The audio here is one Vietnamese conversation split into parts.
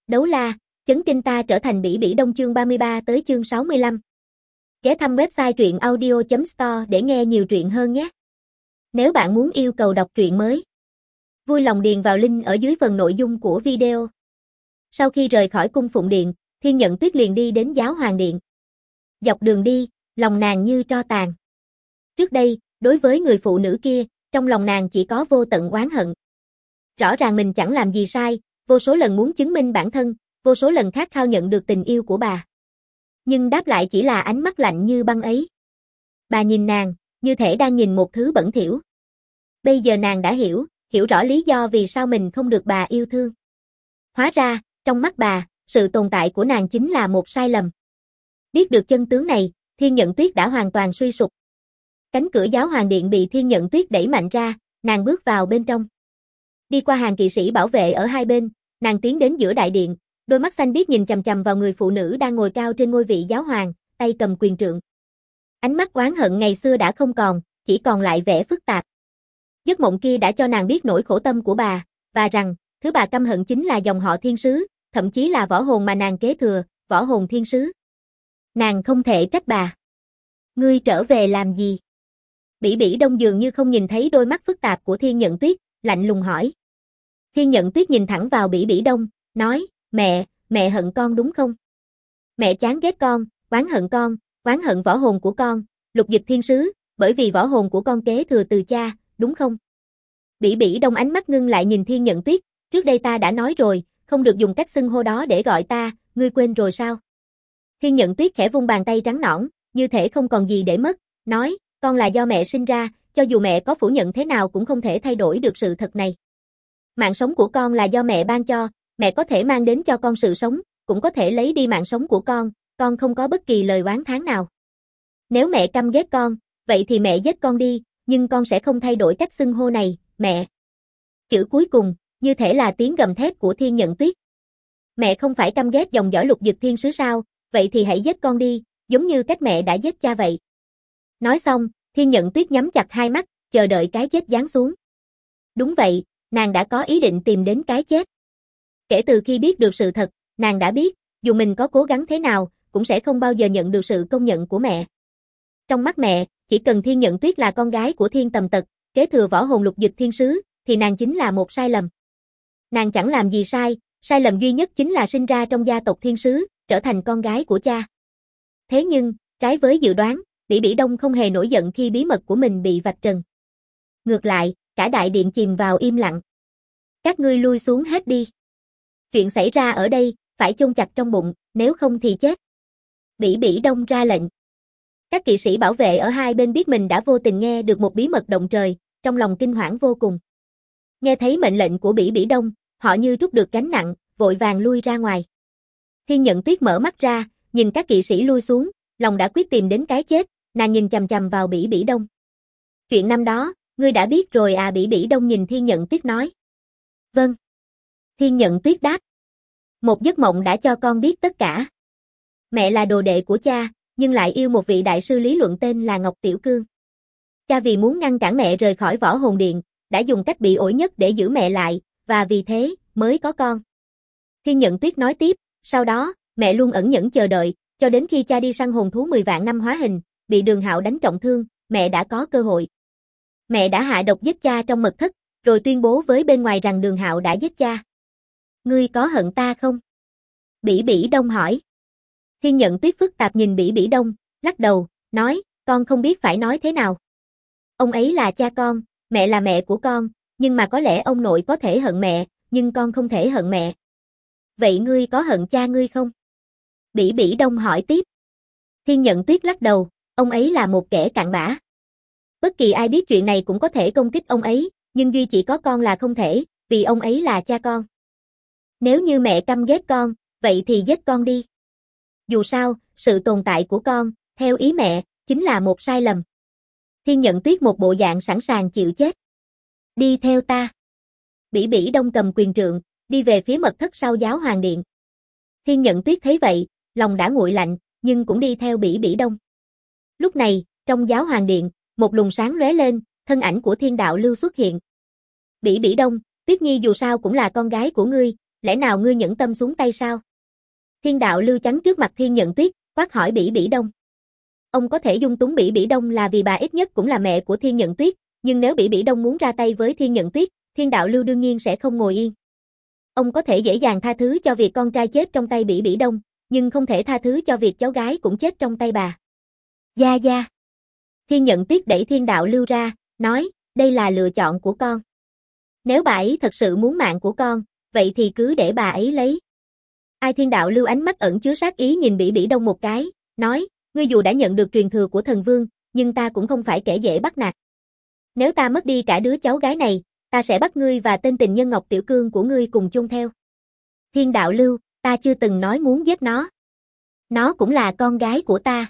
Đấu la, chấn kinh ta trở thành Bỉ Bỉ Đông chương 33 tới chương 65. Ghé thăm website truyện audio.store để nghe nhiều truyện hơn nhé. Nếu bạn muốn yêu cầu đọc truyện mới, vui lòng điền vào link ở dưới phần nội dung của video. Sau khi rời khỏi cung phụng điện, Thiên Nhận Tuyết liền đi đến Giáo Hoàng điện. Dọc đường đi, lòng nàng như tro tàn. Trước đây, đối với người phụ nữ kia, trong lòng nàng chỉ có vô tận oán hận. Rõ ràng mình chẳng làm gì sai, vô số lần muốn chứng minh bản thân, vô số lần khát khao nhận được tình yêu của bà. Nhưng đáp lại chỉ là ánh mắt lạnh như băng ấy. Bà nhìn nàng, như thể đang nhìn một thứ bẩn thỉu. Bây giờ nàng đã hiểu rõ lý do vì sao mình không được bà yêu thương. Hóa ra, trong mắt bà, sự tồn tại của nàng chính là một sai lầm. Biết được chân tướng này, Thiên Nhận Tuyết đã hoàn toàn suy sụp. Cánh cửa Giáo Hoàng điện bị Thiên Nhận Tuyết đẩy mạnh ra, nàng bước vào bên trong. Đi qua hàng kỵ sĩ bảo vệ ở hai bên, nàng tiến đến giữa đại điện, đôi mắt xanh biếc nhìn chằm chằm vào người phụ nữ đang ngồi cao trên ngôi vị giáo hoàng, tay cầm quyền trượng. Ánh mắt oán hận ngày xưa đã không còn, chỉ còn lại vẻ phức tạp. Giấc mộng kia đã cho nàng biết nỗi khổ tâm của bà, và rằng, thứ bà căm hận chính là dòng họ Thiên Sứ, thậm chí là võ hồn mà nàng kế thừa, võ hồn Thiên Sứ. Nàng không thể trách bà. Ngươi trở về làm gì? Bỉ Bỉ Đông dường như không nhìn thấy đôi mắt phức tạp của Thiên Nhận Tuyết, lạnh lùng hỏi. Thiên Nhận Tuyết nhìn thẳng vào Bỉ Bỉ Đông, nói, mẹ hận con đúng không? Mẹ chán ghét con, oán hận võ hồn của con, Lục Dịch Thiên Sứ, bởi vì võ hồn của con kế thừa từ cha, đúng không? Bỉ Bỉ Đông ánh mắt ngưng lại nhìn Thiên Nhận Tuyết, trước đây ta đã nói rồi, không được dùng cách xưng hô đó để gọi ta, ngươi quên rồi sao? Thiên Nhận Tuyết khẽ vung bàn tay trắng nõn, như thể không còn gì để mất, nói, con là do mẹ sinh ra, cho dù mẹ có phủ nhận thế nào cũng không thể thay đổi được sự thật này. Mạng sống của con là do mẹ ban cho, mẹ có thể mang đến cho con sự sống, cũng có thể lấy đi mạng sống của con không có bất kỳ lời oán thán nào. Nếu mẹ căm ghét con, vậy thì mẹ giết con đi, nhưng con sẽ không thay đổi cách xưng hô này, mẹ. Chữ cuối cùng, như thể là tiếng gầm thét của Thiên Nhận Tuyết. Mẹ không phải căm ghét dòng dõi Lục Dịch Thiên Sứ sao, vậy thì hãy giết con đi, giống như cách mẹ đã giết cha vậy. Nói xong, Thiên Nhận Tuyết nhắm chặt hai mắt, chờ đợi cái chết giáng xuống. Đúng vậy, nàng đã có ý định tìm đến cái chết. Kể từ khi biết được sự thật, nàng đã biết, dù mình có cố gắng thế nào, cũng sẽ không bao giờ nhận được sự công nhận của mẹ. Trong mắt mẹ, chỉ cần Thiên Nhận Tuyết là con gái của Thiên Tầm Tật, kế thừa võ hồn Lục Dịch Thiên Sứ, thì nàng chính là một sai lầm. Nàng chẳng làm gì sai, sai lầm duy nhất chính là sinh ra trong gia tộc Thiên Sứ, trở thành con gái của cha. Thế nhưng, trái với dự đoán, Bỉ Bỉ Đông không hề nổi giận khi bí mật của mình bị vạch trần. Ngược lại, cả đại điện chìm vào im lặng. Các ngươi lui xuống hết đi. Chuyện xảy ra ở đây, phải chôn chặt trong bụng, nếu không thì chết. Bỉ Bỉ Đông ra lệnh. Các kỵ sĩ bảo vệ ở hai bên biết mình đã vô tình nghe được một bí mật động trời, trong lòng kinh hoảng vô cùng. Nghe thấy mệnh lệnh của Bỉ Bỉ Đông, họ như trút được gánh nặng, vội vàng lui ra ngoài. Thiên Nhận Tuyết mở mắt ra, nhìn các kỵ sĩ lui xuống, lòng đã quyết tìm đến cái chết, nàng nhìn chằm chằm vào Bỉ Bỉ Đông. Chuyện năm đó, ngươi đã biết rồi à? Bỉ Bỉ Đông nhìn Thiên Nhận Tuyết nói. Vâng. Thiên Nhận Tuyết đáp. Một giấc mộng đã cho con biết tất cả. Mẹ là đồ đệ của cha, nhưng lại yêu một vị đại sư lý luận tên là Ngọc Tiểu Cương. Cha vì muốn ngăn cản mẹ rời khỏi Võ Hồn Điện, đã dùng cách bị ổi nhất để giữ mẹ lại, và vì thế, mới có con. Thiên Nhận Tuyết nói tiếp, sau đó, mẹ luôn ẩn nhẫn chờ đợi, cho đến khi cha đi săn hồn thú 10 vạn năm hóa hình, bị Đường Hạo đánh trọng thương, mẹ đã có cơ hội. Mẹ đã hạ độc giết cha trong mật thất, rồi tuyên bố với bên ngoài rằng Đường Hạo đã giết cha. Ngươi có hận ta không? Bỉ Bỉ Đông hỏi. Thiên Nhận Tuyết phức tạp nhìn Bỉ Bỉ Đông, lắc đầu, nói, con không biết phải nói thế nào. Ông ấy là cha con, mẹ là mẹ của con, nhưng mà có lẽ ông nội có thể hận mẹ, nhưng con không thể hận mẹ. Vậy ngươi có hận cha ngươi không? Bỉ Bỉ Đông hỏi tiếp. Thiên Nhận Tuyết lắc đầu, ông ấy là một kẻ cặn bã. Bất kỳ ai biết chuyện này cũng có thể công kích ông ấy, nhưng duy chỉ có con là không thể, vì ông ấy là cha con. Nếu như mẹ căm ghét con, vậy thì giết con đi. Dù sao, sự tồn tại của con, theo ý mẹ, chính là một sai lầm. Thiên Nhận Tuyết một bộ dạng sẵn sàng chịu chết. Đi theo ta. Bỉ Bỉ Đông cầm quyền trượng, đi về phía mật thất sau Giáo Hoàng điện. Thiên Nhận Tuyết thấy vậy, lòng đã nguội lạnh, nhưng cũng đi theo Bỉ Bỉ Đông. Lúc này, trong Giáo Hoàng điện, một luồng sáng lóe lên, thân ảnh của Thiên Đạo Lưu xuất hiện. Bỉ Bỉ Đông, Tuyết Nhi dù sao cũng là con gái của ngươi, lẽ nào ngươi nhẫn tâm xuống tay sao? Thiên đạo lưu chắn trước mặt Thiên Nhận Tuyết, quát hỏi Bỉ Bỉ Đông. Ông có thể dung túng Bỉ Bỉ Đông là vì bà ít nhất cũng là mẹ của Thiên Nhận Tuyết, nhưng nếu Bỉ Bỉ Đông muốn ra tay với Thiên Nhận Tuyết, Thiên đạo lưu đương nhiên sẽ không ngồi yên. Ông có thể dễ dàng tha thứ cho việc con trai chết trong tay Bỉ Bỉ Đông, nhưng không thể tha thứ cho việc cháu gái cũng chết trong tay bà. Gia Gia. Thiên Nhận Tuyết đẩy Thiên đạo lưu ra, nói, đây là lựa chọn của con. Nếu bà ấy thật sự muốn mạng của con, vậy thì cứ để bà ấy lấy. Ai? Thiên đạo lưu ánh mắt ẩn chứa sát ý nhìn Bỉ Bỉ Đông một cái, nói, ngươi dù đã nhận được truyền thừa của thần vương, nhưng ta cũng không phải kẻ dễ bắt nạt. Nếu ta mất đi cả đứa cháu gái này, ta sẽ bắt ngươi và tên tình nhân Ngọc Tiểu Cương của ngươi cùng chôn theo. Thiên đạo lưu, ta chưa từng nói muốn giết nó. Nó cũng là con gái của ta.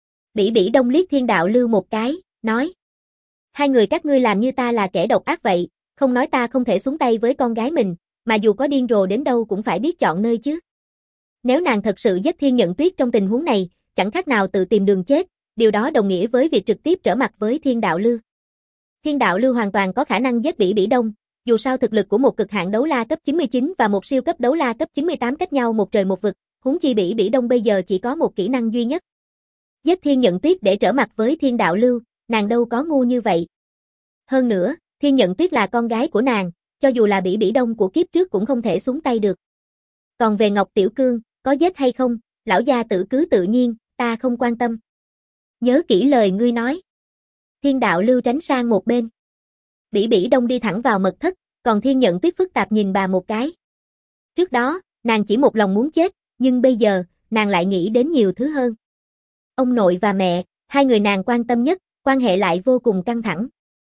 Bỉ Bỉ Đông liếc Thiên đạo lưu một cái, nói. Hai người các ngươi làm như ta là kẻ độc ác vậy, không nói ta không thể xuống tay với con gái mình, mà dù có điên rồ đến đâu cũng phải biết chọn nơi chứ. Nếu nàng thật sự giết Thiên Nhận Tuyết trong tình huống này, chẳng khác nào tự tìm đường chết, điều đó đồng nghĩa với việc trực tiếp trở mặt với Thiên đạo lưu. Thiên đạo lưu hoàn toàn có khả năng giết Bỉ Bỉ Đông, dù sao thực lực của một cực hạn đấu la cấp 99 và một siêu cấp đấu la cấp 98 cách nhau một trời một vực, huống chi Bỉ Bỉ Đông bây giờ chỉ có một kỹ năng duy nhất. Giết Thiên Nhận Tuyết để trở mặt với Thiên đạo lưu, nàng đâu có ngu như vậy. Hơn nữa, Thiên Nhận Tuyết là con gái của nàng, cho dù là Bỉ Bỉ Đông của kiếp trước cũng không thể xuống tay được. Còn về Ngọc Tiểu Cương, có giết hay không, lão gia tử cứ tự nhiên, ta không quan tâm. Nhớ kỹ lời ngươi nói. Thiên đạo lưu tránh sang một bên. Bỉ Bỉ Đông đi thẳng vào mật thất, còn Thiên Nhận Tuyết phức tạp nhìn bà một cái. Trước đó, nàng chỉ một lòng muốn chết, nhưng bây giờ, nàng lại nghĩ đến nhiều thứ hơn. Ông nội và mẹ, hai người nàng quan tâm nhất, quan hệ lại vô cùng căng thẳng.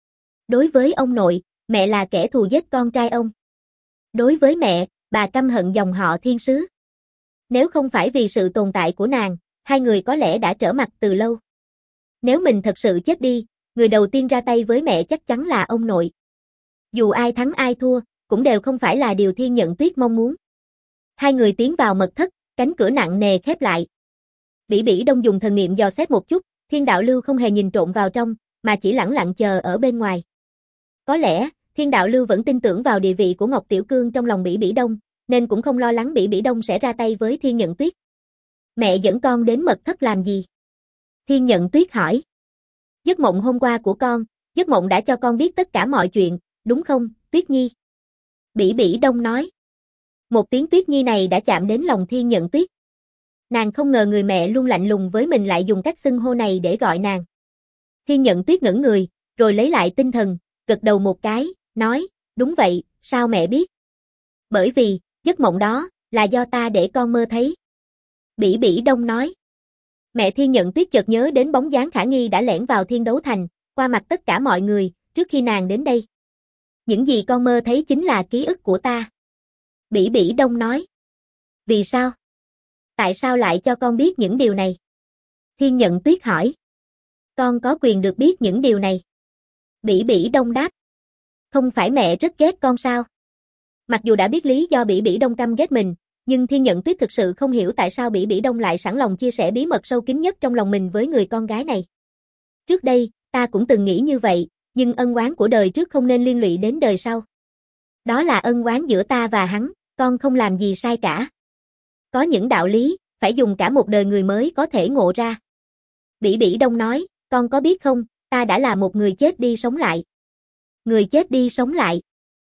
Đối với ông nội, mẹ là kẻ thù giết con trai ông. Đối với mẹ, bà căm hận dòng họ Thiên Sứ. Nếu không phải vì sự tồn tại của nàng, hai người có lẽ đã trở mặt từ lâu. Nếu mình thật sự chết đi, người đầu tiên ra tay với mẹ chắc chắn là ông nội. Dù ai thắng ai thua, cũng đều không phải là điều Thiên Nhận Tuyết mong muốn. Hai người tiến vào mật thất, cánh cửa nặng nề khép lại. Bỉ Bỉ Đông dùng thần niệm dò xét một chút, Thiên đạo lưu không hề nhìn trộm vào trong, mà chỉ lẳng lặng chờ ở bên ngoài. Có lẽ, Thiên đạo lưu vẫn tin tưởng vào địa vị của Ngọc Tiểu Cương trong lòng Bỉ Bỉ Đông, nên cũng không lo lắng Bỉ Bỉ Đông sẽ ra tay với Thiên Nhận Tuyết. Mẹ dẫn con đến mật thất làm gì? Thiên Nhận Tuyết hỏi. Giấc mộng hôm qua của con, giấc mộng đã cho con biết tất cả mọi chuyện, đúng không, Tuyết Nhi? Bỉ Bỉ Đông nói. Một tiếng Tuyết Nhi này đã chạm đến lòng Thiên Nhận Tuyết. Nàng không ngờ người mẹ luôn lạnh lùng với mình lại dùng cách xưng hô này để gọi nàng. Thiên Nhận Tuyết ngẩn người, rồi lấy lại tinh thần, gật đầu một cái, nói, đúng vậy, sao mẹ biết? Bởi vì, giấc mộng đó, là do ta để con mơ thấy. Bỉ Bỉ Đông nói. Mẹ Thiên Nhận Tuyết chợt nhớ đến bóng dáng khả nghi đã lẻn vào Thiên Đấu Thành, qua mặt tất cả mọi người, trước khi nàng đến đây. Những gì con mơ thấy chính là ký ức của ta. Bỉ Bỉ Đông nói. Vì sao? Tại sao lại cho con biết những điều này? Thiên Nhận Tuyết hỏi. Con có quyền được biết những điều này. Bỉ Bỉ Đông đáp. Không phải mẹ rất ghét con sao? Mặc dù đã biết lý do Bỉ Bỉ Đông căm ghét mình, nhưng Thiên Nhận Tuyết thực sự không hiểu tại sao Bỉ Bỉ Đông lại sẵn lòng chia sẻ bí mật sâu kín nhất trong lòng mình với người con gái này. Trước đây, ta cũng từng nghĩ như vậy, nhưng ân oán của đời trước không nên liên lụy đến đời sau. Đó là ân oán giữa ta và hắn, con không làm gì sai cả. Có những đạo lý, phải dùng cả một đời người mới có thể ngộ ra. Bỉ Bỉ Đông nói, con có biết không, ta đã là một người chết đi sống lại. Người chết đi sống lại.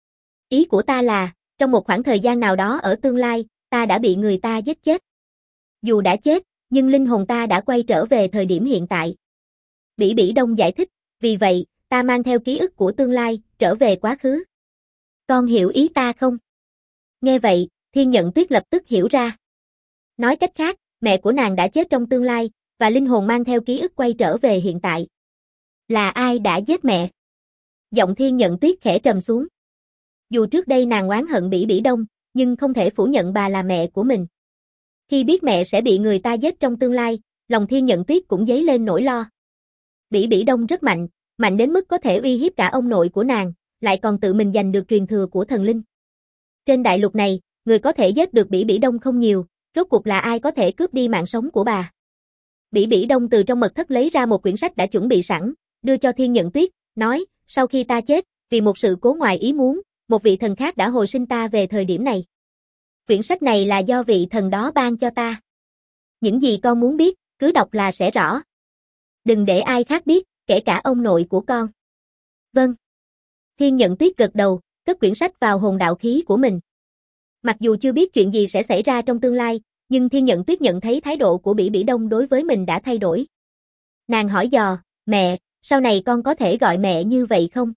Ý của ta là, trong một khoảng thời gian nào đó ở tương lai, ta đã bị người ta giết chết. Dù đã chết, nhưng linh hồn ta đã quay trở về thời điểm hiện tại. Bỉ Bỉ Đông giải thích, vì vậy, ta mang theo ký ức của tương lai, trở về quá khứ. Con hiểu ý ta không? Nghe vậy, Thiên Nhận Tuyết lập tức hiểu ra. Nói cách khác, mẹ của nàng đã chết trong tương lai, và linh hồn mang theo ký ức quay trở về hiện tại. Là ai đã giết mẹ? Giọng Thiên Nhận Tuyết khẽ trầm xuống. Dù trước đây nàng oán hận Bỉ Bỉ Đông, nhưng không thể phủ nhận bà là mẹ của mình. Khi biết mẹ sẽ bị người ta giết trong tương lai, lòng Thiên Nhận Tuyết cũng dấy lên nỗi lo. Bỉ Bỉ Đông rất mạnh, mạnh đến mức có thể uy hiếp cả ông nội của nàng, lại còn tự mình giành được truyền thừa của thần linh. Trên đại lục này, người có thể giết được Bỉ Bỉ Đông không nhiều, rốt cuộc là ai có thể cướp đi mạng sống của bà. Bỉ Bỉ Đông từ trong mật thất lấy ra một quyển sách đã chuẩn bị sẵn, đưa cho Thiên Nhận Tuyết, nói, sau khi ta chết, vì một sự cố ngoài ý muốn, một vị thần khác đã hồi sinh ta về thời điểm này. Quyển sách này là do vị thần đó ban cho ta. Những gì con muốn biết, cứ đọc là sẽ rõ. Đừng để ai khác biết, kể cả ông nội của con. Vâng. Thiên Nhận Tuyết gật đầu, cất quyển sách vào hồn đạo khí của mình. Mặc dù chưa biết chuyện gì sẽ xảy ra trong tương lai, nhưng Thiên Nhận Tuyết nhận thấy thái độ của Bỉ Bỉ Đông đối với mình đã thay đổi. Nàng hỏi dò, mẹ, sau này con có thể gọi mẹ như vậy không?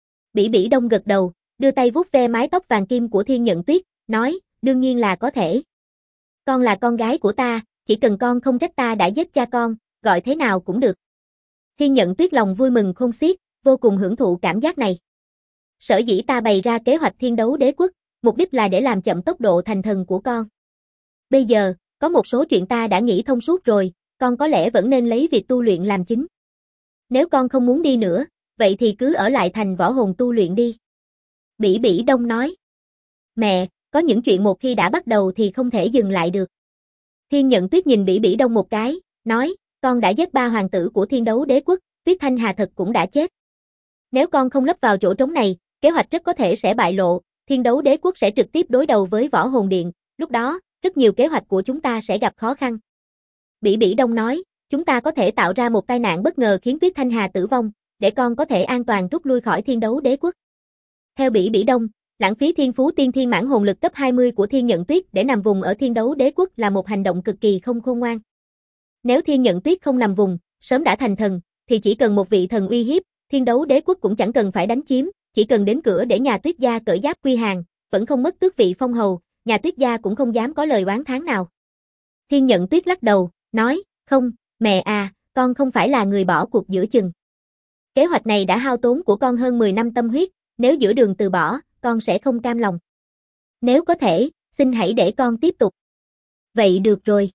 Bỉ Bỉ Đông gật đầu, đưa tay vuốt ve mái tóc vàng kim của Thiên Nhận Tuyết, nói, đương nhiên là có thể. Con là con gái của ta, chỉ cần con không trách ta đã giết cha con, gọi thế nào cũng được. Thiên Nhận Tuyết lòng vui mừng khôn xiết, vô cùng hưởng thụ cảm giác này. Sở dĩ ta bày ra kế hoạch Thiên Đấu Đế Quốc, mục đích là để làm chậm tốc độ thành thần của con. Bây giờ, có một số chuyện ta đã nghĩ thông suốt rồi, con có lẽ vẫn nên lấy việc tu luyện làm chính. Nếu con không muốn đi nữa, vậy thì cứ ở lại thành võ hồn tu luyện đi. Bỉ Bỉ Đông nói. Mẹ, có những chuyện một khi đã bắt đầu thì không thể dừng lại được. Thiên Nhận Tuyết nhìn Bỉ Bỉ Đông một cái, nói, con đã giết 3 hoàng tử của Thiên Đấu Đế Quốc, Tuyết Thanh Hà Thật cũng đã chết. Nếu con không lấp vào chỗ trống này, kế hoạch rất có thể sẽ bại lộ, Thiên Đấu Đế Quốc sẽ trực tiếp đối đầu với Võ Hồn Điện, lúc đó, rất nhiều kế hoạch của chúng ta sẽ gặp khó khăn. Bỉ Bỉ Đông nói, chúng ta có thể tạo ra một tai nạn bất ngờ khiến Tuyết Thanh Hà tử vong, để con có thể an toàn rút lui khỏi Thiên Đấu Đế Quốc. Theo Bỉ Bỉ Đông, lãng phí thiên phú tiên thiên mãn hồn lực cấp 20 của Thiên Nhận Tuyết để nằm vùng ở Thiên Đấu Đế Quốc là một hành động cực kỳ không khôn ngoan. Nếu Thiên Nhận Tuyết không nằm vùng, sớm đã thành thần, thì chỉ cần một vị thần uy hiếp, Thiên Đấu Đế Quốc cũng chẳng cần phải đánh chiếm, chỉ cần đến cửa để nhà Tuyết gia cởi giáp quy hàng, vẫn không mất tước vị phong hầu, nhà Tuyết gia cũng không dám có lời oán thán nào. Thiên Nhận Tuyết lắc đầu, nói, không, mẹ à, con không phải là người bỏ cuộc giữa chừng. Kế hoạch này đã hao tốn của con hơn 10 năm tâm huyết, nếu giữa đường từ bỏ, con sẽ không cam lòng. Nếu có thể, xin hãy để con tiếp tục. Vậy được rồi.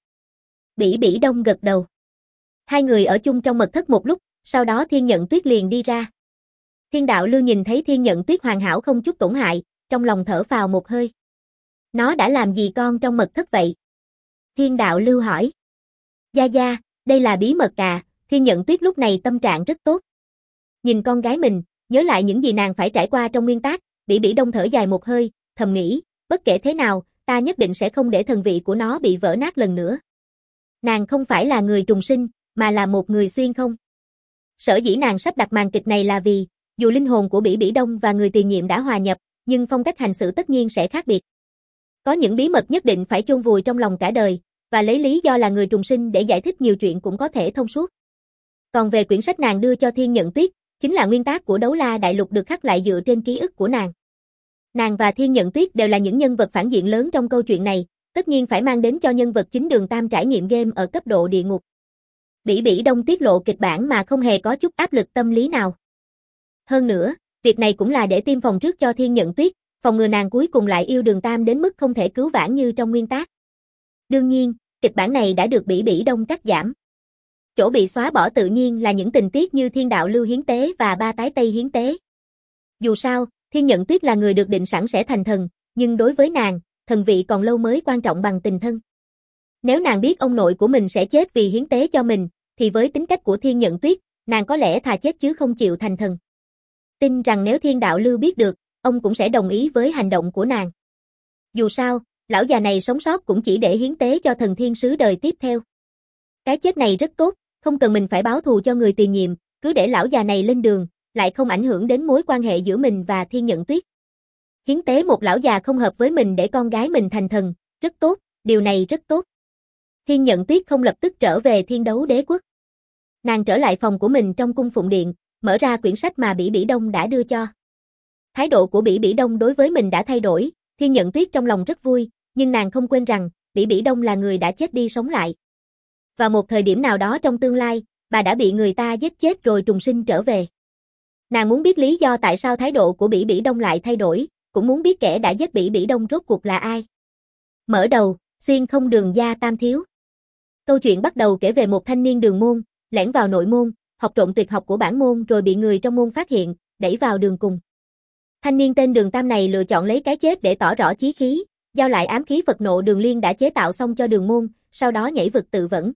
Bỉ Bỉ Đông gật đầu. Hai người ở chung trong mật thất một lúc, sau đó Thiên Nhận Tuyết liền đi ra. Thiên Đạo Lưu nhìn thấy Thiên Nhận Tuyết hoàn hảo không chút tổn hại, trong lòng thở phào một hơi. Nó đã làm gì con trong mật thất vậy? Thiên Đạo Lưu hỏi. Gia Gia, đây là bí mật à, Thiên Nhận Tuyết lúc này tâm trạng rất tốt. Nhìn con gái mình, nhớ lại những gì nàng phải trải qua trong nguyên tác, Bỉ Bỉ Đông thở dài một hơi, thầm nghĩ, bất kể thế nào, ta nhất định sẽ không để thần vị của nó bị vỡ nát lần nữa. Nàng không phải là người trùng sinh, mà là một người xuyên không. Sở dĩ nàng sắp đặt màn kịch này là vì, dù linh hồn của Bỉ Bỉ Đông và người tiền nhiệm đã hòa nhập, nhưng phong cách hành xử tất nhiên sẽ khác biệt. Có những bí mật nhất định phải chôn vùi trong lòng cả đời, và lấy lý do là người trùng sinh để giải thích nhiều chuyện cũng có thể thông suốt. Còn về quyển sách nàng đưa cho Thiên Nhận Tuyết, chính là nguyên tác của Đấu La Đại Lục được khắc lại dựa trên ký ức của nàng. Nàng và Thiên Nhận Tuyết đều là những nhân vật phản diện lớn trong câu chuyện này, tất nhiên phải mang đến cho nhân vật chính Đường Tam trải nghiệm game ở cấp độ địa ngục. Bỉ Bỉ Đông tiết lộ kịch bản mà không hề có chút áp lực tâm lý nào. Hơn nữa, việc này cũng là để tiêm phòng trước cho Thiên Nhận Tuyết, phòng ngừa nàng cuối cùng lại yêu Đường Tam đến mức không thể cứu vãn như trong nguyên tác. Đương nhiên, kịch bản này đã được Bỉ Bỉ Đông cắt giảm. Chỗ bị xóa bỏ tự nhiên là những tình tiết như Thiên Đạo Lưu hiến tế và Ba Tái Tây hiến tế. Dù sao, Thiên Nhận Tuyết là người được định sẵn sẽ thành thần, nhưng đối với nàng, thần vị còn lâu mới quan trọng bằng tình thân. Nếu nàng biết ông nội của mình sẽ chết vì hiến tế cho mình, thì với tính cách của Thiên Nhận Tuyết, nàng có lẽ thà chết chứ không chịu thành thần. Tin rằng nếu Thiên Đạo Lưu biết được, ông cũng sẽ đồng ý với hành động của nàng. Dù sao, lão già này sống sót cũng chỉ để hiến tế cho thần thiên sứ đời tiếp theo. Cái chết này rất tốt, không cần mình phải báo thù cho người tiền nhiệm, cứ để lão già này lên đường, lại không ảnh hưởng đến mối quan hệ giữa mình và Thiên Nhận Tuyết. Hiến tế một lão già không hợp với mình để con gái mình thành thần, rất tốt, điều này rất tốt. Thiên Nhận Tuyết không lập tức trở về Thiên Đấu Đế Quốc. Nàng trở lại phòng của mình trong cung phụng điện, mở ra quyển sách mà Bỉ Bỉ Đông đã đưa cho. Thái độ của Bỉ Bỉ Đông đối với mình đã thay đổi, Thiên Nhận Tuyết trong lòng rất vui, nhưng nàng không quên rằng, Bỉ Bỉ Đông là người đã chết đi sống lại. Vào một thời điểm nào đó trong tương lai, bà đã bị người ta giết chết rồi trùng sinh trở về. Nàng muốn biết lý do tại sao thái độ của Bỉ Bỉ Đông lại thay đổi, cũng muốn biết kẻ đã giết Bỉ Bỉ Đông rốt cuộc là ai. Mở đầu, xuyên không đường gia tam thiếu. Câu chuyện bắt đầu kể về một thanh niên đường môn, lẻn vào nội môn, học trộm tuyệt học của bản môn rồi bị người trong môn phát hiện, đẩy vào đường cùng. Thanh niên tên Đường Tam này lựa chọn lấy cái chết để tỏ rõ chí khí, giao lại ám khí Phật nộ Đường Liên đã chế tạo xong cho đường môn, sau đó nhảy vực tự vẫn.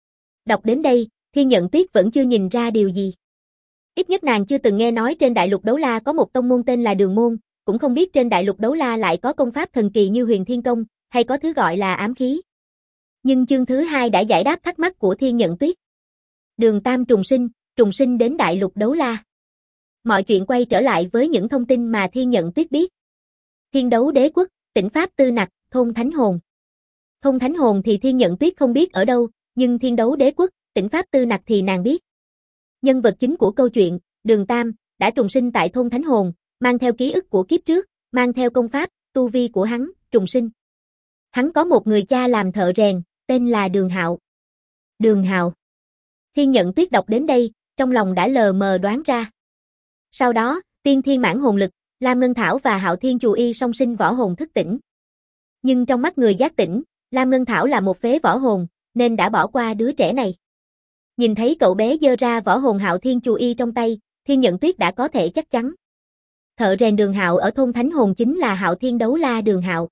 Đọc đến đây, Thiên Nhận Tuyết vẫn chưa nhìn ra điều gì. Ít nhất nàng chưa từng nghe nói trên đại lục Đấu La có một tông môn tên là Đường Môn, cũng không biết trên đại lục Đấu La lại có công pháp thần kỳ như Huyền Thiên Công, hay có thứ gọi là ám khí. Nhưng chương thứ 2 đã giải đáp thắc mắc của Thiên Nhận Tuyết. Đường Tam trùng sinh đến đại lục đấu la. Mọi chuyện quay trở lại với những thông tin mà Thiên Nhận Tuyết biết. Thiên Đấu Đế Quốc, tỉnh Pháp Tư Nặc, thôn Thánh Hồn. Thôn Thánh Hồn thì Thiên Nhận Tuyết không biết ở đâu, nhưng Thiên Đấu Đế Quốc, tỉnh Pháp Tư Nặc thì nàng biết. Nhân vật chính của câu chuyện, Đường Tam, đã trùng sinh tại thôn Thánh Hồn, mang theo ký ức của kiếp trước, mang theo công pháp, tu vi của hắn, trùng sinh. Hắn có một người cha làm thợ rèn, tên là Đường Hạo. Đường Hạo. Thiên Nhận Tuyết đọc đến đây, trong lòng đã lờ mờ đoán ra. Sau đó, Tiên Thiên Mãn Hồn Lực, Lam Ngân Thảo và Hạo Thiên Chù Y song sinh võ hồn thức tỉnh. Nhưng trong mắt người giác tỉnh, Lam Ngân Thảo là một phế võ hồn, nên đã bỏ qua đứa trẻ này. Nhìn thấy cậu bé giơ ra võ hồn Hạo Thiên Chù Y trong tay, Thiên Nhận Tuyết đã có thể chắc chắn. Thợ rèn Đường Hạo ở thôn Thánh Hồn chính là Hạo Thiên Đấu La Đường Hạo.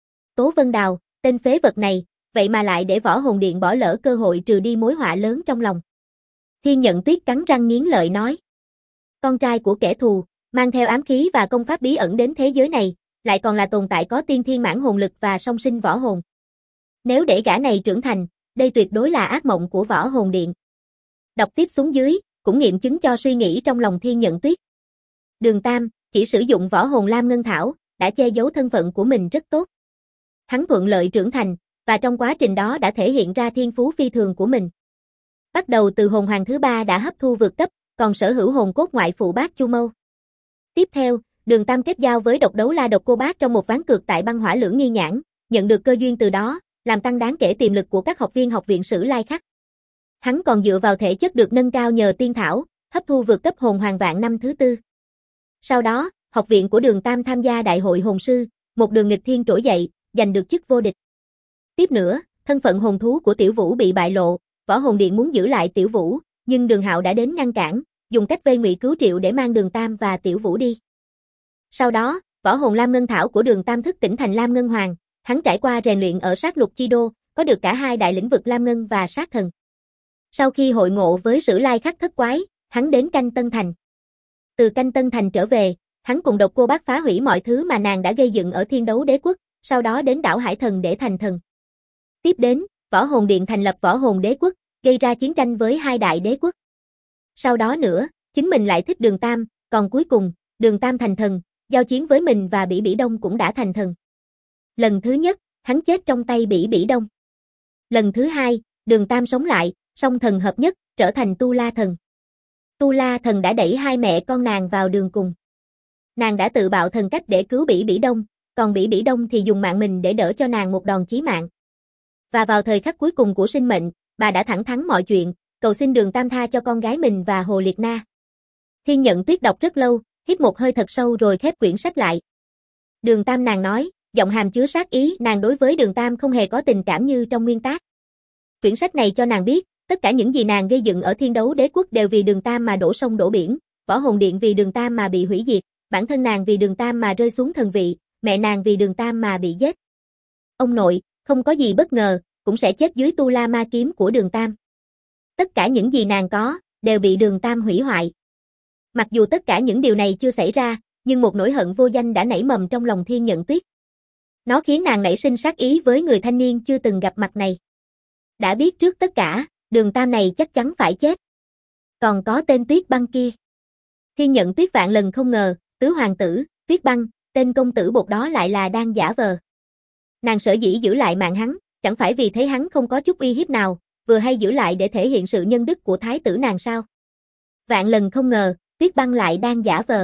Tố Vân Đào, tên phế vật này, vậy mà lại để võ hồn điện bỏ lỡ cơ hội trừ đi mối họa lớn trong lòng. Thiên Nhận Tuyết cắn răng nghiến lợi nói. Con trai của kẻ thù, mang theo ám khí và công pháp bí ẩn đến thế giới này, lại còn là tồn tại có tiên thiên mãn hồn lực và song sinh võ hồn. Nếu để gã này trưởng thành, đây tuyệt đối là ác mộng của võ hồn điện. Đọc tiếp xuống dưới, cũng nghiệm chứng cho suy nghĩ trong lòng Thiên Nhận Tuyết. Đường Tam, chỉ sử dụng võ hồn Lam Ngân Thảo, đã che giấu thân phận của mình rất tốt. Hắn thuận lợi trưởng thành, và trong quá trình đó đã thể hiện ra thiên phú phi thường của mình. Bắt đầu từ hồn hoàng thứ 3 đã hấp thu vượt cấp, còn sở hữu hồn cốt ngoại phụ Bát Chu Mâu. Tiếp theo, Đường Tam kết giao với độc đấu la Độc Cô Bác trong một ván cược tại băng hỏa lưỡng nghi nhãn, nhận được cơ duyên từ đó, làm tăng đáng kể tiềm lực của các học viên học viện Sử Lai Khắc. Hắn còn dựa vào thể chất được nâng cao nhờ tiên thảo, hấp thu vượt cấp hồn hoàng vạn năm thứ 4. Sau đó, học viện của Đường Tam tham gia đại hội hồn sư, một đường nghịch thiên trỗi dậy, giành được chức vô địch. Tiếp nữa, thân phận hồn thú của Tiểu Vũ bị bại lộ, võ hồn điện muốn giữ lại Tiểu Vũ, nhưng Đường Hạo đã đến ngăn cản, dùng cách vây ngụy cứu triệu để mang Đường Tam và Tiểu Vũ đi. Sau đó, võ hồn Lam Ngân Thảo của Đường Tam thức tỉnh thành Lam Ngân Hoàng, hắn trải qua rèn luyện ở sát lục chi đô, có được cả hai đại lĩnh vực Lam Ngân và sát thần. Sau khi hội ngộ với Sử Lai Khắc thất quái, hắn đến Canh Tân Thành. Từ Canh Tân Thành trở về, hắn cùng Độc Cô Bác phá hủy mọi thứ mà nàng đã gây dựng ở Thiên Đấu Đế Quốc, sau đó đến đảo Hải Thần để thành thần. Tiếp đến, võ hồn điện thành lập võ hồn đế quốc, gây ra chiến tranh với hai đại đế quốc. Sau đó nữa, chính mình lại thích Đường Tam, còn cuối cùng, Đường Tam thành thần, giao chiến với mình và Bỉ Bỉ Đông cũng đã thành thần. Lần thứ nhất, hắn chết trong tay Bỉ Bỉ Đông. Lần thứ hai, Đường Tam sống lại, song thần hợp nhất, trở thành Tu La Thần. Tu La Thần đã đẩy hai mẹ con nàng vào đường cùng. Nàng đã tự bạo thần cách để cứu Bỉ Bỉ Đông, còn Bỉ Bỉ Đông thì dùng mạng mình để đỡ cho nàng một đòn chí mạng. Và vào thời khắc cuối cùng của sinh mệnh, bà đã thẳng thắn mọi chuyện, cầu xin Đường Tam tha cho con gái mình và Hồ Liệt Na. Thiên Nhận Tuyết đọc rất lâu, hít một hơi thật sâu rồi khép quyển sách lại. Đường Tam, nàng nói, giọng hàm chứa sát ý, nàng đối với Đường Tam không hề có tình cảm như trong nguyên tác. Quyển sách này cho nàng biết, tất cả những gì nàng gây dựng ở Thiên Đấu Đế Quốc đều vì Đường Tam mà đổ sông đổ biển, võ hồn điện vì Đường Tam mà bị hủy diệt, bản thân nàng vì Đường Tam mà rơi xuống thần vị, mẹ nàng vì Đường Tam mà bị giết. Ông nội, không có gì bất ngờ, cũng sẽ chết dưới Tu La Ma kiếm của Đường Tam. Tất cả những gì nàng có, đều bị Đường Tam hủy hoại. Mặc dù tất cả những điều này chưa xảy ra, nhưng một nỗi hận vô danh đã nảy mầm trong lòng Thiên Nhận Tuyết. Nó khiến nàng nảy sinh sát ý với người thanh niên chưa từng gặp mặt này. Đã biết trước tất cả, Đường Tam này chắc chắn phải chết. Còn có tên Tuyết Băng kia. Thiên Nhận Tuyết vạn lần không ngờ, tứ hoàng tử, Tuyết Băng, tên công tử bột đó lại là đang giả vờ. Nàng sở dĩ giữ lại mạng hắn, chẳng phải vì thấy hắn không có chút uy hiếp nào, vừa hay giữ lại để thể hiện sự nhân đức của thái tử nàng sao? Vạn lần không ngờ, Tuyết Băng lại đang giả vờ.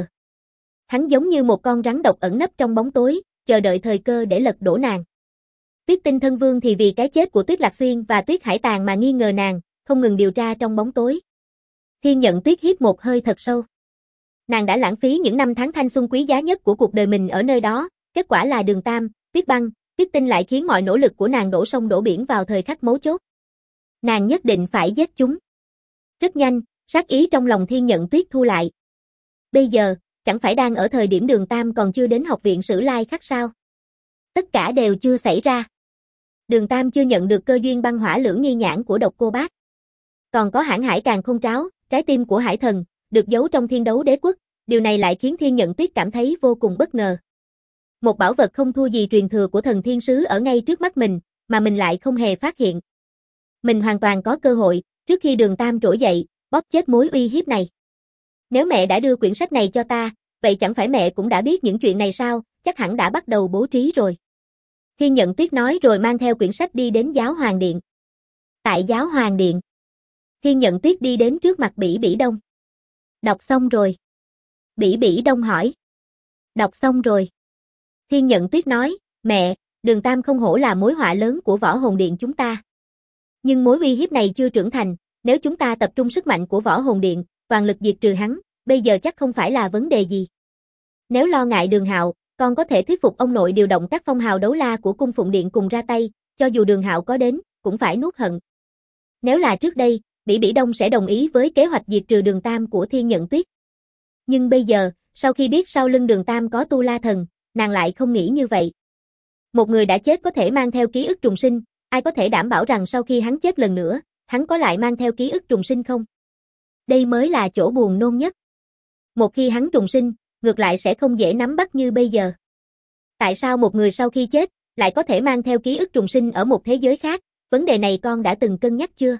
Hắn giống như một con rắn độc ẩn nấp trong bóng tối, chờ đợi thời cơ để lật đổ nàng. Tuyết Tinh Thân Vương thì vì cái chết của Tuyết Lạc Xuyên và Tuyết Hải Tàng mà nghi ngờ nàng, không ngừng điều tra trong bóng tối. Thiên Nhận Tuyết hít một hơi thật sâu. Nàng đã lãng phí những năm tháng thanh xuân quý giá nhất của cuộc đời mình ở nơi đó, kết quả là Đường Tam, Tuyết Băng, Tuyết Tinh lại khiến mọi nỗ lực của nàng đổ sông đổ biển vào thời khắc mấu chốt. Nàng nhất định phải giết chúng. Rất nhanh, sát ý trong lòng Thiên Nhận Tuyết thu lại. Bây giờ, chẳng phải đang ở thời điểm Đường Tam còn chưa đến học viện Sử Lai Khắc sao? Tất cả đều chưa xảy ra. Đường Tam chưa nhận được cơ duyên băng hỏa lưỡng nghi nhãn của Độc Cô Bác. Còn có Hãn Hải Càn Khôn Tráo, trái tim của Hải Thần, được giấu trong Thiên Đấu Đế Quốc, điều này lại khiến Thiên Nhận Tuyết cảm thấy vô cùng bất ngờ. Một bảo vật không thua gì truyền thừa của thần thiên sứ ở ngay trước mắt mình, mà mình lại không hề phát hiện. Mình hoàn toàn có cơ hội, trước khi Đường Tam trỗi dậy, bóp chết mối uy hiếp này. Nếu mẹ đã đưa quyển sách này cho ta, vậy chẳng phải mẹ cũng đã biết những chuyện này sao, chắc hẳn đã bắt đầu bố trí rồi. Thiên Nhận Tuyết nói rồi mang theo quyển sách đi đến Giáo Hoàng Điện. Tại Giáo Hoàng Điện, Thiên Nhận Tuyết đi đến trước mặt Bỉ Bỉ Đông. Đọc xong rồi. Bỉ Bỉ Đông hỏi. Đọc xong rồi. Thiên Nhận Tuyết nói, mẹ, Đường Tam không hổ là mối họa lớn của Võ Hồn Điện chúng ta. Nhưng mối uy hiếp này chưa trưởng thành, nếu chúng ta tập trung sức mạnh của Võ Hồn Điện, toàn lực diệt trừ hắn, bây giờ chắc không phải là vấn đề gì. Nếu lo ngại Đường Hạo, con có thể thuyết phục ông nội điều động các phong hào đấu la của Cung Phụng Điện cùng ra tay, cho dù Đường Hạo có đến, cũng phải nuốt hận. Nếu là trước đây, Bỉ Bỉ Đông sẽ đồng ý với kế hoạch diệt trừ Đường Tam của Thiên Nhận Tuyết. Nhưng bây giờ, sau khi biết sau lưng Đường Tam có Tu La Thần, nàng lại không nghĩ như vậy. Một người đã chết có thể mang theo ký ức trùng sinh, ai có thể đảm bảo rằng sau khi hắn chết lần nữa, hắn có lại mang theo ký ức trùng sinh không? Đây mới là chỗ buồn nôn nhất. Một khi hắn trùng sinh, ngược lại sẽ không dễ nắm bắt như bây giờ. Tại sao một người sau khi chết, lại có thể mang theo ký ức trùng sinh ở một thế giới khác? Vấn đề này con đã từng cân nhắc chưa?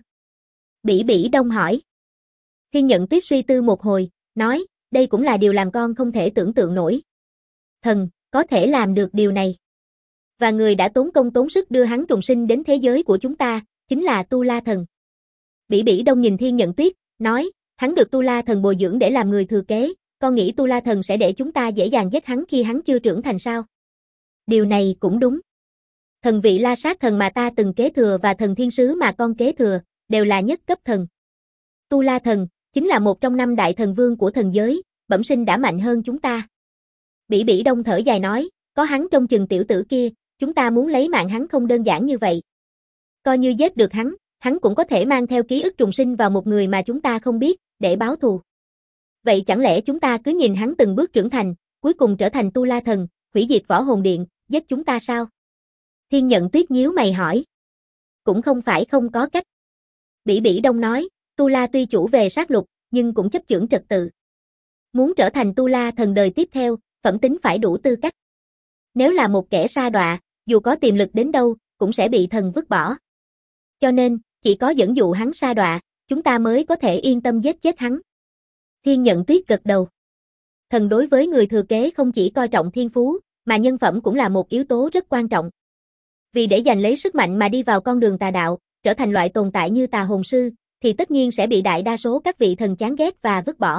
Bỉ Bỉ Đông hỏi. Thiên Nhận Tuyết suy tư một hồi, nói, đây cũng là điều làm con không thể tưởng tượng nổi. Thần, có thể làm được điều này. Và người đã tốn công tốn sức đưa hắn trùng sinh đến thế giới của chúng ta, chính là Tu La Thần. Bỉ Bỉ Đông nhìn Thiên Nhận Tuyết, nói, hắn được Tu La Thần bồi dưỡng để làm người thừa kế, con nghĩ Tu La Thần sẽ để chúng ta dễ dàng giết hắn khi hắn chưa trưởng thành sao? Điều này cũng đúng. Thần vị La Sát Thần mà ta từng kế thừa và thần thiên sứ mà con kế thừa, đều là nhất cấp thần. Tu La Thần, chính là một trong 5 đại thần vương của thần giới, bẩm sinh đã mạnh hơn chúng ta. Bỉ Bỉ Đông thở dài nói, có hắn trông chừng tiểu tử kia, chúng ta muốn lấy mạng hắn không đơn giản như vậy. Coi như giết được hắn cũng có thể mang theo ký ức trùng sinh vào một người mà chúng ta không biết, để báo thù. Vậy chẳng lẽ chúng ta cứ nhìn hắn từng bước trưởng thành, cuối cùng trở thành Tu La Thần, hủy diệt Võ Hồn Điện, giết chúng ta sao? Thiên Nhận Tuyết nhíu mày hỏi. Cũng không phải không có cách. Bỉ Bỉ Đông nói, Tu La tuy chủ về sát lục, nhưng cũng chấp chưởng trật tự. Muốn trở thành Tu La Thần đời tiếp theo, phẩm tính phải đủ tư cách. Nếu là một kẻ sa đọa, dù có tiềm lực đến đâu, cũng sẽ bị thần vứt bỏ. Cho nên, chỉ có dẫn dụ hắn sa đọa, chúng ta mới có thể yên tâm giết chết hắn. Thiên Nhận Tuyết gật đầu. Thần đối với người thừa kế không chỉ coi trọng thiên phú, mà nhân phẩm cũng là một yếu tố rất quan trọng. Vì để giành lấy sức mạnh mà đi vào con đường tà đạo, trở thành loại tồn tại như tà hồn sư, thì tất nhiên sẽ bị đại đa số các vị thần chán ghét và vứt bỏ.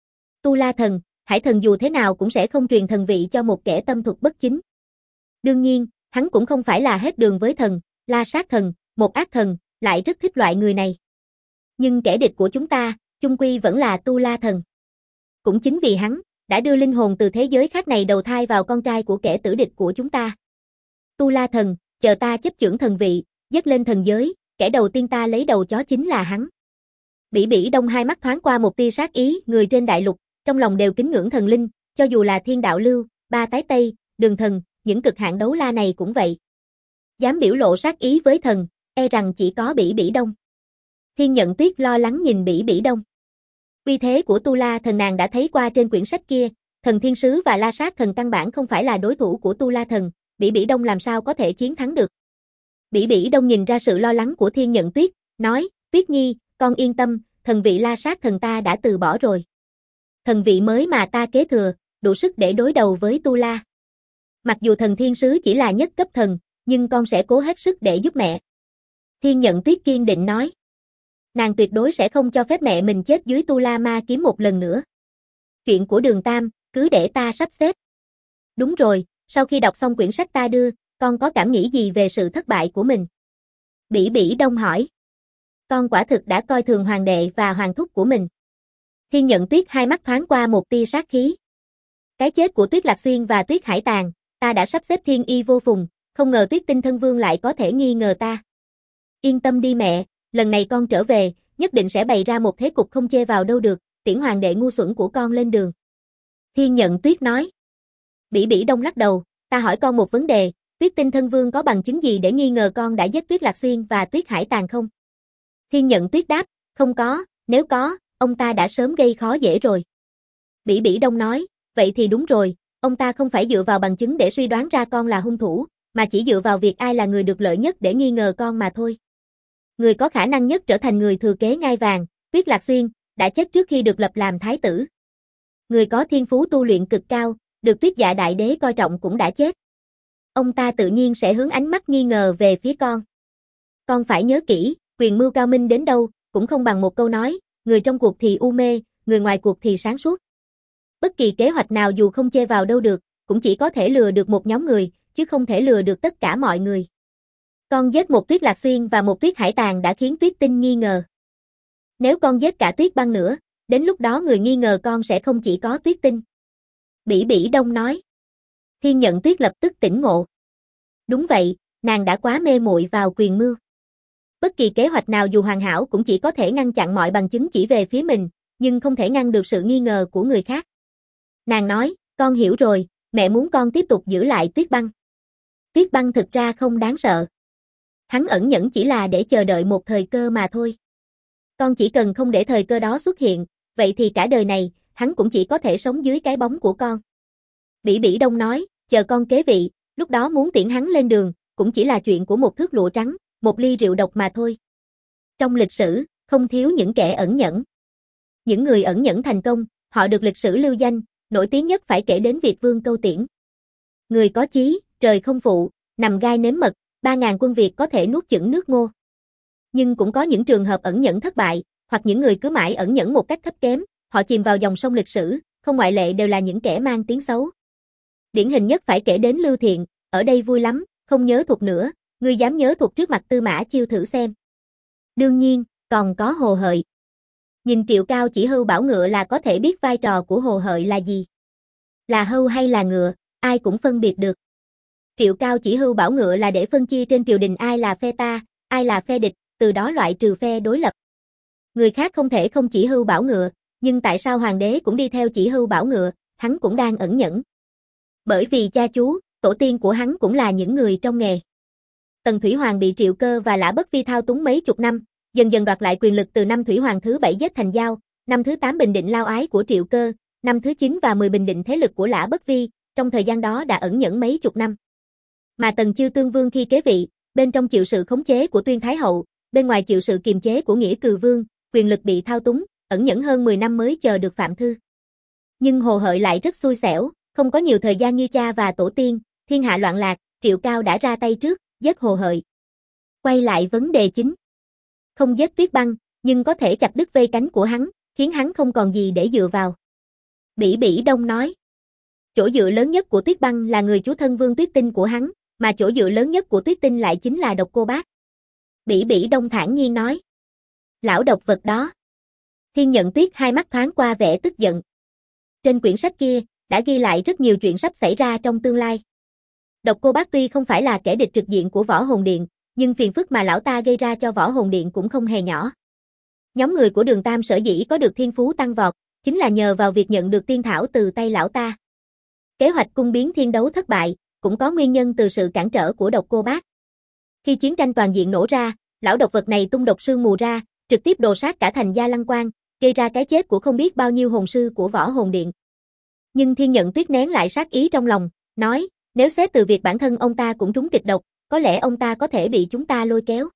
Tu La Thần, Hải Thần dù thế nào cũng sẽ không truyền thần vị cho một kẻ tâm thuật bất chính. Đương nhiên, hắn cũng không phải là hết đường với thần, La Sát Thần, một ác thần, lại rất thích loại người này. Nhưng kẻ địch của chúng ta, chung quy vẫn là Tu La Thần. Cũng chính vì hắn, đã đưa linh hồn từ thế giới khác này đầu thai vào con trai của kẻ tử địch của chúng ta. Tu La Thần, chờ ta chấp chưởng thần vị, dâng lên thần giới, kẻ đầu tiên ta lấy đầu chó chính là hắn. Bỉ Bỉ Đông hai mắt thoáng qua một tia sát ý, người trên đại lục, trong lòng đều kính ngưỡng thần linh, cho dù là Thiên Đạo Lưu, Ba Tái Tây, Đường Thần, những cực hạn đấu la này cũng vậy. Dám biểu lộ sát ý với thần, e rằng chỉ có Bỉ Bỉ Đông. Thiên Nhận Tuyết lo lắng nhìn Bỉ Bỉ Đông. Uy thế của Tu La Thần nàng đã thấy qua trên quyển sách kia, thần thiên sứ và La Sát Thần căn bản không phải là đối thủ của Tu La Thần, Bỉ Bỉ Đông làm sao có thể chiến thắng được. Bỉ Bỉ Đông nhìn ra sự lo lắng của Thiên Nhận Tuyết, nói, Tuyết Nhi, con yên tâm, thần vị La Sát Thần ta đã từ bỏ rồi. Thần vị mới mà ta kế thừa, đủ sức để đối đầu với Tu La. Mặc dù thần thiên sứ chỉ là nhất cấp thần, nhưng con sẽ cố hết sức để giúp mẹ. Thiên Nhận Tuyết kiên định nói. Nàng tuyệt đối sẽ không cho phép mẹ mình chết dưới Tu La Ma kiếm một lần nữa. Chuyện của Đường Tam, cứ để ta sắp xếp. Đúng rồi, sau khi đọc xong quyển sách ta đưa, con có cảm nghĩ gì về sự thất bại của mình? Bỉ Bỉ Đông hỏi. Con quả thực đã coi thường hoàng đệ và hoàng thúc của mình. Thiên Nhận Tuyết hai mắt thoáng qua một tia sát khí. Cái chết của Tuyết Lạc Xuyên và Tuyết Hải Tàng, ta đã sắp xếp thiên y vô phùng, không ngờ Tuyết Tinh Thân Vương lại có thể nghi ngờ ta. Yên tâm đi mẹ, lần này con trở về, nhất định sẽ bày ra một thế cục không chê vào đâu được, tiễn hoàng đệ ngu xuẩn của con lên đường. Thiên Nhận Tuyết nói. Bỉ Bỉ Đông lắc đầu, ta hỏi con một vấn đề, Tuyết Tinh Thân Vương có bằng chứng gì để nghi ngờ con đã giết Tuyết Lạc Xuyên và Tuyết Hải Tàng không? Thiên Nhận Tuyết đáp, không có, nếu có, ông ta đã sớm gây khó dễ rồi. Bỉ Bỉ Đông nói, vậy thì đúng rồi, Ông ta không phải dựa vào bằng chứng để suy đoán ra con là hung thủ, mà chỉ dựa vào việc ai là người được lợi nhất để nghi ngờ con mà thôi. Người có khả năng nhất trở thành người thừa kế ngai vàng, Tuyết Lạc Xuyên, đã chết trước khi được lập làm thái tử. Người có thiên phú tu luyện cực cao, được Tuyết Dạ Đại Đế coi trọng cũng đã chết. Ông ta tự nhiên sẽ hướng ánh mắt nghi ngờ về phía con. Con phải nhớ kỹ, quyền mưu cao minh đến đâu, cũng không bằng một câu nói, người trong cuộc thì u mê, người ngoài cuộc thì sáng suốt. Bất kỳ kế hoạch nào dù không chê vào đâu được, cũng chỉ có thể lừa được một nhóm người, chứ không thể lừa được tất cả mọi người. Con giết một Tuyết Lạc Xuyên và một Tuyết Hải Tàng đã khiến Tuyết Tinh nghi ngờ. Nếu con giết cả Tuyết Băng nữa, đến lúc đó người nghi ngờ con sẽ không chỉ có Tuyết Tinh. Bỉ Bỉ Đông nói. Thiên Nhận Tuyết lập tức tỉnh ngộ. Đúng vậy, nàng đã quá mê muội vào quyền mưu. Bất kỳ kế hoạch nào dù hoàn hảo cũng chỉ có thể ngăn chặn mọi bằng chứng chỉ về phía mình, nhưng không thể ngăn được sự nghi ngờ của người khác. Nàng nói, con hiểu rồi, mẹ muốn con tiếp tục giữ lại Tuyết Băng. Tuyết Băng thực ra không đáng sợ. Hắn ẩn nhẫn chỉ là để chờ đợi một thời cơ mà thôi. Con chỉ cần không để thời cơ đó xuất hiện, vậy thì cả đời này, hắn cũng chỉ có thể sống dưới cái bóng của con. Bỉ Bỉ Đông nói, chờ con kế vị, lúc đó muốn tiễn hắn lên đường, cũng chỉ là chuyện của một thước lụa trắng, một ly rượu độc mà thôi. Trong lịch sử, không thiếu những kẻ ẩn nhẫn. Những người ẩn nhẫn thành công, họ được lịch sử lưu danh, nổi tiếng nhất phải kể đến Việt Vương Câu Tiễn. Người có chí, trời không phụ, nằm gai nếm mật, 3.000 quân Việt có thể nuốt chửng nước Ngô. Nhưng cũng có những trường hợp ẩn nhẫn thất bại, hoặc những người cứ mãi ẩn nhẫn một cách thấp kém, họ chìm vào dòng sông lịch sử, không ngoại lệ đều là những kẻ mang tiếng xấu. Điển hình nhất phải kể đến Lưu Thiện, ở đây vui lắm, không nhớ thuộc nữa, ngươi dám nhớ thuộc trước mặt Tư Mã Chiêu thử xem. Đương nhiên, còn có Hồ Hợi. Nhìn Triệu Cao chỉ hưu bảo ngựa là có thể biết vai trò của Hồ Hợi là gì. Là hưu hay là ngựa, ai cũng phân biệt được. Triệu Cao chỉ hưu bảo ngựa là để phân chia trên triều đình ai là phe ta, ai là phe địch, từ đó loại trừ phe đối lập. Người khác không thể không chỉ hưu bảo ngựa, nhưng tại sao hoàng đế cũng đi theo chỉ hưu bảo ngựa, hắn cũng đang ẩn nhẫn. Bởi vì cha chú, tổ tiên của hắn cũng là những người trong nghề. Tần Thủy Hoàng bị Triệu Cơ và Lã Bất Vi thao túng mấy chục năm, dần dần đoạt lại quyền lực từ năm Thủy Hoàng thứ 7 giết Thành Giao, năm thứ 8 bình định lao ái của Triệu Cơ, năm thứ 9 và 10 bình định thế lực của Lã Bất Vi, trong thời gian đó đã ẩn nhẫn mấy chục năm. Mà Tần Chiêu Tương Vương khi kế vị, bên trong chịu sự khống chế của Tuyên Thái Hậu, bên ngoài chịu sự kiềm chế của Nghĩa Cừ Vương, quyền lực bị thao túng, ẩn nhẫn hơn 10 năm mới chờ được Phạm Thư. Nhưng Hồ Hợi lại rất xui xẻo, không có nhiều thời gian như cha và tổ tiên, thiên hạ loạn lạc, Triệu Cao đã ra tay trước, giết Hồ Hợi. Quay lại vấn đề chính. Không giết Tuyết Băng, nhưng có thể chặt đứt vây cánh của hắn, khiến hắn không còn gì để dựa vào. Bỉ Bỉ Đông nói. Chỗ dựa lớn nhất của Tuyết Băng là người chú thân Vương Tuyết Tinh của hắn, mà chỗ dựa lớn nhất của Tuyết Tinh lại chính là Độc Cô Bác. Bỉ Bỉ Đông thản nhiên nói. Lão độc vật đó. Thiên Nhận Tuyết hai mắt thoáng qua vẻ tức giận. Trên quyển sách kia, đã ghi lại rất nhiều chuyện sắp xảy ra trong tương lai. Độc Cô Bác tuy không phải là kẻ địch trực diện của Võ Hồn Điện, nhưng phiền phức mà lão ta gây ra cho Võ Hồn Điện cũng không hề nhỏ. Nhóm người của Đường Tam sở dĩ có được thiên phú tăng vọt, chính là nhờ vào việc nhận được tiên thảo từ tay lão ta. Kế hoạch cung biến thiên đấu thất bại, cũng có nguyên nhân từ sự cản trở của Độc Cô Bác. Khi chiến tranh toàn diện nổ ra, lão độc vật này tung độc sương mù ra, trực tiếp đồ sát cả thành Gia Lăng Quan, gây ra cái chết của không biết bao nhiêu hồn sư của Võ Hồn Điện. Nhưng Thiên Nhận Tuyết nén lại sát ý trong lòng, nói, nếu xét từ việc bản thân ông ta cũng trúng kịch độc, có lẽ ông ta có thể bị chúng ta lôi kéo.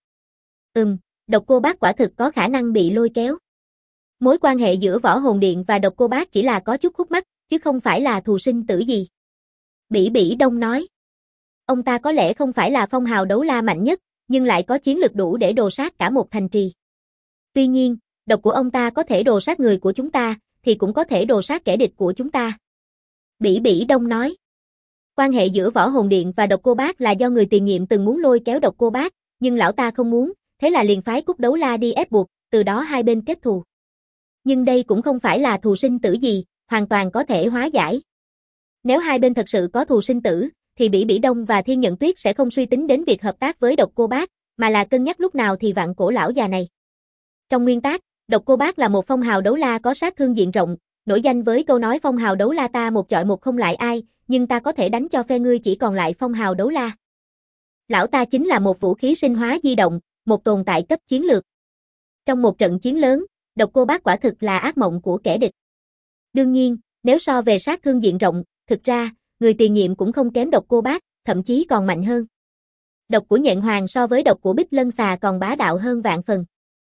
Độc Cô Bác quả thực có khả năng bị lôi kéo. Mối quan hệ giữa Võ Hồn Điện và Độc Cô Bác chỉ là có chút khúc mắc, chứ không phải là thù sinh tử gì. Bỉ Bỉ Đông nói. Ông ta có lẽ không phải là phong hào đấu la mạnh nhất, nhưng lại có chiến lực đủ để đồ sát cả một thành trì. Tuy nhiên, độc của ông ta có thể đồ sát người của chúng ta, thì cũng có thể đồ sát kẻ địch của chúng ta. Bỉ Bỉ Đông nói. Quan hệ giữa Võ Hồn Điện và Độc Cô Bác là do người tiền nhiệm từng muốn lôi kéo Độc Cô Bác, nhưng lão ta không muốn, thế là liền phái Cúc Đấu La đi ép buộc, từ đó hai bên kết thù. Nhưng đây cũng không phải là thù sinh tử gì, hoàn toàn có thể hóa giải. Nếu hai bên thật sự có thù sinh tử, thì Bỉ Bỉ Đông và Thiên Nhận Tuyết sẽ không suy tính đến việc hợp tác với Độc Cô Bác, mà là cân nhắc lúc nào thì vặn cổ lão già này. Trong nguyên tắc, Độc Cô Bác là một phong hào đấu la có sát thương diện rộng, nổi danh với câu nói phong hào đấu la ta một chọi một không lại ai, nhưng ta có thể đánh cho phe ngươi chỉ còn lại phong hào đấu la. Lão ta chính là một vũ khí sinh hóa di động, một tồn tại cấp chiến lược. Trong một trận chiến lớn, Độc Cô Bác quả thực là ác mộng của kẻ địch. Đương nhiên, nếu so về sát thương diện rộng, thực ra, người tiền nhiệm cũng không kém độc cô bác, thậm chí còn mạnh hơn. Độc của nhện hoàng so với độc của Bích Lân xà còn bá đạo hơn vạn phần.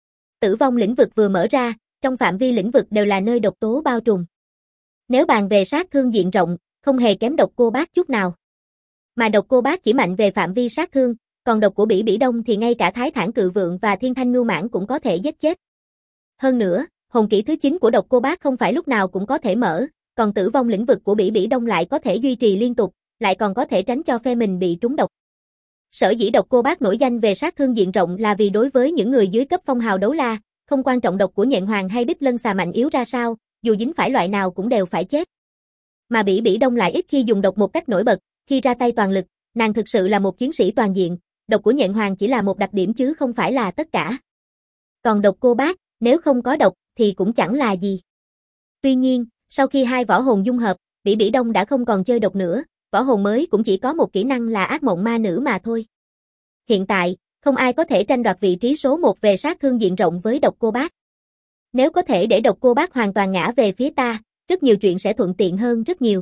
Tử vong lĩnh vực vừa mở ra, trong phạm vi lĩnh vực đều là nơi độc tố bao trùm. Nếu bàn về sát thương diện rộng, không hề kém độc cô bác chút nào. Mà độc cô bác chỉ mạnh về phạm vi sát thương, còn độc của Bỉ Bỉ Đông thì ngay cả Thái Thản Cự Vượng và Thiên Thanh Ngưu Mãng cũng có thể giết chết. Hơn nữa, hồn kỹ thứ 9 của độc cô bác không phải lúc nào cũng có thể mở, còn tử vong lĩnh vực của Bỉ Bỉ Đông lại có thể duy trì liên tục, lại còn có thể tránh cho phe mình bị trúng độc. Sở dĩ độc cô bác nổi danh về sát thương diện rộng là vì đối với những người dưới cấp phong hào đấu la, không quan trọng độc của nhện hoàng hay Bích Lân xà mạnh yếu ra sao, dù dính phải loại nào cũng đều phải chết. Mà Bỉ Bỉ Đông lại ít khi dùng độc một cách nổi bật, khi ra tay toàn lực, nàng thực sự là một chiến sĩ toàn diện, độc của nhện hoàng chỉ là một đặc điểm chứ không phải là tất cả. Còn độc cô bác, nếu không có độc thì cũng chẳng là gì. Tuy nhiên, sau khi hai võ hồn dung hợp, Bỉ Bỉ Đông đã không còn chơi độc nữa, võ hồn mới cũng chỉ có một kỹ năng là ác mộng ma nữ mà thôi. Hiện tại, không ai có thể tranh đoạt vị trí số 1 về sát thương diện rộng với độc cô bác. Nếu có thể để độc cô bác hoàn toàn ngã về phía ta, rất nhiều chuyện sẽ thuận tiện hơn rất nhiều.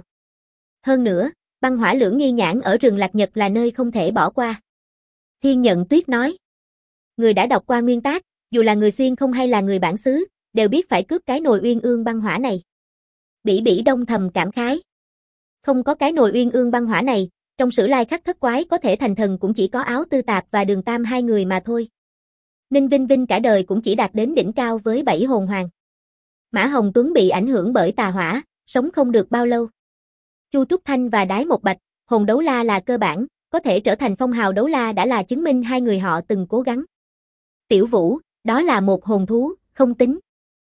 Hơn nữa, băng hỏa lưỡng nghi nhãn ở rừng Lạc Nhật là nơi không thể bỏ qua. Thiên Nhận Tuyết nói. Người đã đọc qua nguyên tác, dù là người xuyên không hay là người bản xứ, đều biết phải cướp cái nồi uyên ương băng hỏa này. Bỉ Bỉ Đông thầm cảm khái. Không có cái nồi uyên ương băng hỏa này, trong Sử Lai Khắc Thất Quái có thể thành thần cũng chỉ có Áo Tư Tạp và Đường Tam hai người mà thôi. Ninh Vinh Vinh cả đời cũng chỉ đạt đến đỉnh cao với 7 hồn hoàng. Mã Hồng Tuấn bị ảnh hưởng bởi tà hỏa, sống không được bao lâu. Chu Trúc Thanh và Đái Một Bạch, hồn đấu la là cơ bản, có thể trở thành phong hào đấu la đã là chứng minh hai người họ từng cố gắng. Tiểu Vũ, đó là một hồn thú, không tính.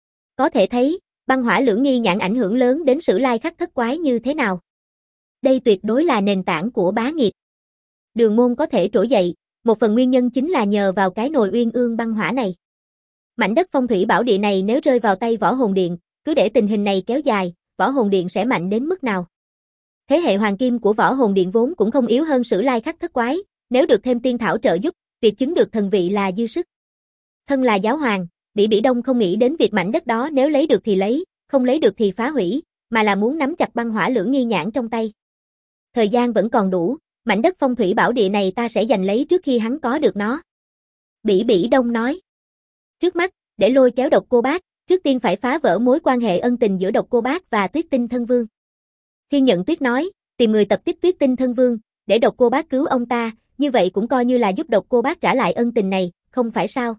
Có thể thấy, băng hỏa lưỡng nghi nhãn ảnh hưởng lớn đến Sử Lai Khắc Thất Quái như thế nào. Đây tuyệt đối là nền tảng của bá nghiệp. Đường môn có thể trỗi dậy, một phần nguyên nhân chính là nhờ vào cái nồi uyên ương băng hỏa này. Mảnh đất phong thủy bảo địa này nếu rơi vào tay Võ Hồn Điện, cứ để tình hình này kéo dài, Võ Hồn Điện sẽ mạnh đến mức nào? Thế hệ hoàng kim của Võ Hồn Điện vốn cũng không yếu hơn Sử Lai Khắc Thất Quái, nếu được thêm tiên thảo trợ giúp, việc chứng được thần vị là dư sức. Thân là giáo hoàng, Bỉ Bỉ Đông không nghĩ đến việc mảnh đất đó nếu lấy được thì lấy, không lấy được thì phá hủy, mà là muốn nắm chặt băng hỏa lưỡng nghi nhãn trong tay. Thời gian vẫn còn đủ, mảnh đất phong thủy bảo địa này ta sẽ giành lấy trước khi hắn có được nó. Bỉ Bỉ Đông nói. Trước mắt, để lôi kéo độc cô bác, trước tiên phải phá vỡ mối quan hệ ân tình giữa độc cô bác và Tuyết Tinh Thân Vương. Thiên Nhận Tuyết nói, tìm người tập kích Tuyết Tinh Thân Vương, để độc cô bác cứu ông ta, như vậy cũng coi như là giúp độc cô bác trả lại ân tình này, không phải sao?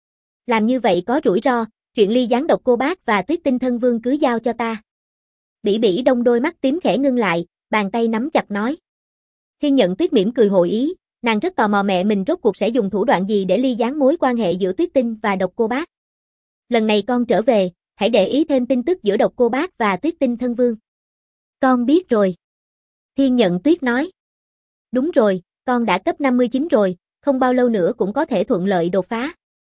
Làm như vậy có rủi ro, chuyện ly gián độc cô bác và Tuyết Tinh Thân Vương cứ giao cho ta. Bỉ Bỉ Đông đôi mắt tím khẽ ngưng lại, bàn tay nắm chặt nói. Thiên Nhận Tuyết mỉm cười hội ý, nàng rất tò mò mẹ mình rốt cuộc sẽ dùng thủ đoạn gì để ly gián mối quan hệ giữa Tuyết Tinh và độc cô bác. Lần này con trở về, hãy để ý thêm tin tức giữa độc cô bác và Tuyết Tinh Thân Vương. Con biết rồi. Thiên Nhận Tuyết nói. Đúng rồi, con đã cấp 59 rồi, không bao lâu nữa cũng có thể thuận lợi đột phá.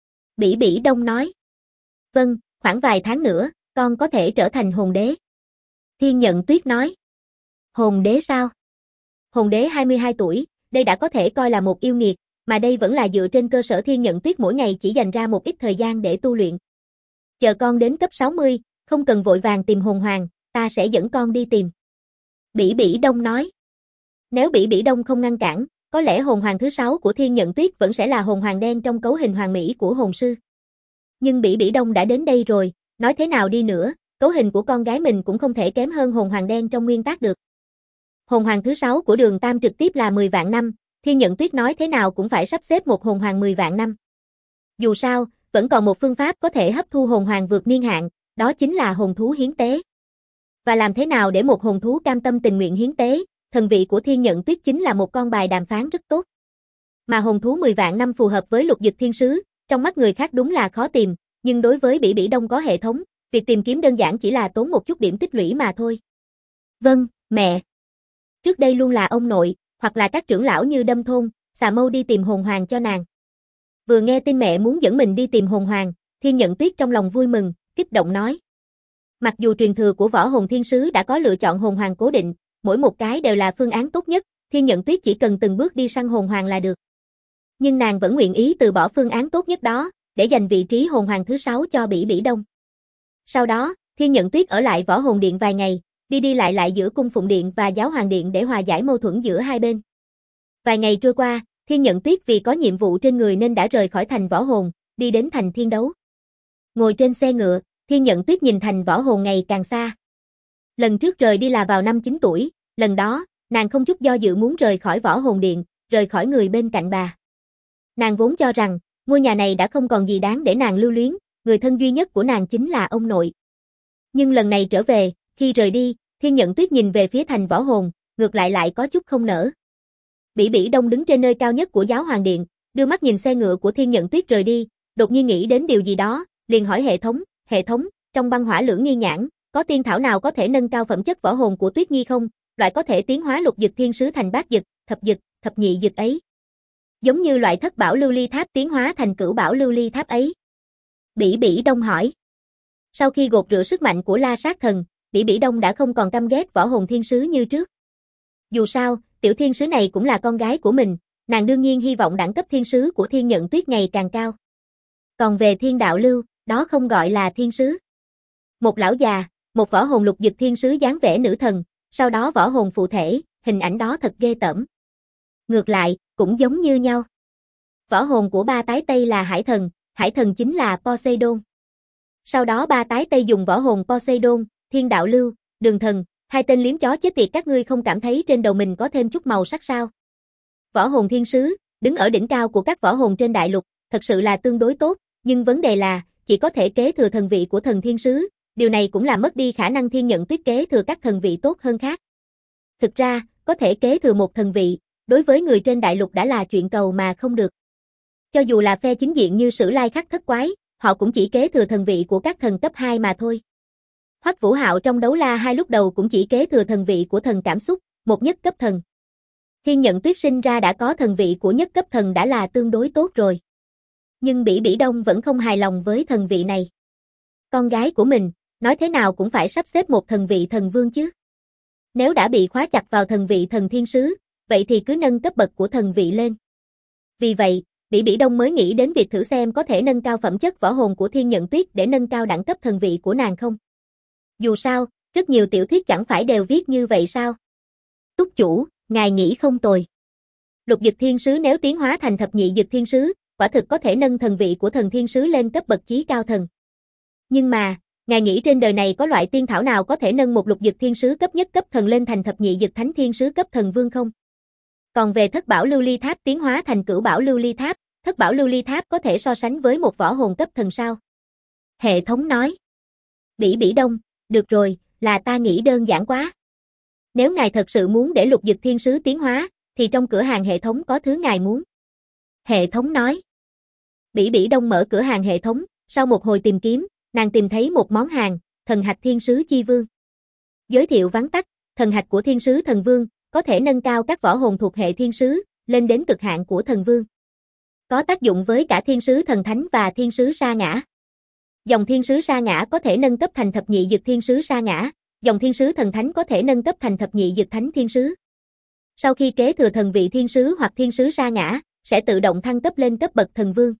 Bỉ Bỉ Đông nói. Vâng, khoảng vài tháng nữa, con có thể trở thành hồn đế. Thiên Nhận Tuyết nói. Hồn đế sao? Hồn đế 22 tuổi, đây đã có thể coi là một yêu nghiệt, mà đây vẫn là dựa trên cơ sở Thiên Nhận Tuyết mỗi ngày chỉ dành ra một ít thời gian để tu luyện. Chờ con đến cấp 60, không cần vội vàng tìm hồn hoàng, ta sẽ dẫn con đi tìm. Bỉ Bỉ Đông nói. Nếu Bỉ Bỉ Đông không ngăn cản, có lẽ hồn hoàng thứ 6 của Thiên Nhận Tuyết vẫn sẽ là hồn hoàng đen trong cấu hình hoàng mỹ của hồn sư. Nhưng Bỉ Bỉ Đông đã đến đây rồi, nói thế nào đi nữa, cấu hình của con gái mình cũng không thể kém hơn hồn hoàng đen trong nguyên tác được. Hồn hoàng thứ 6 của Đường Tam trực tiếp là 10 vạn năm, Thiên Nhận Tuyết nói thế nào cũng phải sắp xếp một hồn hoàng 10 vạn năm. Dù sao, vẫn còn một phương pháp có thể hấp thu hồn hoàng vượt niên hạn, đó chính là hồn thú hiến tế. Và làm thế nào để một hồn thú cam tâm tình nguyện hiến tế, thần vị của Thiên Nhận Tuyết chính là một con bài đàm phán rất tốt. Mà hồn thú 10 vạn năm phù hợp với Lục Dực Thiên Sứ, trong mắt người khác đúng là khó tìm, nhưng đối với Bỉ Bỉ Đông có hệ thống, việc tìm kiếm đơn giản chỉ là tốn một chút điểm tích lũy mà thôi. Vâng, mẹ. Trước đây luôn là ông nội, hoặc là các trưởng lão như Đâm Thôn, Xà Mâu đi tìm hồn hoàng cho nàng. Vừa nghe tin mẹ muốn dẫn mình đi tìm hồn hoàng, Thiên Nhận Tuyết trong lòng vui mừng, kích động nói. Mặc dù truyền thừa của Võ Hồn Thiên Sứ đã có lựa chọn hồn hoàng cố định, mỗi một cái đều là phương án tốt nhất, Thiên Nhận Tuyết chỉ cần từng bước đi săn hồn hoàng là được. Nhưng nàng vẫn nguyện ý từ bỏ phương án tốt nhất đó, để giành vị trí hồn hoàng thứ 6 cho Bỉ Bỉ Đông. Sau đó, Thiên Nhận Tuyết ở lại Võ Hồn Điện vài ngày, đi đi lại lại giữa cung phụng điện và giáo hoàng điện để hòa giải mâu thuẫn giữa hai bên. Vài ngày trôi qua, Thiên Nhận Tuyết vì có nhiệm vụ trên người nên đã rời khỏi thành Võ Hồn, đi đến thành Thiên Đấu. Ngồi trên xe ngựa, Thiên Nhận Tuyết nhìn thành Võ Hồn ngày càng xa. Lần trước rời đi là vào năm 9 tuổi, lần đó, nàng không chút do dự muốn rời khỏi Võ Hồn Điện, rời khỏi người bên cạnh bà. Nàng vốn cho rằng, ngôi nhà này đã không còn gì đáng để nàng lưu luyến, người thân duy nhất của nàng chính là ông nội. Nhưng lần này trở về, khi rời đi, Thiên Nhận Tuyết nhìn về phía thành Võ Hồn, ngược lại có chút không nỡ. Bỉ Bỉ Đông đứng trên nơi cao nhất của giáo hoàng điện, đưa mắt nhìn xe ngựa của Thiên Nhận Tuyết rời đi, đột nhiên nghĩ đến điều gì đó, liền hỏi hệ thống, trong băng hỏa lưỡng nghi nhãn, có tiên thảo nào có thể nâng cao phẩm chất võ hồn của Tuyết Nhi không, loại có thể tiến hóa lục dực thiên sứ thành bát dực, thập nhị dực ấy. Giống như loại thất bảo lưu ly tháp tiến hóa thành cửu bảo lưu ly tháp ấy. Bỉ Bỉ Đông hỏi. Sau khi gột rửa sức mạnh của La Sát Thần, Bỉ Bỉ Đông đã không còn căm ghét võ hồn thiên sứ như trước. Dù sao, tiểu thiên sứ này cũng là con gái của mình, nàng đương nhiên hy vọng đẳng cấp thiên sứ của Thiên Nhận Tuyết ngày càng cao. Còn về thiên đạo lưu, đó không gọi là thiên sứ. Một lão già, một võ hồn lục dực thiên sứ dáng vẻ nữ thần, sau đó võ hồn phụ thể, hình ảnh đó thật ghê tởm. Ngược lại, cũng giống như nhau. Võ hồn của ba tái Tây là hải thần chính là Poseidon. Sau đó ba tái Tây dùng võ hồn Poseidon, thiên đạo lưu, đường thần, hai tên liếm chó chết tiệt, các ngươi không cảm thấy trên đầu mình có thêm chút màu sắc sao? Võ hồn thiên sứ, đứng ở đỉnh cao của các võ hồn trên đại lục, thật sự là tương đối tốt, nhưng vấn đề là, chỉ có thể kế thừa thần vị của thần thiên sứ, điều này cũng làm mất đi khả năng Thiên Nhận Tuyết kế thừa các thần vị tốt hơn khác. Thực ra, có thể kế thừa một thần vị, đối với người trên đại lục đã là chuyện cầu mà không được. Cho dù là phe chính diện như Sử Lai Khắc Thất Quái, họ cũng chỉ kế thừa thần vị của các thần cấp 2 mà thôi. Hoắc Vũ Hạo trong Đấu La 2 lúc đầu cũng chỉ kế thừa thần vị của thần cảm xúc, một nhất cấp thần. Thiên Nhận Tuyết sinh ra đã có thần vị của nhất cấp thần đã là tương đối tốt rồi. Nhưng Bỉ Bỉ Đông vẫn không hài lòng với thần vị này. Con gái của mình, nói thế nào cũng phải sắp xếp một thần vị thần vương chứ. Nếu đã bị khóa chặt vào thần vị thần thiên sứ, vậy thì cứ nâng cấp bậc của thần vị lên. Vì vậy, Bỉ Bỉ Đông mới nghĩ đến việc thử xem có thể nâng cao phẩm chất võ hồn của Thiên Nhận Tuyết để nâng cao đẳng cấp thần vị của nàng không. Dù sao, rất nhiều tiểu thuyết chẳng phải đều viết như vậy sao? Túc chủ, ngài nghĩ không tồi. Lục dực thiên sứ nếu tiến hóa thành thập nhị dực thiên sứ, quả thực có thể nâng thần vị của thần thiên sứ lên cấp bậc chí cao thần. Nhưng mà, ngài nghĩ trên đời này có loại tiên thảo nào có thể nâng một lục dực thiên sứ cấp nhất cấp thần lên thành thập nhị dực thánh thiên sứ cấp thần vương không? Còn về thất bảo lưu ly tháp tiến hóa thành cửu bảo lưu ly tháp, thất bảo lưu ly tháp có thể so sánh với một võ hồn cấp thần sao? Hệ thống nói. Bỉ Bỉ Đông, được rồi, là ta nghĩ đơn giản quá. Nếu ngài thật sự muốn để lục dực thiên sứ tiến hóa, thì trong cửa hàng hệ thống có thứ ngài muốn. Hệ thống nói. Bỉ Bỉ Đông mở cửa hàng hệ thống, sau một hồi tìm kiếm, nàng tìm thấy một món hàng, thần hạch thiên sứ chi vương. Giới thiệu vắn tắt, thần hạch của thiên sứ thần vương, có thể nâng cao các võ hồn thuộc hệ thiên sứ, lên đến cực hạn của thần vương. Có tác dụng với cả thiên sứ thần thánh và thiên sứ sa ngã. Dòng thiên sứ sa ngã có thể nâng cấp thành thập nhị dực thiên sứ sa ngã, dòng thiên sứ thần thánh có thể nâng cấp thành thập nhị dực thánh thiên sứ. Sau khi kế thừa thần vị thiên sứ hoặc thiên sứ sa ngã, sẽ tự động thăng cấp lên cấp bậc thần vương.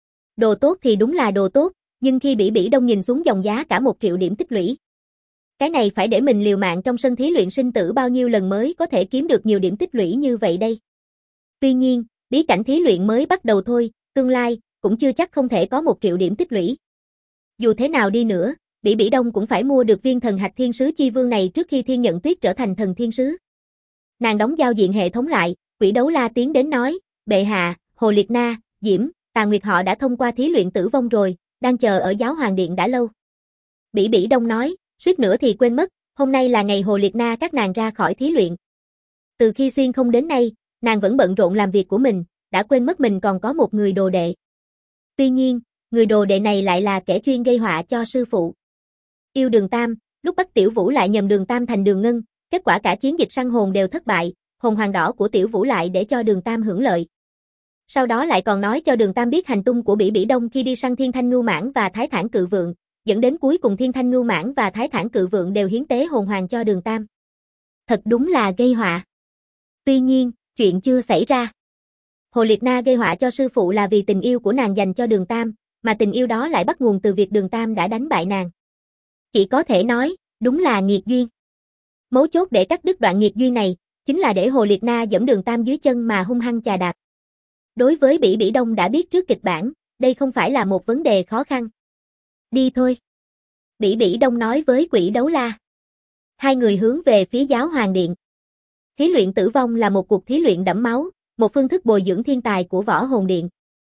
Đồ tốt thì đúng là đồ tốt, nhưng khi Bỉ Bỉ Đông nhìn xuống dòng giá cả 1 triệu điểm tích lũy. Cái này phải để mình liều mạng trong sân thí luyện sinh tử bao nhiêu lần mới có thể kiếm được nhiều điểm tích lũy như vậy đây. Tuy nhiên, bí cảnh thí luyện mới bắt đầu thôi, tương lai, cũng chưa chắc không thể có 1 triệu điểm tích lũy. Dù thế nào đi nữa, Bỉ Bỉ Đông cũng phải mua được viên thần hạch thiên sứ chi vương này trước khi Thiên Nhận Tuyết trở thành thần thiên sứ. Nàng đóng giao diện hệ thống lại, Quỷ Đấu La tiến đến nói, bệ hạ, Hồ Liệt Na, Diễm, Tà Nguyệt họ đã thông qua thí luyện tử vong rồi, đang chờ ở giáo hoàng điện đã lâu. Bỉ Bỉ Đông nói, suýt nữa thì quên mất, hôm nay là ngày Hồ Liệt Na các nàng ra khỏi thí luyện. Từ khi xuyên không đến nay, nàng vẫn bận rộn làm việc của mình, đã quên mất mình còn có một người đồ đệ. Tuy nhiên, người đồ đệ này lại là kẻ chuyên gây họa cho sư phụ. Yêu Đường Tam, lúc bắt Tiểu Vũ lại nhầm Đường Tam thành Đường Ngân, kết quả cả chiến dịch săn hồn đều thất bại, hồn hoàng đỏ của Tiểu Vũ lại để cho Đường Tam hưởng lợi. Sau đó lại còn nói cho Đường Tam biết hành tung của Bỉ Bỉ Đông khi đi săn Thiên Thanh Ngưu Mãng và Thái Thản Cự Vượng, dẫn đến cuối cùng Thiên Thanh Ngưu Mãng và Thái Thản Cự Vượng đều hiến tế hồn hoàng cho Đường Tam. Thật đúng là gây họa. Tuy nhiên, chuyện chưa xảy ra. Hồ Liệt Na gây họa cho sư phụ là vì tình yêu của nàng dành cho Đường Tam, mà tình yêu đó lại bắt nguồn từ việc Đường Tam đã đánh bại nàng. Chỉ có thể nói, đúng là nghiệt duyên. Mấu chốt để cắt đứt đoạn nghiệt duyên này, chính là để Hồ Liệt Na giẫm Đường Tam dưới chân mà hung hăng chà đạp. Đối với Bỉ Bỉ Đông đã biết trước kịch bản, đây không phải là một vấn đề khó khăn. Đi thôi. Bỉ Bỉ Đông nói với Quỷ Đấu La. Hai người hướng về phía Giáo Hoàng Điện. Thí luyện tử vong là một cuộc thí luyện đẫm máu, một phương thức bồi dưỡng thiên tài của Võ Hồn Điện.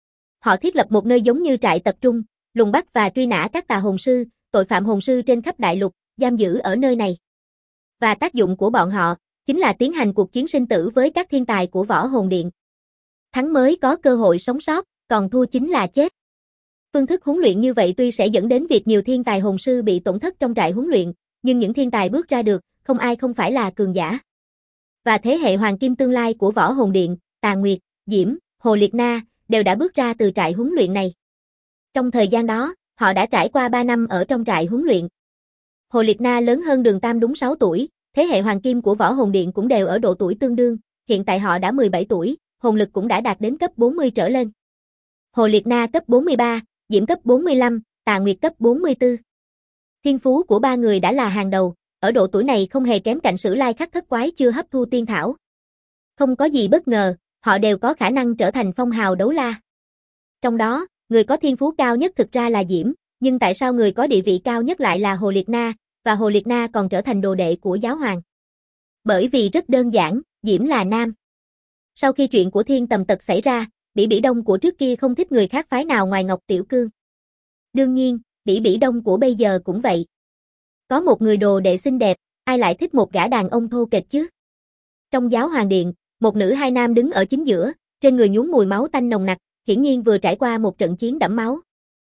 Họ thiết lập một nơi giống như trại tập trung, lùng bắt và truy nã các tà hồn sư, tội phạm hồn sư trên khắp đại lục, giam giữ ở nơi này. Và tác dụng của bọn họ chính là tiến hành cuộc chiến sinh tử với các thiên tài của Võ Hồn Điện. Thắng mới có cơ hội sống sót, còn thua chính là chết. Phương thức huấn luyện như vậy tuy sẽ dẫn đến việc nhiều thiên tài hồn sư bị tổn thất trong trại huấn luyện, nhưng những thiên tài bước ra được, không ai không phải là cường giả. Và thế hệ hoàng kim tương lai của Võ Hồn Điện, Tà Nguyệt, Diễm, Hồ Liệt Na, đều đã bước ra từ trại huấn luyện này. Trong thời gian đó, họ đã trải qua 3 năm ở trong trại huấn luyện. Hồ Liệt Na lớn hơn Đường Tam đúng 6 tuổi, thế hệ hoàng kim của Võ Hồn Điện cũng đều ở độ tuổi tương đương, hiện tại họ đã 17 tuổi, hồn lực cũng đã đạt đến cấp 40 trở lên. Hồ Liệt Na cấp 43, Diễm cấp 45, Tà Nguyệt cấp 44. Thiên phú của ba người đã là hàng đầu, ở độ tuổi này không hề kém cạnh Sử Lai Khắc Thất Quái chưa hấp thu tiên thảo. Không có gì bất ngờ, họ đều có khả năng trở thành phong hào đấu la. Trong đó, người có thiên phú cao nhất thực ra là Diễm, nhưng tại sao người có địa vị cao nhất lại là Hồ Liệt Na, và Hồ Liệt Na còn trở thành đồ đệ của giáo hoàng? Bởi vì rất đơn giản, Diễm là nam. Sau khi chuyện của Thiên Tầm Tật xảy ra, Bỉ Bỉ Đông của trước kia không thích người khác phái nào ngoài Ngọc Tiểu Cương. Đương nhiên, Bỉ Bỉ Đông của bây giờ cũng vậy. Có một người đồ đệ xinh đẹp, ai lại thích một gã đàn ông thô kệch chứ? Trong Giáo Hoàng Điện, một nữ hai nam đứng ở chính giữa, trên người nhuốm mùi máu tanh nồng nặc, hiển nhiên vừa trải qua một trận chiến đẫm máu.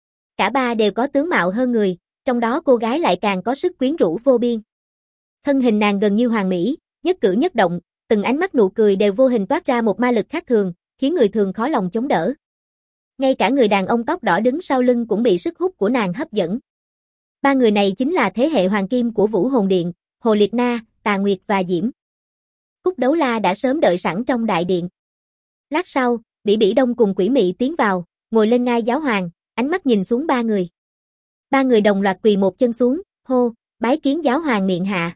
Cả ba đều có tướng mạo hơn người, trong đó cô gái lại càng có sức quyến rũ vô biên. Thân hình nàng gần như hoàn mỹ, nhất cử nhất động, từng ánh mắt nụ cười đều vô hình toát ra một ma lực khác thường, khiến người thường khó lòng chống đỡ. Ngay cả người đàn ông tóc đỏ đứng sau lưng cũng bị sức hút của nàng hấp dẫn. Ba người này chính là thế hệ hoàng kim của Vũ Hồn Điện, Hồ Liệt Na, Tà Nguyệt và Diễm. Cúc Đấu La đã sớm đợi sẵn trong đại điện. Lát sau, Bỉ Bỉ Đông cùng Quỷ Mị tiến vào, ngồi lên ngai giáo hoàng, ánh mắt nhìn xuống ba người. Ba người đồng loạt quỳ một chân xuống, hô, bái kiến giáo hoàng miệng hạ.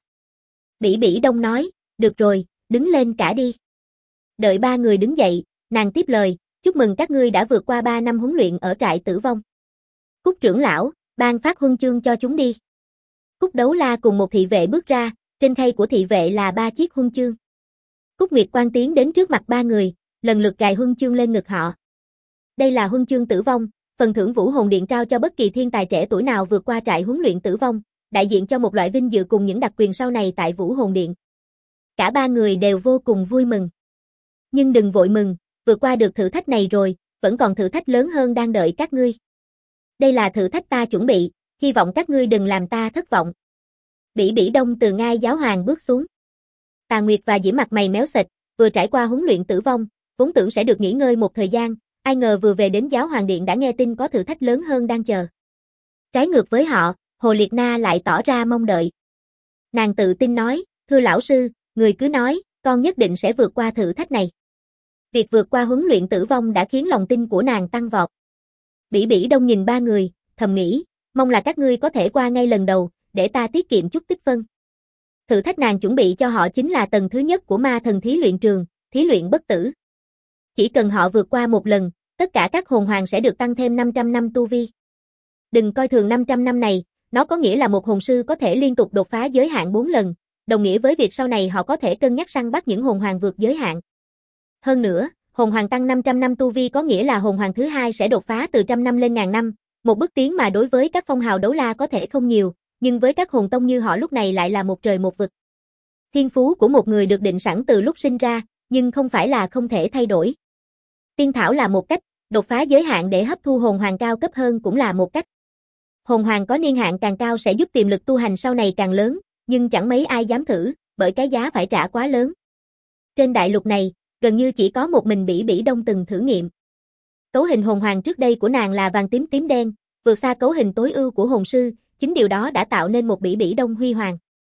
Bỉ Bỉ Đông nói, được rồi, đứng lên cả đi. Đợi ba người đứng dậy, nàng tiếp lời, chúc mừng các ngươi đã vượt qua 3 năm huấn luyện ở trại tử vong. Cúc trưởng lão, ban phát huân chương cho chúng đi. Cúc Đấu La cùng một thị vệ bước ra, trên khay của thị vệ là 3 chiếc huân chương. Cúc Nguyệt Quan tiến đến trước mặt ba người, lần lượt gài huân chương lên ngực họ. Đây là huân chương tử vong, phần thưởng Vũ Hồn Điện trao cho bất kỳ thiên tài trẻ tuổi nào vượt qua trại huấn luyện tử vong, đại diện cho một loại vinh dự cùng những đặc quyền sau này tại Vũ Hồn Điện. Cả ba người đều vô cùng vui mừng. Nhưng đừng vội mừng, vượt qua được thử thách này rồi, vẫn còn thử thách lớn hơn đang đợi các ngươi. Đây là thử thách ta chuẩn bị, hy vọng các ngươi đừng làm ta thất vọng. Bỉ Bỉ Đông từ ngai giáo hoàng bước xuống. Tà Nguyệt và Diễm mặt mày méo xệch, vừa trải qua huấn luyện tử vong, vốn tưởng sẽ được nghỉ ngơi một thời gian, ai ngờ vừa về đến giáo hoàng điện đã nghe tin có thử thách lớn hơn đang chờ. Trái ngược với họ, Hồ Liệt Na lại tỏ ra mong đợi. Nàng tự tin nói, thưa lão sư, người cứ nói, con nhất định sẽ vượt qua thử thách này. Việc vượt qua huấn luyện tử vong đã khiến lòng tin của nàng tăng vọt. Bỉ Bỉ Đông nhìn ba người, thầm nghĩ, mong là các ngươi có thể qua ngay lần đầu, để ta tiết kiệm chút tích phân. Thử thách nàng chuẩn bị cho họ chính là tầng thứ nhất của ma thần thí luyện trường, thí luyện bất tử. Chỉ cần họ vượt qua một lần, tất cả các hồn hoàng sẽ được tăng thêm 500 năm tu vi. Đừng coi thường 500 năm này, nó có nghĩa là một hồn sư có thể liên tục đột phá giới hạn 4 lần, đồng nghĩa với việc sau này họ có thể cân nhắc săn bắt những hồn hoàng vượt giới hạn. Hơn nữa, hồn hoàng tăng 500 năm tu vi có nghĩa là hồn hoàng thứ hai sẽ đột phá từ 100 năm lên ngàn năm, một bước tiến mà đối với các phong hào đấu la có thể không nhiều, nhưng với các hồn tông như họ lúc này lại là một trời một vực. Thiên phú của một người được định sẵn từ lúc sinh ra, nhưng không phải là không thể thay đổi. Tiên thảo là một cách, đột phá giới hạn để hấp thu hồn hoàng cao cấp hơn cũng là một cách. Hồn hoàng có niên hạn càng cao sẽ giúp tiềm lực tu hành sau này càng lớn, nhưng chẳng mấy ai dám thử, bởi cái giá phải trả quá lớn. Trên đại lục này, gần như chỉ có một mình Bỉ Bỉ Đông từng thử nghiệm. Cấu hình hồn hoàng trước đây của nàng là vàng tím tím đen, vượt xa cấu hình tối ưu của hồn sư, chính điều đó đã tạo nên một Bỉ Bỉ Đông huy hoàng.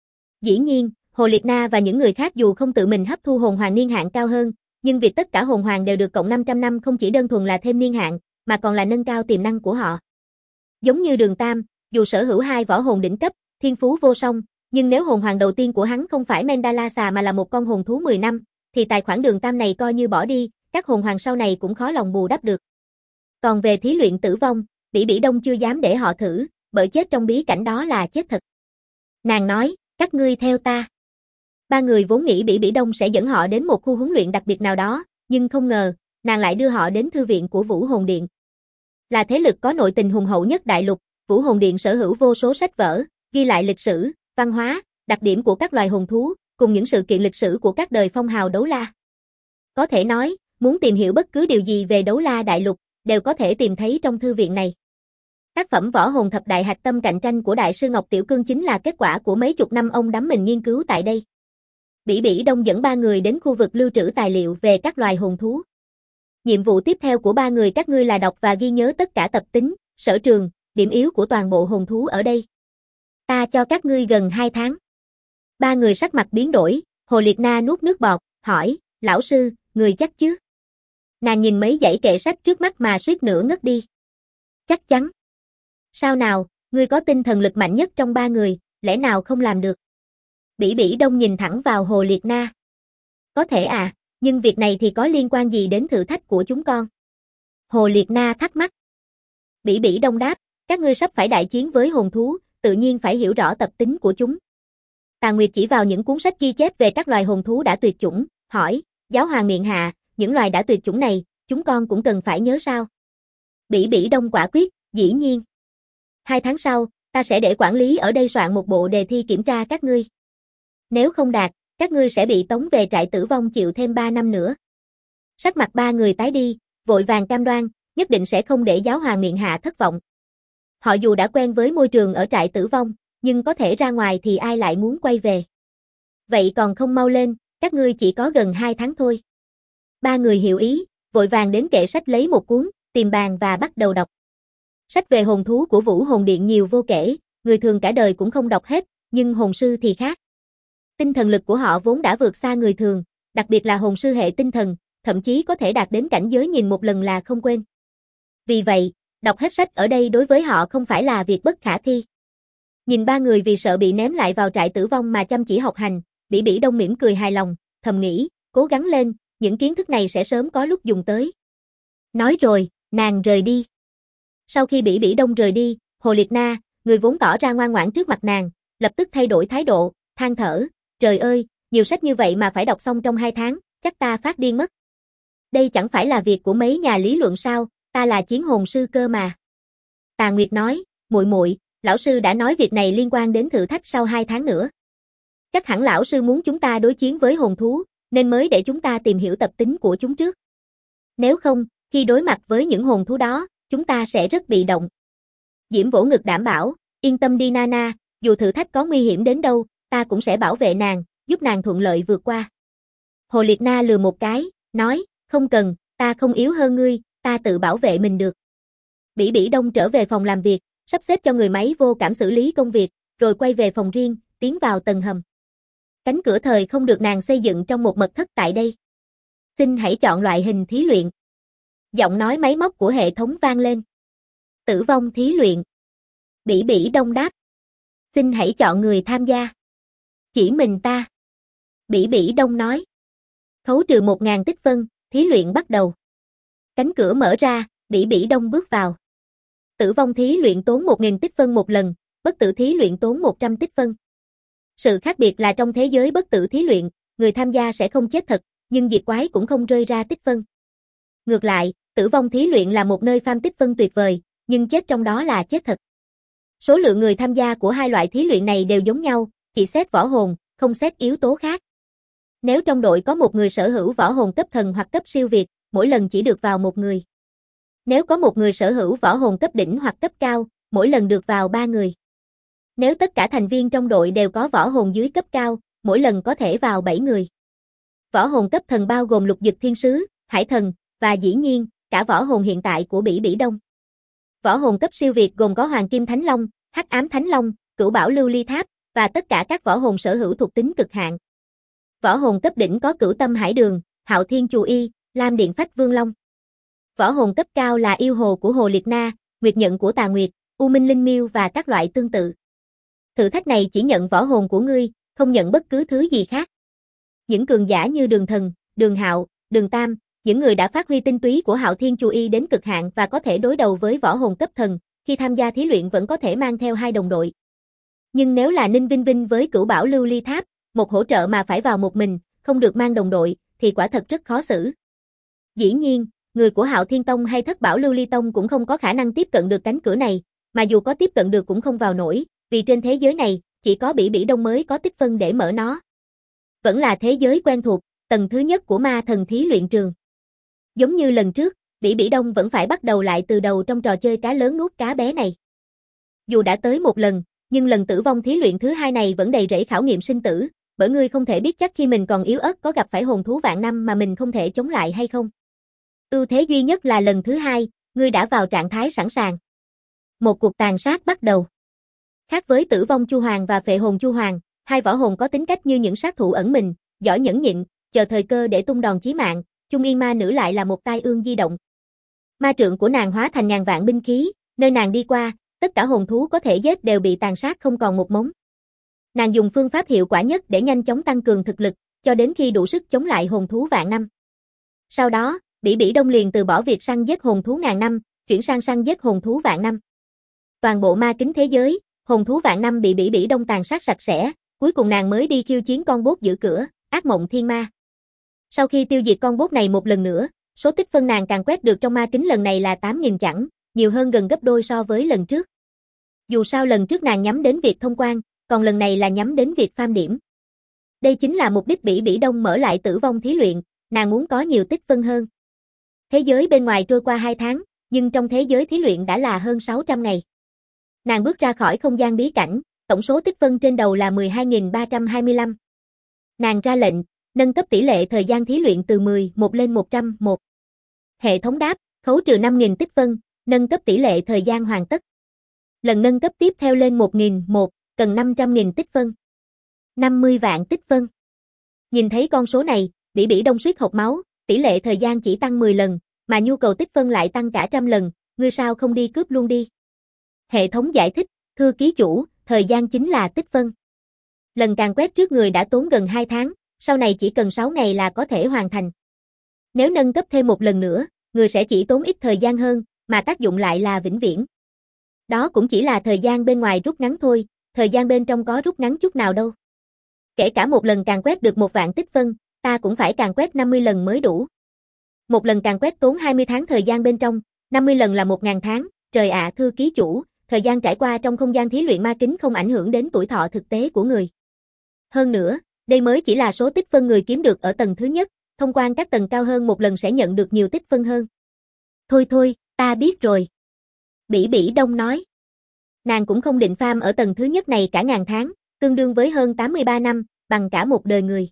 Dĩ nhiên, Hồ Liệt Na và những người khác dù không tự mình hấp thu hồn hoàng niên hạn cao hơn, nhưng việc tất cả hồn hoàng đều được cộng 500 năm không chỉ đơn thuần là thêm niên hạn, mà còn là nâng cao tiềm năng của họ. Giống như Đường Tam, dù sở hữu 2 võ hồn đỉnh cấp, thiên phú vô song, Nhưng nếu hồn hoàng đầu tiên của hắn không phải Mandalasa mà là một con hồn thú 10 năm, thì tài khoản đường tam này coi như bỏ đi, các hồn hoàng sau này cũng khó lòng bù đắp được. Còn về thí luyện tử vong, Bỉ Bỉ Đông chưa dám để họ thử, bởi chết trong bí cảnh đó là chết thật. Nàng nói, các ngươi theo ta. Ba người vốn nghĩ Bỉ Bỉ Đông sẽ dẫn họ đến một khu huấn luyện đặc biệt nào đó, nhưng không ngờ, nàng lại đưa họ đến thư viện của Vũ Hồn Điện. Là thế lực có nội tình hùng hậu nhất đại lục, Vũ Hồn Điện sở hữu vô số sách vở, ghi lại lịch sử, văn hóa, đặc điểm của các loài hồn thú, cùng những sự kiện lịch sử của các đời phong hào đấu la. Có thể nói, muốn tìm hiểu bất cứ điều gì về đấu la đại lục, đều có thể tìm thấy trong thư viện này. Tác phẩm Võ Hồn Thập Đại hạch tâm cạnh tranh của Đại sư Ngọc Tiểu Cương chính là kết quả của mấy chục năm ông đắm mình nghiên cứu tại đây. Bỉ Bỉ Đông dẫn ba người đến khu vực lưu trữ tài liệu về các loài hồn thú. Nhiệm vụ tiếp theo của ba người các ngươi là đọc và ghi nhớ tất cả tập tính, sở trường, điểm yếu của toàn bộ hồn thú ở đây. Ta cho các ngươi gần 2 tháng. Ba người sắc mặt biến đổi, Hồ Liệt Na nuốt nước bọt, hỏi, lão sư, người chắc chứ? Nàng nhìn mấy dãy kệ sách trước mắt mà suýt nữa ngất đi. Chắc chắn. Sao nào, ngươi có tinh thần lực mạnh nhất trong ba người, lẽ nào không làm được? Bỉ Bỉ Đông nhìn thẳng vào Hồ Liệt Na. Có thể à, nhưng việc này thì có liên quan gì đến thử thách của chúng con? Hồ Liệt Na thắc mắc. Bỉ Bỉ Đông đáp, các ngươi sắp phải đại chiến với hồn thú, tự nhiên phải hiểu rõ tập tính của chúng. Tà Nguyệt chỉ vào những cuốn sách ghi chép về các loài hồn thú đã tuyệt chủng, hỏi, giáo hoàng miệng hạ, những loài đã tuyệt chủng này, chúng con cũng cần phải nhớ sao? Bỉ Bỉ Đông quả quyết, dĩ nhiên. 2 tháng sau, ta sẽ để quản lý ở đây soạn một bộ đề thi kiểm tra các ngươi. Nếu không đạt, các ngươi sẽ bị tống về trại tử vong chịu thêm 3 năm nữa. Sắc mặt ba người tái đi, vội vàng cam đoan, nhất định sẽ không để giáo hoàng miệng hạ thất vọng. Họ dù đã quen với môi trường ở trại tử vong, nhưng có thể ra ngoài thì ai lại muốn quay về. Vậy còn không mau lên, các ngươi chỉ có gần 2 tháng thôi. Ba người hiểu ý, vội vàng đến kệ sách lấy một cuốn, tìm bàn và bắt đầu đọc. Sách về hồn thú của Vũ Hồn Điện nhiều vô kể, người thường cả đời cũng không đọc hết, nhưng hồn sư thì khác. Tinh thần lực của họ vốn đã vượt xa người thường, đặc biệt là hồn sư hệ tinh thần, thậm chí có thể đạt đến cảnh giới nhìn một lần là không quên. Vì vậy, đọc hết sách ở đây đối với họ không phải là việc bất khả thi. Nhìn ba người vì sợ bị ném lại vào trại tử vong mà chăm chỉ học hành, Bỉ Bỉ Đông mỉm cười hài lòng, thầm nghĩ, cố gắng lên, những kiến thức này sẽ sớm có lúc dùng tới. Nói rồi, nàng rời đi. Sau khi Bỉ Bỉ Đông rời đi, Hồ Liệt Na, người vốn tỏ ra ngoan ngoãn trước mặt nàng, lập tức thay đổi thái độ, than thở, trời ơi, nhiều sách như vậy mà phải đọc xong trong 2 tháng, chắc ta phát điên mất. Đây chẳng phải là việc của mấy nhà lý luận sao, ta là chiến hồn sư cơ mà. Tà Nguyệt nói, muội muội, lão sư đã nói việc này liên quan đến thử thách sau 2 tháng nữa. Chắc hẳn lão sư muốn chúng ta đối chiến với hồn thú, nên mới để chúng ta tìm hiểu tập tính của chúng trước. Nếu không, khi đối mặt với những hồn thú đó, chúng ta sẽ rất bị động. Diễm vỗ ngực đảm bảo, yên tâm đi Nana, dù thử thách có nguy hiểm đến đâu, ta cũng sẽ bảo vệ nàng, giúp nàng thuận lợi vượt qua. Hồ Liệt Na lừa một cái, nói, không cần, ta không yếu hơn ngươi, ta tự bảo vệ mình được. Bỉ Bỉ Đông trở về phòng làm việc, sắp xếp cho người máy vô cảm xử lý công việc, rồi quay về phòng riêng, tiến vào tầng hầm. Cánh cửa thời không được nàng xây dựng trong một mật thất tại đây. Xin hãy chọn loại hình thí luyện. Giọng nói máy móc của hệ thống vang lên. Tử vong thí luyện. Bỉ Bỉ Đông đáp. Xin hãy chọn người tham gia. Chỉ mình ta. Bỉ Bỉ Đông nói. Khấu trừ 1000 tích phân, thí luyện bắt đầu. Cánh cửa mở ra, Bỉ Bỉ Đông bước vào. Tử vong thí luyện tốn 1000 tích phân một lần, bất tử thí luyện tốn 100 tích phân. Sự khác biệt là trong thế giới bất tử thí luyện, người tham gia sẽ không chết thật, nhưng diệt quái cũng không rơi ra tích phân. Ngược lại, tử vong thí luyện là một nơi farm tích phân tuyệt vời, nhưng chết trong đó là chết thật. Số lượng người tham gia của hai loại thí luyện này đều giống nhau, chỉ xét võ hồn, không xét yếu tố khác. Nếu trong đội có một người sở hữu võ hồn cấp thần hoặc cấp siêu việt, mỗi lần chỉ được vào một người. Nếu có một người sở hữu võ hồn cấp đỉnh hoặc cấp cao, mỗi lần được vào 3 người. Nếu tất cả thành viên trong đội đều có võ hồn dưới cấp cao, mỗi lần có thể vào 7 người. Võ hồn cấp thần bao gồm lục dực thiên sứ, hải thần, và dĩ nhiên, cả võ hồn hiện tại của Bỉ Bỉ Đông. Võ hồn cấp siêu việt gồm có Hoàng Kim Thánh Long, Hắc Ám Thánh Long, Cửu Bảo Lưu Ly Tháp, và tất cả các võ hồn sở hữu thuộc tính cực hạn. Võ hồn cấp đỉnh có Cửu Tâm Hải Đường, Hạo Thiên Chù Y, Lam Điện Phách Vương Long. Võ hồn cấp cao là yêu hồ của Hồ Liệt Na, Nguyệt Nhận của Tà Nguyệt, U Minh Linh Miêu và các loại tương tự. Thử thách này chỉ nhận võ hồn của ngươi, không nhận bất cứ thứ gì khác. Những cường giả như Đường Thần, Đường Hạo, Đường Tam, những người đã phát huy tinh túy của Hạo Thiên Chu Y đến cực hạn và có thể đối đầu với võ hồn cấp thần, khi tham gia thí luyện vẫn có thể mang theo 2 đồng đội. Nhưng nếu là Ninh Vinh Vinh với Cửu Bảo Lưu Ly Tháp, một hỗ trợ mà phải vào một mình, không được mang đồng đội, thì quả thật rất khó xử. Dĩ nhiên, người của Hạo Thiên Tông hay Thất Bảo Lưu Ly Tông cũng không có khả năng tiếp cận được cánh cửa này, mà dù có tiếp cận được cũng không vào nổi, vì trên thế giới này, chỉ có Bỉ Bỉ Đông mới có tích phân để mở nó. Vẫn là thế giới quen thuộc, tầng thứ nhất của ma thần thí luyện trường. Giống như lần trước, Bỉ Bỉ Đông vẫn phải bắt đầu lại từ đầu trong trò chơi cá lớn nuốt cá bé này. Dù đã tới một lần, nhưng lần tử vong thí luyện thứ 2 này vẫn đầy rẫy khảo nghiệm sinh tử, bởi ngươi không thể biết chắc khi mình còn yếu ớt có gặp phải hồn thú vạn năm mà mình không thể chống lại hay không. Ưu thế duy nhất là lần thứ 2, ngươi đã vào trạng thái sẵn sàng. Một cuộc tàn sát bắt đầu. Khác với tử vong Chu Hoàng và phệ hồn Chu Hoàng, 2 võ hồn có tính cách như những sát thủ ẩn mình, giỏi nhẫn nhịn, chờ thời cơ để tung đòn chí mạng. Trung Yên ma nữ lại là một tai ương di động. Ma trượng của nàng hóa thành ngàn vạn binh khí, nơi nàng đi qua, tất cả hồn thú có thể giết đều bị tàn sát không còn một mống. Nàng dùng phương pháp hiệu quả nhất để nhanh chóng tăng cường thực lực, cho đến khi đủ sức chống lại hồn thú vạn năm. Sau đó, Bỉ Bỉ Đông liền từ bỏ việc săn giết hồn thú ngàn năm, chuyển sang săn giết hồn thú vạn năm. Toàn bộ ma kính thế giới, hồn thú vạn năm bị Bỉ Bỉ Đông tàn sát sạch sẽ, cuối cùng nàng mới đi khiêu chiến con bốt giữ cửa, ác mộng thiên ma. Sau khi tiêu diệt con bốt này một lần nữa, số tích phân nàng càng quét được trong ma kính lần này là 8.000 chẵn, nhiều hơn gần gấp đôi so với lần trước. Dù sao lần trước nàng nhắm đến việc thông quan, còn lần này là nhắm đến việc farm điểm. Đây chính là mục đích Bỉ Bỉ Đông mở lại tử vong thí luyện, nàng muốn có nhiều tích phân hơn. Thế giới bên ngoài trôi qua 2 tháng, nhưng trong thế giới thí luyện đã là hơn 600 ngày. Nàng bước ra khỏi không gian bí cảnh, tổng số tích phân trên đầu là 12.325. Nàng ra lệnh, nâng cấp tỷ lệ thời gian thí luyện từ 11 lên 101. Hệ thống đáp, khấu trừ 5.000 tích phân, nâng cấp tỷ lệ thời gian hoàn tất. Lần nâng cấp tiếp theo lên 1.001, cần 500.000 tích phân. 50 vạn tích phân. Nhìn thấy con số này, Bỉ Bỉ Đông suýt hộc máu, tỷ lệ thời gian chỉ tăng 10 lần, mà nhu cầu tích phân lại tăng cả trăm lần, ngươi sao không đi cướp luôn đi. Hệ thống giải thích, thưa ký chủ, thời gian chính là tích phân. Lần càn quét trước người đã tốn gần 2 tháng, sau này chỉ cần 6 ngày là có thể hoàn thành. Nếu nâng cấp thêm một lần nữa, người sẽ chỉ tốn ít thời gian hơn, mà tác dụng lại là vĩnh viễn. Đó cũng chỉ là thời gian bên ngoài rút ngắn thôi, thời gian bên trong có rút ngắn chút nào đâu. Kể cả một lần càn quét được 1 vạn tích phân, ta cũng phải càn quét 50 lần mới đủ. Một lần càn quét tốn 20 tháng thời gian bên trong, 50 lần là 1.000 tháng, trời ạ thưa ký chủ, thời gian trải qua trong không gian thí luyện ma kính không ảnh hưởng đến tuổi thọ thực tế của người. Hơn nữa, đây mới chỉ là số tích phân người kiếm được ở tầng thứ nhất, thông quan các tầng cao hơn một lần sẽ nhận được nhiều tích phân hơn. Thôi thôi, ta biết rồi. Bỉ Bỉ Đông nói. Nàng cũng không định farm ở tầng thứ nhất này cả ngàn tháng, tương đương với hơn 83 năm, bằng cả một đời người.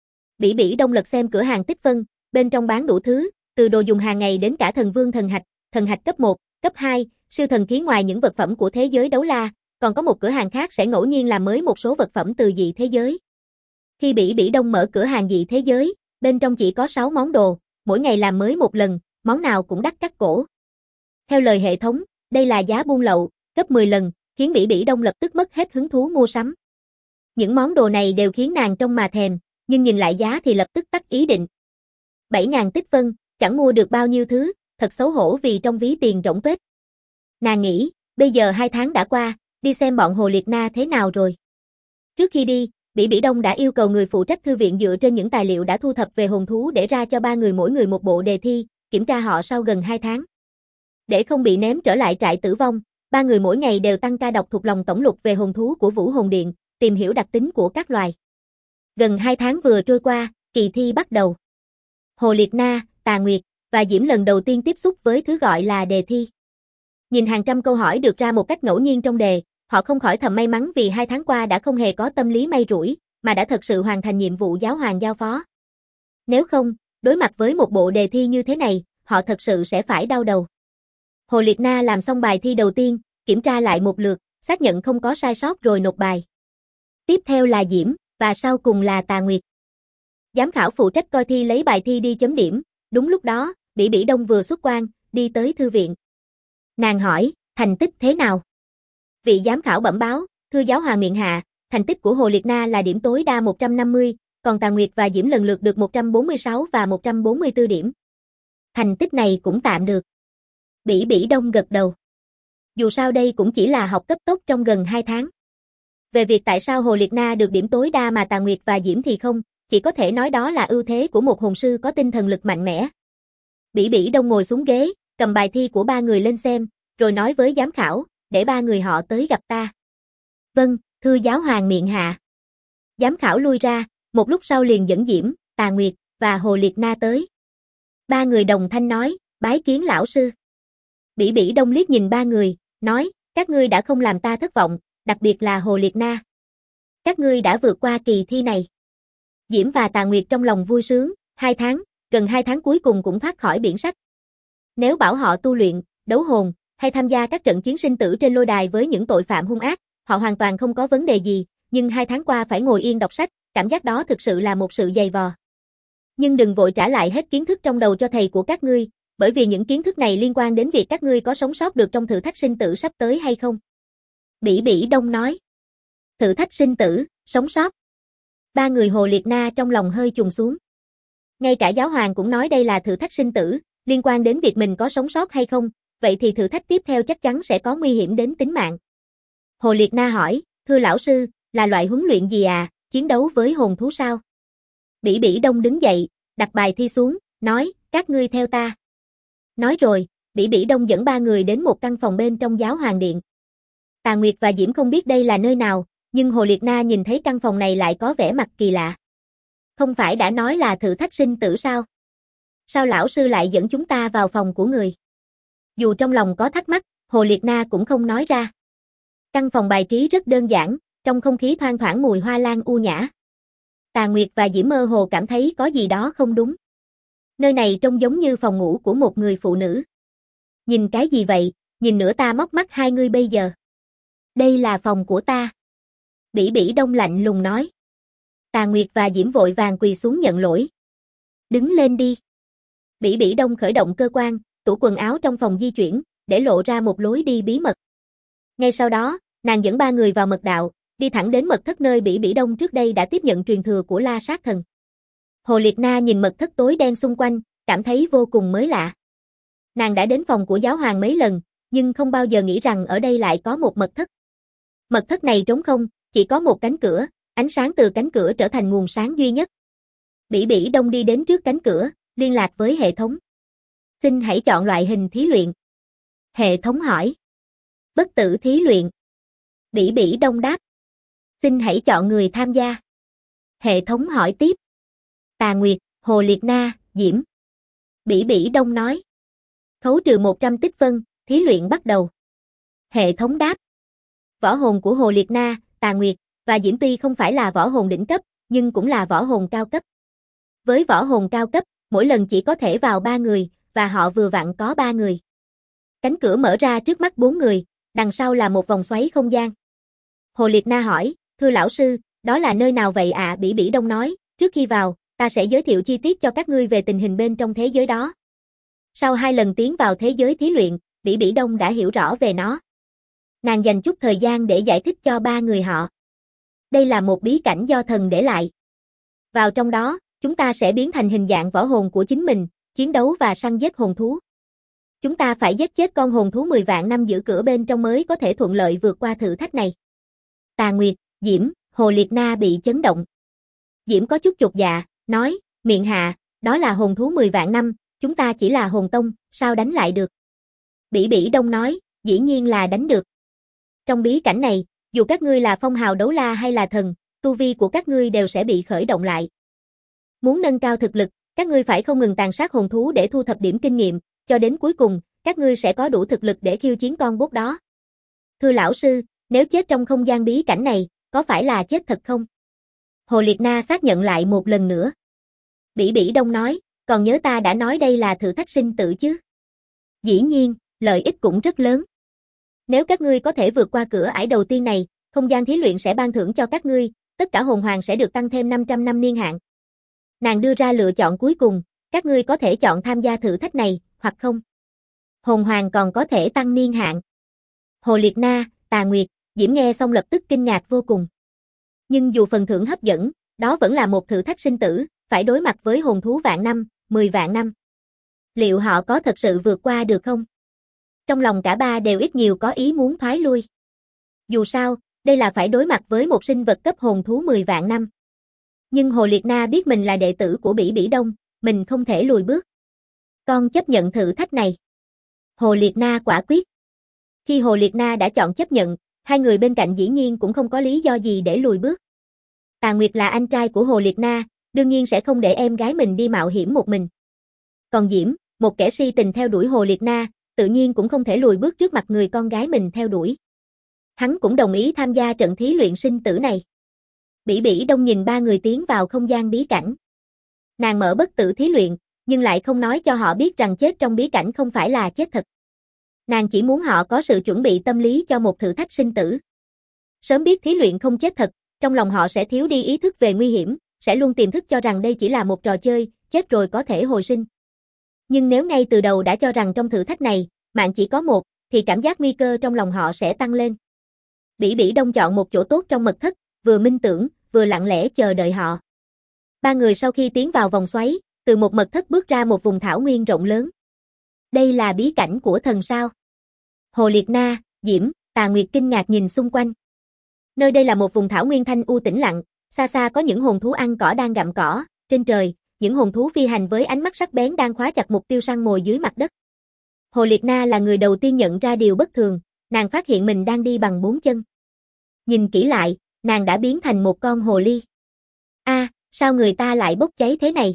Bỉ Bỉ Đông lật xem cửa hàng tích phân, bên trong bán đủ thứ, từ đồ dùng hàng ngày đến cả thần vương thần hạch cấp 1, cấp 2, siêu thần khí. Ngoài những vật phẩm của thế giới đấu la, còn có một cửa hàng khác sẽ ngẫu nhiên làm mới một số vật phẩm từ dị thế giới. Khi Bỉ Bỉ Đông mở cửa hàng dị thế giới, bên trong chỉ có 6 món đồ, mỗi ngày làm mới một lần, món nào cũng đắt cắt cổ. Theo lời hệ thống, đây là giá buôn lậu, gấp 10 lần, khiến Bỉ Bỉ Đông lập tức mất hết hứng thú mua sắm. Những món đồ này đều khiến nàng trông mà thèm, nhưng nhìn lại giá thì lập tức tắt ý định. 7.000 tích phân, chẳng mua được bao nhiêu thứ, thật xấu hổ vì trong ví tiền rỗng tuếch. Nàng nghĩ, bây giờ 2 tháng đã qua, đi xem bọn Hồ Liệt Na thế nào rồi. Trước khi đi, Bỉ Bỉ Đông đã yêu cầu người phụ trách thư viện dựa trên những tài liệu đã thu thập về hồn thú để ra cho 3 người mỗi người một bộ đề thi, kiểm tra họ sau gần 2 tháng. Để không bị ném trở lại trại tử vong, 3 người mỗi ngày đều tăng ca đọc thuộc lòng tổng lục về hồn thú của Vũ Hồn Điện, tìm hiểu đặc tính của các loài. Gần 2 tháng vừa trôi qua, kỳ thi bắt đầu. Hồ Liệt Na, Tà Nguyệt và Diễm lần đầu tiên tiếp xúc với thứ gọi là đề thi. Nhìn hàng trăm câu hỏi được ra một cách ngẫu nhiên trong đề, họ không khỏi thầm may mắn vì 2 tháng qua đã không hề có tâm lý may rủi, mà đã thật sự hoàn thành nhiệm vụ giáo hoàng giao phó. Nếu không, đối mặt với một bộ đề thi như thế này, họ thật sự sẽ phải đau đầu. Hồ Liệt Na làm xong bài thi đầu tiên, kiểm tra lại một lượt, xác nhận không có sai sót rồi nộp bài. Tiếp theo là Diễm, và sau cùng là Tà Nguyệt. Giám khảo phụ trách coi thi lấy bài thi đi chấm điểm, đúng lúc đó, Bỉ Bỉ Đông vừa xuất quan, đi tới thư viện. Nàng hỏi, thành tích thế nào? Vị giám khảo bẩm báo, Thư giáo hoàng miệng hạ, thành tích của Hồ Liệt Na là điểm tối đa 150, còn Tà Nguyệt và Diễm lần lượt được 146 và 144 điểm. Thành tích này cũng tạm được. Bỉ Bỉ Đông gật đầu. Dù sao đây cũng chỉ là học cấp tốt trong gần 2 tháng. Về việc tại sao Hồ Liệt Na được điểm tối đa mà Tà Nguyệt và Diễm thì không, chỉ có thể nói đó là ưu thế của một hồn sư có tinh thần lực mạnh mẽ. Bỉ Bỉ Đông ngồi xuống ghế, cầm bài thi của ba người lên xem, rồi nói với giám khảo, để ba người họ tới gặp ta. Vâng, thưa giáo hoàng miệng hạ. Giám khảo lui ra, một lúc sau liền dẫn Diễm, Tà Nguyệt và Hồ Liệt Na tới. Ba người đồng thanh nói, bái kiến lão sư. Bỉ Bỉ Đông liếc nhìn ba người, nói, các ngươi đã không làm ta thất vọng, đặc biệt là Hồ Liệt Na. Các ngươi đã vượt qua kỳ thi này. Diễm và Tà Nguyệt trong lòng vui sướng, 2 tháng, gần 2 tháng cuối cùng cũng thoát khỏi biển sách. Nếu bảo họ tu luyện, đấu hồn, hay tham gia các trận chiến sinh tử trên lôi đài với những tội phạm hung ác, họ hoàn toàn không có vấn đề gì, nhưng 2 tháng qua phải ngồi yên đọc sách, cảm giác đó thực sự là một sự dày vò. Nhưng đừng vội trả lại hết kiến thức trong đầu cho thầy của các ngươi, bởi vì những kiến thức này liên quan đến việc các ngươi có sống sót được trong thử thách sinh tử sắp tới hay không. Bỉ Bỉ Đông nói. Thử thách sinh tử, sống sót. Ba người Hồ Liệt Na trong lòng hơi trùng xuống. Ngay cả giáo hoàng cũng nói đây là thử thách sinh tử, liên quan đến việc mình có sống sót hay không, vậy thì thử thách tiếp theo chắc chắn sẽ có nguy hiểm đến tính mạng. Hồ Liệt Na hỏi, thưa lão sư, là loại huấn luyện gì à, chiến đấu với hồn thú sao? Bỉ Bỉ Đông đứng dậy, đặt bài thi xuống, nói, các ngươi theo ta. Nói rồi, Bỉ Bỉ Đông dẫn ba người đến một căn phòng bên trong giáo hoàng điện. Tà Nguyệt và Diễm không biết đây là nơi nào, nhưng Hồ Liệt Na nhìn thấy căn phòng này lại có vẻ mặt kỳ lạ. Không phải đã nói là thử thách sinh tử sao? Sao lão sư lại dẫn chúng ta vào phòng của người? Dù trong lòng có thắc mắc, Hồ Liệt Na cũng không nói ra. Căn phòng bài trí rất đơn giản, trong không khí thoang thoảng mùi hoa lan u nhã. Tà Nguyệt và Diễm mơ hồ cảm thấy có gì đó không đúng. Nơi này trông giống như phòng ngủ của một người phụ nữ. Nhìn cái gì vậy, nhìn nữa ta móc mắt hai ngươi bây giờ. Đây là phòng của ta. Bỉ Bỉ Đông lạnh lùng nói. Tà Nguyệt và Diễm vội vàng quỳ xuống nhận lỗi. Đứng lên đi. Bỉ Bỉ Đông khởi động cơ quan, tủ quần áo trong phòng di chuyển, để lộ ra một lối đi bí mật. Ngay sau đó, nàng dẫn ba người vào mật đạo, đi thẳng đến mật thất nơi Bỉ Bỉ Đông trước đây đã tiếp nhận truyền thừa của La Sát Thần. Hồ Liệt Na nhìn mật thất tối đen xung quanh, cảm thấy vô cùng mới lạ. Nàng đã đến phòng của giáo hoàng mấy lần, nhưng không bao giờ nghĩ rằng ở đây lại có một mật thất. Mật thất này trống không, chỉ có một cánh cửa, ánh sáng từ cánh cửa trở thành nguồn sáng duy nhất. Bỉ Bỉ Đông đi đến trước cánh cửa, liên lạc với hệ thống. Xin hãy chọn loại hình thí luyện. Hệ thống hỏi. Bất tử thí luyện. Bỉ Bỉ Đông đáp. Xin hãy chọn người tham gia. Hệ thống hỏi tiếp. Tà Nguyệt, Hồ Liệt Na, Diễm. Bỉ Bỉ Đông nói. Khấu trừ 100 tích phân, thí luyện bắt đầu. Hệ thống đáp. Võ hồn của Hồ Liệt Na, Tà Nguyệt và Diễm tuy không phải là võ hồn đỉnh cấp, nhưng cũng là võ hồn cao cấp. Với võ hồn cao cấp, mỗi lần chỉ có thể vào 3 người, và họ vừa vặn có 3 người. Cánh cửa mở ra trước mắt 4 người, đằng sau là một vòng xoáy không gian. Hồ Liệt Na hỏi, thưa lão sư, đó là nơi nào vậy ạ? Bỉ Bỉ Đông nói, trước khi vào, ta sẽ giới thiệu chi tiết cho các ngươi về tình hình bên trong thế giới đó. Sau 2 lần tiến vào thế giới thí luyện, Bỉ Bỉ Đông đã hiểu rõ về nó. Nàng dành chút thời gian để giải thích cho 3 người họ. Đây là một bí cảnh do thần để lại. Vào trong đó, chúng ta sẽ biến thành hình dạng võ hồn của chính mình, chiến đấu và săn giết hồn thú. Chúng ta phải giết chết con hồn thú 10 vạn năm giữ cửa bên trong mới có thể thuận lợi vượt qua thử thách này. Tà Nguyệt, Diễm, Hồ Liệt Na bị chấn động. Diễm có chút chột dạ, nói, miệng hạ, đó là hồn thú 10 vạn năm, chúng ta chỉ là hồn tông, sao đánh lại được? Bỉ Bỉ Đông nói, dĩ nhiên là đánh được. Trong bí cảnh này, dù các ngươi là phong hào đấu la hay là thần, tu vi của các ngươi đều sẽ bị khởi động lại. Muốn nâng cao thực lực, các ngươi phải không ngừng tàn sát hồn thú để thu thập điểm kinh nghiệm, cho đến cuối cùng, các ngươi sẽ có đủ thực lực để khiêu chiến con boss đó. Thưa lão sư, nếu chết trong không gian bí cảnh này, có phải là chết thật không? Hồ Liệt Na xác nhận lại một lần nữa. Bỉ Bỉ Đông nói, còn nhớ ta đã nói đây là thử thách sinh tử chứ? Dĩ nhiên, lợi ích cũng rất lớn. Nếu các ngươi có thể vượt qua cửa ải đầu tiên này, không gian thí luyện sẽ ban thưởng cho các ngươi, tất cả hồn hoàng sẽ được tăng thêm 500 năm niên hạn. Nàng đưa ra lựa chọn cuối cùng, các ngươi có thể chọn tham gia thử thách này, hoặc không. Hồn hoàng còn có thể tăng niên hạn. Hồ Liệt Na, Tà Nguyệt, Diễm nghe xong lập tức kinh ngạc vô cùng. Nhưng dù phần thưởng hấp dẫn, đó vẫn là một thử thách sinh tử, phải đối mặt với hồn thú vạn năm, 10 vạn năm. Liệu họ có thật sự vượt qua được không? Trong lòng cả ba đều ít nhiều có ý muốn thoái lui. Dù sao, đây là phải đối mặt với một sinh vật cấp hồn thú 10 vạn năm. Nhưng Hồ Liệt Na biết mình là đệ tử của Bỉ Bỉ Đông, mình không thể lùi bước. Con chấp nhận thử thách này. Hồ Liệt Na quả quyết. Khi Hồ Liệt Na đã chọn chấp nhận, hai người bên cạnh dĩ nhiên cũng không có lý do gì để lùi bước. Tà Nguyệt là anh trai của Hồ Liệt Na, đương nhiên sẽ không để em gái mình đi mạo hiểm một mình. Còn Diễm, một kẻ si tình theo đuổi Hồ Liệt Na, tự nhiên cũng không thể lùi bước trước mặt người con gái mình theo đuổi. Hắn cũng đồng ý tham gia trận thí luyện sinh tử này. Bỉ Bỉ Đông nhìn ba người tiến vào không gian bí cảnh. Nàng mở bất tử thí luyện, nhưng lại không nói cho họ biết rằng chết trong bí cảnh không phải là chết thật. Nàng chỉ muốn họ có sự chuẩn bị tâm lý cho một thử thách sinh tử. Sớm biết thí luyện không chết thật, trong lòng họ sẽ thiếu đi ý thức về nguy hiểm, sẽ luôn tiềm thức cho rằng đây chỉ là một trò chơi, chết rồi có thể hồi sinh. Nhưng nếu ngay từ đầu đã cho rằng trong thử thách này, mạng chỉ có một, thì cảm giác nguy cơ trong lòng họ sẽ tăng lên. Bỉ Bỉ Đông chọn một chỗ tốt trong mật thất, vừa minh tưởng, vừa lặng lẽ chờ đợi họ. Ba người sau khi tiến vào vòng xoáy, từ một mật thất bước ra một vùng thảo nguyên rộng lớn. Đây là bí cảnh của thần sao? Hồ Liệt Na, Diễm, Tà Nguyệt kinh ngạc nhìn xung quanh. Nơi đây là một vùng thảo nguyên thanh u tĩnh lặng, xa xa có những hồn thú ăn cỏ đang gặm cỏ, trên trời, những hồn thú phi hành với ánh mắt sắc bén đang khóa chặt mục tiêu săn mồi dưới mặt đất. Hồ Liệt Na là người đầu tiên nhận ra điều bất thường, nàng phát hiện mình đang đi bằng 4 chân. Nhìn kỹ lại, nàng đã biến thành một con hồ ly. Sao người ta lại bốc cháy thế này?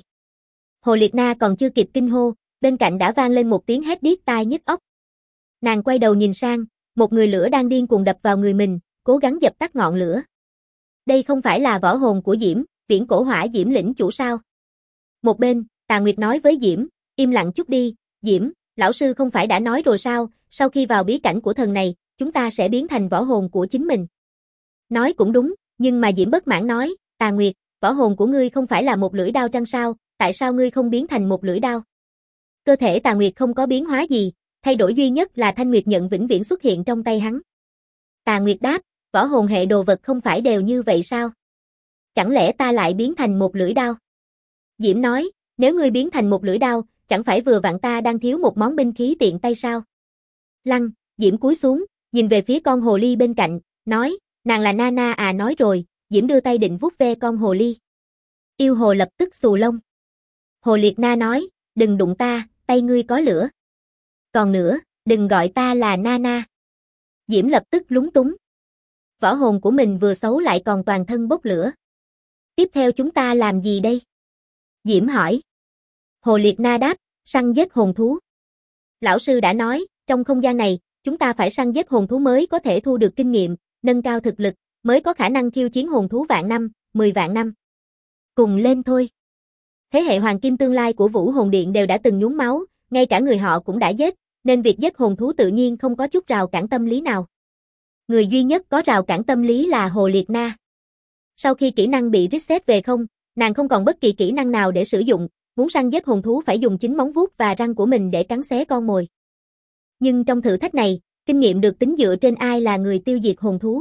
Hồ Liệt Na còn chưa kịp kinh hô, bên cạnh đã vang lên một tiếng hét điếc tai nhức óc. Nàng quay đầu nhìn sang, một người lửa đang điên cuồng đập vào người mình, cố gắng dập tắt ngọn lửa. Đây không phải là võ hồn của Diễm, Viễn Cổ Hỏa Diễm lĩnh chủ sao? Một bên, Tà Nguyệt nói với Diễm, im lặng chút đi, Diễm, lão sư không phải đã nói rồi sao, sau khi vào bí cảnh của thần này, chúng ta sẽ biến thành võ hồn của chính mình. Nói cũng đúng, nhưng mà Diễm bất mãn nói, Tà Nguyệt, võ hồn của ngươi không phải là một lưỡi đao trăng sao, tại sao ngươi không biến thành một lưỡi đao? Cơ thể Tà Nguyệt không có biến hóa gì, thay đổi duy nhất là Thanh Nguyệt nhận vĩnh viễn xuất hiện trong tay hắn. Tà Nguyệt đáp, võ hồn hệ đồ vật không phải đều như vậy sao? Chẳng lẽ ta lại biến thành một lưỡi đao? Diễm nói, nếu ngươi biến thành một lưỡi đao, chẳng phải vừa vặn ta đang thiếu một món binh khí tiện tay sao? Lăng, Diễm cúi xuống, nhìn về phía con hồ ly bên cạnh, nói, nàng là Nana à nói rồi, Diễm đưa tay định vuốt ve con hồ ly. Yêu hồ lập tức xù lông. Hồ Liệt Na nói, đừng đụng ta, tay ngươi có lửa. Còn nữa, đừng gọi ta là Nana. Diễm lập tức lúng túng. Võ hồn của mình vừa xấu lại còn toàn thân bốc lửa. Tiếp theo chúng ta làm gì đây? Diễm hỏi. Hồ Liệt Na đáp, săn giết hồn thú. Lão sư đã nói, trong không gian này, chúng ta phải săn giết hồn thú mới có thể thu được kinh nghiệm, nâng cao thực lực, mới có khả năng khiêu chiến hồn thú vạn năm, 10 vạn năm. Cùng lên thôi. Thế hệ hoàng kim tương lai của Vũ Hồn Điện đều đã từng nhuốm máu, ngay cả người họ cũng đã giết, nên việc giết hồn thú tự nhiên không có chút rào cản tâm lý nào. Người duy nhất có rào cản tâm lý là Hồ Liệt Na. Sau khi kỹ năng bị reset về không, nàng không còn bất kỳ kỹ năng nào để sử dụng, muốn săn giết hồn thú phải dùng chính móng vuốt và răng của mình để cắn xé con mồi. Nhưng trong thử thách này, kinh nghiệm được tính dựa trên ai là người tiêu diệt hồn thú.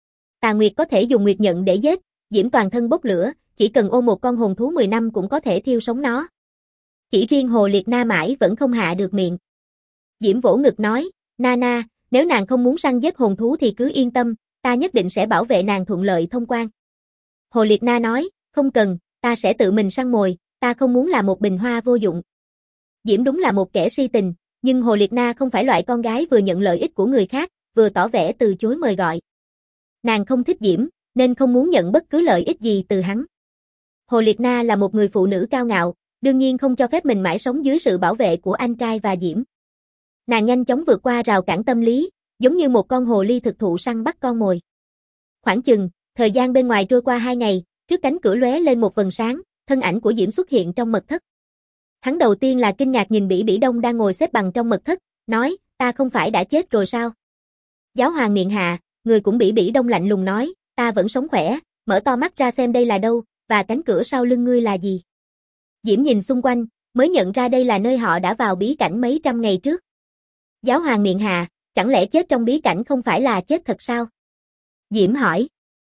Tà Nguyệt có thể dùng nguyệt nhận để giết, Diễm toàn thân bốc lửa, chỉ cần ôm một con hồn thú 10 năm cũng có thể thiêu sống nó. Chỉ riêng Hồ Liệt Na mãi vẫn không hạ được miệng. Diễm vỗ ngực nói, Nana, nếu nàng không muốn săn giết hồn thú thì cứ yên tâm, ta nhất định sẽ bảo vệ nàng thuận lợi thông quan. Hồ Liệt Na nói, không cần, ta sẽ tự mình săn mồi, ta không muốn là một bình hoa vô dụng. Diễm đúng là một kẻ si tình, nhưng Hồ Liệt Na không phải loại con gái vừa nhận lợi ích của người khác, vừa tỏ vẻ từ chối mời gọi. Nàng không thích Diễm, nên không muốn nhận bất cứ lợi ích gì từ hắn. Hồ Liệt Na là một người phụ nữ cao ngạo, đương nhiên không cho phép mình mãi sống dưới sự bảo vệ của anh trai và Diễm. Nàng nhanh chóng vượt qua rào cản tâm lý, giống như một con hồ ly thực thụ săn bắt con mồi. Khoảng chừng, thời gian bên ngoài trôi qua 2 ngày, trước cánh cửa lóe lên một vầng sáng, thân ảnh của Diễm xuất hiện trong mật thất. Hắn đầu tiên là kinh ngạc nhìn Bỉ Bỉ Đông đang ngồi xếp bằng trong mật thất, nói, ta không phải đã chết rồi sao? Giáo hoàng miệng hạ, người cũng Bỉ Bỉ Đông lạnh lùng nói, ta vẫn sống khỏe, mở to mắt ra xem đây là đâu, và cánh cửa sau lưng ngươi là gì? Diễm nhìn xung quanh, mới nhận ra đây là nơi họ đã vào bí cảnh mấy trăm ngày trước. Giáo hoàng miệng hạ, chẳng lẽ chết trong bí cảnh không phải là chết thật sao? Diễm hỏi.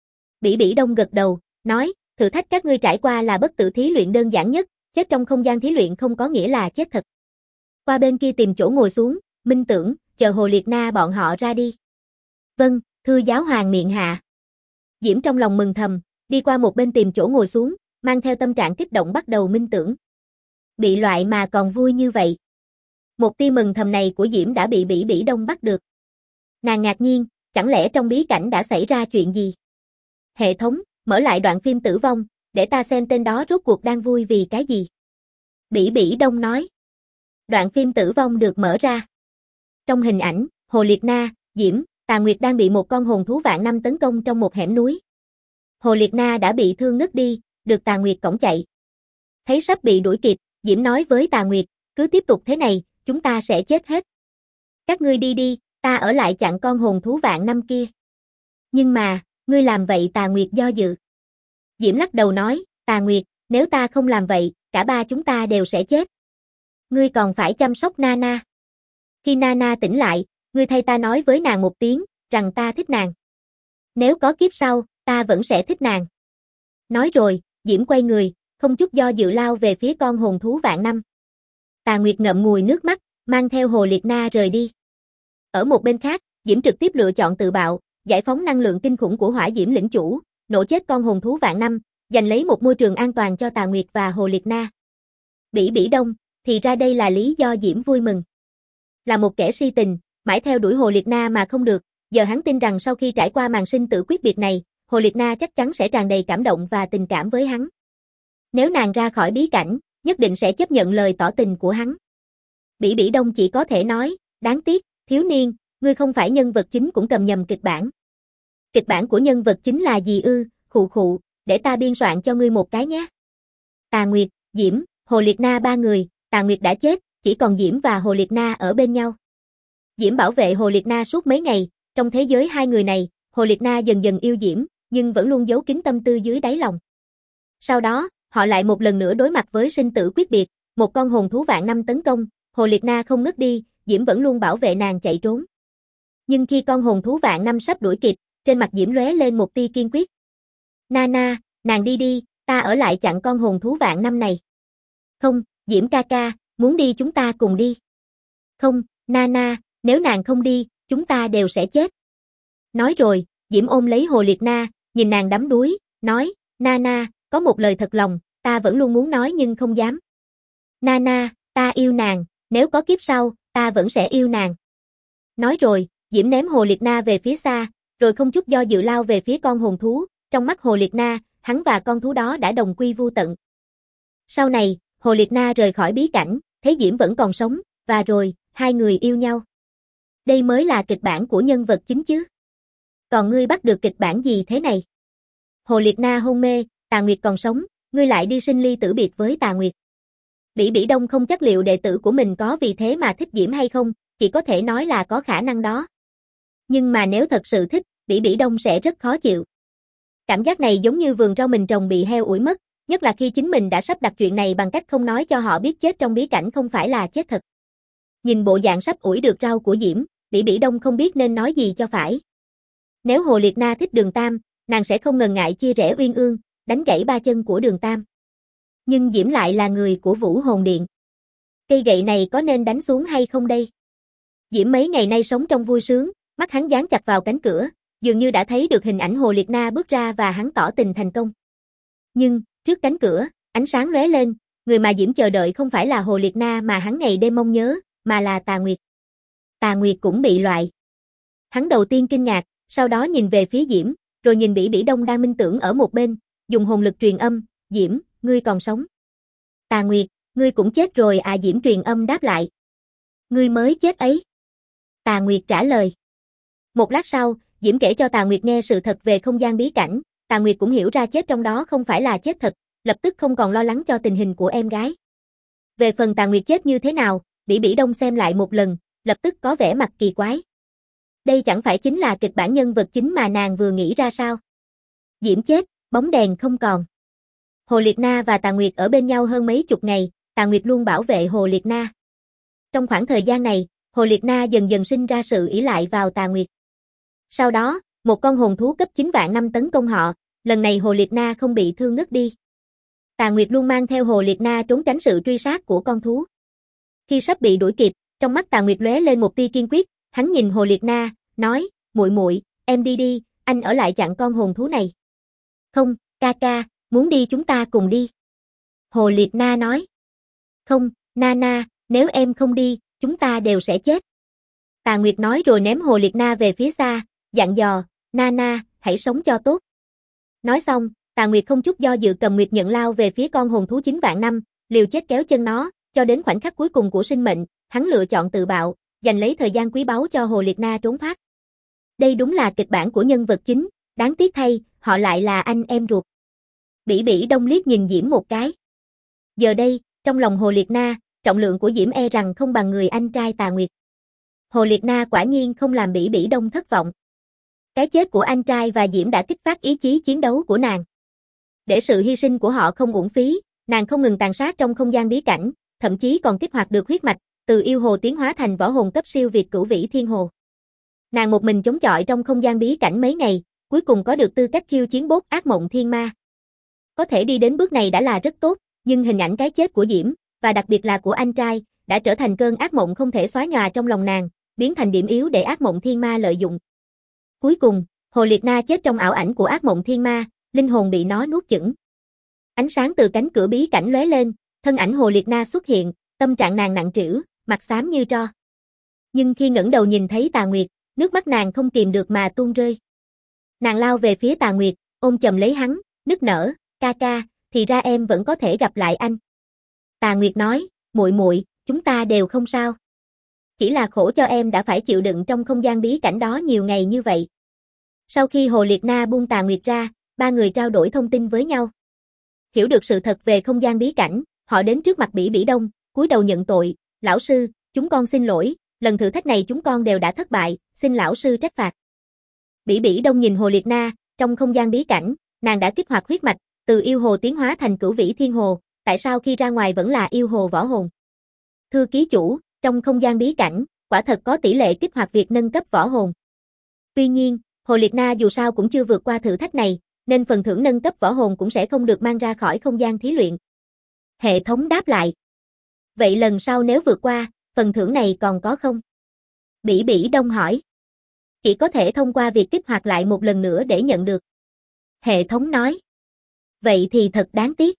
Bỉ Bỉ Đông gật đầu, nói, thử thách các ngươi trải qua là bất tử thí luyện đơn giản nhất, chết trong không gian thí luyện không có nghĩa là chết thật. Qua bên kia tìm chỗ ngồi xuống, minh tưởng, chờ Hồ Liệt Na bọn họ ra đi. Vâng, thưa giáo hoàng miệng hạ. Diễm trong lòng mừng thầm, đi qua một bên tìm chỗ ngồi xuống, mang theo tâm trạng kích động bắt đầu minh tưởng. Bị loại mà còn vui như vậy. Một tia mừng thầm này của Diễm đã bị Bỉ Bỉ Đông bắt được. Nàng ngạc nhiên, chẳng lẽ trong bí cảnh đã xảy ra chuyện gì? Hệ thống, mở lại đoạn phim tử vong, để ta xem tên đó rốt cuộc đang vui vì cái gì. Bỉ Bỉ Đông nói. Đoạn phim tử vong được mở ra. Trong hình ảnh, Hồ Liệt Na, Diễm, Tà Nguyệt đang bị một con hồn thú vạn năm tấn công trong một hẻm núi. Hồ Liệt Na đã bị thương ngất đi, được Tà Nguyệt cõng chạy. Thấy sắp bị đuổi kịp, Diễm nói với Tà Nguyệt, cứ tiếp tục thế này, chúng ta sẽ chết hết. Các ngươi đi đi, ta ở lại chặn con hồn thú vạn năm kia. Nhưng mà, ngươi làm vậy Tà Nguyệt do dự. Diễm lắc đầu nói, Tà Nguyệt, nếu ta không làm vậy, cả ba chúng ta đều sẽ chết. Ngươi còn phải chăm sóc Nana. Khi Nana tỉnh lại, ngươi thay ta nói với nàng một tiếng, rằng ta thích nàng. Nếu có kiếp sau, ta vẫn sẽ thích nàng. Nói rồi, Diễm quay người, không chút do dự lao về phía con hồn thú vạn năm. Tà Nguyệt ngậm ngùi nước mắt, mang theo Hồ Liệt Na rời đi. Ở một bên khác, Diễm trực tiếp lựa chọn tự bạo, giải phóng năng lượng kinh khủng của Hỏa Diễm lĩnh chủ, nổ chết con hồn thú vạn năm, giành lấy một môi trường an toàn cho Tà Nguyệt và Hồ Liệt Na. Bỉ Bỉ Đông, thì ra đây là lý do Diễm vui mừng. Là một kẻ si tình, mãi theo đuổi Hồ Liệt Na mà không được, giờ hắn tin rằng sau khi trải qua màn sinh tử quyết biệt này, Hồ Liệt Na chắc chắn sẽ tràn đầy cảm động và tình cảm với hắn. Nếu nàng ra khỏi bí cảnh, nhất định sẽ chấp nhận lời tỏ tình của hắn. Bỉ Bỉ Đông chỉ có thể nói, đáng tiếc, thiếu niên, ngươi không phải nhân vật chính cũng cầm nhầm kịch bản. Kịch bản của nhân vật chính là gì ư, khụ khụ, để ta biên soạn cho ngươi một cái nhé. Tà Nguyệt, Diễm, Hồ Liệt Na ba người, Tà Nguyệt đã chết, chỉ còn Diễm và Hồ Liệt Na ở bên nhau. Diễm bảo vệ Hồ Liệt Na suốt mấy ngày, trong thế giới hai người này, Hồ Liệt Na dần dần yêu Diễm, nhưng vẫn luôn giấu kín tâm tư dưới đáy lòng. Sau đó, họ lại một lần nữa đối mặt với sinh tử quyết biệt, một con hồn thú vạn năm tấn công, Hồ Liệt Na không ngất đi, Diễm vẫn luôn bảo vệ nàng chạy trốn. Nhưng khi con hồn thú vạn năm sắp đuổi kịp, trên mặt Diễm lóe lên một tia kiên quyết. Nana, nàng đi đi, ta ở lại chặn con hồn thú vạn năm này. Không, Diễm ca ca, muốn đi chúng ta cùng đi. Không, Nana, nếu nàng không đi, chúng ta đều sẽ chết. Nói rồi, Diễm ôm lấy Hồ Liệt Na, nhìn nàng đắm đuối, nói, Nana, có một lời thật lòng, ta vẫn luôn muốn nói nhưng không dám. Nana, ta yêu nàng, nếu có kiếp sau, ta vẫn sẽ yêu nàng. Nói rồi, Diễm ném Hồ Liệt Na về phía xa, rồi không chút do dự lao về phía con hồn thú, trong mắt Hồ Liệt Na, hắn và con thú đó đã đồng quy vu tận. Sau này, Hồ Liệt Na rời khỏi bí cảnh, thấy Diễm vẫn còn sống, và rồi, hai người yêu nhau. Đây mới là kịch bản của nhân vật chính chứ. Còn ngươi bắt được kịch bản gì thế này? Hồ Liệt Na hôn mê, Tà Nguyệt còn sống, ngươi lại đi sinh ly tử biệt với Tà Nguyệt. Bỉ Bỉ Đông không chắc liệu đệ tử của mình có vì thế mà thích Diễm hay không, chỉ có thể nói là có khả năng đó. Nhưng mà nếu thật sự thích, Bỉ Bỉ Đông sẽ rất khó chịu. Cảm giác này giống như vườn rau mình trồng bị heo ủi mất, nhất là khi chính mình đã sắp đặt chuyện này bằng cách không nói cho họ biết chết trong bí cảnh không phải là chết thật. Nhìn bộ dạng sắp ủi được rau của Diễm, Bỉ Bỉ Đông không biết nên nói gì cho phải. Nếu Hồ Liệt Na thích Đường Tam, nàng sẽ không ngần ngại chia rẽ Uyên Ương, đánh gãy ba chân của Đường Tam. Nhưng Diễm lại là người của Vũ Hồn Điện. Cây gậy này có nên đánh xuống hay không đây? Diễm mấy ngày nay sống trong vui sướng, mắt hắn dán chặt vào cánh cửa, dường như đã thấy được hình ảnh Hồ Liệt Na bước ra và hắn tỏ tình thành công. Nhưng, trước cánh cửa, ánh sáng lóe lên, người mà Diễm chờ đợi không phải là Hồ Liệt Na mà hắn ngày đêm mong nhớ, mà là Tà Nguyệt. Tà Nguyệt cũng bị loại. Hắn đầu tiên kinh ngạc, sau đó nhìn về phía Diễm, rồi nhìn Bỉ Bỉ Đông đang minh tưởng ở một bên, dùng hồn lực truyền âm, Diễm, ngươi còn sống. Tà Nguyệt, ngươi cũng chết rồi à? Diễm truyền âm đáp lại. Ngươi mới chết ấy. Tà Nguyệt trả lời. Một lát sau, Diễm kể cho Tà Nguyệt nghe sự thật về không gian bí cảnh, Tà Nguyệt cũng hiểu ra chết trong đó không phải là chết thật, lập tức không còn lo lắng cho tình hình của em gái. Về phần Tà Nguyệt chết như thế nào, Bỉ Bỉ Đông xem lại một lần, lập tức có vẻ mặt kỳ quái. Đây chẳng phải chính là kịch bản nhân vật chính mà nàng vừa nghĩ ra sao? Diễm chết, bóng đèn không còn. Hồ Liệt Na và Tà Nguyệt ở bên nhau hơn mấy chục ngày, Tà Nguyệt luôn bảo vệ Hồ Liệt Na. Trong khoảng thời gian này, Hồ Liệt Na dần dần sinh ra sự ỷ lại vào Tà Nguyệt. Sau đó, một con hồn thú cấp 9 vạn năm tấn công họ, lần này Hồ Liệt Na không bị thương ngất đi. Tà Nguyệt luôn mang theo Hồ Liệt Na trốn tránh sự truy sát của con thú. Khi sắp bị đuổi kịp, trong mắt Tà Nguyệt lóe lên một tia kiên quyết, hắn nhìn Hồ Liệt Na, nói, muội muội, em đi đi, anh ở lại chặn con hồn thú này. Không, ca ca, muốn đi chúng ta cùng đi. Hồ Liệt Na nói. Không, Na, nếu em không đi, chúng ta đều sẽ chết. Tà Nguyệt nói rồi ném Hồ Liệt Na về phía xa, dặn dò, Na, hãy sống cho tốt. Nói xong, Tà Nguyệt không chút do dự cầm Nguyệt Nhận lao về phía con hồn thú 9 vạn năm, liều chết kéo chân nó, cho đến khoảnh khắc cuối cùng của sinh mệnh, hắn lựa chọn tự bạo, giành lấy thời gian quý báu cho Hồ Liệt Na trốn thoát. Đây đúng là kịch bản của nhân vật chính, đáng tiếc thay, họ lại là anh em ruột. Bỉ Bỉ Đông liếc nhìn Diễm một cái. Giờ đây, trong lòng Hồ Liệt Na, trọng lượng của Diễm e rằng không bằng người anh trai Tà Nguyệt. Hồ Liệt Na quả nhiên không làm Bỉ Bỉ Đông thất vọng. Cái chết của anh trai và Diễm đã kích phát ý chí chiến đấu của nàng. Để sự hy sinh của họ không uổng phí, nàng không ngừng tàn sát trong không gian bí cảnh, thậm chí còn kích hoạt được huyết mạch, từ yêu hồ tiến hóa thành võ hồn cấp siêu việt cửu vĩ thiên hồ. Nàng một mình chống chọi trong không gian bí cảnh mấy ngày, cuối cùng có được tư cách khiêu chiến boss ác mộng thiên ma. Có thể đi đến bước này đã là rất tốt, nhưng hình ảnh cái chết của Diễm, và đặc biệt là của anh trai, đã trở thành cơn ác mộng không thể xóa nhòa trong lòng nàng, biến thành điểm yếu để ác mộng thiên ma lợi dụng. Cuối cùng, Hồ Liệt Na chết trong ảo ảnh của ác mộng thiên ma, linh hồn bị nó nuốt chửng. Ánh sáng từ cánh cửa bí cảnh lóe lên, thân ảnh Hồ Liệt Na xuất hiện, tâm trạng nàng nặng trĩu, mặt xám như tro. Nhưng khi ngẩng đầu nhìn thấy Tà Nguyệt, nước mắt nàng không kìm được mà tuôn rơi. Nàng lao về phía Tà Nguyệt, ôm chầm lấy hắn, nức nở, ca, thì ra em vẫn có thể gặp lại anh. Tà Nguyệt nói, muội, chúng ta đều không sao. Chỉ là khổ cho em đã phải chịu đựng trong không gian bí cảnh đó nhiều ngày như vậy. Sau khi Hồ Liệt Na buông Tà Nguyệt ra, ba người trao đổi thông tin với nhau. Hiểu được sự thật về không gian bí cảnh, họ đến trước mặt Bỉ Bỉ Đông, cúi đầu nhận tội, lão sư, chúng con xin lỗi, lần thử thách này chúng con đều đã thất bại, xin lão sư trách phạt. Bỉ Bỉ Đông nhìn Hồ Liệt Na, trong không gian bí cảnh, nàng đã kích hoạt huyết mạch, từ yêu hồ tiến hóa thành cửu vĩ thiên hồ, tại sao khi ra ngoài vẫn là yêu hồ võ hồn? Thưa ký chủ, trong không gian bí cảnh, quả thật có tỷ lệ kích hoạt việc nâng cấp võ hồn. Tuy nhiên, Hồ Liệt Na dù sao cũng chưa vượt qua thử thách này, nên phần thưởng nâng cấp võ hồn cũng sẽ không được mang ra khỏi không gian thí luyện. Hệ thống đáp lại. Vậy lần sau nếu vượt qua, phần thưởng này còn có không? Bỉ Bỉ Đông hỏi. Chỉ có thể thông qua việc kích hoạt lại một lần nữa để nhận được. Hệ thống nói. Vậy thì thật đáng tiếc.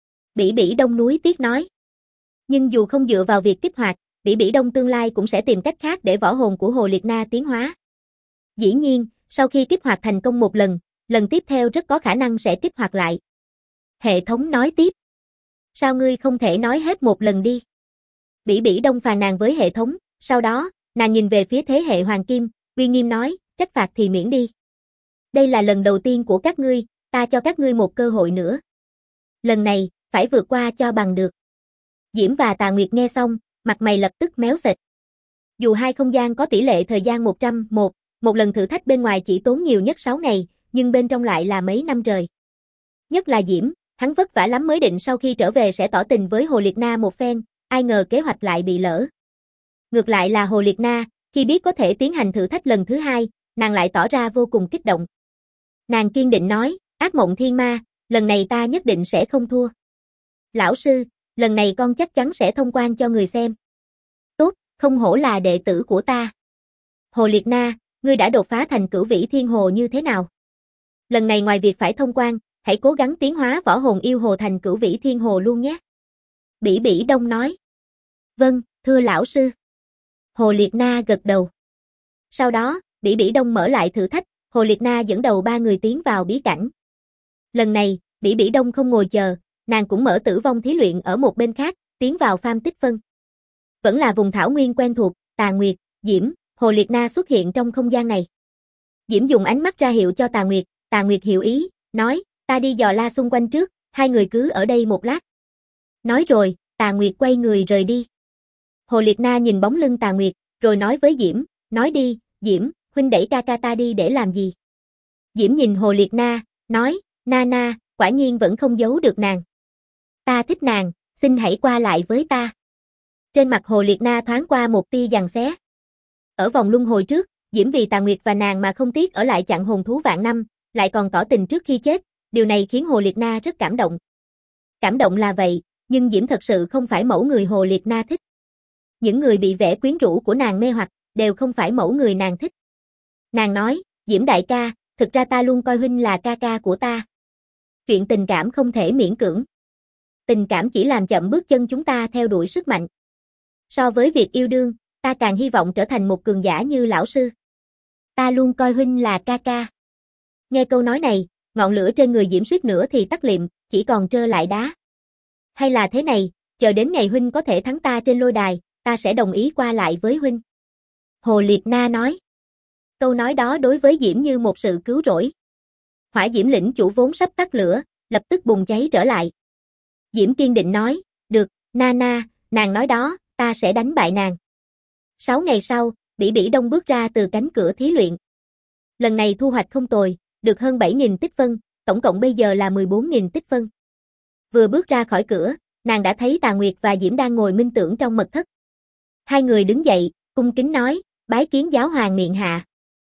Bỉ Bỉ Đông nuối tiếc nói. Nhưng dù không dựa vào việc kích hoạt, Bỉ Bỉ Đông tương lai cũng sẽ tìm cách khác để võ hồn của Hồ Liệt Na tiến hóa. Dĩ nhiên, sau khi kích hoạt thành công một lần, lần tiếp theo rất có khả năng sẽ kích hoạt lại. Hệ thống nói tiếp. Sao ngươi không thể nói hết một lần đi? Bỉ Bỉ Đông phàn nàn với hệ thống, sau đó, nàng nhìn về phía thế hệ Hoàng Kim, uy nghiêm nói, trách phạt thì miễn đi. Đây là lần đầu tiên của các ngươi, ta cho các ngươi một cơ hội nữa. Lần này, phải vượt qua cho bằng được. Diễm và Tà Nguyệt nghe xong, mặt mày lập tức méo xệch. Dù hai không gian có tỷ lệ thời gian 101, một lần thử thách bên ngoài chỉ tốn nhiều nhất 6 ngày, nhưng bên trong lại là mấy năm trời. Nhất là Diễm, hắn vất vả lắm mới định sau khi trở về sẽ tỏ tình với Hồ Liệt Na một phen, ai ngờ kế hoạch lại bị lỡ. Ngược lại là Hồ Liệt Na, khi biết có thể tiến hành thử thách lần thứ hai, nàng lại tỏ ra vô cùng kích động. Nàng kiên định nói, ác mộng thiên ma, lần này ta nhất định sẽ không thua. Lão sư, lần này con chắc chắn sẽ thông quan cho người xem. Tốt, không hổ là đệ tử của ta. Hồ Liệt Na, ngươi đã đột phá thành cửu vĩ thiên hồ như thế nào? Lần này ngoài việc phải thông quan, hãy cố gắng tiến hóa võ hồn yêu hồ thành cửu vĩ thiên hồ luôn nhé. Bỉ Bỉ Đông nói. Vâng, thưa lão sư. Hồ Liệt Na gật đầu. Sau đó, Bỉ Bỉ Đông mở lại thử thách, Hồ Liệt Na dẫn đầu ba người tiến vào bí cảnh. Lần này, Bỉ Bỉ Đông không ngồi chờ, nàng cũng mở tử vong thí luyện ở một bên khác, tiến vào pham tích phân. Vẫn là vùng thảo nguyên quen thuộc, Tà Nguyệt, Diễm, Hồ Liệt Na xuất hiện trong không gian này. Diễm dùng ánh mắt ra hiệu cho Tà Nguyệt hiểu ý, nói, ta đi dò la xung quanh trước, hai người cứ ở đây một lát. Nói rồi, Tà Nguyệt quay người rời đi. Hồ Liệt Na nhìn bóng lưng Tà Nguyệt, rồi nói với Diễm, nói đi, Diễm, huynh đẩy ca ca ta đi để làm gì? Diễm nhìn Hồ Liệt Na, nói, Na, quả nhiên vẫn không giấu được nàng. Ta thích nàng, xin hãy qua lại với ta. Trên mặt Hồ Liệt Na thoáng qua một tia giằng xé. Ở vòng luân hồi trước, Diễm vì Tà Nguyệt và nàng mà không tiếc ở lại chặn hồn thú vạn năm, lại còn tỏ tình trước khi chết, điều này khiến Hồ Liệt Na rất cảm động. Cảm động là vậy, nhưng Diễm thật sự không phải mẫu người Hồ Liệt Na thích. Những người bị vẻ quyến rũ của nàng mê hoặc, đều không phải mẫu người nàng thích. Nàng nói, Diễm đại ca, thực ra ta luôn coi huynh là ca ca của ta. Chuyện tình cảm không thể miễn cưỡng. Tình cảm chỉ làm chậm bước chân chúng ta theo đuổi sức mạnh. So với việc yêu đương, ta càng hy vọng trở thành một cường giả như lão sư. Ta luôn coi huynh là ca ca. Nghe câu nói này, ngọn lửa trên người Diễm suýt nữa thì tắt liệm, chỉ còn trơ lại đá. Hay là thế này, chờ đến ngày huynh có thể thắng ta trên lôi đài, ta sẽ đồng ý qua lại với huynh. Hồ Liệt Na nói. Câu nói đó đối với Diễm như một sự cứu rỗi. Hỏa Diễm lĩnh chủ vốn sắp tắt lửa, lập tức bùng cháy trở lại. Diễm kiên định nói, được, Nana, nàng nói đó, ta sẽ đánh bại nàng. 6 ngày sau, Bỉ Bỉ Đông bước ra từ cánh cửa thí luyện. Lần này thu hoạch không tồi, được hơn 7.000 tích phân, tổng cộng bây giờ là 14.000 tích phân. Vừa bước ra khỏi cửa, nàng đã thấy Tà Nguyệt và Diễm đang ngồi minh tưởng trong mật thất. Hai người đứng dậy, cung kính nói, bái kiến giáo hoàng miện hạ.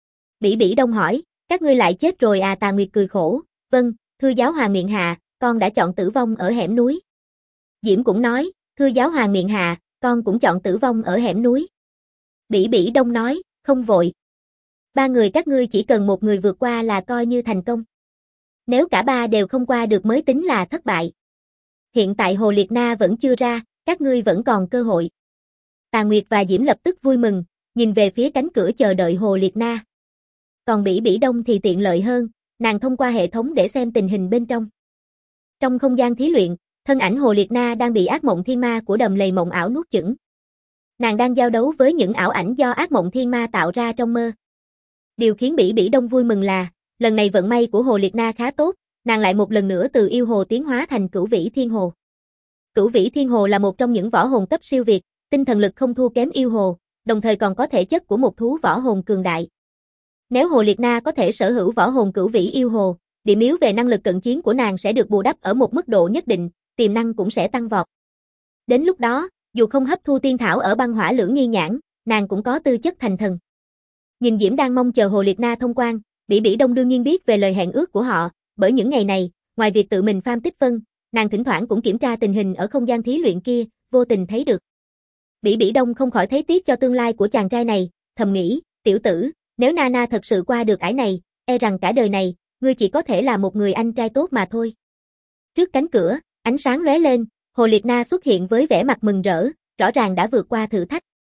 Bỉ Bỉ Đông hỏi, các ngươi lại chết rồi à? Tà Nguyệt cười khổ, vâng, thưa giáo hoàng miện hạ, con đã chọn tử vong ở hẻm núi. Diễm cũng nói, thưa giáo hoàng miện hạ, con cũng chọn tử vong ở hẻm núi. Bỉ Bỉ Đông nói, không vội. 3 người các ngươi chỉ cần một người vượt qua là coi như thành công. Nếu cả 3 đều không qua được mới tính là thất bại. Hiện tại Hồ Liệt Na vẫn chưa ra, các ngươi vẫn còn cơ hội. Tà Nguyệt và Diễm lập tức vui mừng, nhìn về phía cánh cửa chờ đợi Hồ Liệt Na. Còn Bỉ Bỉ Đông thì tiện lợi hơn, nàng thông qua hệ thống để xem tình hình bên trong. Trong không gian thí luyện, thân ảnh Hồ Liệt Na đang bị ác mộng thiên ma của đầm lầy mộng ảo nuốt chửng. Nàng đang giao đấu với những ảo ảnh do ác mộng thiên ma tạo ra trong mơ. Điều khiến Bỉ Bỉ Đông vui mừng là, lần này vận may của Hồ Liệt Na khá tốt, nàng lại một lần nữa từ yêu hồ tiến hóa thành Cửu Vĩ Thiên Hồ. Cửu Vĩ Thiên Hồ là một trong những võ hồn cấp siêu việt, tinh thần lực không thua kém yêu hồ, đồng thời còn có thể chất của một thú võ hồn cường đại. Nếu Hồ Liệt Na có thể sở hữu võ hồn Cửu Vĩ yêu hồ, điểm yếu về năng lực cận chiến của nàng sẽ được bù đắp ở một mức độ nhất định, tiềm năng cũng sẽ tăng vọt. Đến lúc đó, dù không hấp thu tiên thảo ở băng hỏa lưỡng nghi nhãn, nàng cũng có tư chất thành thần. Nhìn Diễm đang mong chờ Hồ Liệt Na thông quan, Bỉ Bỉ Đông đương nhiên biết về lời hẹn ước của họ, bởi những ngày này, ngoài việc tự mình farm tích phân, nàng thỉnh thoảng cũng kiểm tra tình hình ở không gian thí luyện kia, vô tình thấy được. Bỉ Bỉ Đông không khỏi thấy tiếc cho tương lai của chàng trai này, thầm nghĩ, tiểu tử, nếu Nana thật sự qua được ải này, e rằng cả đời này, ngươi chỉ có thể là một người anh trai tốt mà thôi. Trước cánh cửa, ánh sáng lóe lên, Hồ Liệt Na xuất hiện với vẻ mặt mừng rỡ, rõ ràng đã vượt qua thử thách.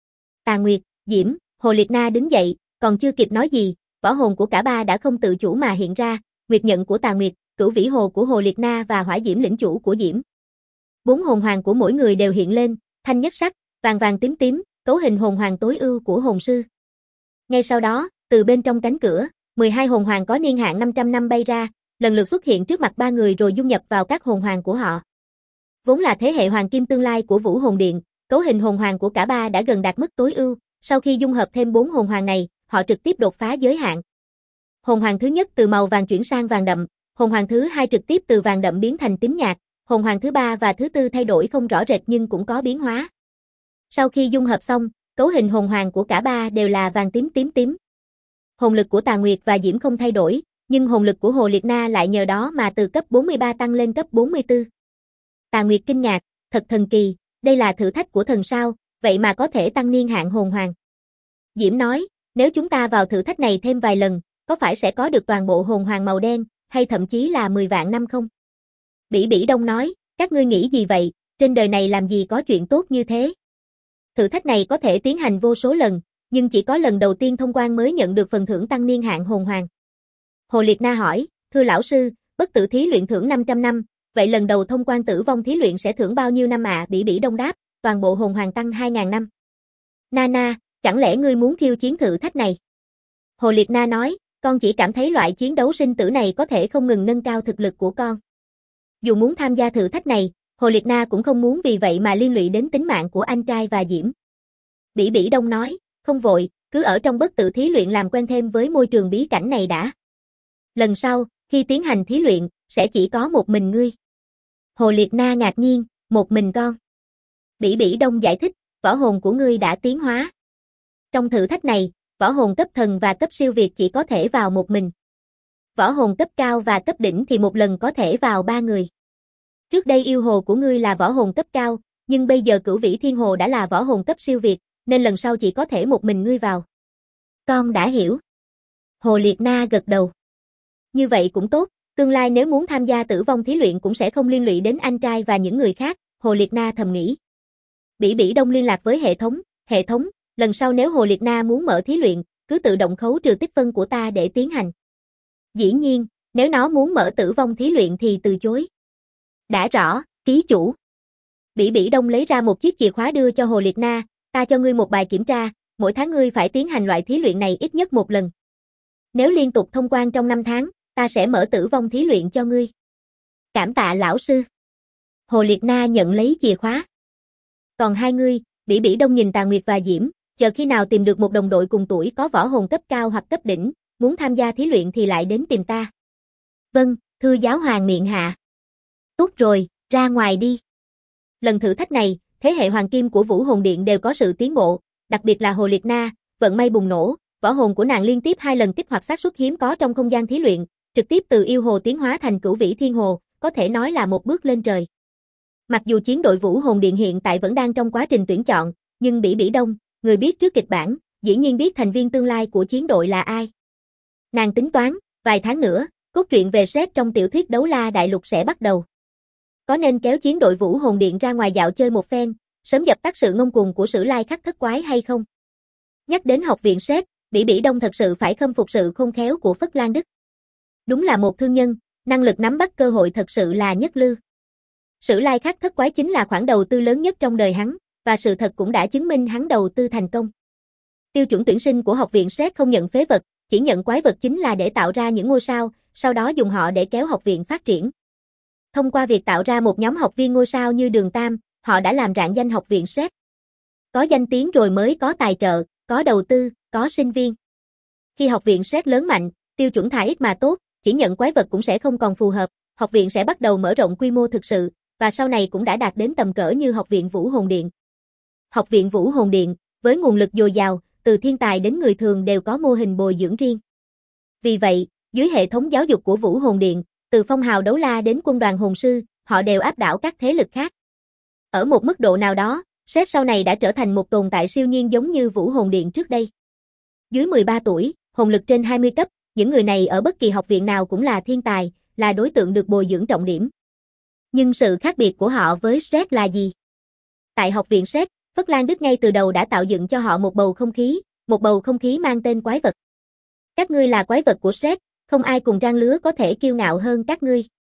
Tà Nguyệt, Diễm, Hồ Liệt Na đứng dậy, còn chưa kịp nói gì, võ hồn của cả 3 đã không tự chủ mà hiện ra, Nguyệt nhận của Tà Nguyệt, Cửu Vĩ Hồ của Hồ Liệt Na và Hỏa Diễm lĩnh chủ của Diễm. 4 hồn hoàng của mỗi người đều hiện lên, thanh nhất sắc, vàng vàng tím tím, cấu hình hồn hoàng tối ưu của hồn sư. Ngay sau đó, từ bên trong cánh cửa, 12 hồn hoàng có niên hạn 500 năm bay ra, lần lượt xuất hiện trước mặt 3 người rồi dung nhập vào các hồn hoàng của họ. Vốn là thế hệ hoàng kim tương lai của Vũ Hồn Điện, cấu hình hồn hoàng của cả 3 đã gần đạt mức tối ưu, sau khi dung hợp thêm 4 hồn hoàng này, họ trực tiếp đột phá giới hạn. Hồn hoàng thứ nhất từ màu vàng chuyển sang vàng đậm, hồn hoàng thứ hai trực tiếp từ vàng đậm biến thành tím nhạt, hồn hoàng thứ 3 và thứ 4 thay đổi không rõ rệt nhưng cũng có biến hóa. Sau khi dung hợp xong, cấu hình hồn hoàng của cả 3 đều là vàng tím tím tím. Hồn lực của Tà Nguyệt và Diễm không thay đổi, nhưng hồn lực của Hồ Liệt Na lại nhờ đó mà từ cấp 43 tăng lên cấp 44. Tà Nguyệt kinh ngạc, thật thần kỳ, đây là thử thách của thần sao, vậy mà có thể tăng niên hạn hồn hoàng. Diễm nói, nếu chúng ta vào thử thách này thêm vài lần, có phải sẽ có được toàn bộ hồn hoàng màu đen, hay thậm chí là 10 vạn năm không? Bỉ Bỉ Đông nói, các ngươi nghĩ gì vậy, trên đời này làm gì có chuyện tốt như thế? Thử thách này có thể tiến hành vô số lần, nhưng chỉ có lần đầu tiên thông quan mới nhận được phần thưởng tăng niên hạn hồn hoàng. Hồ Liệt Na hỏi, thưa lão sư, bất tử thí luyện thưởng 500 năm, vậy lần đầu thông quan tử vong thí luyện sẽ thưởng bao nhiêu năm ạ? Bỉ Bỉ Đông đáp, toàn bộ hồn hoàng tăng 2.000 năm. Nana, chẳng lẽ ngươi muốn khiêu chiến thử thách này? Hồ Liệt Na nói, con chỉ cảm thấy loại chiến đấu sinh tử này có thể không ngừng nâng cao thực lực của con. Dù muốn tham gia thử thách này, Hồ Liệt Na cũng không muốn vì vậy mà liên lụy đến tính mạng của anh trai và Diễm. Bỉ Bỉ Đông nói, không vội, cứ ở trong bất tử thí luyện làm quen thêm với môi trường bí cảnh này đã. Lần sau, khi tiến hành thí luyện, sẽ chỉ có một mình ngươi. Hồ Liệt Na ngạc nhiên, một mình con. Bỉ Bỉ Đông giải thích, võ hồn của ngươi đã tiến hóa. Trong thử thách này, võ hồn cấp thần và cấp siêu việt chỉ có thể vào một mình. Võ hồn cấp cao và cấp đỉnh thì một lần có thể vào 3 người. Trước đây yêu hồ của ngươi là võ hồn cấp cao, nhưng bây giờ Cửu Vĩ Thiên Hồ đã là võ hồn cấp siêu việt, nên lần sau chỉ có thể một mình ngươi vào. Con đã hiểu. Hồ Liệt Na gật đầu. Như vậy cũng tốt, tương lai nếu muốn tham gia tử vong thí luyện cũng sẽ không liên lụy đến anh trai và những người khác, Hồ Liệt Na thầm nghĩ. Bỉ Bỉ Đông liên lạc với hệ thống, lần sau nếu Hồ Liệt Na muốn mở thí luyện, cứ tự động khấu trừ tích phân của ta để tiến hành. Dĩ nhiên, nếu nó muốn mở tử vong thí luyện thì từ chối. Đã rõ, ký chủ. Bỉ Bỉ Đông lấy ra một chiếc chìa khóa đưa cho Hồ Liệt Na, ta cho ngươi một bài kiểm tra, mỗi tháng ngươi phải tiến hành loại thí luyện này ít nhất một lần. Nếu liên tục thông quan trong 5 tháng, ta sẽ mở tử vong thí luyện cho ngươi. Cảm tạ lão sư. Hồ Liệt Na nhận lấy chìa khóa. Còn hai ngươi, Bỉ Bỉ Đông nhìn Tà Nguyệt và Diễm, chờ khi nào tìm được một đồng đội cùng tuổi có võ hồn cấp cao hoặc cấp đỉnh, muốn tham gia thí luyện thì lại đến tìm ta. Vâng, thưa giáo hoàng miệng hạ. Tốt rồi, ra ngoài đi. Lần thử thách này, thế hệ hoàng kim của Vũ Hồn Điện đều có sự tiến bộ, đặc biệt là Hồ Liệt Na, vận may bùng nổ, võ hồn của nàng liên tiếp 2 lần kích hoạt xác suất hiếm có trong không gian thí luyện, trực tiếp từ yêu hồ tiến hóa thành Cửu Vĩ Thiên Hồ, có thể nói là một bước lên trời. Mặc dù chiến đội Vũ Hồn Điện hiện tại vẫn đang trong quá trình tuyển chọn, nhưng Bỉ Bỉ Đông, người biết trước kịch bản, dĩ nhiên biết thành viên tương lai của chiến đội là ai. Nàng tính toán, vài tháng nữa, cốt truyện về Shrek trong tiểu thuyết Đấu La Đại Lục sẽ bắt đầu. Có nên kéo chiến đội Vũ Hồn Điện ra ngoài dạo chơi một phen, sớm dập tắt sự ngông cuồng của Sử Lai Khắc Thất Quái hay không? Nhắc đến học viện Shrek, Bỉ Bỉ Đông thật sự phải khâm phục sự khôn khéo của Phất Lan Đức. Đúng là một thương nhân, năng lực nắm bắt cơ hội thật sự là nhất lưu. Sử Lai Khắc Thất Quái chính là khoản đầu tư lớn nhất trong đời hắn, và sự thật cũng đã chứng minh hắn đầu tư thành công. Tiêu chuẩn tuyển sinh của học viện Shrek không nhận phế vật, chỉ nhận quái vật chính là để tạo ra những ngôi sao, sau đó dùng họ để kéo học viện phát triển. Thông qua việc tạo ra một nhóm học viên ngôi sao như Đường Tam, họ đã làm rạng danh học viện Shrek. Có danh tiếng rồi mới có tài trợ, có đầu tư, có sinh viên. Khi học viện Shrek lớn mạnh, tiêu chuẩn thà ít mà tốt, chỉ nhận quái vật cũng sẽ không còn phù hợp, học viện sẽ bắt đầu mở rộng quy mô thực sự, và sau này cũng đã đạt đến tầm cỡ như học viện Vũ Hồn Điện. Học viện Vũ Hồn Điện, với nguồn lực dồi dào, từ thiên tài đến người thường đều có mô hình bồi dưỡng riêng. Vì vậy, dưới hệ thống giáo dục của Vũ Hồn Điện, từ phong hào đấu la đến quân đoàn hồn sư, họ đều áp đảo các thế lực khác. Ở một mức độ nào đó, Shrek sau này đã trở thành một tồn tại siêu nhiên giống như Vũ Hồn Điện trước đây. Dưới 13 tuổi, hồn lực trên 20 cấp, những người này ở bất kỳ học viện nào cũng là thiên tài, là đối tượng được bồi dưỡng trọng điểm. Nhưng sự khác biệt của họ với Shrek là gì? Tại học viện Shrek, Phất Lan Đức ngay từ đầu đã tạo dựng cho họ một bầu không khí mang tên quái vật. Các ngươi là quái vật của Shrek, không ai cùng trang lứa có thể kiêu ngạo hơn các ngươi.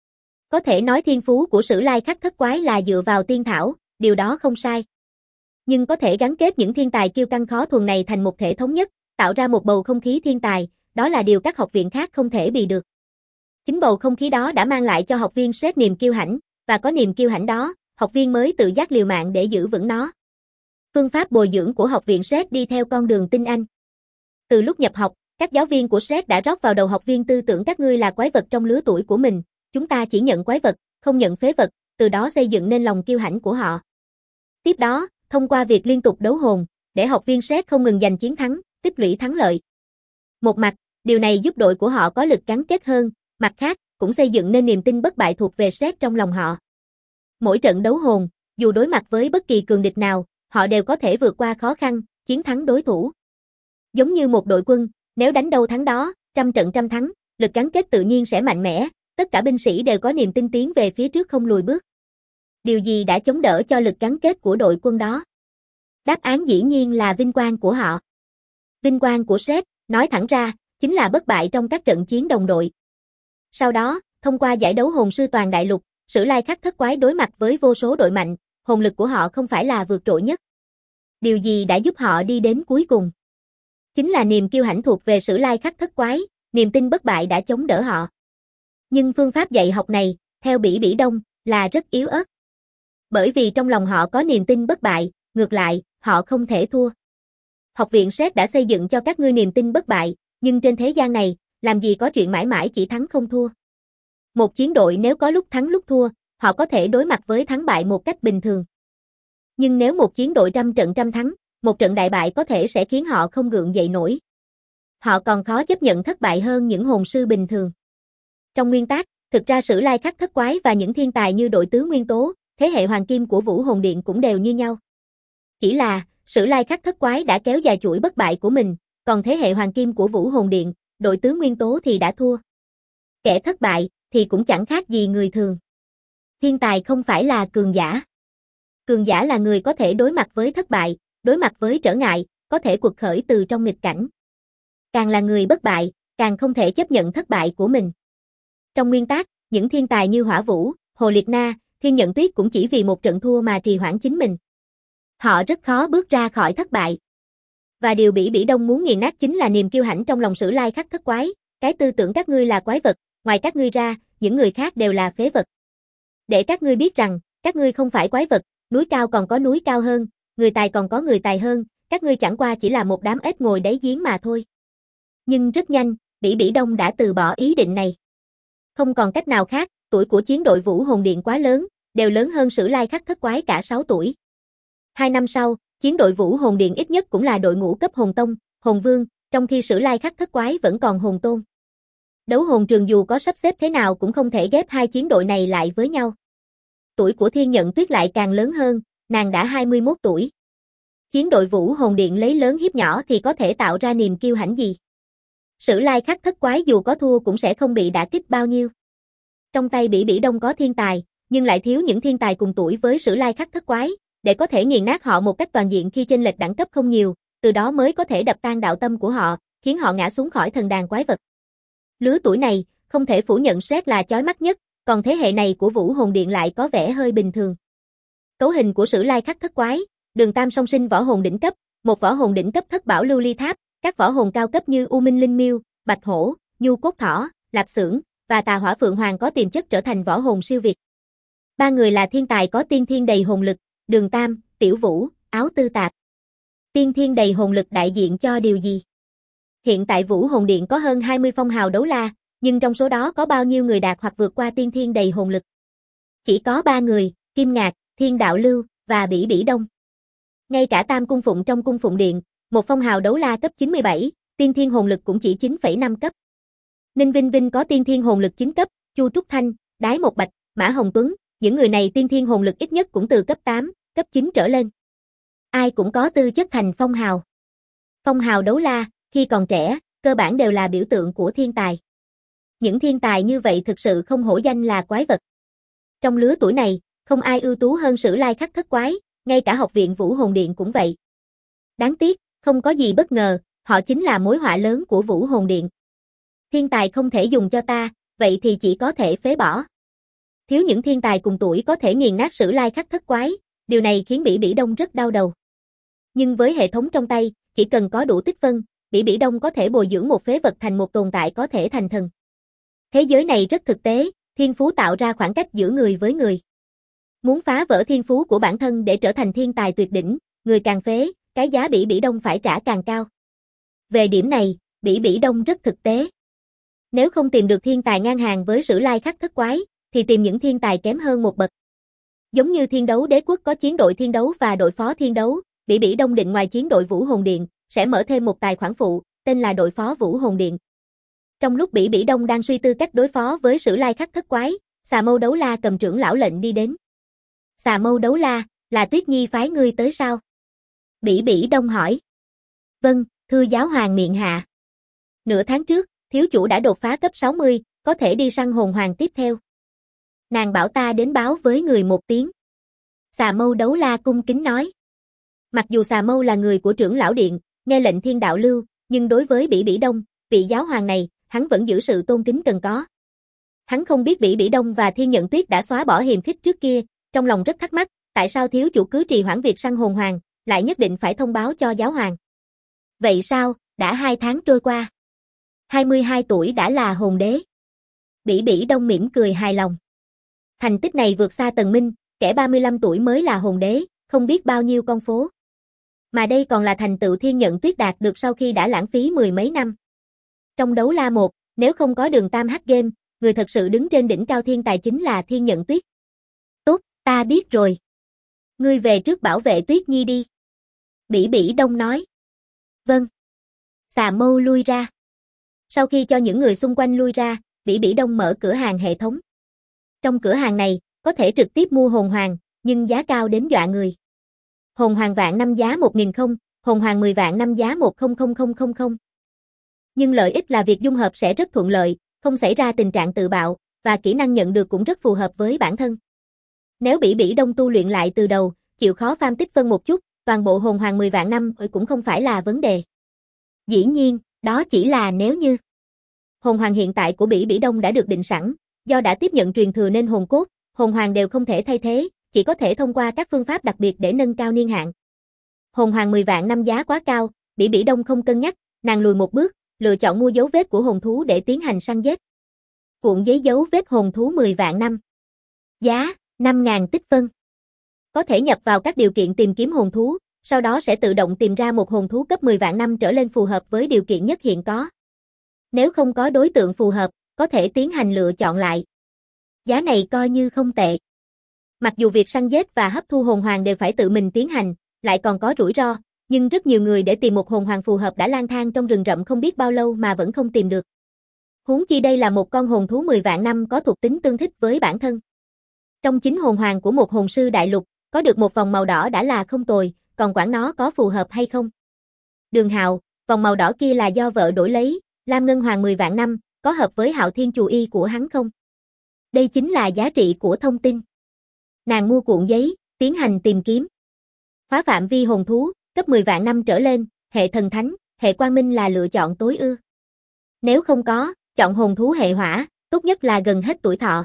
Có thể nói thiên phú của Sử Lai Khắc Thất Quái là dựa vào tiên thảo, điều đó không sai. Nhưng có thể gắn kết những thiên tài kiêu căng khó thuần này thành một thể thống nhất, tạo ra một bầu không khí thiên tài, đó là điều các học viện khác không thể bì được. Chính bầu không khí đó đã mang lại cho học viên Shrek niềm kiêu hãnh, và có niềm kiêu hãnh đó, học viên mới tự giác liều mạng để giữ vững nó. Phương pháp bồi dưỡng của học viện Shrek đi theo con đường tinh anh. Từ lúc nhập học, các giáo viên của Shrek đã rót vào đầu học viên tư tưởng các ngươi là quái vật trong lứa tuổi của mình, chúng ta chỉ nhận quái vật, không nhận phế vật, từ đó xây dựng nên lòng kiêu hãnh của họ. Tiếp đó, thông qua việc liên tục đấu hồn, để học viên Shrek không ngừng giành chiến thắng, tích lũy thắng lợi. Một mặt, điều này giúp đội của họ có lực gắn kết hơn, mặt khác, cũng xây dựng nên niềm tin bất bại thuộc về Shrek trong lòng họ. Mỗi trận đấu hồn, dù đối mặt với bất kỳ cường địch nào, họ đều có thể vượt qua khó khăn, chiến thắng đối thủ. Giống như một đội quân, nếu đánh đâu thắng đó, trăm trận trăm thắng, lực gắn kết tự nhiên sẽ mạnh mẽ, tất cả binh sĩ đều có niềm tin tiến về phía trước không lùi bước. Điều gì đã chống đỡ cho lực gắn kết của đội quân đó? Đáp án dĩ nhiên là vinh quang của họ. Vinh quang của Shrek, nói thẳng ra, chính là bất bại trong các trận chiến đồng đội. Sau đó, thông qua giải đấu hồn sư toàn đại lục, Sử Lai Khắc Thất Quái đối mặt với vô số đội mạnh, hồn lực của họ không phải là vượt trội nhất. Điều gì đã giúp họ đi đến cuối cùng? Chính là niềm kiêu hãnh thuộc về Sử Lai Khắc Thất Quái, niềm tin bất bại đã chống đỡ họ. Nhưng phương pháp dạy học này, theo Bỉ Bỉ Đông, là rất yếu ớt. Bởi vì trong lòng họ có niềm tin bất bại, ngược lại, họ không thể thua. Học viện Shrek đã xây dựng cho các ngươi niềm tin bất bại, nhưng trên thế gian này, làm gì có chuyện mãi mãi chỉ thắng không thua. Một chiến đội nếu có lúc thắng lúc thua, họ có thể đối mặt với thắng bại một cách bình thường. Nhưng nếu một chiến đội trăm trận trăm thắng, một trận đại bại có thể sẽ khiến họ không gượng dậy nổi. Họ còn khó chấp nhận thất bại hơn những hồn sư bình thường. Trong nguyên tắc, thực ra Sử Lai Khắc Thất Quái và những thiên tài như đội tướng Nguyên Tố, thế hệ hoàng kim của Vũ Hồn Điện cũng đều như nhau. Chỉ là, Sử Lai Khắc Thất Quái đã kéo dài chuỗi bất bại của mình, còn thế hệ hoàng kim của Vũ Hồn Điện, đội tướng Nguyên Tố thì đã thua. Kẻ thất bại thì cũng chẳng khác gì người thường. Thiên tài không phải là cường giả. Cường giả là người có thể đối mặt với thất bại, đối mặt với trở ngại, có thể quật khởi từ trong nghịch cảnh. Càng là người bất bại, càng không thể chấp nhận thất bại của mình. Trong nguyên tắc, những thiên tài như Hỏa Vũ, Hồ Liệt Na, Thiên Nhận Tuyết cũng chỉ vì một trận thua mà trì hoãn chính mình. Họ rất khó bước ra khỏi thất bại. Và điều Bỉ Bỉ Đông muốn nghiền nát chính là niềm kiêu hãnh trong lòng Sử Lai Khắc Thất Quái, cái tư tưởng các ngươi là quái vật, ngoài các ngươi ra, những người khác đều là phế vật. Để các ngươi biết rằng, các ngươi không phải quái vật, núi cao còn có núi cao hơn, người tài còn có người tài hơn, các ngươi chẳng qua chỉ là một đám ếch ngồi đáy giếng mà thôi. Nhưng rất nhanh, Bỉ Bỉ Đông đã từ bỏ ý định này. Không còn cách nào khác, tuổi của chiến đội Vũ Hồn Điện quá lớn, đều lớn hơn Sử Lai Khắc Thất Quái cả 6 tuổi. 2 năm sau, chiến đội Vũ Hồn Điện ít nhất cũng là đội ngũ cấp Hồn Tông, Hồn Vương, trong khi Sử Lai Khắc Thất Quái vẫn còn Hồn Tôn. Đấu hồn trường dù có sắp xếp thế nào cũng không thể ghép hai chiến đội này lại với nhau. Tuổi của Thiên Nhận Tuyết lại càng lớn hơn, nàng đã 21 tuổi. Chiến đội Vũ Hồn Điện lấy lớn hiếp nhỏ thì có thể tạo ra niềm kiêu hãnh gì? Sử Lai Khắc Thất Quái dù có thua cũng sẽ không bị đả kích bao nhiêu. Trong tay Bỉ Bỉ Đông có thiên tài, nhưng lại thiếu những thiên tài cùng tuổi với Sử Lai Khắc Thất Quái, để có thể nghiền nát họ một cách toàn diện khi chênh lệch đẳng cấp không nhiều, từ đó mới có thể đập tan đạo tâm của họ, khiến họ ngã xuống khỏi thần đàn quái vật. Lứa tuổi này, không thể phủ nhận Shrek là chói mắt nhất, còn thế hệ này của Vũ Hồn Điện lại có vẻ hơi bình thường. Cấu hình của Sử Lai Khắc Thất Quái, Đường Tam song sinh võ hồn đỉnh cấp, một võ hồn đỉnh cấp Thất Bảo Lưu Ly Tháp, các võ hồn cao cấp như U Minh Linh Miêu, Bạch Hổ, Nhu Cốt Thỏ, Lạp Xưởng và Tà Hỏa Phượng Hoàng có tiềm chất trở thành võ hồn siêu việt. Ba người là thiên tài có tiên thiên đầy hồn lực, Đường Tam, Tiểu Vũ, Áo Tư Tạp. Tiên thiên đầy hồn lực đại diện cho điều gì? Hiện tại Vũ Hồn Điện có hơn 20 phong hào đấu la, nhưng trong số đó có bao nhiêu người đạt hoặc vượt qua tiên thiên đầy hồn lực? Chỉ có 3 người, Kim Ngạc, Thiên Đạo Lưu và Bỉ Bỉ Đông. Ngay cả Tam Cung Phụng trong Cung Phụng Điện, một phong hào đấu la cấp 97, tiên thiên hồn lực cũng chỉ 9,5 cấp. Ninh Vinh Vinh có tiên thiên hồn lực 9 cấp, Chu Trúc Thanh, Đái Một Bạch, Mã Hồng Tuấn, những người này tiên thiên hồn lực ít nhất cũng từ cấp 8, cấp 9 trở lên. Ai cũng có tư chất thành phong hào. Phong hào đấu la, khi còn trẻ, cơ bản đều là biểu tượng của thiên tài. Những thiên tài như vậy thực sự không hổ danh là quái vật. Trong lứa tuổi này, không ai ưu tú hơn Sử Lai Khắc Thất Quái, ngay cả học viện Vũ Hồn Điện cũng vậy. Đáng tiếc, không có gì bất ngờ, họ chính là mối họa lớn của Vũ Hồn Điện. Thiên tài không thể dùng cho ta, vậy thì chỉ có thể phế bỏ. Thiếu những thiên tài cùng tuổi có thể nghiền nát Sử Lai Khắc Thất Quái, điều này khiến Bỉ Bỉ Đông rất đau đầu. Nhưng với hệ thống trong tay, chỉ cần có đủ tích phân, Bỉ Bỉ Đông có thể bồi dưỡng một phế vật thành một tồn tại có thể thành thần. Thế giới này rất thực tế, thiên phú tạo ra khoảng cách giữa người với người. Muốn phá vỡ thiên phú của bản thân để trở thành thiên tài tuyệt đỉnh, người càng phế, cái giá Bỉ Bỉ Đông phải trả càng cao. Về điểm này, Bỉ Bỉ Đông rất thực tế. Nếu không tìm được thiên tài ngang hàng với Sử Lai Khắc Thất Quái, thì tìm những thiên tài kém hơn một bậc. Giống như Thiên Đấu Đế Quốc có chiến đội Thiên Đấu và đội phó Thiên Đấu, Bỉ Bỉ Đông định ngoài chiến đội Vũ Hồn Điện, sẽ mở thêm một tài khoản phụ, tên là đội phó Vũ Hồn Điện. Trong lúc Bỉ Bỉ Đông đang suy tư cách đối phó với Sử Lai Khắc Thất Quái, Xà Mâu Đấu La cầm trưởng lão lệnh đi đến. Xà Mâu Đấu La, là Tuyết Nhi phái ngươi tới sao? Bỉ Bỉ Đông hỏi. Vâng, thưa giáo hoàng miện hạ. Nửa tháng trước, thiếu chủ đã đột phá cấp 60, có thể đi săn hồn hoàng tiếp theo. Nàng bảo ta đến báo với người một tiếng. Xà Mâu Đấu La cung kính nói. Mặc dù Xà Mâu là người của trưởng lão điện, nghe lệnh Thiên Đạo Lưu, nhưng đối với Bỉ Bỉ Đông, vị giáo hoàng này, hắn vẫn giữ sự tôn kính cần có. Hắn không biết Bỉ Bỉ Đông và Thiên Nhận Tuyết đã xóa bỏ hiềm khích trước kia, trong lòng rất thắc mắc, tại sao thiếu chủ cứ trì hoãn việc săn hồn hoàng, lại nhất định phải thông báo cho giáo hoàng. Vậy sao, đã 2 tháng trôi qua. 22 tuổi đã là hồn đế. Bỉ Bỉ Đông mỉm cười hài lòng. Thành tích này vượt xa Tần Minh, kẻ 35 tuổi mới là hồn đế, không biết bao nhiêu con phố. Mà đây còn là thành tựu Thiên Nhận Tuyết đạt được sau khi đã lãng phí 10 mấy năm. Trong đấu la 1, nếu không có Đường Tam hack game, người thật sự đứng trên đỉnh cao thiên tài chính là Thiên Nhận Tuyết. Tốt, ta biết rồi. Ngươi về trước bảo vệ Tuyết Nhi đi. Bỉ Bỉ Đông nói. Vâng. Xà Mâu lui ra. Sau khi cho những người xung quanh lui ra, Bỉ Bỉ Đông mở cửa hàng hệ thống. Trong cửa hàng này, có thể trực tiếp mua hồn hoàng, nhưng giá cao đến dọa người. Hồn hoàng vạn năm giá 1.000 không, hồn hoàng 10 vạn năm giá 1000000. Nhưng lợi ích là việc dung hợp sẽ rất thuận lợi, không xảy ra tình trạng tự bạo, và kỹ năng nhận được cũng rất phù hợp với bản thân. Nếu Bỉ Bỉ Đông tu luyện lại từ đầu, chịu khó farm tích phân một chút, toàn bộ hồn hoàng 10 vạn năm cũng không phải là vấn đề. Dĩ nhiên, đó chỉ là nếu như. Hồn hoàng hiện tại của Bỉ Bỉ Đông đã được định sẵn, do đã tiếp nhận truyền thừa nên hồn cốt, hồn hoàng đều không thể thay thế, chỉ có thể thông qua các phương pháp đặc biệt để nâng cao niên hạn. Hồn hoàng 10 vạn năm giá quá cao, Bỉ Bỉ Đông không cân nhắc, nàng lùi một bước, lựa chọn mua dấu vết của hồn thú để tiến hành săn giết. Cuộn giấy dấu vết hồn thú 10 vạn năm. Giá 5.000 tích phân. Có thể nhập vào các điều kiện tìm kiếm hồn thú, sau đó sẽ tự động tìm ra một hồn thú cấp 10 vạn năm trở lên phù hợp với điều kiện nhất hiện có. Nếu không có đối tượng phù hợp, có thể tiến hành lựa chọn lại. Giá này coi như không tệ. Mặc dù việc săn giết và hấp thu hồn hoàng đều phải tự mình tiến hành, lại còn có rủi ro, nhưng rất nhiều người để tìm một hồn hoàng phù hợp đã lang thang trong rừng rậm không biết bao lâu mà vẫn không tìm được. Huống chi đây là một con hồn thú 10 vạn năm có thuộc tính tương thích với bản thân. Trong 9 hồn hoàng của một hồn sư đại lục, có được một vòng màu đỏ đã là không tồi, còn quản nó có phù hợp hay không. Đường Hạo, vòng màu đỏ kia là do vợ đổi lấy, Lam Ngân Hoàng 10 vạn năm, có hợp với Hạo Thiên Chù Y của hắn không? Đây chính là giá trị của thông tin. Nàng mua cuộn giấy, tiến hành tìm kiếm. Hóa phạm vi hồn thú, cấp 10 vạn năm trở lên, hệ thần thánh, hệ quang minh là lựa chọn tối ưu. Nếu không có, chọn hồn thú hệ hỏa, tốt nhất là gần hết tuổi thọ.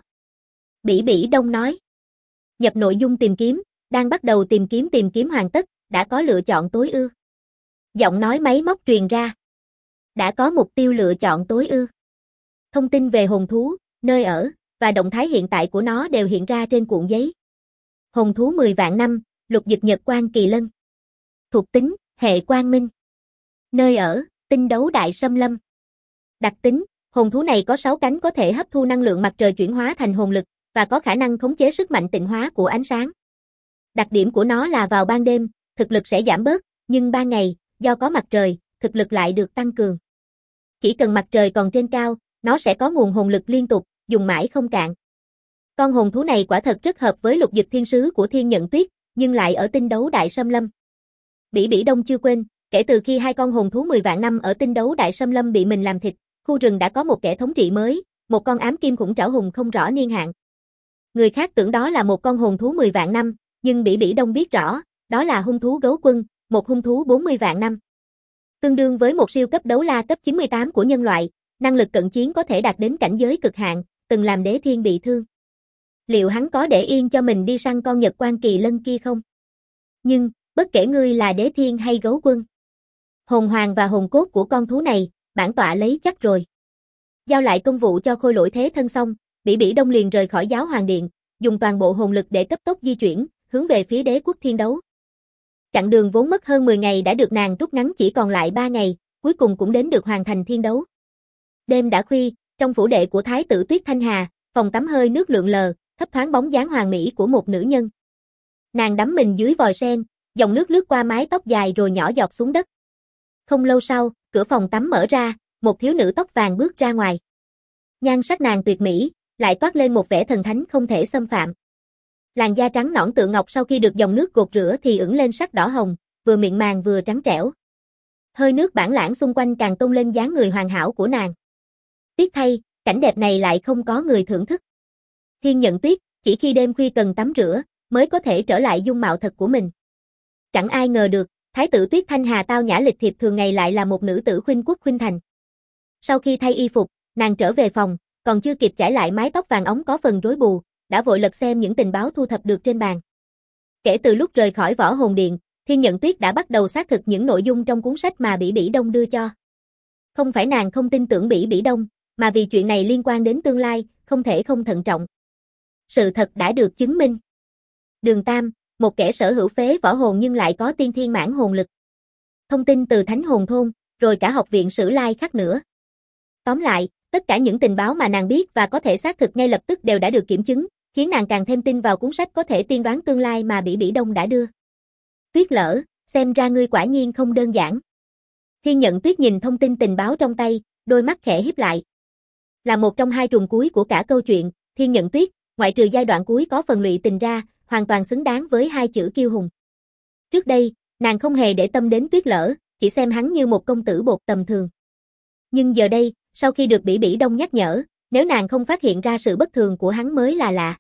Bỉ Bỉ Đông nói. Nhập nội dung tìm kiếm, đang bắt đầu tìm kiếm hoàn tất, đã có lựa chọn tối ưu. Giọng nói máy móc truyền ra. Đã có mục tiêu lựa chọn tối ưu. Thông tin về hồn thú, nơi ở, và động thái hiện tại của nó đều hiện ra trên cuộn giấy. Hồn thú 10 vạn năm, lục dịch nhật quang kỳ lân. Thuộc tính, hệ quang minh. Nơi ở, tinh đấu đại xâm lâm. Đặc tính, hồn thú này có 6 cánh có thể hấp thu năng lượng mặt trời chuyển hóa thành hồn lực, và có khả năng khống chế sức mạnh tịnh hóa của ánh sáng. Đặc điểm của nó là vào ban đêm, thực lực sẽ giảm bớt, nhưng ban ngày, do có mặt trời, thực lực lại được tăng cường. Chỉ cần mặt trời còn trên cao, nó sẽ có nguồn hồn lực liên tục, dùng mãi không cạn. Con hồn thú này quả thật rất hợp với lục dịch thiên sứ của Thiên Nhận Tuyết, nhưng lại ở tinh đấu đại xâm lâm. Bỉ Bỉ Đông chưa quên, kể từ khi hai con hồn thú 10 vạn năm ở tinh đấu đại xâm lâm bị mình làm thịt, khu rừng đã có một kẻ thống trị mới, một con ám kim khủng trảo hùng không rõ niên hạn. Người khác tưởng đó là một con hồn thú 10 vạn năm, nhưng Bỉ Bỉ Đông biết rõ, đó là hung thú gấu quân, một hung thú 40 vạn năm. Tương đương với một siêu cấp đấu la cấp 98 của nhân loại, năng lực cận chiến có thể đạt đến cảnh giới cực hạn, từng làm đế thiên bị thương. Liệu hắn có để yên cho mình đi săn con nhật quang kỳ lân kia không? Nhưng, bất kể ngươi là đế thiên hay gấu quân, hồn hoàng và hồn cốt của con thú này, bản tọa lấy chắc rồi. Giao lại công vụ cho khôi lỗi thế thân xong, Bỉ Bỉ Đông liền rời khỏi giáo hoàng điện, dùng toàn bộ hồn lực để cấp tốc di chuyển, hướng về phía đế quốc thiên đấu. Chặng đường vốn mất hơn 10 ngày đã được nàng rút ngắn chỉ còn lại 3 ngày, cuối cùng cũng đến được hoàn thành thiên đấu. Đêm đã khuya, trong phủ đệ của Thái tử Tuyết Thanh Hà, phòng tắm hơi nước lượn lờ, thấp thoáng bóng dáng hoàn mỹ của một nữ nhân. Nàng đắm mình dưới vòi sen, dòng nước lướt qua mái tóc dài rồi nhỏ giọt xuống đất. Không lâu sau, cửa phòng tắm mở ra, một thiếu nữ tóc vàng bước ra ngoài. Nhan sắc nàng tuyệt mỹ, lại toát lên một vẻ thần thánh không thể xâm phạm. Làn da trắng nõn tựa ngọc sau khi được dòng nước gột rửa thì ửng lên sắc đỏ hồng, vừa mịn màng vừa trắng trẻo. Hơi nước bản lãng xung quanh càng tôn lên dáng người hoàn hảo của nàng. Tiếc thay, cảnh đẹp này lại không có người thưởng thức. Thiên Nhận Tuyết, chỉ khi đêm khuya cần tắm rửa, mới có thể trở lại dung mạo thật của mình. Chẳng ai ngờ được, Thái tử Tuyết Thanh Hà tao nhã lịch thiệp thường ngày lại là một nữ tử khuynh quốc khuynh thành. Sau khi thay y phục, nàng trở về phòng, còn chưa kịp chải lại mái tóc vàng óng có phần rối bù, đã vội lật xem những tình báo thu thập được trên bàn. Kể từ lúc rời khỏi Võ Hồn Điện, Thiên Nhận Tuyết đã bắt đầu xác thực những nội dung trong cuốn sách mà Bỉ Bỉ Đông đưa cho. Không phải nàng không tin tưởng Bỉ Bỉ Đông, mà vì chuyện này liên quan đến tương lai, không thể không thận trọng. Sự thật đã được chứng minh. Đường Tam, một kẻ sở hữu phế võ hồn nhưng lại có tiên thiên mãn hồn lực. Thông tin từ Thánh Hồn Thôn, rồi cả học viện Sử Lai khác nữa. Tóm lại, tất cả những tình báo mà nàng biết và có thể xác thực ngay lập tức đều đã được kiểm chứng, khiến nàng càng thêm tin vào cuốn sách có thể tiên đoán tương lai mà Bỉ Bỉ Đông đã đưa. Tuyết Lở, xem ra ngươi quả nhiên không đơn giản. Thiên Nhận Tuyết nhìn thông tin tình báo trong tay, đôi mắt khẽ híp lại. Là một trong hai trùng cuối của cả câu chuyện, Thiên Nhận Tuyết, ngoại trừ giai đoạn cuối có phần lụy tình ra, hoàn toàn xứng đáng với hai chữ kiêu hùng. Trước đây, nàng không hề để tâm đến Tuyết Lở, chỉ xem hắn như một công tử bột tầm thường. Nhưng giờ đây, sau khi được Bỉ Bỉ Đông nhắc nhở, nếu nàng không phát hiện ra sự bất thường của hắn mới là lạ.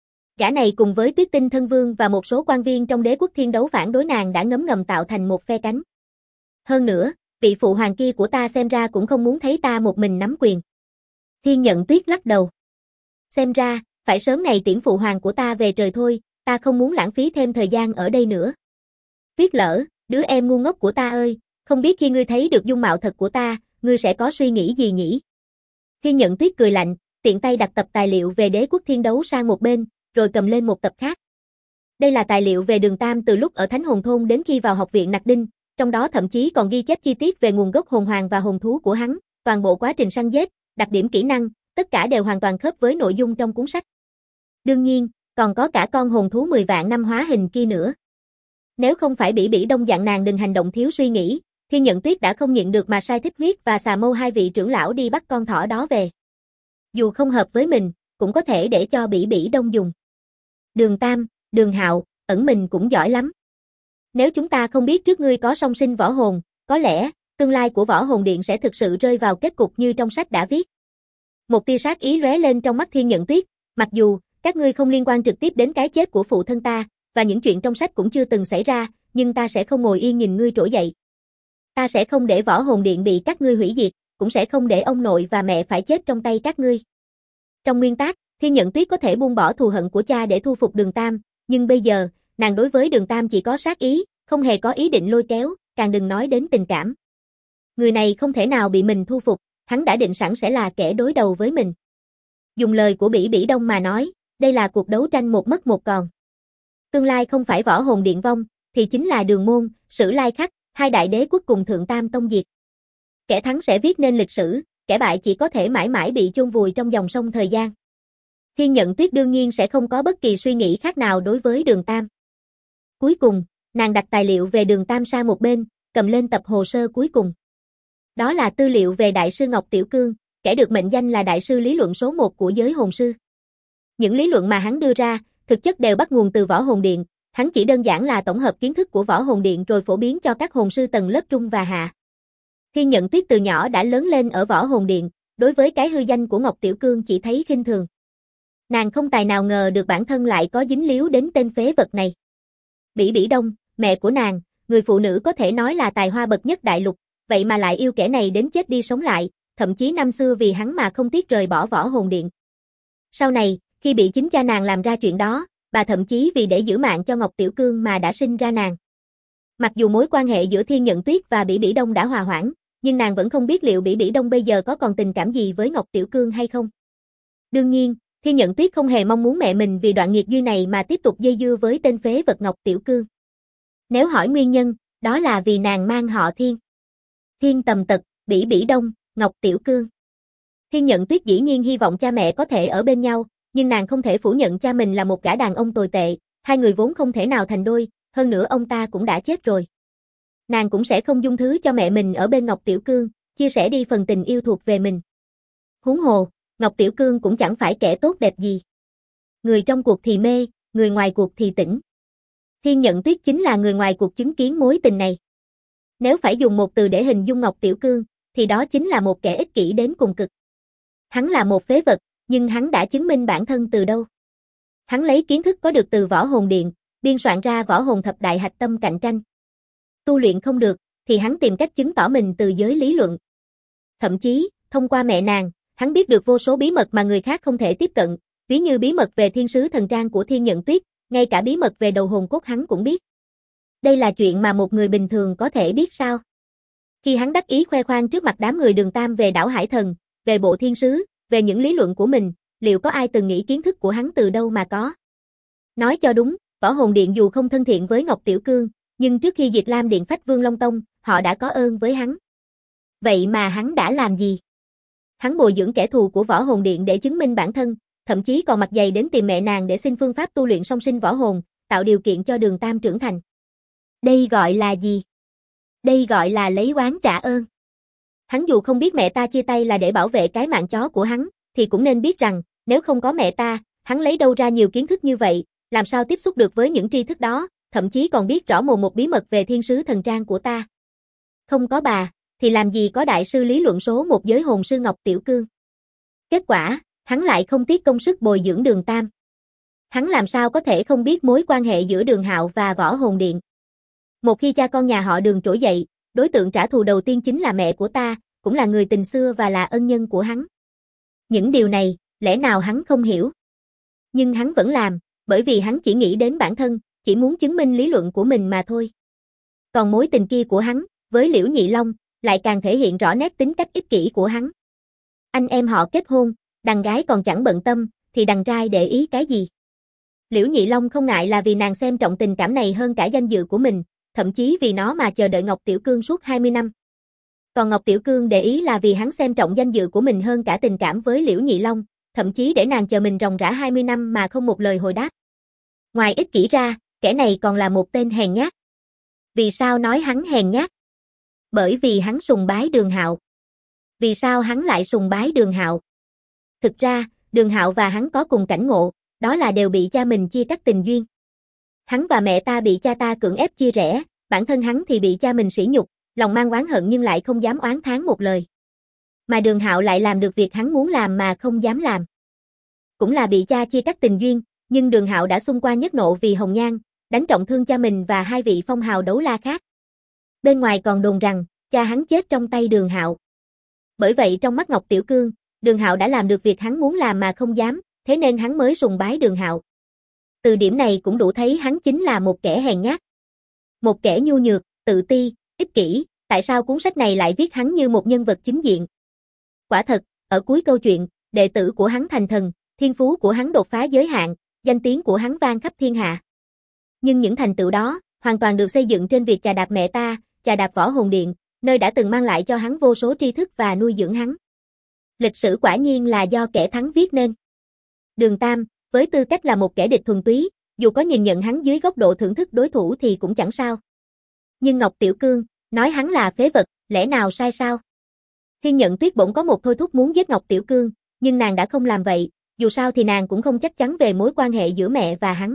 Gã này cùng với Tuyết Tinh Thân Vương và một số quan viên trong Đế quốc Thiên Đấu phản đối nàng đã ngấm ngầm tạo thành một phe cánh. Hơn nữa, vị phụ hoàng kia của ta xem ra cũng không muốn thấy ta một mình nắm quyền. Thiên Nhận Tuyết lắc đầu. Xem ra, phải sớm ngày tiễn phụ hoàng của ta về trời thôi, ta không muốn lãng phí thêm thời gian ở đây nữa. Tuyết Lở, đứa em ngu ngốc của ta ơi, không biết khi ngươi thấy được dung mạo thật của ta, ngươi sẽ có suy nghĩ gì nhỉ? Thiên Nhận Tuyết cười lạnh, tiện tay đặt tập tài liệu về Đế quốc Thiên Đấu sang một bên, rồi cầm lên một tập khác. Đây là tài liệu về Đường Tam từ lúc ở Thánh Hồn Thôn đến khi vào học viện Nặc Đinh, trong đó thậm chí còn ghi chép chi tiết về nguồn gốc hồn hoàng và hồn thú của hắn, toàn bộ quá trình săn giết, đặc điểm kỹ năng, tất cả đều hoàn toàn khớp với nội dung trong cuốn sách. Đương nhiên, còn có cả con hồn thú 10 vạn năm hóa hình kia nữa. Nếu không phải Bỉ Bỉ Đông dặn nàng đừng hành động thiếu suy nghĩ, Thiên Nhận Tuyết đã không nhịn được mà sai Thích Huyết và Xà Mâu hai vị trưởng lão đi bắt con thỏ đó về. Dù không hợp với mình, cũng có thể để cho Bỉ Bỉ Đông dùng. Đường Tam, Đường Hạo, ẩn mình cũng giỏi lắm. Nếu chúng ta không biết trước ngươi có song sinh võ hồn, có lẽ, tương lai của Võ Hồn Điện sẽ thực sự rơi vào kết cục như trong sách đã viết. Một tia sát ý lóe lên trong mắt Thiên Nhận Tuyết, mặc dù, các ngươi không liên quan trực tiếp đến cái chết của phụ thân ta, và những chuyện trong sách cũng chưa từng xảy ra, nhưng ta sẽ không ngồi yên nhìn ngươi trỗi dậy. Ta sẽ không để Võ Hồn Điện bị các ngươi hủy diệt, cũng sẽ không để ông nội và mẹ phải chết trong tay các ngươi. Trong nguyên tắc, Thiên Nhận Tuyết có thể buông bỏ thù hận của cha để thu phục Đường Tam, nhưng bây giờ, nàng đối với Đường Tam chỉ có sát ý, không hề có ý định lôi kéo, càng đừng nói đến tình cảm. Người này không thể nào bị mình thu phục, hắn đã định sẵn sẽ là kẻ đối đầu với mình. Dùng lời của Bỉ Bỉ Đông mà nói, đây là cuộc đấu tranh một mất một còn. Tương lai không phải Võ Hồn Điện vong, thì chính là Đường Môn, Sử Lai Khắc, hai đại đế quốc cùng Thượng Tam Tông diệt. Kẻ thắng sẽ viết nên lịch sử, kẻ bại chỉ có thể mãi mãi bị chôn vùi trong dòng sông thời gian. Thiên Nhận Tuyết đương nhiên sẽ không có bất kỳ suy nghĩ khác nào đối với Đường Tam. Cuối cùng, nàng đặt tài liệu về Đường Tam sang một bên, cầm lên tập hồ sơ cuối cùng. Đó là tư liệu về Đại sư Ngọc Tiểu Cương, kẻ được mệnh danh là đại sư lý luận số 1 của giới hồn sư. Những lý luận mà hắn đưa ra, thực chất đều bắt nguồn từ Võ Hồn Điện, hắn chỉ đơn giản là tổng hợp kiến thức của Võ Hồn Điện rồi phổ biến cho các hồn sư tầng lớp trung và hạ. Thiên Nhận Tuyết từ nhỏ đã lớn lên ở Võ Hồn Điện, đối với cái hư danh của Ngọc Tiểu Cương chỉ thấy khinh thường. Nàng không tài nào ngờ được bản thân lại có dính líu đến tên phế vật này. Bỉ Bỉ Đông, mẹ của nàng, người phụ nữ có thể nói là tài hoa bậc nhất đại lục, vậy mà lại yêu kẻ này đến chết đi sống lại, thậm chí năm xưa vì hắn mà không tiếc rời bỏ Võ Hồn Điện. Sau này, khi bị chính cha nàng làm ra chuyện đó, bà thậm chí vì để giữ mạng cho Ngọc Tiểu Cương mà đã sinh ra nàng. Mặc dù mối quan hệ giữa Thiên Nhận Tuyết và Bỉ Bỉ Đông đã hòa hoãn, nhưng nàng vẫn không biết liệu Bỉ Bỉ Đông bây giờ có còn tình cảm gì với Ngọc Tiểu Cương hay không. Đương nhiên, Thiên Nhận Tuyết không hề mong muốn mẹ mình vì đoạn nghiệt duyên này mà tiếp tục dây dưa với tên phế vật Ngọc Tiểu Cương. Nếu hỏi nguyên nhân, đó là vì nàng mang họ Thiên. Thiên Tầm Tật, Bỉ Bỉ Đông, Ngọc Tiểu Cương. Thiên Nhận Tuyết dĩ nhiên hy vọng cha mẹ có thể ở bên nhau, nhưng nàng không thể phủ nhận cha mình là một gã đàn ông tồi tệ, hai người vốn không thể nào thành đôi, hơn nữa ông ta cũng đã chết rồi. Nàng cũng sẽ không dung thứ cho mẹ mình ở bên Ngọc Tiểu Cương, chia sẻ đi phần tình yêu thuộc về mình. Huống hồ, Ngọc Tiểu Cương cũng chẳng phải kẻ tốt đẹp gì. Người trong cuộc thì mê, người ngoài cuộc thì tỉnh. Thiên Nhận Tuyết chính là người ngoài cuộc chứng kiến mối tình này. Nếu phải dùng một từ để hình dung Ngọc Tiểu Cương, thì đó chính là một kẻ ích kỷ đến cùng cực. Hắn là một phế vật, nhưng hắn đã chứng minh bản thân từ đâu. Hắn lấy kiến thức có được từ Võ Hồn Điện, biên soạn ra Võ Hồn Thập Đại Hạch Tâm cạnh tranh. Tu luyện không được, thì hắn tìm cách chứng tỏ mình từ giới lý luận. Thậm chí, thông qua mẹ nàng, hắn biết được vô số bí mật mà người khác không thể tiếp cận, ví như bí mật về thiên sứ thần trang của Thiên Nhận Tuyết, ngay cả bí mật về đầu hồn cốt hắn cũng biết. Đây là chuyện mà một người bình thường có thể biết sao? Khi hắn đắc ý khoe khoang trước mặt đám người Đường Tam về đảo Hải Thần, về bộ thiên sứ, về những lý luận của mình, liệu có ai từng nghĩ kiến thức của hắn từ đâu mà có? Nói cho đúng, Võ Hồn Điện dù không thân thiện với Ngọc Tiểu Cương, nhưng trước khi diệt Lam Điện Phách Vương Long Tông, họ đã có ơn với hắn. Vậy mà hắn đã làm gì? Hắn bồi dưỡng kẻ thù của Võ Hồn Điện để chứng minh bản thân, thậm chí còn mặt dày đến tìm mẹ nàng để xin phương pháp tu luyện song sinh võ hồn, tạo điều kiện cho Đường Tam trưởng thành. Đây gọi là gì? Đây gọi là lấy oán trả ơn. Hắn dù không biết mẹ ta chia tay là để bảo vệ cái mạng chó của hắn, thì cũng nên biết rằng, nếu không có mẹ ta, hắn lấy đâu ra nhiều kiến thức như vậy, làm sao tiếp xúc được với những tri thức đó, thậm chí còn biết rõ mồn một bí mật về thiên sứ thần trang của ta. Không có bà, thì làm gì có đại sư lý luận số một giới hồn sư Ngọc Tiểu Cương. Kết quả, hắn lại không tiếc công sức bồi dưỡng Đường Tam. Hắn làm sao có thể không biết mối quan hệ giữa Đường Hạo và Võ Hồn Điện. Một khi cha con nhà họ Đường trỗi dậy, đối tượng trả thù đầu tiên chính là mẹ của ta, cũng là người tình xưa và là ân nhân của hắn. Những điều này, lẽ nào hắn không hiểu? Nhưng hắn vẫn làm, bởi vì hắn chỉ nghĩ đến bản thân, chỉ muốn chứng minh lý luận của mình mà thôi. Còn mối tình kia của hắn, với Liễu Nhị Long, lại càng thể hiện rõ nét tính cách ích kỷ của hắn. Anh em họ kết hôn, đàn gái còn chẳng bận tâm, thì đàn trai để ý cái gì? Liễu Nhị Long không ngại là vì nàng xem trọng tình cảm này hơn cả danh dự của mình, thậm chí vì nó mà chờ đợi Ngọc Tiểu Cương suốt 20 năm. Còn Ngọc Tiểu Cương để ý là vì hắn xem trọng danh dự của mình hơn cả tình cảm với Liễu Nhị Long, thậm chí để nàng chờ mình ròng rã 20 năm mà không một lời hồi đáp. Ngoài ích kỷ ra, kẻ này còn là một tên hèn nhát. Vì sao nói hắn hèn nhát? Bởi vì hắn sùng bái Đường Hạo. Vì sao hắn lại sùng bái Đường Hạo? Thực ra, Đường Hạo và hắn có cùng cảnh ngộ, đó là đều bị cha mình chia cắt tình duyên. Hắn và mẹ ta bị cha ta cưỡng ép chia rẽ, bản thân hắn thì bị cha mình sỉ nhục, lòng mang oán hận nhưng lại không dám oán thán một lời. Mà Đường Hạo lại làm được việc hắn muốn làm mà không dám làm. Cũng là bị cha chia cắt tình duyên, nhưng Đường Hạo đã xung qua nhất nộ vì hồng nhan, đánh trọng thương cha mình và hai vị phong hào đấu la khác. Bên ngoài còn đồn rằng, cha hắn chết trong tay Đường Hạo. Bởi vậy trong mắt Ngọc Tiểu Cương, Đường Hạo đã làm được việc hắn muốn làm mà không dám, thế nên hắn mới sùng bái Đường Hạo. Từ điểm này cũng đủ thấy hắn chính là một kẻ hèn nhát. Một kẻ nhu nhược, tự ti, ích kỷ, tại sao cuốn sách này lại viết hắn như một nhân vật chính diện? Quả thật, ở cuối câu chuyện, đệ tử của hắn thành thần, thiên phú của hắn đột phá giới hạn, danh tiếng của hắn vang khắp thiên hạ. Nhưng những thành tựu đó, hoàn toàn được xây dựng trên việc chà đạp mẹ ta, chà đạp Võ Hồn Điện, nơi đã từng mang lại cho hắn vô số tri thức và nuôi dưỡng hắn. Lịch sử quả nhiên là do kẻ thắng viết nên. Đường Tam, với tư cách là một kẻ địch thuần túy, dù có nhìn nhận hắn dưới góc độ thưởng thức đối thủ thì cũng chẳng sao. Nhưng Ngọc Tiểu Cương, nói hắn là phế vật, lẽ nào sai sao? Thiên Nhận Tuyết bỗng có một thôi thúc muốn giết Ngọc Tiểu Cương, nhưng nàng đã không làm vậy, dù sao thì nàng cũng không chắc chắn về mối quan hệ giữa mẹ và hắn.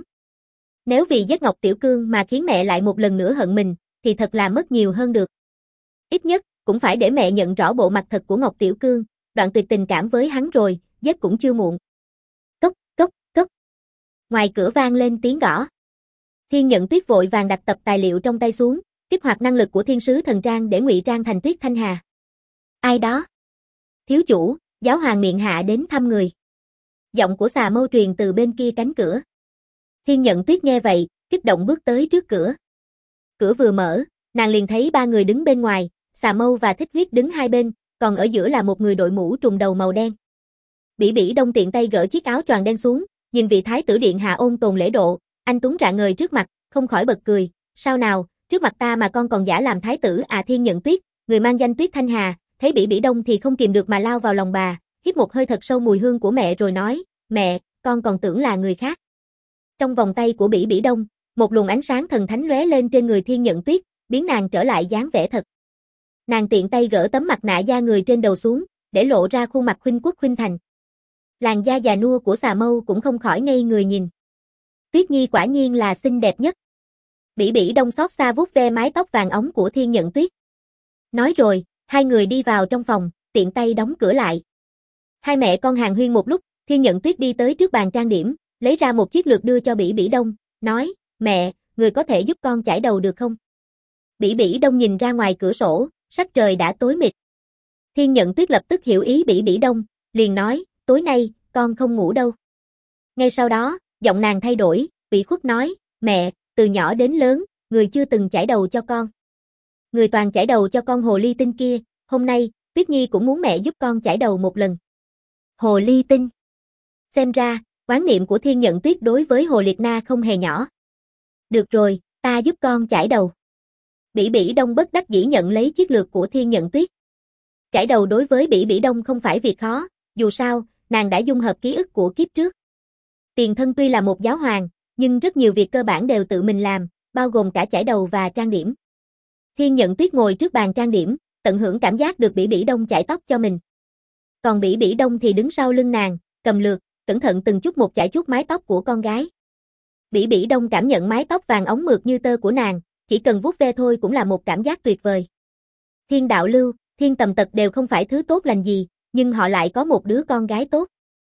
Nếu vì giết Ngọc Tiểu Cương mà khiến mẹ lại một lần nữa hận mình, thì thật là mất nhiều hơn được. Ít nhất, cũng phải để mẹ nhận rõ bộ mặt thật của Ngọc Tiểu Cương, đoạn tuyệt tình cảm với hắn rồi, giết cũng chưa muộn. Cốc, cốc, cốc. Ngoài cửa vang lên tiếng gõ. Thiên Nhận Tuyết vội vàng đặt tập tài liệu trong tay xuống, kích hoạt năng lực của thiên sứ thần trang để ngụy trang thành Tuyết Thanh Hà. Ai đó? Thiếu chủ, giáo hoàng miệng hạ đến thăm người. Giọng của Xà Mâu truyền từ bên kia cánh cửa. Thiên Nhận Tuyết nghe vậy, kích động bước tới trước cửa. Cửa vừa mở, nàng liền thấy ba người đứng bên ngoài, Xà Mâu và Thích Huyết đứng hai bên, còn ở giữa là một người đội mũ trùm đầu màu đen. Bỉ Bỉ Đông tiện tay gỡ chiếc áo choàng đen xuống, nhìn vị thái tử điện hạ ôn tồn lễ độ, anh tuấn rạng ngời trước mặt, không khỏi bật cười, sao nào, trước mặt ta mà con còn giả làm thái tử à? Thiên Nhận Tuyết, người mang danh Tuyết Thanh Hà, thấy Bỉ Bỉ Đông thì không kìm được mà lao vào lòng bà, hít một hơi thật sâu mùi hương của mẹ rồi nói, mẹ, con còn tưởng là người khác. Trong vòng tay của Bỉ Bỉ Đông, một luồng ánh sáng thần thánh lóe lên trên người Thiên Nhận Tuyết, biến nàng trở lại dáng vẻ thật. Nàng tiện tay gỡ tấm mặt nạ da người trên đầu xuống, để lộ ra khuôn mặt khuynh quốc khuynh thành. Làn da già nua của Xà Mâu cũng không khỏi ngây người nhìn. Tuyết Nhi quả nhiên là xinh đẹp nhất. Bỉ Bỉ Đông xót xa vuốt ve mái tóc vàng óng của Thiên Nhận Tuyết. Nói rồi, hai người đi vào trong phòng, tiện tay đóng cửa lại. Hai mẹ con hàn huyên một lúc, Thiên Nhận Tuyết đi tới trước bàn trang điểm, lấy ra một chiếc lược đưa cho Bỉ Bỉ Đông, nói, mẹ, người có thể giúp con chải đầu được không? Bỉ Bỉ Đông nhìn ra ngoài cửa sổ, sắc trời đã tối mịt. Thiên Nhận Tuyết lập tức hiểu ý Bỉ Bỉ Đông, liền nói, tối nay, con không ngủ đâu. Ngay sau đó, giọng nàng thay đổi, ủy khuất nói, mẹ, từ nhỏ đến lớn, người chưa từng chải đầu cho con. Người toàn chải đầu cho con hồ ly tinh kia, hôm nay, Tuyết Nhi cũng muốn mẹ giúp con chải đầu một lần. Hồ ly tinh. Xem ra, oán niệm của Thiên Nhận Tuyết đối với Hồ Liệt Na không hề nhỏ. Được rồi, ta giúp con chải đầu. Bỉ Bỉ Đông bất đắc dĩ nhận lấy chiếc lược của Thiên Nhận Tuyết. Chải đầu đối với Bỉ Bỉ Đông không phải việc khó, dù sao, nàng đã dung hợp ký ức của kiếp trước. Tiền thân tuy là một giáo hoàng, nhưng rất nhiều việc cơ bản đều tự mình làm, bao gồm cả chải đầu và trang điểm. Thiên Nhận Tuyết ngồi trước bàn trang điểm, tận hưởng cảm giác được Bỉ Bỉ Đông chải tóc cho mình. Còn Bỉ Bỉ Đông thì đứng sau lưng nàng, cầm lược, cẩn thận từng chút một chải chuốt mái tóc của con gái. Bỉ Bỉ Đông cảm nhận mái tóc vàng óng mượt như tơ của nàng, chỉ cần vuốt ve thôi cũng là một cảm giác tuyệt vời. Thiên Đạo Lưu, Thiên Tầm Tật đều không phải thứ tốt lành gì, nhưng họ lại có một đứa con gái tốt.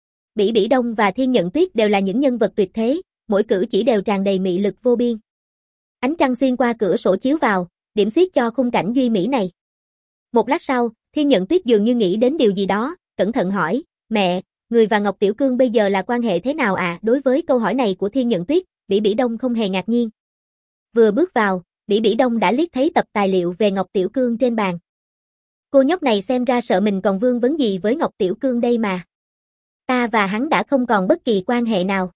Bỉ Bỉ Đông và Thiên Nhận Tuyết đều là những nhân vật tuyệt thế, mỗi cử chỉ đều tràn đầy mị lực vô biên. Ánh trăng xuyên qua cửa sổ chiếu vào, điểm xuyết cho khung cảnh duy mỹ này. Một lát sau, Thiên Nhận Tuyết dường như nghĩ đến điều gì đó, cẩn thận hỏi, mẹ, người và Ngọc Tiểu Cương bây giờ là quan hệ thế nào à? Đối với câu hỏi này của Thiên Nhận Tuyết, Bỉ Bỉ Đông không hề ngạc nhiên. Vừa bước vào, Bỉ Bỉ Đông đã liếc thấy tập tài liệu về Ngọc Tiểu Cương trên bàn. Cô nhóc này xem ra sợ mình còn vương vấn gì với Ngọc Tiểu Cương đây mà. Ta và hắn đã không còn bất kỳ quan hệ nào.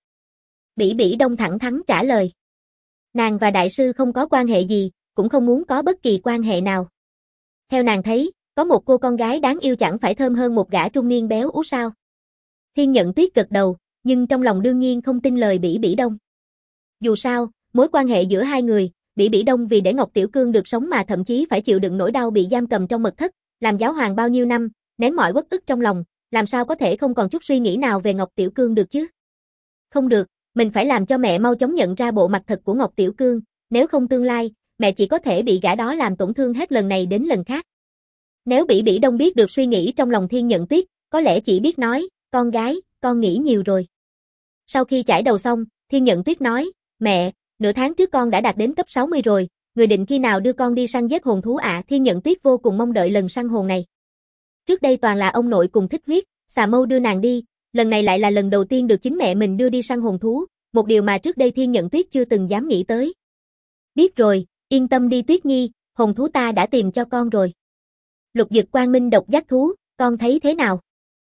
Bỉ Bỉ Đông thẳng thắn trả lời. Nàng và đại sư không có quan hệ gì, cũng không muốn có bất kỳ quan hệ nào. Theo nàng thấy, có một cô con gái đáng yêu chẳng phải thơm hơn một gã trung niên béo ú sao. Thiên Nhận Tuyết gật đầu, nhưng trong lòng đương nhiên không tin lời Bỉ Bỉ Đông. Dù sao, mối quan hệ giữa hai người, Bỉ Bỉ Đông vì để Ngọc Tiểu Cương được sống mà thậm chí phải chịu đựng nỗi đau bị giam cầm trong mật thất, làm giáo hoàng bao nhiêu năm, nén mọi uất ức trong lòng, làm sao có thể không còn chút suy nghĩ nào về Ngọc Tiểu Cương được chứ? Không được, mình phải làm cho mẹ mau chóng nhận ra bộ mặt thật của Ngọc Tiểu Cương, nếu không tương lai, mẹ chỉ có thể bị gã đó làm tổn thương hết lần này đến lần khác. Nếu Bỉ Bỉ Đông biết được suy nghĩ trong lòng Thiên Nhận Tuyết, có lẽ chỉ biết nói, con gái, con nghĩ nhiều rồi. Sau khi chải đầu xong, Thiên Nhận Tuyết nói, mẹ, nửa tháng trước con đã đạt đến cấp 60 rồi, người định khi nào đưa con đi săn giết hồn thú ạ? Thiên Nhận Tuyết vô cùng mong đợi lần săn hồn này. Trước đây toàn là ông nội cùng Thích Huyết, Xà Mâu đưa nàng đi, lần này lại là lần đầu tiên được chính mẹ mình đưa đi săn hồn thú, một điều mà trước đây Thiên Nhận Tuyết chưa từng dám nghĩ tới. Biết rồi, yên tâm đi Tuyết Nhi, hồn thú ta đã tìm cho con rồi. Lục Dực Quang Minh độc giác thú, con thấy thế nào?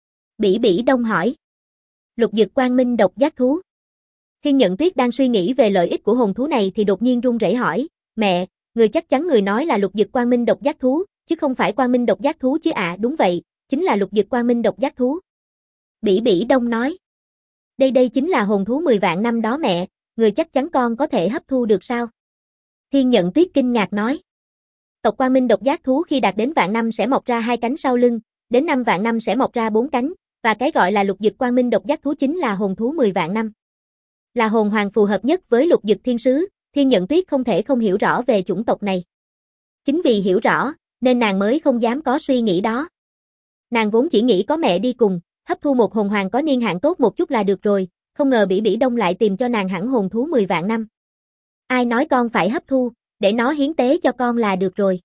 Bỉ Bỉ Đông hỏi. Lục Dực Quang Minh độc giác thú. Thiên Nhận Tuyết đang suy nghĩ về lợi ích của hồn thú này thì đột nhiên run rẩy hỏi, mẹ, người chắc chắn người nói là Lục Dực Quang Minh độc giác thú, chứ không phải Quang Minh độc giác thú chứ ạ? Đúng vậy, chính là Lục Dực Quang Minh độc giác thú. Bỉ Bỉ Đông nói. Đây chính là hồn thú 10 vạn năm đó mẹ, người chắc chắn con có thể hấp thu được sao? Thiên Nhận Tuyết kinh ngạc nói. Tộc Quang Minh độc giác thú khi đạt đến vạn năm sẽ mọc ra 2 cánh sau lưng, đến 5 vạn năm sẽ mọc ra 4 cánh, và cái gọi là Lục Dực Quang Minh độc giác thú chính là hồn thú 10 vạn năm. Là hồn hoàng phù hợp nhất với Lục Dực Thiên Sứ, Thiên Nhận Tuyết không thể không hiểu rõ về chủng tộc này. Chính vì hiểu rõ, nên nàng mới không dám có suy nghĩ đó. Nàng vốn chỉ nghĩ có mẹ đi cùng, hấp thu một hồn hoàng có niên hạn tốt một chút là được rồi, không ngờ Bỉ Bỉ Đông lại tìm cho nàng hẳn hồn thú 10 vạn năm. Ai nói con phải hấp thu, để nó hiến tế cho con là được rồi.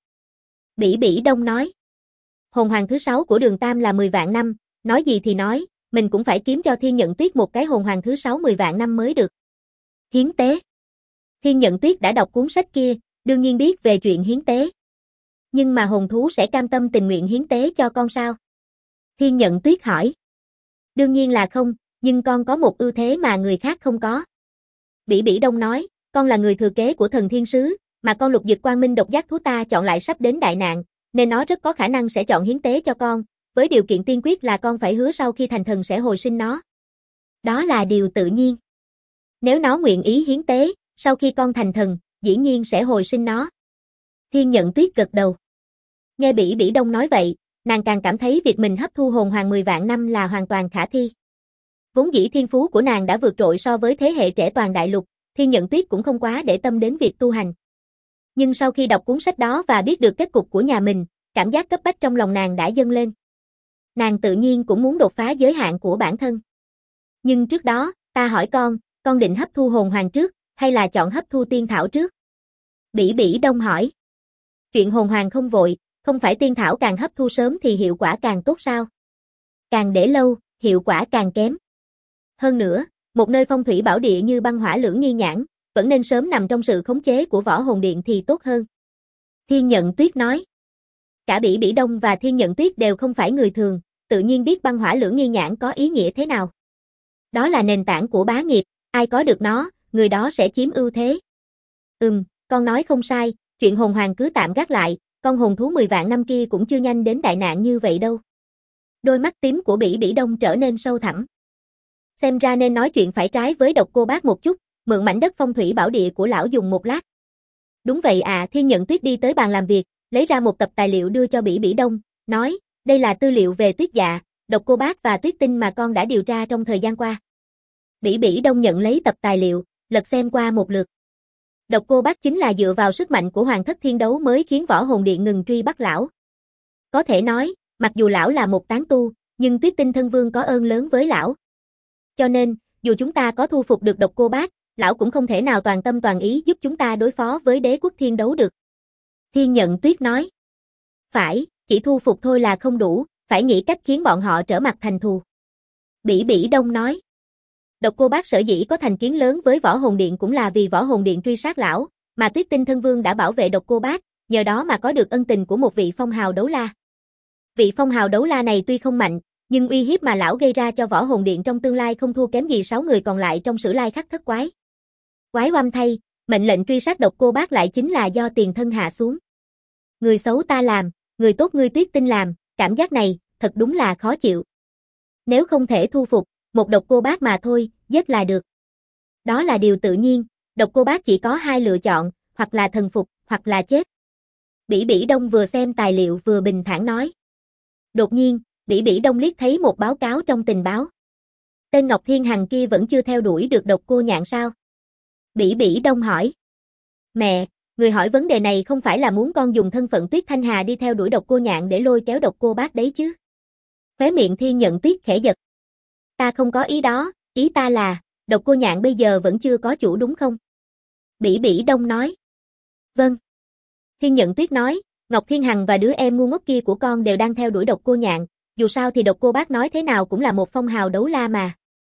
Bỉ Bỉ Đông nói. Hồn hoàng thứ 6 của Đường Tam là 10 vạn năm, nói gì thì nói, mình cũng phải kiếm cho Thiên Nhận Tuyết một cái hồn hoàng thứ 6 10 vạn năm mới được. Hiến tế. Thiên Nhận Tuyết đã đọc cuốn sách kia, đương nhiên biết về chuyện hiến tế. Nhưng mà hồn thú sẽ cam tâm tình nguyện hiến tế cho con sao? Thiên Nhận Tuyết hỏi. Đương nhiên là không, nhưng con có một ưu thế mà người khác không có. Bỉ Bỉ Đông nói, con là người thừa kế của thần thiên sứ, mà con Lục Dực Quang Minh độc giác thú ta chọn lại sắp đến đại nạn, nên nó rất có khả năng sẽ chọn hiến tế cho con, với điều kiện tiên quyết là con phải hứa sau khi thành thần sẽ hồi sinh nó. Đó là điều tự nhiên. Nếu nó nguyện ý hiến tế, sau khi con thành thần, dĩ nhiên sẽ hồi sinh nó. Thiên Nhận Tuyết gật đầu. Nghe Bỉ Bỉ Đông nói vậy, nàng càng cảm thấy việc mình hấp thu hồn hoàng 10 vạn năm là hoàn toàn khả thi. Vốn dĩ thiên phú của nàng đã vượt trội so với thế hệ trẻ toàn đại lục, Thiên Nhận Tuyết cũng không quá để tâm đến việc tu hành. Nhưng sau khi đọc cuốn sách đó và biết được kết cục của nhà mình, cảm giác cấp bách trong lòng nàng đã dâng lên. Nàng tự nhiên cũng muốn đột phá giới hạn của bản thân. Nhưng trước đó, ta hỏi con định hấp thu hồn hoàng trước, hay là chọn hấp thu tiên thảo trước? Bỉ Bỉ Đông hỏi. Chuyện hồn hoàng không vội, không phải tiên thảo càng hấp thu sớm thì hiệu quả càng tốt sao? Càng để lâu, hiệu quả càng kém. Hơn nữa, một nơi phong thủy bảo địa như Băng Hỏa Lưỡng Nghi Nhãn, vẫn nên sớm nằm trong sự khống chế của Võ Hồn Điện thì tốt hơn. Thiên Nhận Tuyết nói. Cả Bỉ Bỉ Đông và Thiên Nhận Tuyết đều không phải người thường, tự nhiên biết Băng Hỏa Lưỡng Nghi Nhãn có ý nghĩa thế nào. Đó là nền tảng của bá nghiệp, ai có được nó, người đó sẽ chiếm ưu thế. Con nói không sai, chuyện hồn hoàng cứ tạm gác lại, con hồn thú 10 vạn năm kia cũng chưa nhanh đến đại nạn như vậy đâu. Đôi mắt tím của Bỉ Bỉ Đông trở nên sâu thẳm. Xem ra nên nói chuyện phải trái với Độc Cô Bác một chút, mượn mảnh đất phong thủy bảo địa của lão dùng một lát. Đúng vậy ạ, Thiên Nhận Tuyết đi tới bàn làm việc, lấy ra một tập tài liệu đưa cho Bỉ Bỉ Đông, nói, đây là tư liệu về Tuyết Dạ, Độc Cô Bác và Tuyết Tinh mà con đã điều tra trong thời gian qua. Bỉ Bỉ Đông nhận lấy tập tài liệu, lật xem qua một lượt. Độc Cô Bác chính là dựa vào sức mạnh của Hoàng Thất Thiên Đấu mới khiến Võ Hồn Điện ngừng truy bắt lão. Có thể nói, mặc dù lão là một tán tu, nhưng Tuyết Tinh thân vương có ơn lớn với lão. Cho nên, dù chúng ta có thu phục được Độc Cô Bác, lão cũng không thể nào toàn tâm toàn ý giúp chúng ta đối phó với đế quốc Thiên Đấu được. Thiên Nhận Tuyết nói. Phải, chỉ thu phục thôi là không đủ, phải nghĩ cách khiến bọn họ trở mặt thành thù. Bỉ Bỉ Đông nói. Độc Cô Bác sở dĩ có thành kiến lớn với Võ Hồn Điện cũng là vì Võ Hồn Điện truy sát lão, mà Tuyết Tinh thân vương đã bảo vệ Độc Cô Bác, nhờ đó mà có được ân tình của một vị phong hào đấu la. Vị phong hào đấu la này tuy không mạnh, nhưng uy hiếp mà lão gây ra cho Võ Hồn Điện trong tương lai không thua kém gì 6 người còn lại trong Sử Lai Khắc Thất Quái. Quái oăm thay, mệnh lệnh truy sát Độc Cô Bác lại chính là do tiền thân hạ xuống. Người xấu ta làm, người tốt ngươi Tuyết Tinh làm, cảm giác này, thật đúng là khó chịu. Nếu không thể thu phục, một Độc Cô Bác mà thôi, giết là được. Đó là điều tự nhiên, Độc Cô Bác chỉ có hai lựa chọn, hoặc là thần phục, hoặc là chết. Bỉ Bỉ Đông vừa xem tài liệu vừa bình thản nói. Đột nhiên, Bỉ Bỉ Đông liếc thấy một báo cáo trong tình báo. Tên Ngọc Thiên Hằng kia vẫn chưa theo đuổi được Độc Cô Nhạn sao? Bỉ Bỉ Đông hỏi. Mẹ, người hỏi vấn đề này không phải là muốn con dùng thân phận Tuyết Thanh Hà đi theo đuổi Độc Cô Nhạn để lôi kéo Độc Cô Bác đấy chứ? Khóe miệng Thiên Nhận Tuyết khẽ giật. Ta không có ý đó, ý ta là, Độc Cô Nhạn bây giờ vẫn chưa có chủ đúng không? Bỉ Bỉ Đông nói. Vâng. Thiên Nhận Tuyết nói, Ngọc Thiên Hằng và đứa em ngu ngốc kia của con đều đang theo đuổi Độc Cô Nhạn, dù sao thì Độc Cô Bác nói thế nào cũng là một phong hào đấu la mà.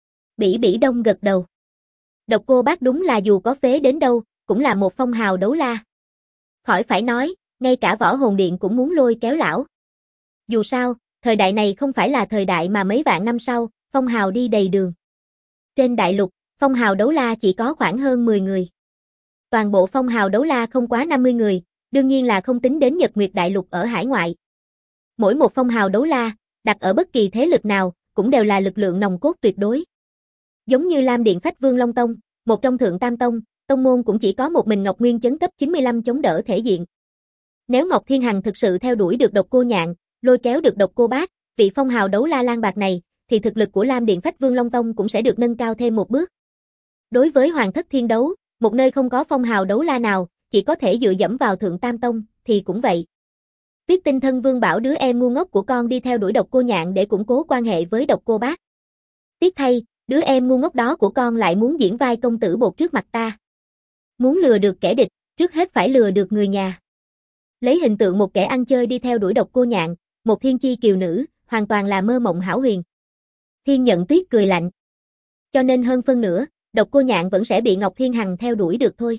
Bỉ Bỉ Đông gật đầu. Độc Cô Bác đúng là dù có phế đến đâu, cũng là một phong hào đấu la. Khỏi phải nói, ngay cả Võ Hồn Điện cũng muốn lôi kéo lão. Dù sao, thời đại này không phải là thời đại mà mấy vạn năm sau, phong hào đi đầy đường. Trên đại lục, phong hào đấu la chỉ có khoảng hơn 10 người. Toàn bộ phong hào đấu la không quá 50 người, đương nhiên là không tính đến Nhật Nguyệt đại lục ở hải ngoại. Mỗi một phong hào đấu la, đặt ở bất kỳ thế lực nào, cũng đều là lực lượng nòng cốt tuyệt đối. Giống như Lam Điện Phách Vương Long Tông, một trong Thượng Tam Tông, tông môn cũng chỉ có một mình Ngọc Nguyên chấn cấp 95 chống đỡ thể diện. Nếu Ngọc Thiên Hằng thực sự theo đuổi được Độc Cô Nhạn, lôi kéo được Độc Cô Bác, vị phong hào đấu la lang bạc này, thì thực lực của Lam Điện Phách Vương Long Tông cũng sẽ được nâng cao thêm một bước. Đối với Hoàng Thất Thiên Đấu, một nơi không có phong hào đấu la nào, chỉ có thể dựa dẫm vào Thượng Tam Tông, thì cũng vậy. Tuyết Tinh thân vương bảo đứa em ngu ngốc của con đi theo đuổi Độc Cô Nhạn để củng cố quan hệ với Độc Cô Bác. Tiếc thay, đứa em ngu ngốc đó của con lại muốn diễn vai công tử bột trước mặt ta. Muốn lừa được kẻ địch, trước hết phải lừa được người nhà. Lấy hình tượng một kẻ ăn chơi đi theo đuổi Độc Cô Nhạn, một thiên chi kiều nữ, hoàn toàn là mơ mộng hão huyền. Thiên Nhận Tuyết cười lạnh. Cho nên hơn phân nửa, Độc Cô Nhạn vẫn sẽ bị Ngọc Thiên Hằng theo đuổi được thôi.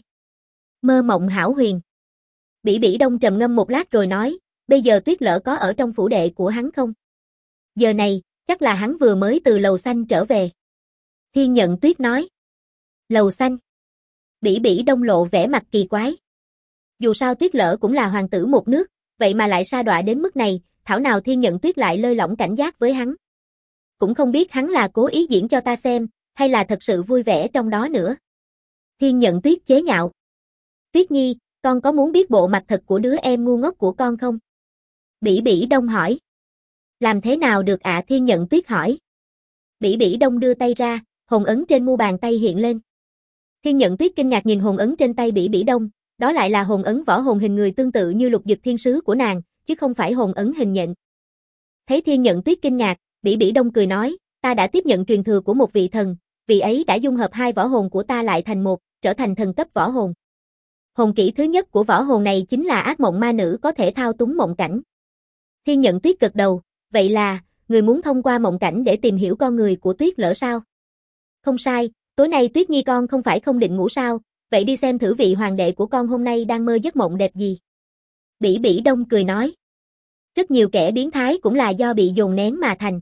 Mơ mộng hão huyền. Bỉ Bỉ Đông trầm ngâm một lát rồi nói, bây giờ Tuyết Lỡ có ở trong phủ đệ của hắn không? Giờ này, chắc là hắn vừa mới từ lầu xanh trở về. Thiên Nhận Tuyết nói. Lầu xanh. Bỉ Bỉ Đông lộ vẻ mặt kỳ quái. Dù sao Tuyết Lỡ cũng là hoàng tử một nước, vậy mà lại sa đọa đến mức này, thảo nào Thiên Nhận Tuyết lại lơi lỏng cảnh giác với hắn. Cũng không biết hắn là cố ý diễn cho ta xem, hay là thật sự vui vẻ trong đó nữa. Thiên Nhận Tuyết chế nhạo. Tuyết Nhi, con có muốn biết bộ mặt thật của đứa em ngu ngốc của con không? Bỉ Bỉ Đông hỏi. Làm thế nào được ạ? Thiên Nhận Tuyết hỏi. Bỉ Bỉ Đông đưa tay ra, hồn ấn trên mu bàn tay hiện lên. Thiên Nhận Tuyết kinh ngạc nhìn hồn ấn trên tay Bỉ Bỉ Đông, đó lại là hồn ấn võ hồn hình người tương tự như Lục Dực Thiên Sứ của nàng, chứ không phải hồn ấn hình nhện. Thấy Thiên Nhận Tuyết kinh ngạc, Bỉ Bỉ Đông cười nói, ta đã tiếp nhận truyền thừa của một vị thần, vị ấy đã dung hợp hai võ hồn của ta lại thành một, trở thành thần cấp võ hồn. Hồn kỹ thứ nhất của võ hồn này chính là ác mộng ma nữ có thể thao túng mộng cảnh. Thiên Nhận Tuyết gật đầu, vậy là, người muốn thông qua mộng cảnh để tìm hiểu con người của Tuyết Lỡ sao? Không sai, tối nay Tuyết Nhi con không phải không định ngủ sao, vậy đi xem thử vị hoàng đệ của con hôm nay đang mơ giấc mộng đẹp gì. Bỉ Bỉ Đông cười nói. Rất nhiều kẻ biến thái cũng là do bị dồn nén mà thành.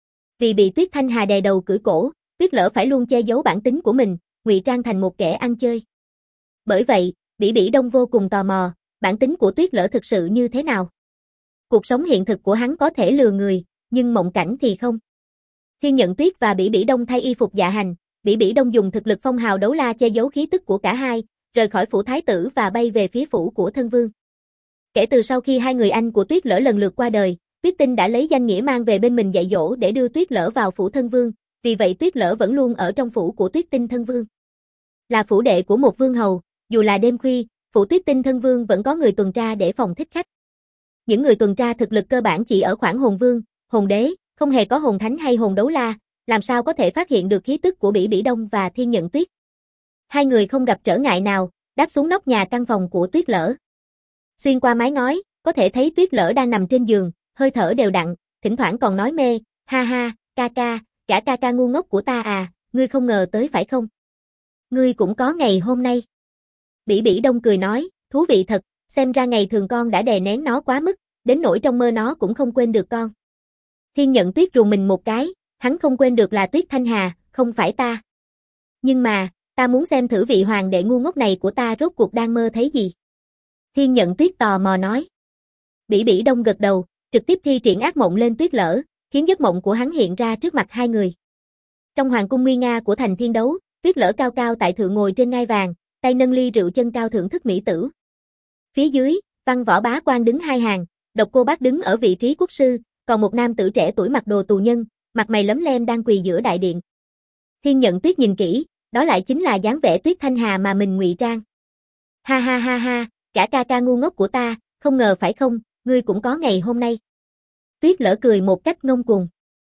Vì bị Tuyết Thanh Hà đè đầu cưỡi cổ, Tuyết Lỡ phải luôn che giấu bản tính của mình, ngụy trang thành một kẻ ăn chơi. Bởi vậy, Bỉ Bỉ Đông vô cùng tò mò, bản tính của Tuyết Lỡ thực sự như thế nào. Cuộc sống hiện thực của hắn có thể lừa người, nhưng mộng cảnh thì không. Thiên Nhận Tuyết và Bỉ Bỉ Đông thay y phục dạ hành, Bỉ Bỉ Đông dùng thực lực phong hào đấu la che giấu khí tức của cả hai, rời khỏi phủ thái tử và bay về phía phủ của thân vương. Kể từ sau khi hai người anh của Tuyết Lỡ lần lượt qua đời, Tuyết Tinh đã lấy danh nghĩa mang về bên mình dạy dỗ để đưa Tuyết Lỡ vào phủ thân vương, vì vậy Tuyết Lỡ vẫn luôn ở trong phủ của Tuyết Tinh thân vương. Là phủ đệ của một vương hầu, dù là đêm khuya, phủ Tuyết Tinh thân vương vẫn có người tuần tra để phòng thích khách. Những người tuần tra thực lực cơ bản chỉ ở khoảng hồn vương, hồn đế, không hề có hồn thánh hay hồn đấu la, làm sao có thể phát hiện được khí tức của Bỉ Bỉ Đông và Thiên Nhận Tuyết. Hai người không gặp trở ngại nào, đáp xuống nóc nhà căn phòng của Tuyết Lỡ. Xuyên qua mái ngói, có thể thấy Tuyết Lỡ đang nằm trên giường, hơi thở đều đặn, thỉnh thoảng còn nói mê, ha ha, ca ca, gã ca ca ngu ngốc của ta à, ngươi không ngờ tới phải không? Ngươi cũng có ngày hôm nay. Bỉ Bỉ Đông cười nói, thú vị thật, xem ra ngày thường con đã đè nén nó quá mức, đến nỗi trong mơ nó cũng không quên được con. Thiên Nhận Tuyết rùng mình một cái, hắn không quên được là Tuyết Thanh Hà, không phải ta. Nhưng mà, ta muốn xem thử vị hoàng đệ ngu ngốc này của ta rốt cuộc đang mơ thấy gì. Thiên Nhận Tuyết tò mò nói. Bỉ Bỉ Đông gật đầu, trực tiếp thi triển ác mộng lên Tuyết Lỡ, khiến giấc mộng của hắn hiện ra trước mặt hai người. Trong hoàng cung nguy nga của thành Thiên Đấu, Tuyết Lỡ cao cao tại thượng ngồi trên ngai vàng, tay nâng ly rượu chân cao thưởng thức mỹ tử. Phía dưới, Văn Võ bá quan đứng hai hàng, Độc Cô Bác đứng ở vị trí quốc sư, còn một nam tử trẻ tuổi mặc đồ tù nhân, mặt mày lấm lem đang quỳ giữa đại điện. Thiên Nhận Tuyết nhìn kỹ, đó lại chính là dáng vẻ Tuyết Thanh Hà mà mình ngụy trang. Ha ha ha ha, cả ca ca ngu ngốc của ta, không ngờ phải không, ngươi cũng có ngày hôm nay. Tuyết Lỡ cười một cách ngông cuồng.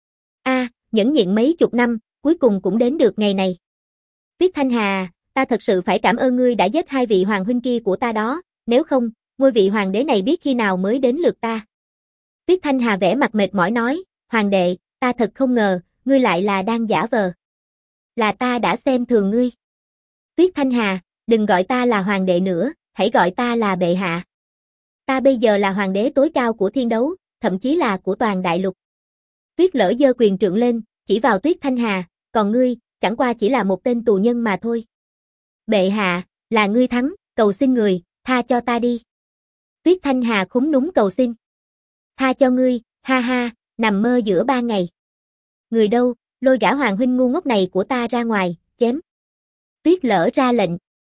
Nhẫn nhịn mấy chục năm, cuối cùng cũng đến được ngày này. Tuyết Thanh Hà, ta thật sự phải cảm ơn ngươi đã giết hai vị hoàng huynh kia của ta đó, nếu không, ngôi vị hoàng đế này biết khi nào mới đến lượt ta. Tuyết Thanh Hà vẻ mặt mệt mỏi nói, hoàng đệ, ta thật không ngờ, ngươi lại là đang giả vờ. Là ta đã xem thường ngươi. Tuyết Thanh Hà, đừng gọi ta là hoàng đệ nữa, hãy gọi ta là bệ hạ. Ta bây giờ là hoàng đế tối cao của thiên đấu, thậm chí là của toàn đại lục. Tuyết Lỡ giơ quyền trượng lên, chỉ vào Tuyết Thanh Hà, còn ngươi, chẳng qua chỉ là một tên tù nhân mà thôi. Bệ hạ, là ngươi thắng, cầu xin người, tha cho ta đi. Tuyết Thanh Hà khúm núm cầu xin. Tha cho ngươi, ha ha, nằm mơ giữa ban ngày. Người đâu, lôi gã hoàng huynh ngu ngốc này của ta ra ngoài, chém. Tuyết Lỡ ra lệnh.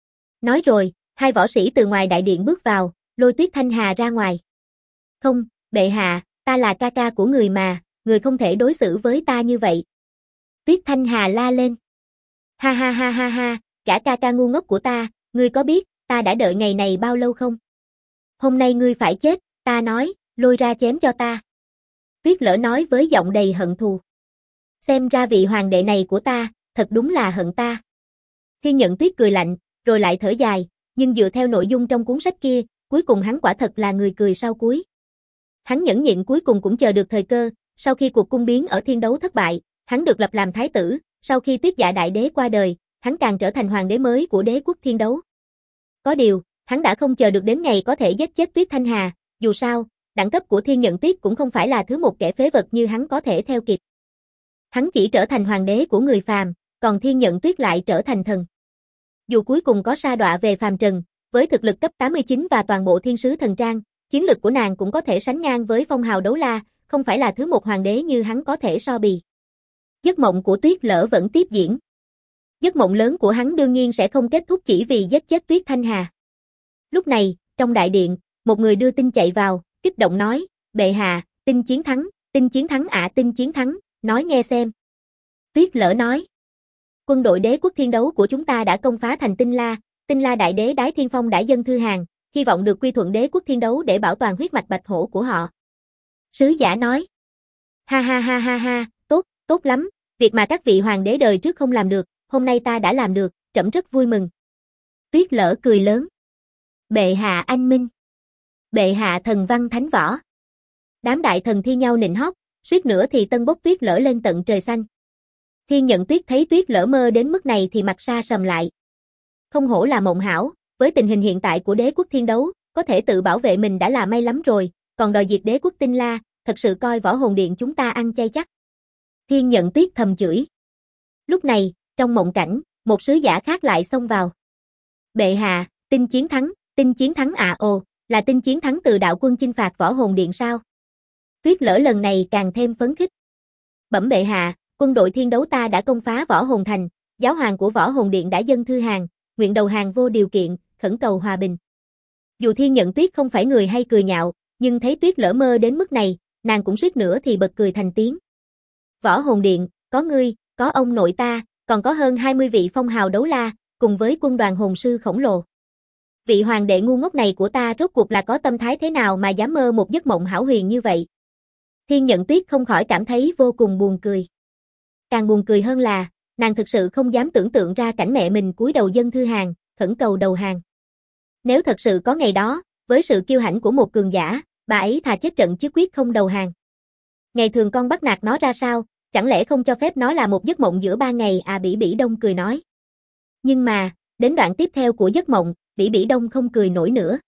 Nói rồi, hai võ sĩ từ ngoài đại điện bước vào, lôi Tuyết Thanh Hà ra ngoài. Không, bệ hạ, ta là ca ca của người mà, người không thể đối xử với ta như vậy. Tuyết Thanh Hà la lên. Ha ha ha ha ha, cả ca ca ngu ngốc của ta, ngươi có biết, ta đã đợi ngày này bao lâu không? Hôm nay ngươi phải chết, ta nói, lôi ra chém cho ta. Tuyết Lỡ nói với giọng đầy hận thù. Xem ra vị hoàng đệ này của ta, thật đúng là hận ta. Thiên Nhận Tuyết cười lạnh, rồi lại thở dài, nhưng dựa theo nội dung trong cuốn sách kia, cuối cùng hắn quả thật là người cười sau cuối. Hắn nhẫn nhịn cuối cùng cũng chờ được thời cơ, sau khi cuộc cung biến ở Thiên Đấu thất bại, hắn được lập làm thái tử, sau khi Tuyết Dạ đại đế qua đời, hắn càng trở thành hoàng đế mới của đế quốc Thiên Đấu. Có điều, hắn đã không chờ được đến ngày có thể giết chết Tuyết Thanh Hà, dù sao, đẳng cấp của Thiên Nhận Tuyết cũng không phải là thứ một kẻ phế vật như hắn có thể theo kịp. Hắn chỉ trở thành hoàng đế của người phàm, còn Thiên Nhận Tuyết lại trở thành thần. Dù cuối cùng có sa đọa về phàm trần, với thực lực cấp 89 và toàn bộ thiên sứ thần trang, chiến lực của nàng cũng có thể sánh ngang với phong hào đấu la, không phải là thứ một hoàng đế như hắn có thể so bì. Giấc mộng của Tuyết Lỡ vẫn tiếp diễn. Giấc mộng lớn của hắn đương nhiên sẽ không kết thúc chỉ vì giết chết Tuyết Thanh Hà. Lúc này, trong đại điện, một người đưa tin chạy vào, kích động nói, bệ hạ, tin chiến thắng ạ, tin chiến thắng, nói nghe xem. Tuyết Lỡ nói, quân đội đế quốc Thiên Đấu của chúng ta đã công phá thành Tinh La đại đế Đái Thiên Phong đã dâng thư hàng, hy vọng được quy thuận đế quốc Thiên Đấu để bảo toàn huyết mạch bạch hổ của họ. Sứ giả nói, ha ha ha ha ha, tốt lắm, việc mà các vị hoàng đế đời trước không làm được, hôm nay ta đã làm được, trẫm rất vui mừng. Tuyết Lỡ cười lớn. Bệ hạ anh minh. Bệ hạ thần văn thánh võ. Đám đại thần thi nhau nịnh hót, suýt nữa thì tân bốc Tuyết Lỡ lên tận trời xanh. Thiên Nhận Tuyết thấy Tuyết Lỡ mơ đến mức này thì mặt sa sầm lại. Không hổ là mộng hảo, với tình hình hiện tại của đế quốc Thiên Đấu, có thể tự bảo vệ mình đã là may lắm rồi, còn đòi diệt đế quốc Tinh La, thật sự coi Võ Hồn Điện chúng ta ăn chay chắc. Thiên Nhận Tuyết thầm chửi. Lúc này, trong mộng cảnh, một sứ giả khác lại xông vào. Bệ hạ, tin chiến thắng à, ồ, là tin chiến thắng từ đạo quân chinh phạt Võ Hồn Điện sao? Tuyết Lỡ lần này càng thêm phấn khích. Bẩm bệ hạ, quân đội Thiên Đấu ta đã công phá Võ Hồn Thành, giáo hoàng của Võ Hồn Điện đã dâng thư hàng, nguyện đầu hàng vô điều kiện, khẩn cầu hòa bình. Dù Thiên Nhận Tuyết không phải người hay cười nhạo, nhưng thấy Tuyết Lỡ mơ đến mức này, nàng cũng suýt nữa thì bật cười thành tiếng. Võ Hồn Điện, có ngươi, có ông nội ta, còn có hơn 20 vị phong hào đấu la, cùng với quân đoàn hồn sư khổng lồ. Vị hoàng đệ ngu ngốc này của ta rốt cuộc là có tâm thái thế nào mà dám mơ một giấc mộng hão huyền như vậy? Thiên Nhận Tuyết không khỏi cảm thấy vô cùng buồn cười. Càng buồn cười hơn là, nàng thực sự không dám tưởng tượng ra cảnh mẹ mình cúi đầu dâng thư hàng, khẩn cầu đầu hàng. Nếu thật sự có ngày đó, với sự kiêu hãnh của một cường giả, bà ấy thà chết trận chứ quyết không đầu hàng. Ngày thường con bắt nạt nó ra sao, chẳng lẽ không cho phép nó là một giấc mộng giữa ba ngày à? Bỉ Bỉ Đông cười nói. Nhưng mà, đến đoạn tiếp theo của giấc mộng, Bỉ Bỉ Đông không cười nổi nữa.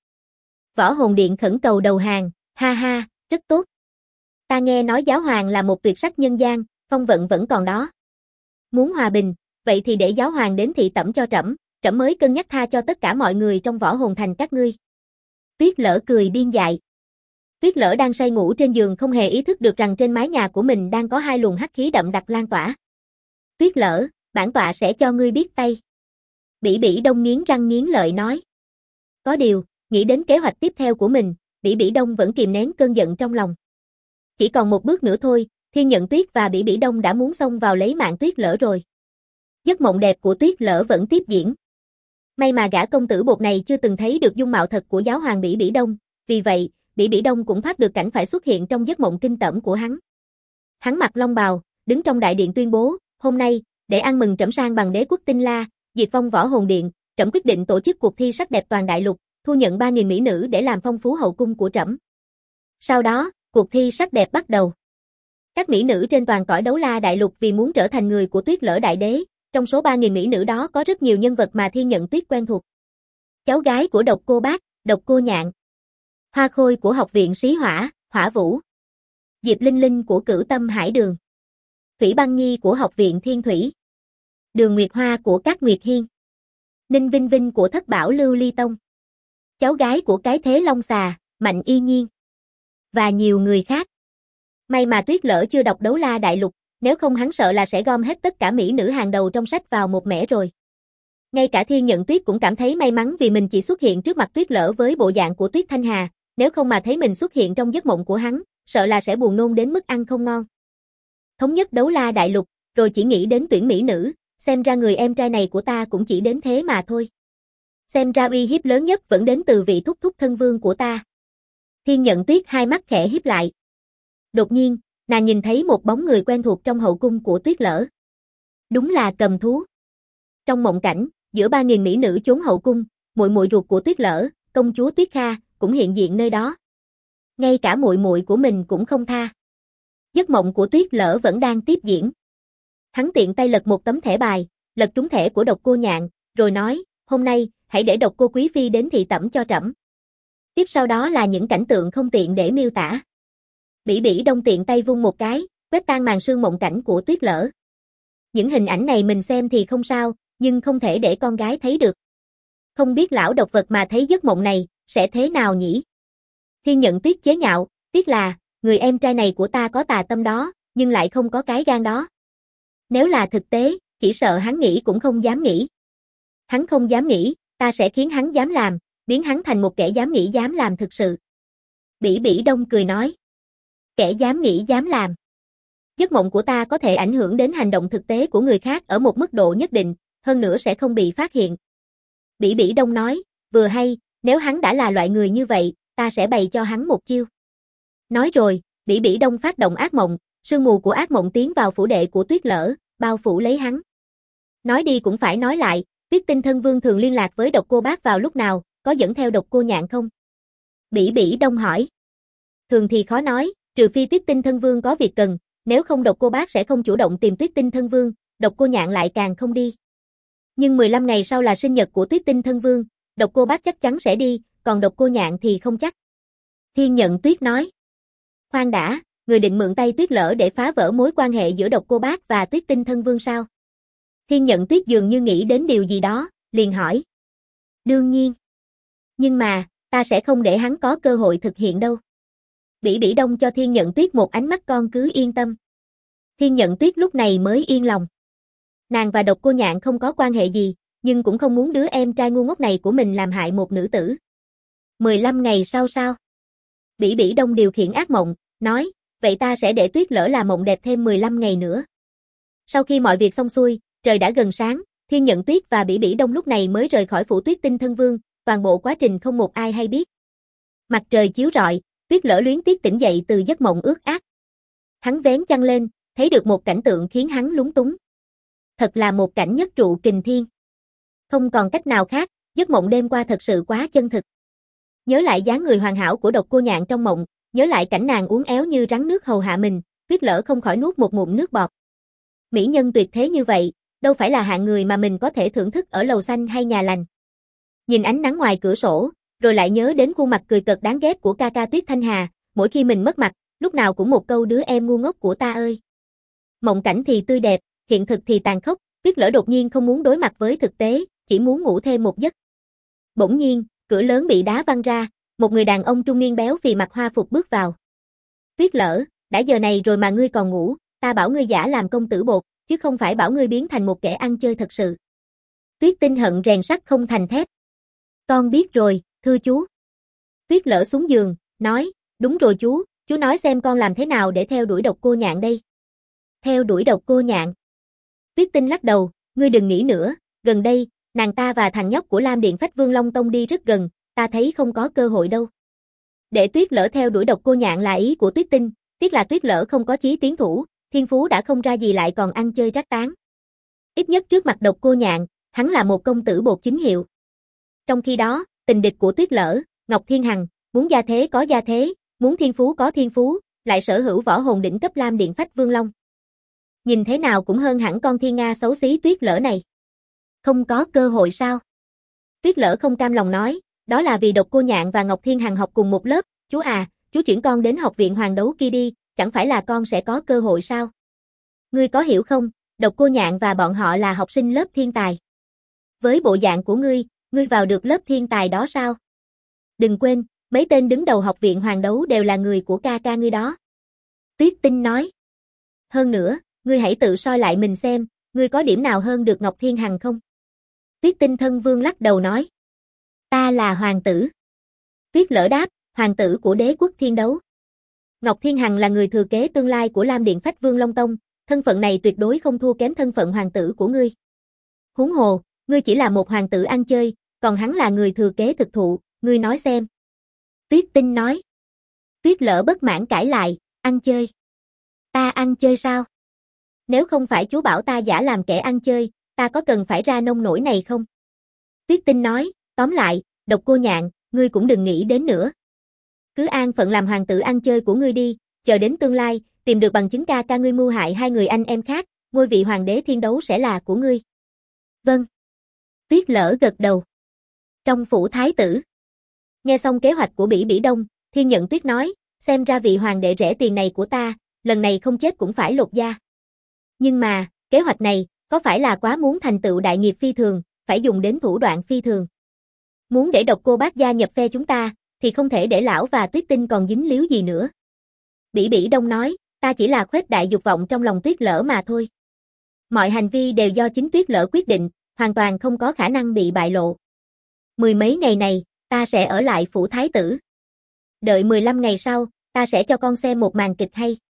Võ Hồn Điện khẩn cầu đầu hàng, ha ha, rất tốt. Ta nghe nói giáo hoàng là một tuyệt sắc nhân gian, phong vận vẫn còn đó. Muốn hòa bình, vậy thì để giáo hoàng đến thị tẩm cho trẫm, trẫm mới cân nhắc tha cho tất cả mọi người trong Võ Hồn Thành các ngươi. Tuyết Lỡ cười điên dại. Tuyết Lỡ đang say ngủ trên giường không hề ý thức được rằng trên mái nhà của mình đang có hai luồng hắc khí đậm đặc lan tỏa. Tuyết Lỡ, bản tọa sẽ cho ngươi biết tay. Bỉ Bỉ Đông nghiến răng nghiến lợi nói. Có điều, nghĩ đến kế hoạch tiếp theo của mình, Bỉ Bỉ Đông vẫn kìm nén cơn giận trong lòng. Chỉ còn một bước nữa thôi, Thiên Nhận Tuyết và Bỉ Bỉ Đông đã muốn xông vào lấy mạng Tuyết Lỡ rồi. Giấc mộng đẹp của Tuyết Lỡ vẫn tiếp diễn. May mà gã công tử bột này chưa từng thấy được dung mạo thật của giáo hoàng Bỉ Bỉ Đông, vì vậy, Bỉ Bỉ Đông cũng thoát được cảnh phải xuất hiện trong giấc mộng kinh tởm của hắn. Hắn mặc long bào, đứng trong đại điện tuyên bố, hôm nay, để ăn mừng trẫm sang bằng đế quốc Tinh La, diệt phong Võ Hồn Điện, trẫm quyết định tổ chức cuộc thi sắc đẹp toàn đại lục, thu nhận 3.000 mỹ nữ để làm phong phú hậu cung của trẫm. Sau đó, cuộc thi sắc đẹp bắt đầu. Các mỹ nữ trên toàn cõi đấu la đại lục vì muốn trở thành người của Tuyết Lỡ đại đế, trong số 3.000 mỹ nữ đó có rất nhiều nhân vật mà Thiên Nhận Tuyết quen thuộc. Cháu gái của Độc Cô Bác, Độc Cô Nhạn. Hoa Khôi của học viện Sĩ Hỏa, Hỏa Vũ. Diệp Linh Linh của Cửu Tâm Hải Đường. Thủy Băng Nhi của học viện Thiên Thủy. Đường Nguyệt Hoa của Cát Nguyệt Hiên. Ninh Vinh Vinh của Thất Bảo Lưu Ly Tông. Cháu gái của Cái Thế Long Xà, Mạnh Y Nhiên. Và nhiều người khác. May mà Tuyết Lỡ chưa đọc Đấu La Đại Lục, nếu không hắn sợ là sẽ gom hết tất cả mỹ nữ hàng đầu trong sách vào một mẻ rồi. Ngay cả Thiên Nhận Tuyết cũng cảm thấy may mắn vì mình chỉ xuất hiện trước mặt Tuyết Lỡ với bộ dạng của Tuyết Thanh Hà, nếu không mà thấy mình xuất hiện trong giấc mộng của hắn, sợ là sẽ buồn nôn đến mức ăn không ngon. Thống nhất Đấu La Đại Lục, rồi chỉ nghĩ đến tuyển mỹ nữ, xem ra người em trai này của ta cũng chỉ đến thế mà thôi. Xem ra uy hiếp lớn nhất vẫn đến từ vị thúc thúc thân vương của ta. Thiên Nhận Tuyết hai mắt khẽ híp lại. Đột nhiên, nàng nhìn thấy một bóng người quen thuộc trong hậu cung của Tuyết Lỡ. Đúng là Cầm Thú. Trong mộng cảnh, giữa 3.000 mỹ nữ chốn hậu cung, muội muội ruột của Tuyết Lỡ, công chúa Tuyết Kha, cũng hiện diện nơi đó. Ngay cả muội muội của mình cũng không tha. Giấc mộng của Tuyết Lỡ vẫn đang tiếp diễn. Hắn tiện tay lật một tấm thẻ bài, lật trúng thẻ của Độc Cô Nhạn, rồi nói, hôm nay, hãy để Độc Cô Quý Phi đến thị tẩm cho trẫm. Tiếp sau đó là những cảnh tượng không tiện để miêu tả. Bỉ Bỉ Đông tiện tay vung một cái, quét tan màn sương mộng cảnh của Tuyết Lỡ. Những hình ảnh này mình xem thì không sao, nhưng không thể để con gái thấy được. Không biết lão độc vật mà thấy giấc mộng này, sẽ thế nào nhỉ? Thiên Nhận Tuyết chế nhạo, tiếc là, người em trai này của ta có tà tâm đó, nhưng lại không có cái gan đó. Nếu là thực tế, chỉ sợ hắn nghĩ cũng không dám nghĩ. Hắn không dám nghĩ, ta sẽ khiến hắn dám làm, biến hắn thành một kẻ dám nghĩ dám làm thực sự. Bỉ Bỉ Đông cười nói. Kẻ dám nghĩ dám làm. Giấc mộng của ta có thể ảnh hưởng đến hành động thực tế của người khác ở một mức độ nhất định, hơn nữa sẽ không bị phát hiện. Bỉ Bỉ Đông nói, vừa hay, nếu hắn đã là loại người như vậy, ta sẽ bày cho hắn một chiêu. Nói rồi, Bỉ Bỉ Đông phát động ác mộng, sương mù của ác mộng tiến vào phủ đệ của Tuyết Lỡ, bao phủ lấy hắn. Nói đi cũng phải nói lại, Tuyết Tinh Thân Vương thường liên lạc với Độc Cô Bác vào lúc nào, có dẫn theo Độc Cô Nhạn không? Bỉ Bỉ Đông hỏi. Thường thì khó nói, trừ phi Tuyết Tinh Thân Vương có việc cần, nếu không Độc Cô Bác sẽ không chủ động tìm Tuyết Tinh Thân Vương, Độc Cô Nhạn lại càng không đi. Nhưng 15 ngày sau là sinh nhật của Tuyết Tinh Thân Vương, Độc Cô Bác chắc chắn sẽ đi, còn Độc Cô Nhạn thì không chắc. Thiên Nhận Tuyết nói. Khoan đã, người định mượn tay Tuyết Lỡ để phá vỡ mối quan hệ giữa Độc Cô Bác và Tuyết Tinh Thân Vương sao? Thiên Nhận Tuyết dường như nghĩ đến điều gì đó, liền hỏi. Đương nhiên. Nhưng mà, ta sẽ không để hắn có cơ hội thực hiện đâu. Bỉ Bỉ Đông cho Thiên Nhận Tuyết một ánh mắt con cứ yên tâm. Thiên Nhận Tuyết lúc này mới yên lòng. Nàng và Độc Cô Nhạn không có quan hệ gì, nhưng cũng không muốn đứa em trai ngu ngốc này của mình làm hại một nữ tử. 15 ngày sau sao? Bỉ Bỉ Đông điều khiển ác mộng, nói, vậy ta sẽ để Tuyết Lỡ làm mộng đẹp thêm 15 ngày nữa. Sau khi mọi việc xong xuôi, trời đã gần sáng, Thiên Nhận Tuyết và Bỉ Bỉ Đông lúc này mới rời khỏi phủ Tuyết Tinh Thân Vương, toàn bộ quá trình không một ai hay biết. Mặt trời chiếu rọi, Tuyết Lỡ luyến tiếc tỉnh dậy từ giấc mộng ướt át. Hắn vén chăn lên, thấy được một cảnh tượng khiến hắn lúng túng. Thật là một cảnh nhất trụ kình thiên. Không còn cách nào khác, giấc mộng đêm qua thật sự quá chân thực. Nhớ lại dáng người hoàn hảo của Độc Cô Nhạn trong mộng, nhớ lại cảnh nàng uốn éo như rắn nước hầu hạ mình, Tuyết Lỡ không khỏi nuốt một ngụm nước bọt. Mỹ nhân tuyệt thế như vậy, đâu phải là hạng người mà mình có thể thưởng thức ở lầu xanh hay nhà lành. Nhìn ánh nắng ngoài cửa sổ, rồi lại nhớ đến khuôn mặt cười cợt đáng ghét của ca ca Tuyết Thanh Hà, mỗi khi mình mất mặt, lúc nào cũng một câu đứa em ngu ngốc của ta ơi. Mộng cảnh thì tươi đẹp, hiện thực thì tàn khốc, Tuyết Lỡ đột nhiên không muốn đối mặt với thực tế, chỉ muốn ngủ thêm một giấc. Bỗng nhiên, cửa lớn bị đá văng ra, một người đàn ông trung niên béo phì mặc hoa phục bước vào. Tuyết Lỡ, đã giờ này rồi mà ngươi còn ngủ, ta bảo ngươi giả làm công tử bột, chứ không phải bảo ngươi biến thành một kẻ ăn chơi thật sự. Tuyết Tinh hận rèn sắt không thành thép. Con biết rồi, thưa chú. Tuyết Lỡ xuống giường, nói, đúng rồi chú nói xem con làm thế nào để theo đuổi Độc Cô Nhạn đây. Theo đuổi Độc Cô Nhạn. Tuyết Tinh lắc đầu, ngươi đừng nghĩ nữa, gần đây, nàng ta và thằng nhóc của Lam Điện Phách Vương Long Tông đi rất gần, ta thấy không có cơ hội đâu. Để Tuyết Lỡ theo đuổi Độc Cô Nhạn là ý của Tuyết Tinh, tiếc là Tuyết Lỡ không có chí tiến thủ, thiên phú đã không ra gì lại còn ăn chơi rác tán. Ít nhất trước mặt Độc Cô Nhạn, hắn là một công tử bột chính hiệu. Trong khi đó, tình địch của Tuyết Lỡ, Ngọc Thiên Hằng, muốn gia thế có gia thế, muốn thiên phú có thiên phú, lại sở hữu võ hồn đỉnh cấp Lam Điện Phách Vương Long. Nhìn thế nào cũng hơn hẳn con thiên nga xấu xí Tuyết Lỡ này. Không có cơ hội sao? Tuyết Lỡ không cam lòng nói, đó là vì Độc Cô Nhạn và Ngọc Thiên Hằng học cùng một lớp, chú chuyển con đến học viện hoàng đấu kia đi, chẳng phải là con sẽ có cơ hội sao? Ngươi có hiểu không, Độc Cô Nhạn và bọn họ là học sinh lớp thiên tài. Với bộ dạng của ngươi vào được lớp thiên tài đó sao? Đừng quên, mấy tên đứng đầu học viện hoàng đấu đều là người của ca ca ngươi đó. Tuyết Tinh nói. Hơn nữa, ngươi hãy tự soi lại mình xem, ngươi có điểm nào hơn được Ngọc Thiên Hằng không? Tuyết Tinh Thân Vương lắc đầu nói. Ta là hoàng tử. Tuyết Lỡ đáp, hoàng tử của đế quốc thiên đấu. Ngọc Thiên Hằng là người thừa kế tương lai của Lam Điện Phách Vương Long Tông, thân phận này tuyệt đối không thua kém thân phận hoàng tử của ngươi. Huống hồ, ngươi chỉ là một hoàng tử ăn chơi, còn hắn là người thừa kế thực thụ, ngươi nói xem. Tuyết Tinh nói. Tuyết Lỡ bất mãn cãi lại, ăn chơi. Ta ăn chơi sao? Nếu không phải chú bảo ta giả làm kẻ ăn chơi, ta có cần phải ra nông nổi này không? Tuyết Tinh nói, tóm lại, Độc Cô Nhạn, ngươi cũng đừng nghĩ đến nữa. Cứ an phận làm hoàng tử ăn chơi của ngươi đi, chờ đến tương lai, tìm được bằng chứng ca ca ngươi mưu hại hai người anh em khác, ngôi vị hoàng đế thiên đấu sẽ là của ngươi. Vâng. Tuyết Lỡ gật đầu. Trong phủ thái tử. Nghe xong kế hoạch của Bỉ Bỉ Đông, Thiên Nhận Tuyết nói, xem ra vị hoàng đệ rẻ tiền này của ta, lần này không chết cũng phải lột da. Nhưng mà, kế hoạch này, có phải là quá muốn thành tựu đại nghiệp phi thường, phải dùng đến thủ đoạn phi thường. Muốn để Độc Cô Bác gia nhập phe chúng ta, thì không thể để lão và Tuyết Tinh còn dính líu gì nữa. Bỉ Bỉ Đông nói, ta chỉ là khuếch đại dục vọng trong lòng Tuyết Lỡ mà thôi. Mọi hành vi đều do chính Tuyết Lỡ quyết định, hoàn toàn không có khả năng bị bại lộ. 10 mấy ngày này, ta sẽ ở lại phủ thái tử. Đợi 15 ngày sau, ta sẽ cho con xem một màn kịch hay.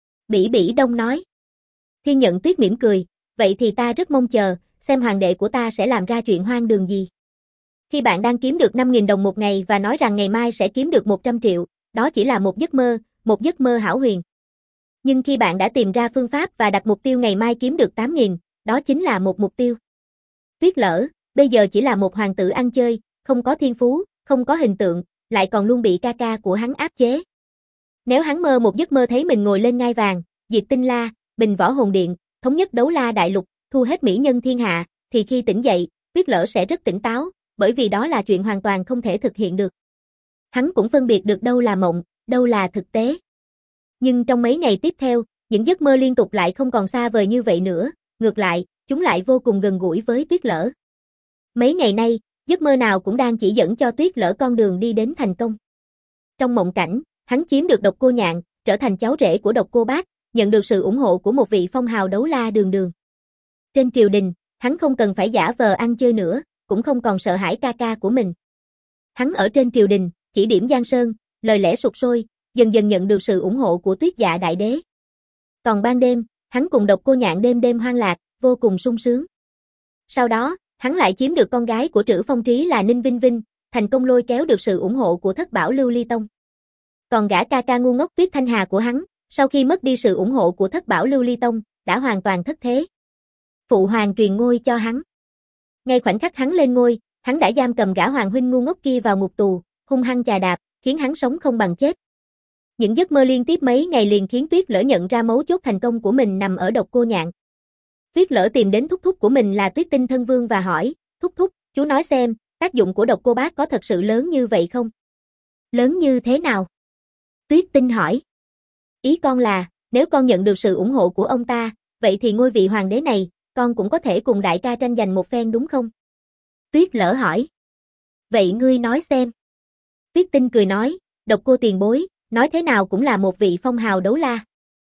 Bỉ Bỉ Đông nói. Thiên Nhận Tuyết mỉm cười, vậy thì ta rất mong chờ, xem hoàng đệ của ta sẽ làm ra chuyện hoang đường gì. Khi bạn đang kiếm được 5.000 đồng một ngày và nói rằng ngày mai sẽ kiếm được 100 triệu, đó chỉ là một giấc mơ hão huyền. Nhưng khi bạn đã tìm ra phương pháp và đặt mục tiêu ngày mai kiếm được 8.000, đó chính là một mục tiêu. Tuyết Lỡ, bây giờ chỉ là một hoàng tử ăn chơi, không có thiên phú, không có hình tượng, lại còn luôn bị ca ca của hắn áp chế. Nếu hắn mơ một giấc mơ thấy mình ngồi lên ngai vàng, diệt Tinh La, bình võ hồn điện, thống nhất Đấu La đại lục, thu hết mỹ nhân thiên hạ, thì khi tỉnh dậy, Tuyết Lỡ sẽ rất tỉnh táo, bởi vì đó là chuyện hoàn toàn không thể thực hiện được. Hắn cũng phân biệt được đâu là mộng, đâu là thực tế. Nhưng trong mấy ngày tiếp theo, những giấc mơ liên tục lại không còn xa vời như vậy nữa, ngược lại, chúng lại vô cùng gần gũi với Tuyết Lỡ. Mấy ngày nay, giấc mơ nào cũng đang chỉ dẫn cho Tuyết Lỡ con đường đi đến thành công. Trong mộng cảnh, hắn chiếm được Độc Cô Nhạn, trở thành cháu rể của Độc Cô Bác, nhận được sự ủng hộ của một vị phong hào đấu la đường đường. Trên triều đình, Hắn không cần phải giả vờ ăn chơi nữa, cũng không còn sợ hãi ca ca của mình. Hắn ở trên triều đình, chỉ điểm Giang Sơn, lời lẽ sục sôi, dần dần nhận được sự ủng hộ của Tuyết Dạ đại đế. Còn ban đêm, hắn cùng Độc Cô Nhạn đêm đêm hoang lạc, vô cùng sung sướng. Sau đó, hắn lại chiếm được con gái của Trử Phong Trí là Ninh Vinh Vinh, thành công lôi kéo được sự ủng hộ của Thất Bảo Lưu Ly Tông. Còn gã ca ca ngu ngốc Tuyết Thanh Hà của hắn, sau khi mất đi sự ủng hộ của Thất Bảo Lưu Ly Tông, đã hoàn toàn thất thế. Phụ hoàng truyền ngôi cho hắn. Ngay khoảnh khắc hắn lên ngôi, hắn đã giam cầm gã hoàng huynh ngu ngốc kia vào ngục tù, hung hăng chà đạp, khiến hắn sống không bằng chết. Những giấc mơ liên tiếp mấy ngày liền khiến Tuyết Lỡ nhận ra mấu chốt thành công của mình nằm ở Độc Cô Nhạn. Tuyết Lỡ tìm đến thúc thúc của mình là Tuyết Tinh Thân Vương và hỏi, thúc thúc, chú nói xem, tác dụng của Độc Cô Bác có thật sự lớn như vậy không? Lớn như thế nào? Tuyết Tinh hỏi. Ý con là, nếu con nhận được sự ủng hộ của ông ta, vậy thì ngôi vị hoàng đế này, con cũng có thể cùng đại ca tranh giành một phen đúng không? Tuyết Lỡ hỏi. Vậy ngươi nói xem. Tuyết Tinh cười nói, Độc Cô tiền bối, nói thế nào cũng là một vị phong hào đấu la.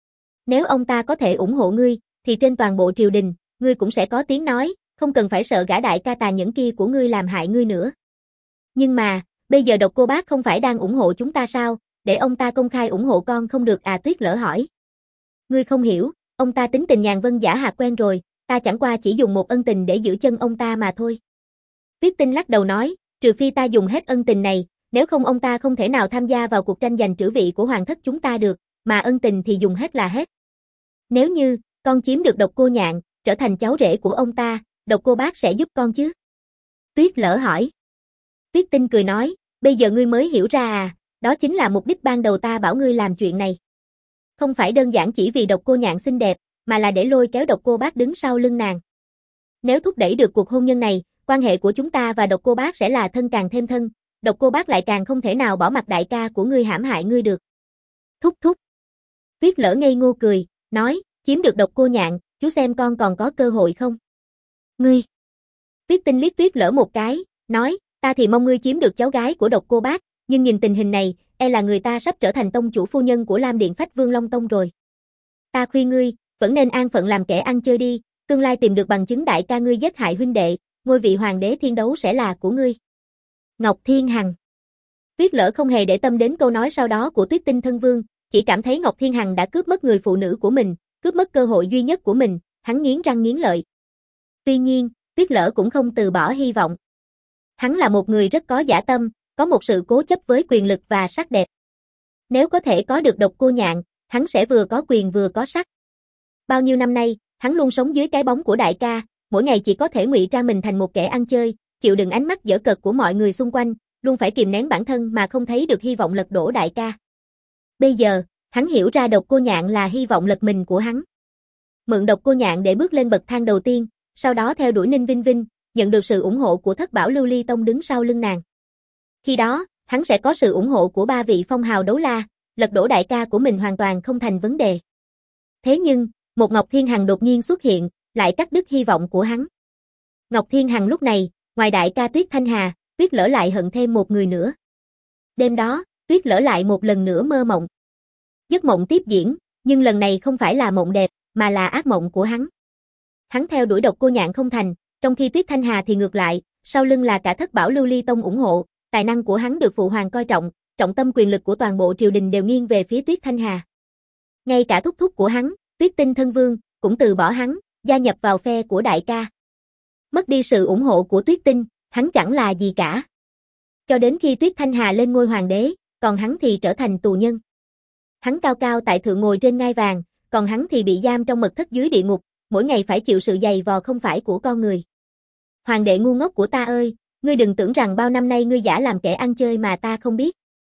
Nếu ông ta có thể ủng hộ ngươi, thì trên toàn bộ triều đình, ngươi cũng sẽ có tiếng nói, không cần phải sợ gã đại ca tàn nhẫn kia của ngươi làm hại ngươi nữa. Nhưng mà, bây giờ Độc Cô Bác không phải đang ủng hộ chúng ta sao, để ông ta công khai ủng hộ con không được à? Tuyết Lỡ hỏi. Ngươi không hiểu, ông ta tính tình nhàn vân giả hạt quen rồi, ta chẳng qua chỉ dùng một ân tình để giữ chân ông ta mà thôi. Tuyết Tinh lắc đầu nói, trừ phi ta dùng hết ân tình này, nếu không ông ta không thể nào tham gia vào cuộc tranh giành trữ vị của hoàng thất chúng ta được, mà ân tình thì dùng hết là hết. Nếu như, con chiếm được Độc Cô Nhạn, trở thành cháu rể của ông ta, Độc Cô Bác sẽ giúp con chứ? Tuyết Lỡ hỏi. Tuyết Tinh cười nói, bây giờ ngươi mới hiểu ra à, đó chính là mục đích ban đầu ta bảo ngươi làm chuyện này. Không phải đơn giản chỉ vì Độc Cô Nhạn xinh đẹp, mà là để lôi kéo Độc Cô Bác đứng sau lưng nàng. Nếu thúc đẩy được cuộc hôn nhân này, quan hệ của chúng ta và Độc Cô Bác sẽ là thân càng thêm thân, Độc Cô Bác lại càng không thể nào bỏ mặc đại ca của ngươi hãm hại ngươi được. Thúc thúc. Tuyết Lỡ ngây ngô cười, nói, chiếm được Độc Cô Nhạn, chú xem con còn có cơ hội không? Ngươi. Tuyết Tinh liếc Tuyết Lỡ một cái, nói, ta thì mong ngươi chiếm được cháu gái của Độc Cô Bác, nhưng nhìn tình hình này, e là người ta sắp trở thành tông chủ phu nhân của Lam Điện Phách Vương Long Tông rồi. Ta khuyên ngươi, vẫn nên an phận làm kẻ ăn chơi đi, tương lai tìm được bằng chứng đại ca ngươi giết hại huynh đệ, ngôi vị hoàng đế thiên đấu sẽ là của ngươi. Ngọc Thiên Hằng. Tuyết Lỡ không hề để tâm đến câu nói sau đó của Tuyết Tinh Thân Vương, chỉ cảm thấy Ngọc Thiên Hằng đã cướp mất người phụ nữ của mình, cướp mất cơ hội duy nhất của mình, hắn nghiến răng nghiến lợi. Tuy nhiên, Tuyết Lỡ cũng không từ bỏ hy vọng. Hắn là một người rất có dã tâm, có một sự cố chấp với quyền lực và sắc đẹp. Nếu có thể có được Độc Cô Nhạn, hắn sẽ vừa có quyền vừa có sắc. Bao nhiêu năm nay, hắn luôn sống dưới cái bóng của đại ca, mỗi ngày chỉ có thể ngụy trang mình thành một kẻ ăn chơi, chịu đựng ánh mắt giở cợt của mọi người xung quanh, luôn phải kìm nén bản thân mà không thấy được hy vọng lật đổ đại ca. Bây giờ, hắn hiểu ra Độc Cô Nhạn là hy vọng lật mình của hắn. Mượn Độc Cô Nhạn để bước lên bậc thang đầu tiên, sau đó theo đuổi Ninh Vinh Vinh, nhận được sự ủng hộ của Thất Bảo Lưu Ly Tông đứng sau lưng nàng. Khi đó, hắn sẽ có sự ủng hộ của 3 vị phong hào đấu la, lật đổ đại ca của mình hoàn toàn không thành vấn đề. Thế nhưng, một Ngọc Thiên Hằng đột nhiên xuất hiện, lại cắt đứt hy vọng của hắn. Ngọc Thiên Hằng lúc này, ngoài đại ca Tuyết Thanh Hà, Tuyết Lỡ lại hận thêm một người nữa. Đêm đó, Tuyết Lỡ lại một lần nữa mơ mộng. Giấc mộng tiếp diễn, nhưng lần này không phải là mộng đẹp, mà là ác mộng của hắn. Hắn theo đuổi Độc Cô Nhạn không thành, trong khi Tuyết Thanh Hà thì ngược lại, sau lưng là cả Thất Bảo Lưu Ly Tông ủng hộ, tài năng của hắn được phụ hoàng coi trọng, trọng tâm quyền lực của toàn bộ triều đình đều nghiêng về phía Tuyết Thanh Hà. Ngay cả thúc thúc của hắn, Tuyết Tinh Thân Vương, cũng từ bỏ hắn, gia nhập vào phe của đại ca. Mất đi sự ủng hộ của Tuyết Tinh, hắn chẳng là gì cả. Cho đến khi Tuyết Thanh Hà lên ngôi hoàng đế, còn hắn thì trở thành tù nhân. Hắn cao cao tại thượng ngồi trên ngai vàng, còn hắn thì bị giam trong mật thất dưới địa ngục, mỗi ngày phải chịu sự dày vò không phải của con người. Hoàng đệ ngu ngốc của ta ơi, ngươi đừng tưởng rằng bao năm nay ngươi giả làm kẻ ăn chơi mà ta không biết.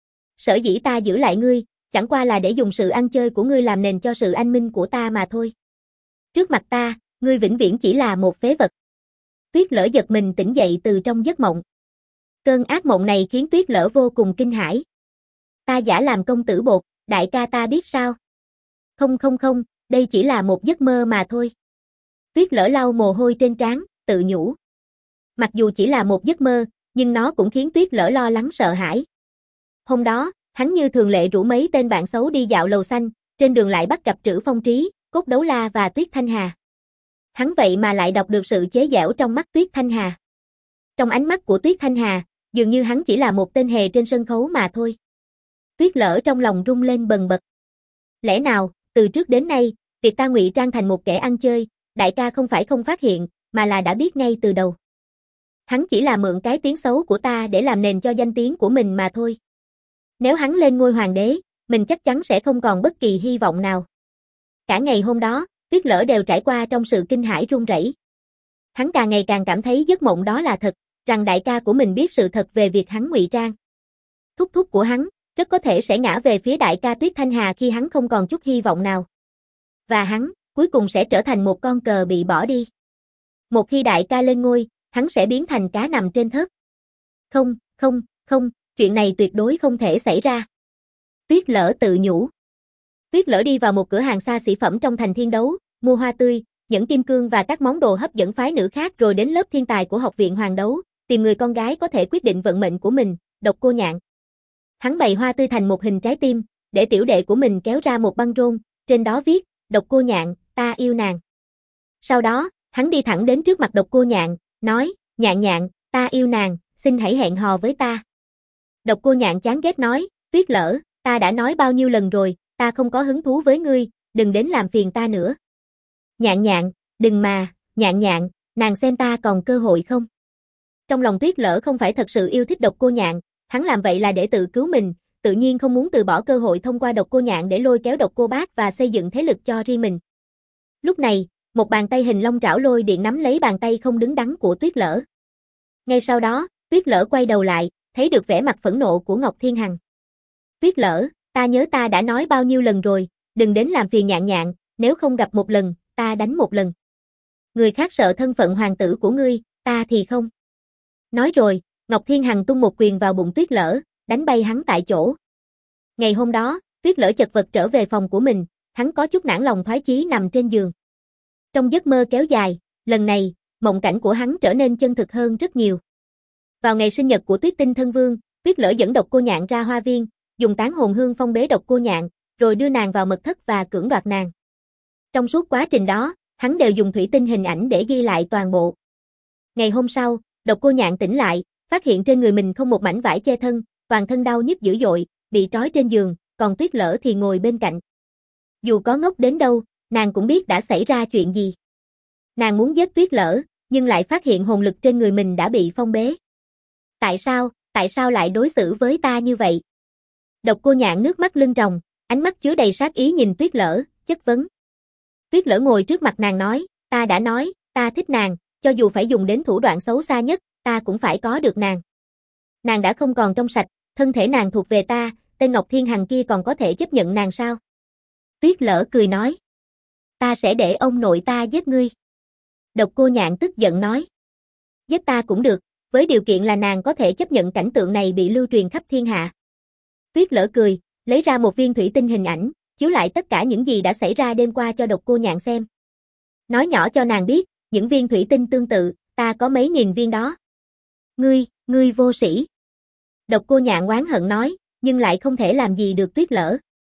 Sở dĩ ta giữ lại ngươi, chẳng qua là để dùng sự ăn chơi của ngươi làm nền cho sự anh minh của ta mà thôi. Trước mặt ta, ngươi vĩnh viễn chỉ là một phế vật. Tuyết Lỡ giật mình tỉnh dậy từ trong giấc mộng. Cơn ác mộng này khiến Tuyết Lỡ vô cùng kinh hãi. Ta giả làm công tử bột, đại ca ta biết sao? Không, đây chỉ là một giấc mơ mà thôi. Tuyết Lỡ lau mồ hôi trên trán, tự nhủ. Mặc dù chỉ là một giấc mơ, nhưng nó cũng khiến Tuyết Lỡ lo lắng sợ hãi. Hôm đó, hắn như thường lệ rủ mấy tên bạn xấu đi dạo lầu xanh, trên đường lại bắt gặp Trử Phong Trí, Cốt Đấu La và Tuyết Thanh Hà. Hắn vậy mà lại đọc được sự chế giễu trong mắt Tuyết Thanh Hà. Trong ánh mắt của Tuyết Thanh Hà, dường như hắn chỉ là một tên hề trên sân khấu mà thôi. Tuyết Lỡ trong lòng rung lên bần bật. Lẽ nào, từ trước đến nay, việc ta ngụy trang thành một kẻ ăn chơi, đại ca không phải không phát hiện, mà là đã biết ngay từ đầu. Hắn chỉ là mượn cái tiếng xấu của ta để làm nền cho danh tiếng của mình mà thôi. Nếu hắn lên ngôi hoàng đế, mình chắc chắn sẽ không còn bất kỳ hy vọng nào. Cả ngày hôm đó, Tuyết Lỡ đều trải qua trong sự kinh hãi run rẩy. Hắn càng ngày càng cảm thấy giấc mộng đó là thật, rằng đại ca của mình biết sự thật về việc hắn ngụy trang. Thúc thúc của hắn, rất có thể sẽ ngã về phía đại ca Tuyết Thanh Hà khi hắn không còn chút hy vọng nào. Và hắn, cuối cùng sẽ trở thành một con cờ bị bỏ đi. Một khi đại ca lên ngôi, hắn sẽ biến thành cá nằm trên thớt. Không, chuyện này tuyệt đối không thể xảy ra. Tuyết Lỡ tự nhủ. Tuyết Lỡ đi vào một cửa hàng xa xỉ phẩm trong thành Thiên Đấu, mua hoa tươi, nhẫn kim cương và các món đồ hấp dẫn phái nữ khác rồi đến lớp thiên tài của học viện Hoàng Đấu, tìm người con gái có thể quyết định vận mệnh của mình, Độc Cô Nhạn. Hắn bày hoa tươi thành một hình trái tim, để tiểu đệ của mình kéo ra một băng rôn, trên đó viết, Độc Cô Nhạn, ta yêu nàng. Sau đó, hắn đi thẳng đến trước mặt Độc Cô Nhạn, nói, Nhạn Nhạn, ta yêu nàng, xin hãy hẹn hò với ta. Độc Cô Nhạn chán ghét nói, Tuyết Lỡ, ta đã nói bao nhiêu lần rồi, ta không có hứng thú với ngươi, đừng đến làm phiền ta nữa. Nhạn Nhạn, đừng mà, Nhạn Nhạn, nàng xem ta còn cơ hội không? Trong lòng Tuyết Lỡ không phải thật sự yêu thích Độc Cô Nhạn, hắn làm vậy là để tự cứu mình, tự nhiên không muốn từ bỏ cơ hội thông qua Độc Cô Nhạn để lôi kéo Độc Cô Bác và xây dựng thế lực cho riêng mình. Lúc này, một bàn tay hình long trảo lôi điện nắm lấy bàn tay không đứng đắn của Tuyết Lỡ. Ngay sau đó, Tuyết Lỡ quay đầu lại, thấy được vẻ mặt phẫn nộ của Ngọc Thiên Hằng. Tuyết Lỡ, ta nhớ ta đã nói bao nhiêu lần rồi, đừng đến làm phiền Nhạn Nhạn, nếu không gặp một lần, ta đánh một lần. Người khác sợ thân phận hoàng tử của ngươi, ta thì không. Nói rồi, Ngọc Thiên Hằng tung một quyền vào bụng Tuyết Lỡ, đánh bay hắn tại chỗ. Ngày hôm đó, Tuyết Lỡ chật vật trở về phòng của mình, hắn có chút nản lòng thoái chí nằm trên giường. Trong giấc mơ kéo dài, lần này, mộng cảnh của hắn trở nên chân thực hơn rất nhiều. Vào ngày sinh nhật của Tuyết Tinh Thân Vương, Tuyết Lỡ dẫn Độc Cô Nhạn ra hoa viên, dùng tán hồn hương phong bế Độc Cô Nhạn, rồi đưa nàng vào mật thất và cưỡng đoạt nàng. Trong suốt quá trình đó, hắn đều dùng thủy tinh hình ảnh để ghi lại toàn bộ. Ngày hôm sau, Độc Cô Nhạn tỉnh lại, phát hiện trên người mình không một mảnh vải che thân, toàn thân đau nhức dữ dội, bị trói trên giường, còn Tuyết Lỡ thì ngồi bên cạnh. Dù có ngốc đến đâu, nàng cũng biết đã xảy ra chuyện gì. Nàng muốn giết Tuyết Lỡ, nhưng lại phát hiện hồn lực trên người mình đã bị phong bế. Tại sao lại đối xử với ta như vậy? Độc Cô Nhạn nước mắt lưng tròng, ánh mắt chứa đầy sát ý nhìn Tuyết Lỡ, chất vấn. Tuyết Lỡ ngồi trước mặt nàng nói, ta đã nói, ta thích nàng, cho dù phải dùng đến thủ đoạn xấu xa nhất, ta cũng phải có được nàng. Nàng đã không còn trong sạch, thân thể nàng thuộc về ta, tên Ngọc Thiên Hằng kia còn có thể chấp nhận nàng sao? Tuyết Lỡ cười nói, ta sẽ để ông nội ta giết ngươi. Độc Cô Nhạn tức giận nói, giết ta cũng được, với điều kiện là nàng có thể chấp nhận cảnh tượng này bị lưu truyền khắp thiên hạ. Tuyết Lỡ cười, lấy ra một viên thủy tinh hình ảnh, chiếu lại tất cả những gì đã xảy ra đêm qua cho Độc Cô Nhạn xem. Nói nhỏ cho nàng biết, những viên thủy tinh tương tự, ta có mấy nghìn viên đó. Ngươi vô sĩ. Độc Cô Nhạn oán hận nói, nhưng lại không thể làm gì được Tuyết Lỡ.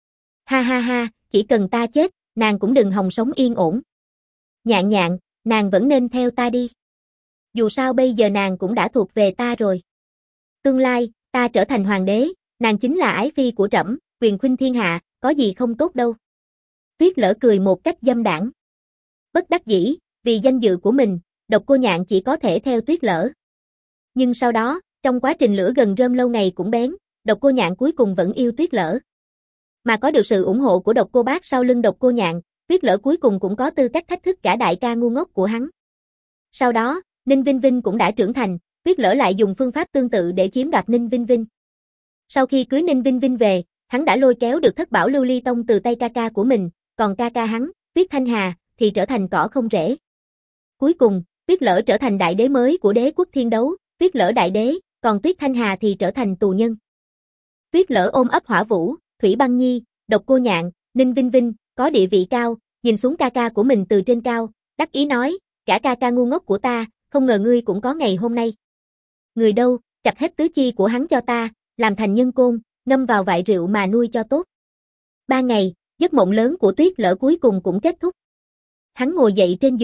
Ha, chỉ cần ta chết, nàng cũng đừng hòng sống yên ổn. Nhạn Nhạn, nàng vẫn nên theo ta đi. Dù sao bây giờ nàng cũng đã thuộc về ta rồi. Tương lai, ta trở thành hoàng đế, nàng chính là ái phi của trẫm, quyền khuynh thiên hạ, có gì không tốt đâu. Tuyết Lỡ cười một cách dâm đãng. Bất đắc dĩ, vì danh dự của mình, Độc Cô Nhạn chỉ có thể theo Tuyết Lỡ. Nhưng sau đó, trong quá trình lửa gần rơm lâu ngày cũng bén, Độc Cô Nhạn cuối cùng vẫn yêu Tuyết Lỡ. Mà có được sự ủng hộ của Độc Cô Bác sau lưng Độc Cô Nhạn, Tuyết Lỡ cuối cùng cũng có tư cách thách thức cả đại ca ngu ngốc của hắn. Sau đó, Ninh Vinh Vinh cũng đã trưởng thành, Tuyết Lỡ lại dùng phương pháp tương tự để chiếm đoạt Ninh Vinh Vinh. Sau khi cưới Ninh Vinh Vinh về, hắn đã lôi kéo được Thất Bảo Lưu Ly Tông từ tay ca ca của mình, còn ca ca hắn, Tuyết Thanh Hà, thì trở thành cỏ không rễ. Cuối cùng, Tuyết Lỡ trở thành đại đế mới của đế quốc Thiên Đấu, Tuyết Lỡ đại đế, còn Tuyết Thanh Hà thì trở thành tù nhân. Tuyết Lỡ ôm ấp Hỏa Vũ, Thủy Băng Nhi, Độc Cô Nhạn, Ninh Vinh Vinh, có địa vị cao, nhìn xuống ca ca của mình từ trên cao, đắc ý nói, cả ca ca ngu ngốc của ta, không ngờ ngươi cũng có ngày hôm nay. Người đâu, chặt hết tứ chi của hắn cho ta, làm thành nhân côn, ngâm vào vại rượu mà nuôi cho tốt. 3 ngày, giấc mộng lớn của Tuyết Lỡ cuối cùng cũng kết thúc. Hắn ngồi dậy trên giường,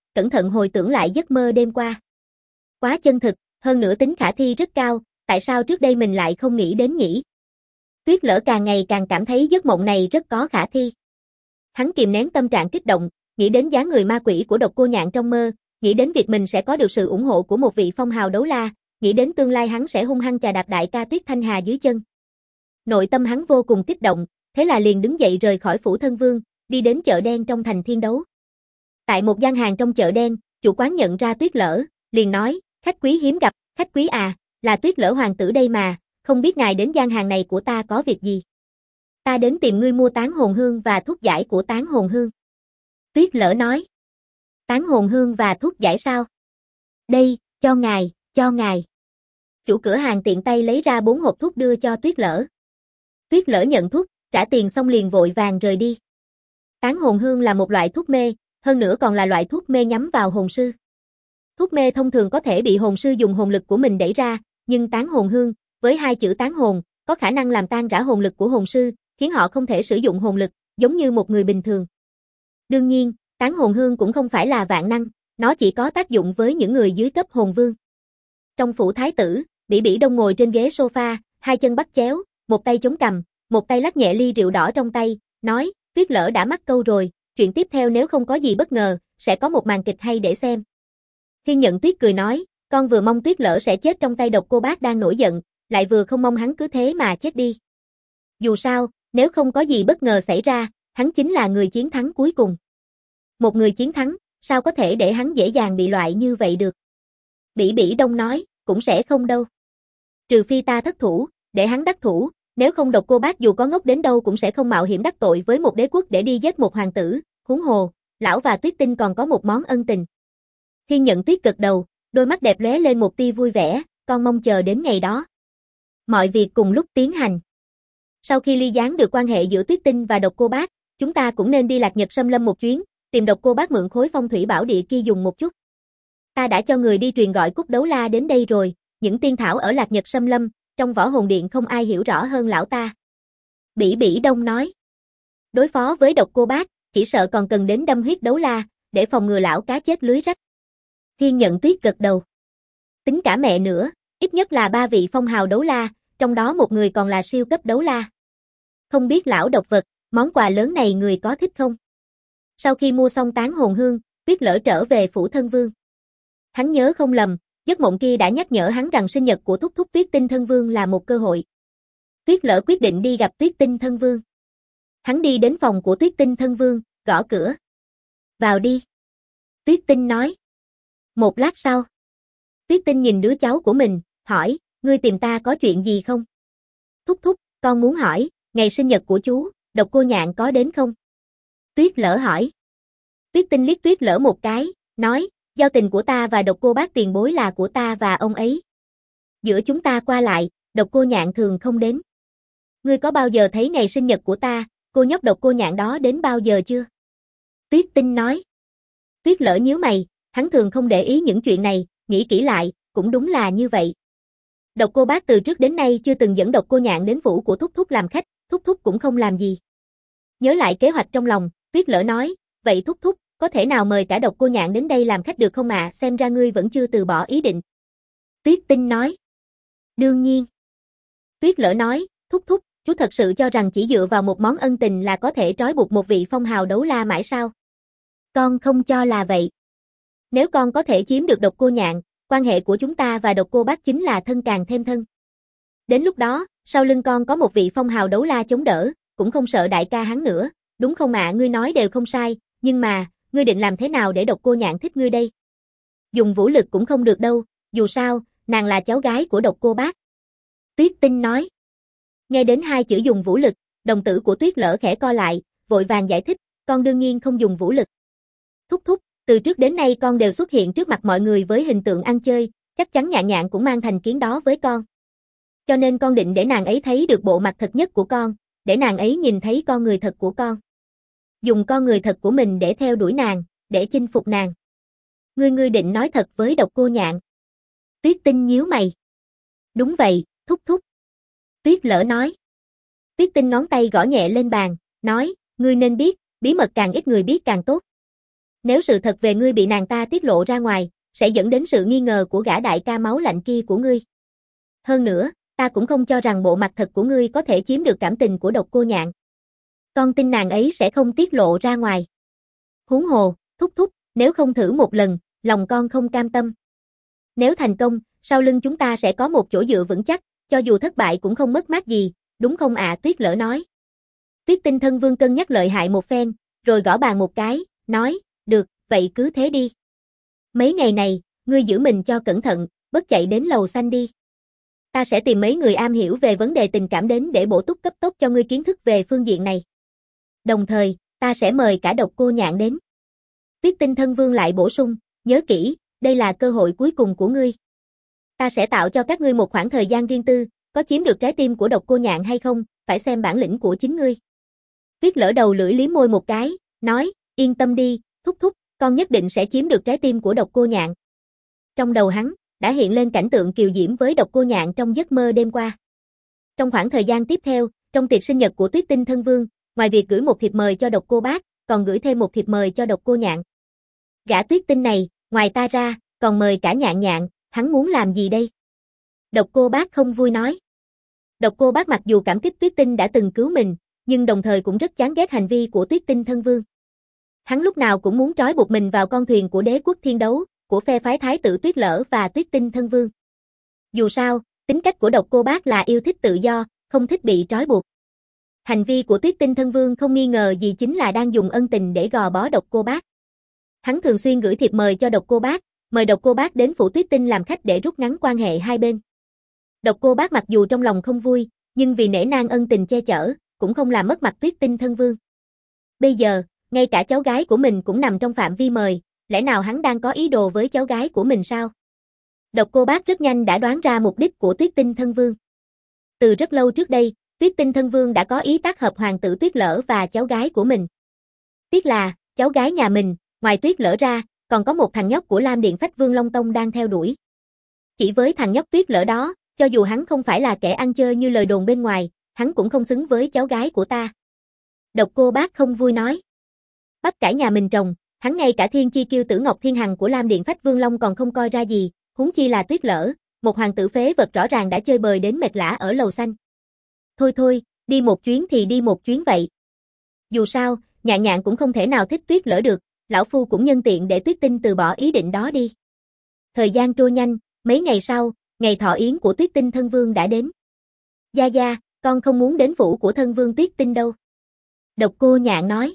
cẩn thận hồi tưởng lại giấc mơ đêm qua. Quá chân thực, hơn nữa tính khả thi rất cao, tại sao trước đây mình lại không nghĩ đến nhỉ? Tuyết Lở càng ngày càng cảm thấy giấc mộng này rất có khả thi. Hắn kìm nén tâm trạng kích động, nghĩ đến dáng người ma quỷ của Độc Cô Nhạn trong mơ, nghĩ đến việc mình sẽ có được sự ủng hộ của một vị phong hào đấu la, nghĩ đến tương lai hắn sẽ hung hăng chà đạp đại ca Tuyết Thanh Hà dưới chân. Nội tâm hắn vô cùng kích động, thế là liền đứng dậy rời khỏi phủ thân vương, đi đến chợ đen trong thành Thiên Đấu. Tại một gian hàng trong chợ đen, chủ quán nhận ra Tuyết Lở, liền nói, khách quý hiếm gặp, khách quý à, là Tuyết Lở hoàng tử đây mà, không biết ngài đến gian hàng này của ta có việc gì? Ta đến tìm ngươi mua tán hồn hương và thuốc giải của tán hồn hương. Tuyết Lở nói, tán hồn hương và thuốc giải sao? Đây, cho ngài, cho ngài. Chủ cửa hàng tiện tay lấy ra 4 hộp thuốc đưa cho Tuyết Lở. Tuyết Lở nhận thuốc, trả tiền xong liền vội vàng rời đi. Tán hồn hương là một loại thuốc mê, hơn nữa còn là loại thuốc mê nhắm vào hồn sư. Thuốc mê thông thường có thể bị hồn sư dùng hồn lực của mình đẩy ra, nhưng tán hồn hương, với 2 chữ tán hồn, có khả năng làm tan rã hồn lực của hồn sư, khiến họ không thể sử dụng hồn lực, giống như một người bình thường. Đương nhiên, tán hồn hương cũng không phải là vạn năng, nó chỉ có tác dụng với những người dưới cấp hồn vương. Trong phủ thái tử, Bỉ Bỉ Đông ngồi trên ghế sofa, 2 chân bắt chéo, một tay chống cằm, một tay lắc nhẹ ly rượu đỏ trong tay, nói, Tuyết Lở đã mắc câu rồi, chuyện tiếp theo nếu không có gì bất ngờ, sẽ có một màn kịch hay để xem. Thiên Nhận Tuyết cười nói, con vừa mong Tuyết Lở sẽ chết trong tay Độc Cô Bác đang nổi giận, lại vừa không mong hắn cứ thế mà chết đi. Dù sao, nếu không có gì bất ngờ xảy ra, hắn chính là người chiến thắng cuối cùng. Một người chiến thắng, sao có thể để hắn dễ dàng bị loại như vậy được? Bỉ Bỉ Đông nói, cũng sẽ không đâu. Trừ phi ta thất thủ, để hắn đắc thủ, nếu không Độc Cô Bác dù có ngốc đến đâu cũng sẽ không mạo hiểm đắc tội với một đế quốc để đi giết một hoàng tử, huống hồ, lão và Tuyết Tinh còn có một món ân tình. Thiên Nhận Tuyết gật đầu, đôi mắt đẹp lóe lên một tia vui vẻ, con mong chờ đến ngày đó. Mọi việc cùng lúc tiến hành. Sau khi ly gián được quan hệ giữa Tuyết Tinh và Độc Cô Bác, chúng ta cũng nên đi Lạc Nhật Xâm Lâm một chuyến, tìm Độc Cô Bác mượn khối phong thủy bảo địa kia dùng một chút. Ta đã cho người đi truyền gọi Cúc Đấu La đến đây rồi, những tiên thảo ở Lạc Nhật Xâm Lâm, trong Võ Hồn Điện không ai hiểu rõ hơn lão ta. Bỉ Bỉ Đông nói. Đối phó với Độc Cô Bác, chỉ sợ còn cần đến đâm huyết đấu la, để phòng ngừa lão cá chết lưới rách. Thiên Nhận Tuyết gật đầu. Tính cả mẹ nữa, ít nhất là 3 vị phong hào đấu la, trong đó một người còn là siêu cấp đấu la. Không biết lão độc vật, món quà lớn này người có thích không? Sau khi mua xong tán hồn hương, Tuyết Lở trở về phủ thân vương. Hắn nhớ không lầm, giấc mộng kia đã nhắc nhở hắn rằng sinh nhật của thúc thúc Tuyết Tinh thân vương là một cơ hội. Tuyết Lở quyết định đi gặp Tuyết Tinh thân vương. Hắn đi đến phòng của Tuyết Tinh thân vương, gõ cửa. Vào đi. Tuyết Tinh nói. Một lát sau. Tuyết Tinh nhìn đứa cháu của mình, hỏi, ngươi tìm ta có chuyện gì không? Thúc thúc, con muốn hỏi, ngày sinh nhật của chú, Độc Cô Nhạn có đến không? Tuyết Lở hỏi. Tuyết Tinh liếc Tuyết Lở một cái, nói, giao tình của ta và Độc Cô Bác tiền bối là của ta và ông ấy. Giữa chúng ta qua lại, Độc Cô Nhạn thường không đến. Ngươi có bao giờ thấy ngày sinh nhật của ta, cô nhóc Độc Cô Nhạn đó đến bao giờ chưa? Tuyết Tinh nói. Tuyết Lở nhíu mày, hắn thường không để ý những chuyện này, nghĩ kỹ lại, cũng đúng là như vậy. Độc Cô Bác từ trước đến nay chưa từng dẫn Độc Cô Nhạn đến phủ của Thúc Thúc làm khách, Thúc Thúc cũng không làm gì. Nhớ lại kế hoạch trong lòng, Tuyết Lở nói, vậy Thúc Thúc, có thể nào mời cả Độc Cô Nhạn đến đây làm khách được không ạ? Xem ra ngươi vẫn chưa từ bỏ ý định. Tuyết Tinh nói. Đương nhiên. Tuyết Lở nói, Thúc Thúc, chú thật sự cho rằng chỉ dựa vào một món ân tình là có thể trói buộc một vị phong hào đấu la mãi sao? Con không cho là vậy. Nếu con có thể chiếm được Độc Cô Nhạn, quan hệ của chúng ta và Độc Cô Bác chính là thân càng thêm thân. Đến lúc đó, sau lưng con có một vị phong hào đấu la chống đỡ, cũng không sợ đại ca hắn nữa, đúng không ạ? Ngươi nói đều không sai, nhưng mà, ngươi định làm thế nào để Độc Cô Nhạn thích ngươi đây? Dùng vũ lực cũng không được đâu, dù sao, nàng là cháu gái của Độc Cô Bác. Tuyết Tinh nói. Nghe đến 2 chữ dùng vũ lực, đồng tử của Tuyết Lở khẽ co lại, vội vàng giải thích, con đương nhiên không dùng vũ lực. Thúc thúc, từ trước đến nay con đều xuất hiện trước mặt mọi người với hình tượng ăn chơi, chắc chắn Nhạn Nhạn cũng mang thành kiến đó với con. Cho nên con định để nàng ấy thấy được bộ mặt thật nhất của con, để nàng ấy nhìn thấy con người thật của con. Dùng con người thật của mình để theo đuổi nàng, để chinh phục nàng. Ngươi định nói thật với Độc Cô Nhạn. Tuyết Tinh nhíu mày. Đúng vậy, thúc thúc. Tuyết Lở nói. Tuyết Tinh ngón tay gõ nhẹ lên bàn, nói, ngươi nên biết, bí mật càng ít người biết càng tốt. Nếu sự thật về ngươi bị nàng ta tiết lộ ra ngoài, sẽ dẫn đến sự nghi ngờ của gã đại ca máu lạnh kia của ngươi. Hơn nữa, ta cũng không cho rằng bộ mặt thật của ngươi có thể chiếm được cảm tình của Độc Cô Nhạn. Con tin nàng ấy sẽ không tiết lộ ra ngoài. Huống hồ, thúc thúc, nếu không thử một lần, lòng con không cam tâm. Nếu thành công, sau lưng chúng ta sẽ có một chỗ dựa vững chắc, cho dù thất bại cũng không mất mát gì, đúng không ạ? Tuyết Lở nói. Tuyết Tinh Thân Vương cân nhắc lợi hại một phen, rồi gõ bàn một cái, nói, được, vậy cứ thế đi. Mấy ngày này, ngươi giữ mình cho cẩn thận, bớt chạy đến lầu xanh đi. Ta sẽ tìm mấy người am hiểu về vấn đề tình cảm đến để bổ túc cấp tốc cho ngươi kiến thức về phương diện này. Đồng thời, ta sẽ mời cả Độc Cô Nhạn đến. Tuyết Tinh Thân Vương lại bổ sung, nhớ kỹ, đây là cơ hội cuối cùng của ngươi. Ta sẽ tạo cho các ngươi một khoảng thời gian riêng tư, có chiếm được trái tim của Độc Cô Nhạn hay không, phải xem bản lĩnh của chính ngươi. Tuyết Lở đầu lưỡi liếm môi một cái, nói, yên tâm đi, thúc thúc, con nhất định sẽ chiếm được trái tim của Độc Cô Nhạn. Trong đầu hắn, đã hiện lên cảnh tượng kiều diễm với Độc Cô Nhạn trong giấc mơ đêm qua. Trong khoảng thời gian tiếp theo, trong tiệc sinh nhật của Tuyết Tinh Thân Vương, ngoài việc gửi một thiệp mời cho Độc Cô Bác, còn gửi thêm một thiệp mời cho Độc Cô Nhạn. Gã Tuyết Tinh này, ngoài ta ra, còn mời cả Nhạn Nhạn, hắn muốn làm gì đây? Độc Cô Bác không vui nói. Độc Cô Bác mặc dù cảm kích Tuyết Tinh đã từng cứu mình, nhưng đồng thời cũng rất chán ghét hành vi của Tuyết Tinh Thân Vương. Hắn lúc nào cũng muốn trói buộc mình vào con thuyền của Đế quốc Thiên Đấu, của phe phái Thái tử Tuyết Lở và Tuyết Tinh Thân Vương. Dù sao, tính cách của Độc Cô Bác là yêu thích tự do, không thích bị trói buộc. Hành vi của Tuyết Tinh Thân Vương không nghi ngờ gì chính là đang dùng ân tình để gò bó Độc Cô Bác. Hắn thường xuyên gửi thiệp mời cho Độc Cô Bác, mời Độc Cô Bác đến phủ Tuyết Tinh làm khách để rút ngắn quan hệ hai bên. Độc Cô Bác mặc dù trong lòng không vui, nhưng vì nể nang ân tình che chở, cũng không làm mất mặt Tuyết Tinh Thân Vương. Bây giờ, ngay cả cháu gái của mình cũng nằm trong phạm vi mời, lẽ nào hắn đang có ý đồ với cháu gái của mình sao? Độc Cô Bác rất nhanh đã đoán ra mục đích của Tuyết Tinh Thân Vương. Từ rất lâu trước đây, Tuyết Tinh Thân Vương đã có ý tác hợp hoàng tử Tuyết Lở và cháu gái của mình. Tiếc là, cháu gái nhà mình, ngoài Tuyết Lở ra, còn có một thằng nhóc của Lam Điện Phách Vương Long Tông đang theo đuổi. Chỉ với thằng nhóc Tuyết Lở đó, cho dù hắn không phải là kẻ ăn chơi như lời đồn bên ngoài, hắn cũng không xứng với cháu gái của ta. Độc Cô Bác không vui nói. Bắp cải nhà mình trồng, hắn ngay cả thiên chi kiêu tử Ngọc Thiên Hằng của Lam Điện Phách Vương Long còn không coi ra gì, huống chi là Tuyết Lở, một hoàng tử phế vật rõ ràng đã chơi bời đến mệt lả ở lầu xanh. Thôi thôi, đi một chuyến thì đi một chuyến vậy. Dù sao, Nhạn Nhạn cũng không thể nào thích Tuyết Lở được, lão phu cũng nhân tiện để Tuyết Tinh từ bỏ ý định đó đi. Thời gian trôi nhanh, mấy ngày sau, ngày thọ yến của Tuyết Tinh Thân Vương đã đến. Gia Gia, con không muốn đến phủ của Thân Vương Tuyết Tinh đâu. Độc Cô Nhạn nói.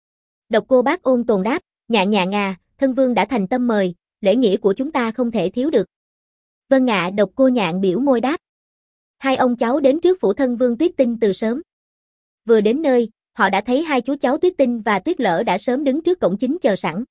Độc Cô Bác ôn tồn đáp, Nhạn Nhạn à, Thân Vương đã thành tâm mời, lễ nghĩa của chúng ta không thể thiếu được. Vâng ạ, Độc Cô Nhạn biểu môi đáp. Hai ông cháu đến trước phủ Thân Vương Tuyết Tinh từ sớm. Vừa đến nơi, họ đã thấy hai chú cháu Tuyết Tinh và Tuyết Lở đã sớm đứng trước cổng chính chờ sẵn.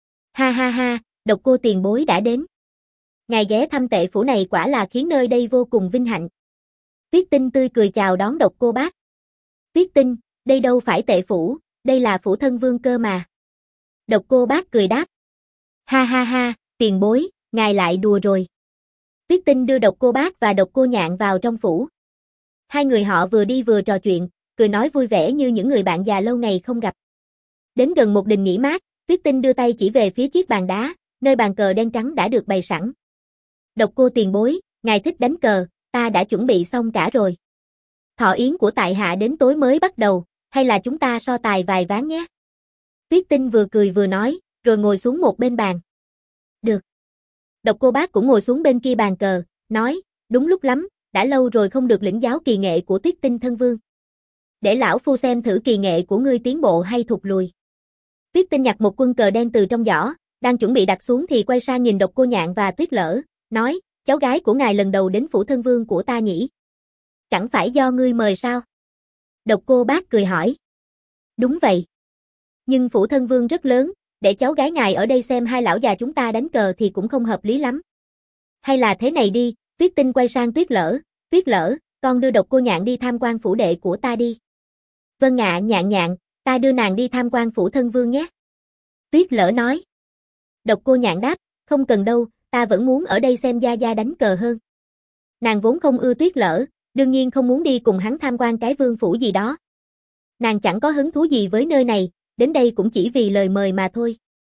Ha ha ha, Độc Cô tiền bối đã đến. Ngài ghé thăm Tệ phủ này quả là khiến nơi đây vô cùng vinh hạnh. Tuyết Tinh tươi cười chào đón Độc Cô Bác. Tuyết Tinh, đây đâu phải Tệ phủ, đây là phủ Thân Vương cơ mà. Độc Cô Bác cười đáp. Ha ha ha, tiền bối, ngài lại đùa rồi. Tuyết Tinh đưa Độc Cô Bác và Độc Cô Nhạn vào trong phủ. Hai người họ vừa đi vừa trò chuyện, cười nói vui vẻ như những người bạn già lâu ngày không gặp. Đến gần một đình nghỉ mát, Tuyết Tinh đưa tay chỉ về phía chiếc bàn đá, nơi bàn cờ đen trắng đã được bày sẵn. Độc Cô tiền bối, ngài thích đánh cờ, ta đã chuẩn bị xong cả rồi. Thọ yến của tại hạ đến tối mới bắt đầu, hay là chúng ta so tài vài ván nhé. Tuyết Tinh vừa cười vừa nói, rồi ngồi xuống một bên bàn. Được. Độc Cô Bác cũng ngồi xuống bên kia bàn cờ, nói, đúng lúc lắm, đã lâu rồi không được lĩnh giáo kỳ nghệ của Tuyết Tinh Thân Vương. Để lão phu xem thử kỳ nghệ của ngươi tiến bộ hay thụt lùi. Tuyết Tinh nhặt một quân cờ đen từ trong giỏ, đang chuẩn bị đặt xuống thì quay sang nhìn Độc Cô Nhạn và Tuyết Lở, nói, cháu gái của ngài lần đầu đến phủ Thân Vương của ta nhỉ? Chẳng phải do ngươi mời sao? Độc Cô Bác cười hỏi. Đúng vậy. Nhưng phủ Thân Vương rất lớn, để cháu gái ngài ở đây xem hai lão già chúng ta đánh cờ thì cũng không hợp lý lắm. Hay là thế này đi, Tuyết Tinh quay sang Tuyết Lở, con đưa Độc Cô Nhạn đi tham quan phủ đệ của ta đi. Vâng ạ, Nhạn Nhạn, ta đưa nàng đi tham quan phủ Thân Vương nhé. Tuyết Lở nói. Độc Cô Nhạn đáp, không cần đâu, ta vẫn muốn ở đây xem Gia Gia đánh cờ hơn. Nàng vốn không ưa Tuyết Lở, đương nhiên không muốn đi cùng hắn tham quan cái vương phủ gì đó. Nàng chẳng có hứng thú gì với nơi này, đến đây cũng chỉ vì lời mời mà thôi.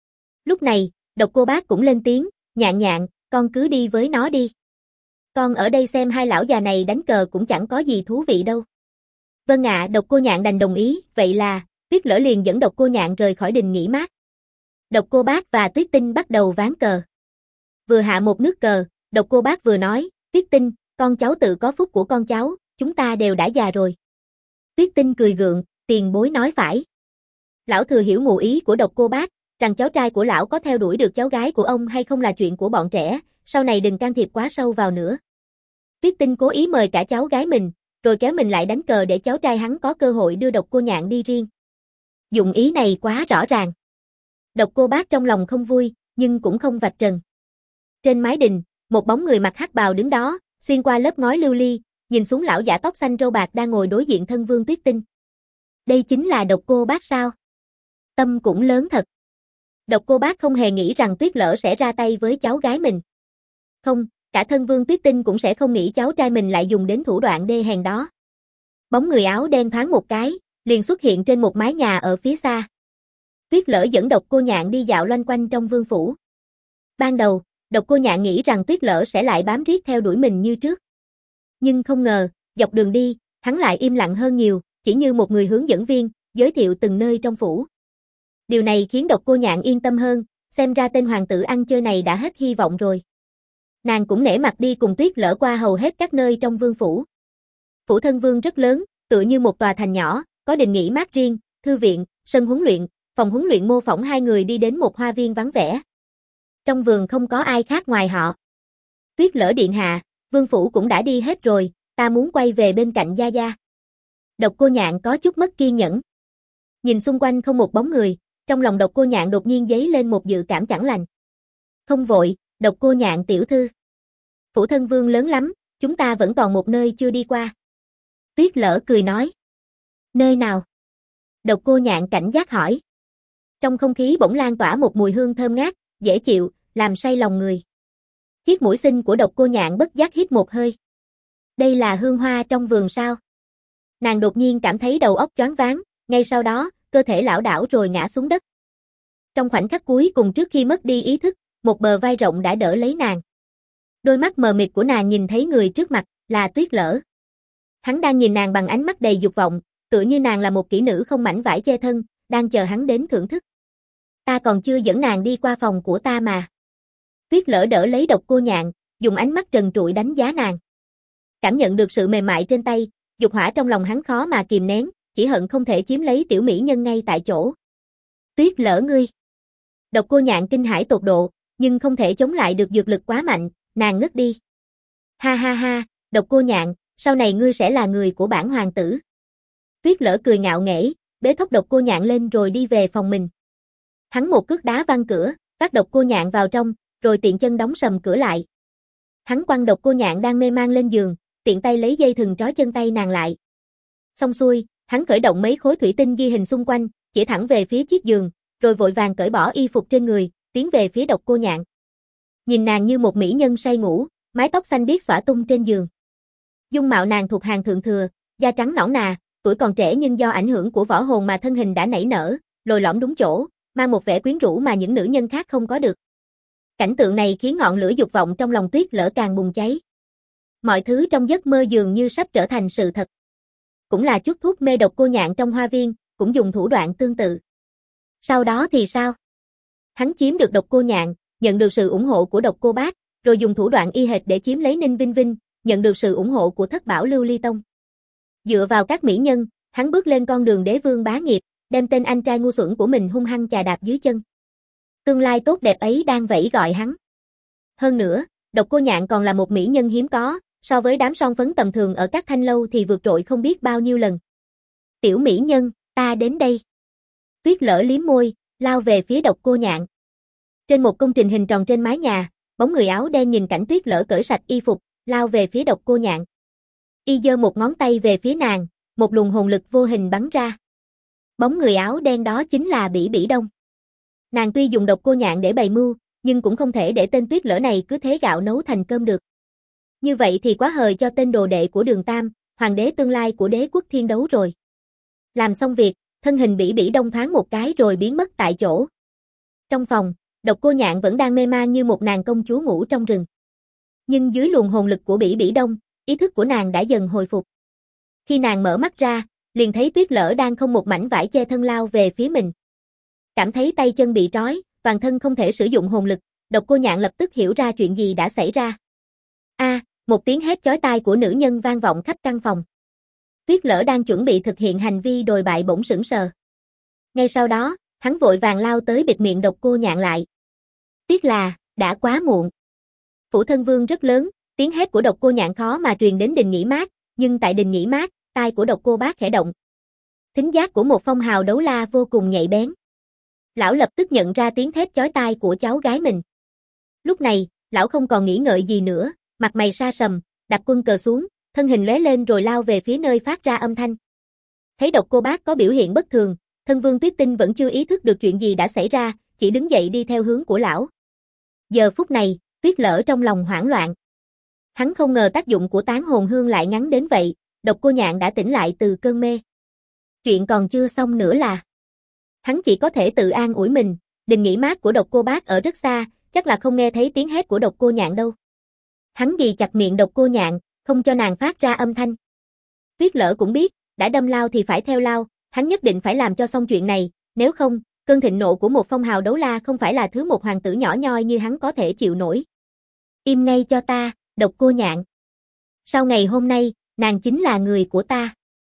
Lúc này, Độc Cô Bác cũng lên tiếng, Nhạn Nhạn, con cứ đi với nó đi. Con ở đây xem hai lão già này đánh cờ cũng chẳng có gì thú vị đâu. Vâng ạ, Độc Cô Nhạn đành đồng ý, vậy là, Tuyết Lỡ liền dẫn Độc Cô Nhạn rời khỏi đình nghỉ mát. Độc Cô Bác và Tuyết Tinh bắt đầu ván cờ. Vừa hạ một nước cờ, Độc Cô Bác vừa nói, Tuyết Tinh, con cháu tự có phúc của con cháu, chúng ta đều đã già rồi. Tuyết Tinh cười gượng, tiền bối nói phải. Lão thừa hiểu ngụ ý của Độc Cô Bác, rằng cháu trai của lão có theo đuổi được cháu gái của ông hay không là chuyện của bọn trẻ, sau này đừng can thiệp quá sâu vào nữa. Tuyết Tinh cố ý mời cả cháu gái mình, rồi kéo mình lại đánh cờ để cháu trai hắn có cơ hội đưa Độc Cô Nhạn đi riêng. Dụng ý này quá rõ ràng. Độc Cô Bác trong lòng không vui, nhưng cũng không vạch trần. Trên mái đình, một bóng người mặc hắc bào đứng đó, xuyên qua lớp ngói lưu ly, nhìn xuống lão giả tóc xanh râu bạc đang ngồi đối diện thân vương Tuyết Tinh. Đây chính là Độc Cô Bác sao? Tâm cũng lớn thật. Độc Cô Bác không hề nghĩ rằng Tuyết Lỡ sẽ ra tay với cháu gái mình. Không, cả thân vương Tuyết Tinh cũng sẽ không nghĩ cháu trai mình lại dùng đến thủ đoạn đê hèn đó. Bóng người áo đen thoáng một cái, liền xuất hiện trên một mái nhà ở phía xa. Tuyết Lỡ dẫn Độc Cô Nhạn đi dạo loanh quanh trong vương phủ. Ban đầu, Độc Cô Nhạn nghĩ rằng Tuyết Lỡ sẽ lại bám riết theo đuổi mình như trước. Nhưng không ngờ, dọc đường đi, hắn lại im lặng hơn nhiều, chỉ như một người hướng dẫn viên, giới thiệu từng nơi trong phủ. Điều này khiến Độc Cô Nhạn yên tâm hơn, xem ra tên hoàng tử ăn chơi này đã hết hy vọng rồi. Nàng cũng nể mặt đi cùng Tuyết Lỡ qua hầu hết các nơi trong vương phủ. Phủ thân vương rất lớn, tựa như một tòa thành nhỏ, có đình nghỉ mát riêng, thư viện, sân huấn luyện, phòng huấn luyện mô phỏng hai người đi đến một hoa viên vắng vẻ. Trong vườn không có ai khác ngoài họ. Tuyết Lỡ điện hạ, vương phủ cũng đã đi hết rồi, ta muốn quay về bên cạnh gia gia. Độc Cô Nhạn có chút mất kiên nhẫn. Nhìn xung quanh không một bóng người, trong lòng Độc Cô Nhạn đột nhiên dấy lên một dự cảm chẳng lành. Không vội, Độc Cô Nhạn tiểu thư. Phủ thân vương lớn lắm, chúng ta vẫn còn một nơi chưa đi qua. Tuyết Lỡ cười nói. Nơi nào? Độc Cô Nhạn cảnh giác hỏi. Trong không khí bỗng lan tỏa một mùi hương thơm ngát, dễ chịu, làm say lòng người. Chiếc mũi xinh của Độc Cô Nhạn bất giác hít một hơi. Đây là hương hoa trong vườn sao? Nàng đột nhiên cảm thấy đầu óc choáng váng, ngay sau đó, cơ thể lảo đảo rồi ngã xuống đất. Trong khoảnh khắc cuối cùng trước khi mất đi ý thức, một bờ vai rộng đã đỡ lấy nàng. Đôi mắt mờ mịt của nàng nhìn thấy người trước mặt, là Tuyết Lỡ. Hắn đang nhìn nàng bằng ánh mắt đầy dục vọng, tựa như nàng là một kỹ nữ không mảnh vải che thân, đang chờ hắn đến thưởng thức. Ta còn chưa dẫn nàng đi qua phòng của ta mà. Tuyết Lỡ đỡ lấy Độc Cô Nhạn, dùng ánh mắt trần trụi đánh giá nàng. Cảm nhận được sự mềm mại trên tay, dục hỏa trong lòng hắn khó mà kìm nén, chỉ hận không thể chiếm lấy tiểu mỹ nhân ngay tại chỗ. Tuyết Lỡ ngươi. Độc Cô Nhạn kinh hãi tột độ, nhưng không thể chống lại được dược lực quá mạnh, nàng ngất đi. Ha ha ha, Độc Cô Nhạn, sau này ngươi sẽ là người của bản hoàng tử. Tuyết Lỡ cười ngạo nghễ, bế thốc Độc Cô Nhạn lên rồi đi về phòng mình. Hắn một cước đá văng cửa, vác Độc Cô Nhạn vào trong, rồi tiện chân đóng sầm cửa lại. Hắn quăng Độc Cô Nhạn đang mê man lên giường, tiện tay lấy dây thừng trói chân tay nàng lại. Xong xuôi, hắn khởi động mấy khối thủy tinh ghi hình xung quanh, chỉ thẳng về phía chiếc giường, rồi vội vàng cởi bỏ y phục trên người, tiến về phía Độc Cô Nhạn. Nhìn nàng như một mỹ nhân say ngủ, mái tóc xanh biếc xõa tung trên giường. Dung mạo nàng thuộc hàng thượng thừa, da trắng nõn nà, tuổi còn trẻ nhưng do ảnh hưởng của võ hồn mà thân hình đã nảy nở, lồi lõm đúng chỗ, mang một vẻ quyến rũ mà những nữ nhân khác không có được. Cảnh tượng này khiến ngọn lửa dục vọng trong lòng Tuyết Lỡ càng bùng cháy. Mọi thứ trong giấc mơ dường như sắp trở thành sự thật. Cũng là chút thuốc mê Độc Cô Nhạn trong hoa viên, cũng dùng thủ đoạn tương tự. Sau đó thì sao? Hắn chiếm được Độc Cô Nhạn, nhận được sự ủng hộ của Độc Cô Bác, rồi dùng thủ đoạn y hệt để chiếm lấy Ninh Vinh Vinh, nhận được sự ủng hộ của Thất Bảo Lưu Ly Tông. Dựa vào các mỹ nhân, hắn bước lên con đường đế vương bá nghiệp, đem tên anh trai ngu xuẩn của mình hung hăng chà đạp dưới chân. Tương lai tốt đẹp ấy đang vẫy gọi hắn. Hơn nữa, Độc Cô Nhạn còn là một mỹ nhân hiếm có, so với đám son phấn tầm thường ở các thanh lâu thì vượt trội không biết bao nhiêu lần. Tiểu mỹ nhân, ta đến đây. Tuyết Lỡ liếm môi, lao về phía Độc Cô Nhạn. Trên một công trình hình tròn trên mái nhà, bóng người áo đen nhìn cảnh Tuyết Lỡ cởi sạch y phục, lao về phía Độc Cô Nhạn. Y giơ một ngón tay về phía nàng, một luồng hồn lực vô hình bắn ra. Bóng người áo đen đó chính là Bỉ Bỉ Đông. Nàng tuy dùng Độc Cô Nhạn để bày mưu, nhưng cũng không thể để tên Tuyết Lỡ này cứ thế gạo nấu thành cơm được. Như vậy thì quá hời cho tên đồ đệ của Đường Tam, hoàng đế tương lai của đế quốc thiên đấu rồi. Làm xong việc, thân hình Bỉ Bỉ Đông thoáng một cái rồi biến mất tại chỗ. Trong phòng, Độc Cô Nhạn vẫn đang mê man như một nàng công chúa ngủ trong rừng. Nhưng dưới luồng hồn lực của Bỉ Bỉ Đông, ý thức của nàng đã dần hồi phục. Khi nàng mở mắt ra, liền thấy Tuyết Lở đang không một mảnh vải che thân lao về phía mình. Cảm thấy tay chân bị trói, toàn thân không thể sử dụng hồn lực, Độc Cô Nhạn lập tức hiểu ra chuyện gì đã xảy ra. Một tiếng hét chói tai của nữ nhân vang vọng khắp căn phòng. Tuyết Lở đang chuẩn bị thực hiện hành vi đồi bại bỗng sững sờ. Ngay sau đó, hắn vội vàng lao tới bịt miệng Độc Cô Nhạn lại. Tiếc là, đã quá muộn. Phủ Thân Vương rất lớn, tiếng hét của Độc Cô Nhạn khó mà truyền đến Đình Nghỉ Mát, nhưng tại Đình Nghỉ Mát, tai của Độc Cô Bác khẽ động. Thính giác của một phong hào đấu la vô cùng nhạy bén. Lão lập tức nhận ra tiếng thét chói tai của cháu gái mình. Lúc này, lão không còn nghĩ ngợi gì nữa, mặt mày sa sầm, đặt quân cờ xuống, thân hình lóe lên rồi lao về phía nơi phát ra âm thanh. Thấy Độc Cô Bác có biểu hiện bất thường, Thân Vương Tuyết Tinh vẫn chưa ý thức được chuyện gì đã xảy ra, chỉ đứng dậy đi theo hướng của lão. Giờ phút này, Tuyết Lở trong lòng hoảng loạn. Hắn không ngờ tác dụng của tán hồn hương lại ngắn đến vậy, Độc Cô Nhạn đã tỉnh lại từ cơn mê. Chuyện còn chưa xong nữa là. Hắn chỉ có thể tự an ủi mình, Đình Nghỉ Mát của Độc Cô Bác ở rất xa, chắc là không nghe thấy tiếng hét của Độc Cô Nhạn đâu. Hắn ghì chặt miệng Độc Cô Nhạn, không cho nàng phát ra âm thanh. Tuyết Lở cũng biết, đã đâm lao thì phải theo lao, hắn nhất định phải làm cho xong chuyện này, nếu không, cơn thịnh nộ của một phong hào đấu la không phải là thứ một hoàng tử nhỏ nhoi như hắn có thể chịu nổi. Im ngay cho ta, Độc Cô Nhạn. Sau ngày hôm nay, nàng chính là người của ta.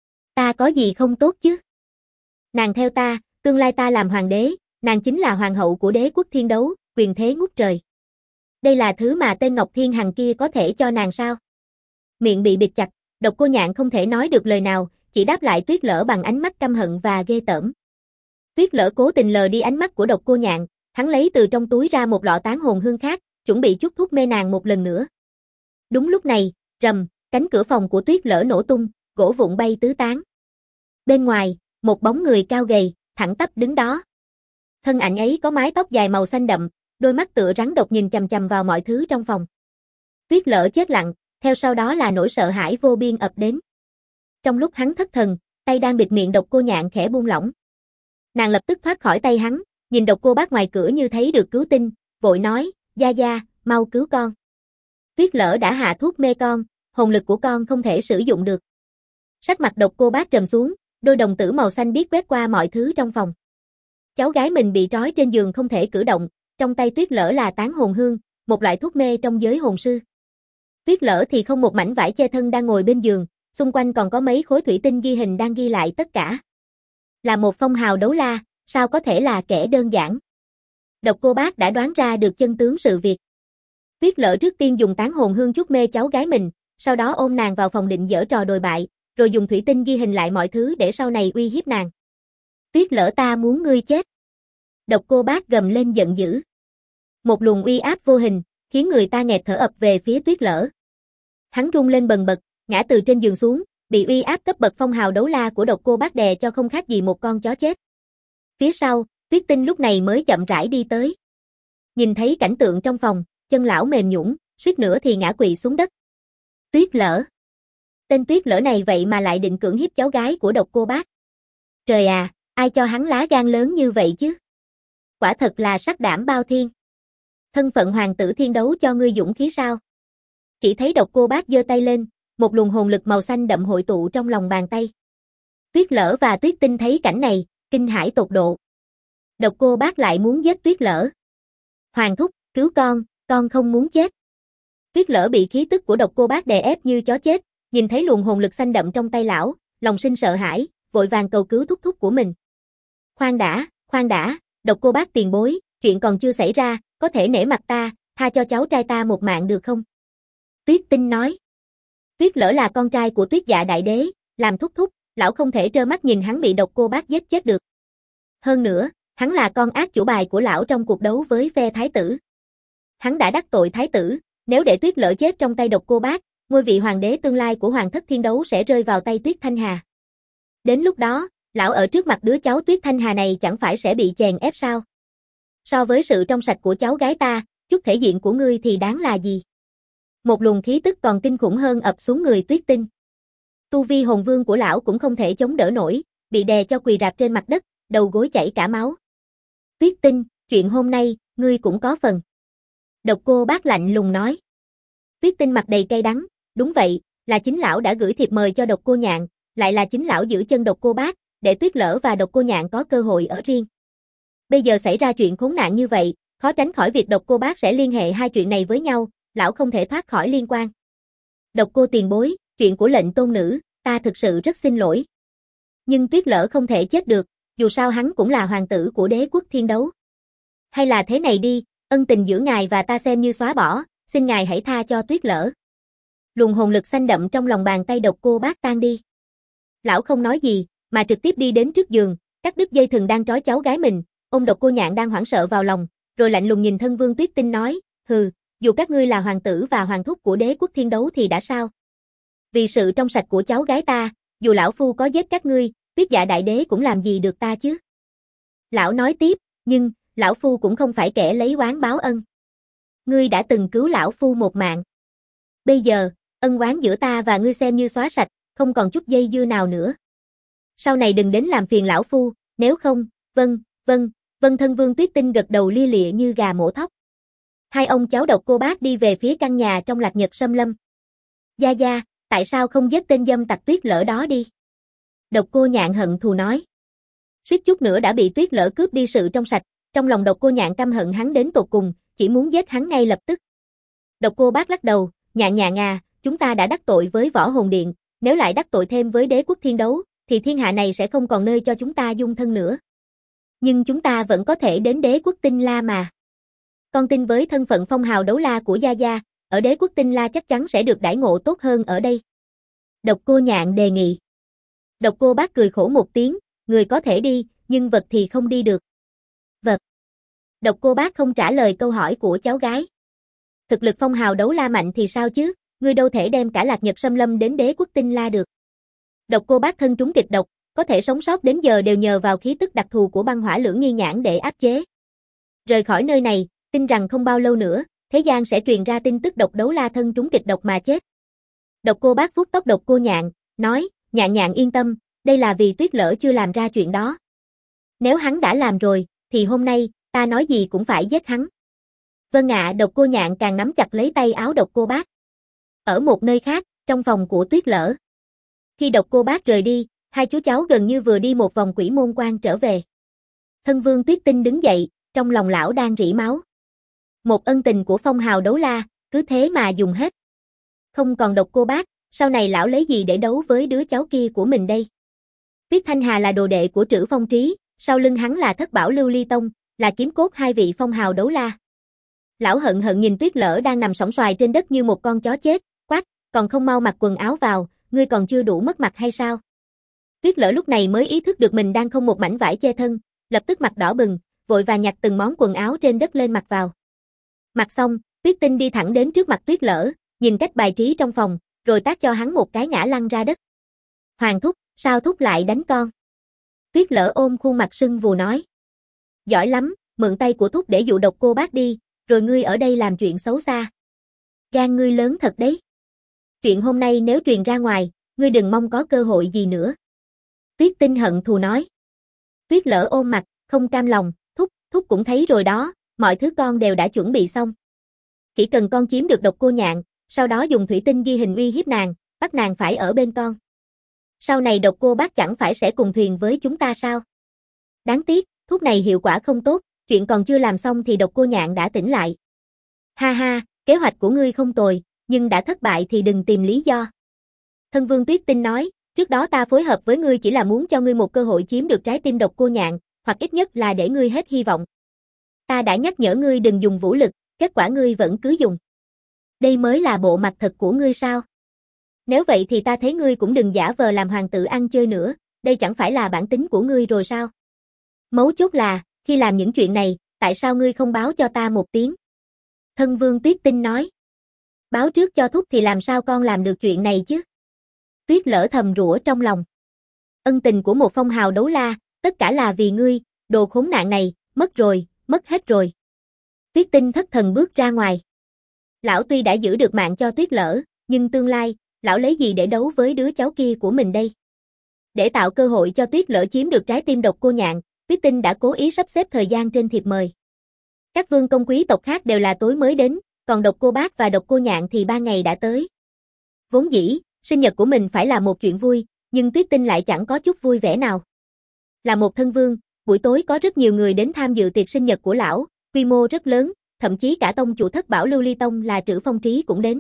Ta có gì không tốt chứ? Nàng theo ta, tương lai ta làm hoàng đế, nàng chính là hoàng hậu của đế quốc Thiên Đấu, quyền thế ngút trời. Đây là thứ mà tên Ngọc Thiên Hằng kia có thể cho nàng sao? Miệng bị bịt chặt, Độc Cô Nhạn không thể nói được lời nào, chỉ đáp lại Tuyết Lở bằng ánh mắt căm hận và ghê tởm. Tuyết Lở cố tình lờ đi ánh mắt của Độc Cô Nhạn, hắn lấy từ trong túi ra một lọ tán hồn hương khác, chuẩn bị chút thuốc mê nàng một lần nữa. Đúng lúc này, rầm, cánh cửa phòng của Tuyết Lở nổ tung, gỗ vụn bay tứ tán. Bên ngoài, một bóng người cao gầy, thẳng tắp đứng đó. Thân ảnh ấy có mái tóc dài màu xanh đậm, đôi mắt tựa rắn độc nhìn chằm chằm vào mọi thứ trong phòng. Tuyết Lở chết lặng, theo sau đó là nỗi sợ hãi vô biên ập đến. Trong lúc hắn thất thần, tay đang bịt miệng Độc Cô Nhạn khẽ buông lỏng. Nàng lập tức thoát khỏi tay hắn, nhìn Độc Cô Bác ngoài cửa như thấy được cứu tinh, vội nói, gia gia, mau cứu con. Tuyết Lở đã hạ thuốc mê con, hồn lực của con không thể sử dụng được. Sắc mặt Độc Cô Bác trầm xuống, đôi đồng tử màu xanh biếc quét qua mọi thứ trong phòng. Cháu gái mình bị trói trên giường không thể cử động, trong tay Tuyết Lở là tán hồn hương, một loại thuốc mê trong giới hồn sư. Tuyết Lở thì không một mảnh vải che thân đang ngồi bên giường, xung quanh còn có mấy khối thủy tinh ghi hình đang ghi lại tất cả. Là một phong hào đấu la, sao có thể là kẻ đơn giản? Độc Cô Bác đã đoán ra được chân tướng sự việc. Tuyết Lở trước tiên dùng tán hồn hương chuốt mê cháu gái mình, sau đó ôm nàng vào phòng định giở trò đồi bại, rồi dùng thủy tinh ghi hình lại mọi thứ để sau này uy hiếp nàng. Tuyết Lở, ta muốn ngươi chết. Độc Cô Bác gầm lên giận dữ. Một luồng uy áp vô hình, khiến người ta nghẹt thở ập về phía Tuyết Lở. Hắn rung lên bần bật, ngã từ trên giường xuống, bị uy áp cấp bậc phong hào đấu la của Độc Cô Bác đè cho không khác gì một con chó chết. Phía sau, Tuyết Tinh lúc này mới chậm rãi đi tới. Nhìn thấy cảnh tượng trong phòng, chân lão mềm nhũn, suýt nữa thì ngã quỵ xuống đất. Tuyết Lở. Tên Tuyết Lở này vậy mà lại định cưỡng hiếp cháu gái của Độc Cô Bác. Trời à, ai cho hắn lá gan lớn như vậy chứ? Quả thật là sắc đảm bao thiên. Thân phận hoàng tử Thiên Đấu cho ngươi dũng khí sao? Chỉ thấy Độc Cô Bác giơ tay lên, một luồng hồn lực màu xanh đậm hội tụ trong lòng bàn tay. Tuyết Lở và Tuyết Tinh thấy cảnh này, kinh hãi tột độ. Độc Cô Bác lại muốn giết Tuyết Lở. Hoàng thúc, cứu con không muốn chết. Tuyết Lở bị khí tức của Độc Cô Bác đè ép như chó chết, nhìn thấy luồng hồn lực xanh đậm trong tay lão, lòng sinh sợ hãi, vội vàng cầu cứu thúc thúc của mình. Khoan đã, Độc Cô Bác tiền bối, chuyện còn chưa xảy ra, có thể nể mặt ta, tha cho cháu trai ta một mạng được không? Tuyết Tinh nói. Tuyết Lở là con trai của Tuyết Dạ Đại Đế, làm thúc thúc, lão không thể trơ mắt nhìn hắn bị Độc Cô Bác giết chết được. Hơn nữa, hắn là con ác chủ bài của lão trong cuộc đấu với phe thái tử. Hắn đã đắc tội thái tử, nếu để Tuyết Lở chết trong tay Độc Cô Bác, ngôi vị hoàng đế tương lai của Hoàng thất Thiên Đấu sẽ rơi vào tay Tuyết Thanh Hà. Đến lúc đó, lão ở trước mặt đứa cháu Tuyết Thanh Hà này chẳng phải sẽ bị chèn ép sao? So với sự trong sạch của cháu gái ta, chút thể diện của ngươi thì đáng là gì? Một luồng khí tức còn kinh khủng hơn ập xuống người Tuyết Tinh. Tu vi hồn vương của lão cũng không thể chống đỡ nổi, bị đè cho quỳ rạp trên mặt đất, đầu gối chảy cả máu. Tuyết Tinh, chuyện hôm nay, ngươi cũng có phần. Độc Cô Bác lạnh lùng nói. Tuyết Tinh mặt đầy cay đắng, đúng vậy, là chính lão đã gửi thiệp mời cho Độc Cô Nhạn, lại là chính lão giữ chân Độc Cô Bác, để Tuyết Lỡ và Độc Cô Nhạn có cơ hội ở riêng. Bây giờ xảy ra chuyện khốn nạn như vậy, khó tránh khỏi việc Độc Cô Bác sẽ liên hệ hai chuyện này với nhau, lão không thể thoát khỏi liên quan. Độc Cô tiền bối, chuyện của lệnh tôn nữ, ta thực sự rất xin lỗi. Nhưng Tuyết Lỡ không thể chết được, dù sao hắn cũng là hoàng tử của đế quốc thiên đấu. Hay là thế này đi, ân tình giữa ngài và ta xem như xóa bỏ, xin ngài hãy tha cho Tuyết Lỡ. Luồng hồn lực xanh đậm trong lòng bàn tay Độc Cô Bác tan đi. Lão không nói gì, mà trực tiếp đi đến trước giường, cắt đứt dây thừng đang trói cháu gái mình, ôm Độc Cô Nhạn đang hoảng sợ vào lòng, rồi lạnh lùng nhìn thân vương Tuyết Tinh nói, hừ, dù các ngươi là hoàng tử và hoàng thúc của đế quốc thiên đấu thì đã sao? Vì sự trong sạch của cháu gái ta, dù lão phu có giết các ngươi, Tuyết Dạ đại đế cũng làm gì được ta chứ? Lão nói tiếp, nhưng, lão phu cũng không phải kẻ lấy oán báo ân. Ngươi đã từng cứu lão phu một mạng. Bây giờ, ân oán giữa ta và ngươi xem như xóa sạch, không còn chút dây dưa nào nữa. Sau này đừng đến làm phiền lão phu, nếu không, vâng, thân vương Tuyết Tinh gật đầu lia lịa như gà mổ thóc. Hai ông cháu Độc Cô Bác đi về phía căn nhà trong Lạc Nhật Sâm Lâm. Gia Gia, tại sao không giết tên dâm tặc Tuyết Lỡ đó đi? Độc Cô Nhạn hận thù nói. Suýt chút nữa đã bị Tuyết Lỡ cướp đi sự trong sạch, trong lòng Độc Cô Nhạn căm hận hắn đến tột cùng, chỉ muốn giết hắn ngay lập tức. Độc Cô Bác lắc đầu, Nhạn à, chúng ta đã đắc tội với Võ Hồn Điện, nếu lại đắc tội thêm với đế quốc thiên đấu, thì thiên hạ này sẽ không còn nơi cho chúng ta dung thân nữa. Nhưng chúng ta vẫn có thể đến đế quốc Tinh La mà. Con tin với thân phận phong hào đấu la của Gia Gia, ở đế quốc Tinh La chắc chắn sẽ được đãi ngộ tốt hơn ở đây. Độc Cô Nhạn đề nghị. Độc Cô Bác cười khổ một tiếng, người có thể đi, nhưng vật thì không đi được. Vật. Độc Cô Bác không trả lời câu hỏi của cháu gái. Thực lực phong hào đấu la mạnh thì sao chứ, ngươi đâu thể đem cả Lạc Nhật Sâm Lâm đến đế quốc Tinh La được. Độc Cô Bác thân trúng kịch độc, có thể sống sót đến giờ đều nhờ vào khí tức đặc thù của băng hỏa lưỡng nghi nhãn để áp chế. Rời khỏi nơi này, tin rằng không bao lâu nữa, thế gian sẽ truyền ra tin tức độc đấu la thân trúng kịch độc mà chết. Độc Cô Bác vuốt tóc Độc Cô Nhạn, nói, Nhạn yên tâm, đây là vì Tuyết Lỡ chưa làm ra chuyện đó. Nếu hắn đã làm rồi, thì hôm nay, ta nói gì cũng phải giết hắn. Vâng ạ, Độc Cô Nhạn càng nắm chặt lấy tay áo Độc Cô Bác. Ở một nơi khác, trong phòng của Tuyết Lỡ. Khi Độc Cô Bác rời đi, hai chú cháu gần như vừa đi một vòng quỷ môn quan trở về. Thân vương Tuyết Tinh đứng dậy, trong lòng lão đang rỉ máu. Một ân tình của phong hào đấu la, cứ thế mà dùng hết. Không còn Độc Cô Bác, sau này lão lấy gì để đấu với đứa cháu kia của mình đây? Tuyết Thanh Hà là đồ đệ của Trữ Phong Trí, sau lưng hắn là Thất Bảo Lưu Ly Tông, là kiếm cốt hai vị phong hào đấu la. Lão hận nhìn Tuyết Lỡ đang nằm sõng xoài trên đất như một con chó chết, quát, còn không mau mặc quần áo vào, ngươi còn chưa đủ mất mặt hay sao? Tuyết Lỡ lúc này mới ý thức được mình đang không một mảnh vải che thân, lập tức mặt đỏ bừng, vội vàng nhặt từng món quần áo trên đất lên mặc vào. Mặc xong, Tuyết Tinh đi thẳng đến trước mặt Tuyết Lỡ, nhìn cách bài trí trong phòng, rồi tát cho hắn một cái ngã lăn ra đất. Hoàng thúc, sao thúc lại đánh con? Tuyết Lỡ ôm khuôn mặt sưng vù nói. Giỏi lắm, mượn tay của thúc để dụ Độc Cô Bác đi, rồi ngươi ở đây làm chuyện xấu xa. Gan ngươi lớn thật đấy. Chuyện hôm nay nếu truyền ra ngoài, ngươi đừng mong có cơ hội gì nữa. Tuyết Tinh hận thù nói. Tuyết Lỡ ôm mặt, không cam lòng, thúc cũng thấy rồi đó, mọi thứ con đều đã chuẩn bị xong. Chỉ cần con chiếm được Độc Cô Nhạn, sau đó dùng thủy tinh ghi hình uy hiếp nàng, bắt nàng phải ở bên con. Sau này Độc Cô Bác chẳng phải sẽ cùng thuyền với chúng ta sao? Đáng tiếc, thuốc này hiệu quả không tốt, chuyện còn chưa làm xong thì Độc Cô Nhạn đã tỉnh lại. Ha ha, kế hoạch của ngươi không tồi, nhưng đã thất bại thì đừng tìm lý do. Thân vương Tuyết Tinh nói, trước đó ta phối hợp với ngươi chỉ là muốn cho ngươi một cơ hội chiếm được trái tim Độc Cô Nhạn, hoặc ít nhất là để ngươi hết hy vọng. Ta đã nhắc nhở ngươi đừng dùng vũ lực, kết quả ngươi vẫn cứ dùng. Đây mới là bộ mặt thật của ngươi sao? Nếu vậy thì ta thấy ngươi cũng đừng giả vờ làm hoàng tử ăn chơi nữa, đây chẳng phải là bản tính của ngươi rồi sao? Mấu chốt là, khi làm những chuyện này, tại sao ngươi không báo cho ta một tiếng? Thân vương Tuyết Tinh nói. Báo trước cho thúc thì làm sao con làm được chuyện này chứ? Tuyết Lỡ thầm rủa trong lòng. Ân tình của một phong hào đấu la, tất cả là vì ngươi, đồ khốn nạn này, mất hết rồi. Tuyết Tinh thất thần bước ra ngoài. Lão tuy đã giữ được mạng cho Tuyết Lỡ, nhưng tương lai, lão lấy gì để đấu với đứa cháu kia của mình đây? Để tạo cơ hội cho Tuyết Lỡ chiếm được trái tim Độc Cô Nhạn, Tuyết Tinh đã cố ý sắp xếp thời gian trên thiệp mời. Các vương công quý tộc khác đều là tối mới đến, còn Độc Cô Bác và Độc Cô Nhạn thì 3 ngày đã tới. Vốn dĩ, sinh nhật của mình phải là một chuyện vui, nhưng Tuyết Tinh lại chẳng có chút vui vẻ nào. Là một thân vương, buổi tối có rất nhiều người đến tham dự tiệc sinh nhật của lão, quy mô rất lớn, thậm chí cả tông chủ Thất Bảo Lưu Ly Tông là Trữ Phong Trí cũng đến.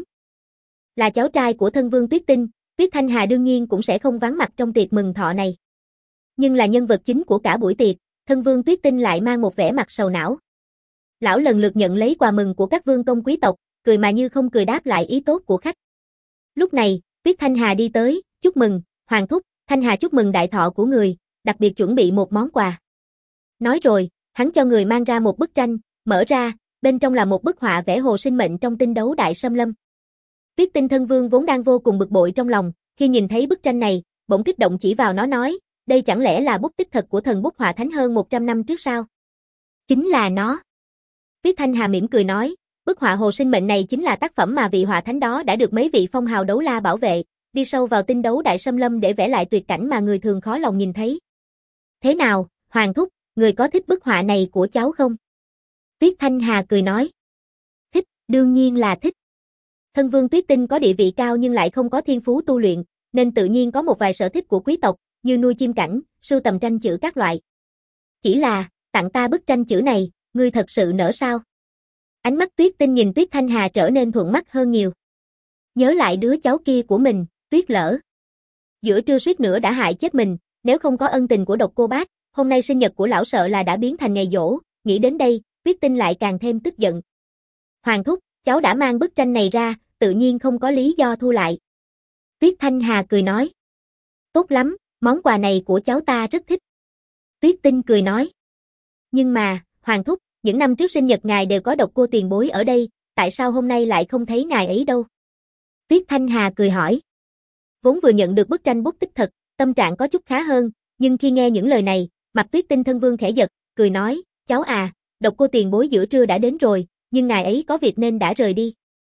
Là cháu trai của thân vương Tuyết Tinh, Tuyết Thanh Hà đương nhiên cũng sẽ không vắng mặt trong tiệc mừng thọ này. Nhưng là nhân vật chính của cả buổi tiệc, thân vương Tuyết Tinh lại mang một vẻ mặt sầu não. Lão lần lượt nhận lấy quà mừng của các vương công quý tộc, cười mà như không cười đáp lại ý tốt của khách. Lúc này, Tuyết Thanh Hà đi tới, chúc mừng, Hoàng thúc, Thanh Hà chúc mừng đại thọ của người, đặc biệt chuẩn bị một món quà. Nói rồi, hắn cho người mang ra một bức tranh, mở ra, bên trong là một bức họa vẽ hồ sinh mệnh trong tinh đấu đại xâm lâm. Tuyết Tinh thân vương vốn đang vô cùng bực bội trong lòng, khi nhìn thấy bức tranh này, bỗng kích động chỉ vào nó nói, đây chẳng lẽ là bút tích thật của thần bút họa thánh hơn 100 năm trước sao? Chính là nó. Tuyết Thanh Hà mỉm cười nói, bức họa hồ sinh mệnh này chính là tác phẩm mà vị họa thánh đó đã được mấy vị phong hào đấu la bảo vệ, đi sâu vào tinh đấu đại xâm lâm để vẽ lại tuyệt cảnh mà người thường khó lòng nhìn thấy. Thế nào, Hoàng thúc, người có thích bức họa này của cháu không? Tuyết Thanh Hà cười nói. Thích, đương nhiên là thích. Thân vương Tuyết Tinh có địa vị cao nhưng lại không có thiên phú tu luyện, nên tự nhiên có một vài sở thích của quý tộc, như nuôi chim cảnh, sưu tầm tranh chữ các loại. Chỉ là, tặng ta bức tranh chữ này, ngươi thật sự nỡ sao? Ánh mắt Tuyết Tinh nhìn Tuyết Thanh Hà trở nên thuận mắt hơn nhiều. Nhớ lại đứa cháu kia của mình, Tuyết Lỡ. Giữa trưa suýt nữa đã hại chết mình, nếu không có ân tình của Độc Cô Bác, hôm nay sinh nhật của lão sợ là đã biến thành ngày giỗ, nghĩ đến đây, Tuyết Tinh lại càng thêm tức giận. Hoàng thúc, cháu đã mang bức tranh này ra, tự nhiên không có lý do thu lại. Tuyết Thanh Hà cười nói. Tốt lắm, món quà này của cháu ta rất thích. Tuyết Tinh cười nói. Nhưng mà, Hoàng thúc, những năm trước sinh nhật ngài đều có Độc Cô tiền bối ở đây, tại sao hôm nay lại không thấy ngài ấy đâu? Tuyết Thanh Hà cười hỏi. Vốn vừa nhận được bức tranh bút tích thật, tâm trạng có chút khá hơn, nhưng khi nghe những lời này, mặt Tuyết Tinh thân vương khẽ giật, cười nói, cháu à, Độc Cô tiền bối giữa trưa đã đến rồi, nhưng ngài ấy có việc nên đã rời đi.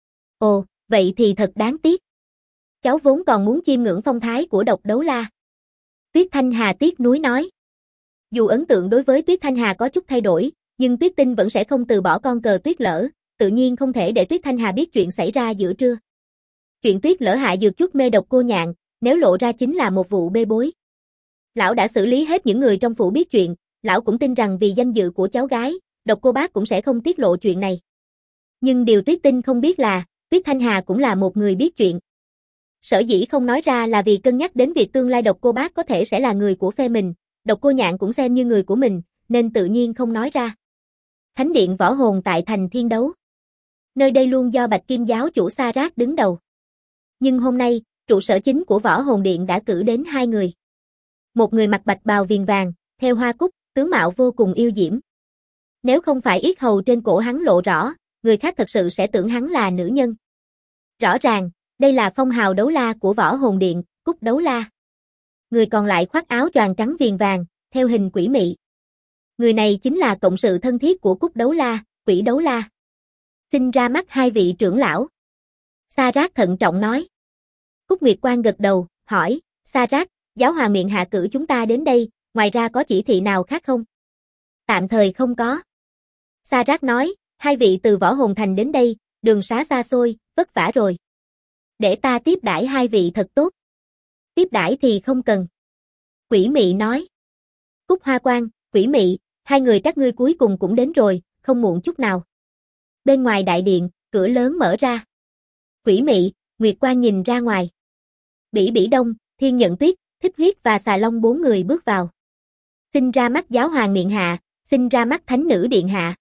Ồ, vậy thì thật đáng tiếc. Cháu vốn còn muốn chiêm ngưỡng phong thái của Độc Đấu La. Tuyết Thanh Hà tiếc nuối nói. Dù ấn tượng đối với Tuyết Thanh Hà có chút thay đổi, nhưng Tuyết Tinh vẫn sẽ không từ bỏ con cờ Tuyết Lỡ, tự nhiên không thể để Tuyết Thanh Hà biết chuyện xảy ra giữa trưa. Chuyện Tuyết Lỡ hạ dược chút mê Độc Cô Nhạn, nếu lộ ra chính là một vụ bê bối. Lão đã xử lý hết những người trong phủ biết chuyện, lão cũng tin rằng vì danh dự của cháu gái, Độc Cô Bác cũng sẽ không tiết lộ chuyện này. Nhưng điều Tuyết Tinh không biết là, Tuyết Thanh Hà cũng là một người biết chuyện. Sở dĩ không nói ra là vì cân nhắc đến việc tương lai Độc Cô Bác có thể sẽ là người của phe mình, Độc Cô Nhạn cũng xem như người của mình, nên tự nhiên không nói ra. Thánh điện võ hồn tại thành Thiên Đấu. Nơi đây luôn do Bạch Kim giáo chủ Sa Rát đứng đầu. Nhưng hôm nay, trụ sở chính của võ hồn điện đã cử đến 2 người. Một người mặc bạch bào viền vàng, theo hoa cúc, tướng mạo vô cùng yêu diễm. Nếu không phải yết hầu trên cổ hắn lộ rõ, người khác thật sự sẽ tưởng hắn là nữ nhân. Rõ ràng, đây là phong hào đấu la của võ hồn điện, Cúc Đấu La. Người còn lại khoác áo choàng trắng viền vàng, theo hình quỷ mị. Người này chính là cộng sự thân thiết của Cúc Đấu La, Quỷ Đấu La. Xin ra mắt 2 vị trưởng lão. Sa Rát thận trọng nói. Cúc Nguyệt Quang gật đầu, hỏi, Sa Rát, giáo hoàng miệng hạ cử chúng ta đến đây, ngoài ra có chỉ thị nào khác không? Tạm thời không có. Sa Rát nói, 2 vị từ võ hồn thành đến đây, đường xá xa xôi, vất vả rồi. Để ta tiếp đãi 2 vị thật tốt. Tiếp đãi thì không cần. Quỷ mị nói. Cúc Hoa Quang, Quỷ mị, 2 người các ngươi cuối cùng cũng đến rồi, không muộn chút nào. Bên ngoài đại điện, cửa lớn mở ra. Quỷ mị, Nguyệt Quang nhìn ra ngoài. Bỉ Bỉ Đông, Thiên Nhận Tuyết, Thích Huyết và Xà Long 4 người bước vào. Xin ra mắt giáo hoàng miệng hạ, xin ra mắt thánh nữ điện hạ.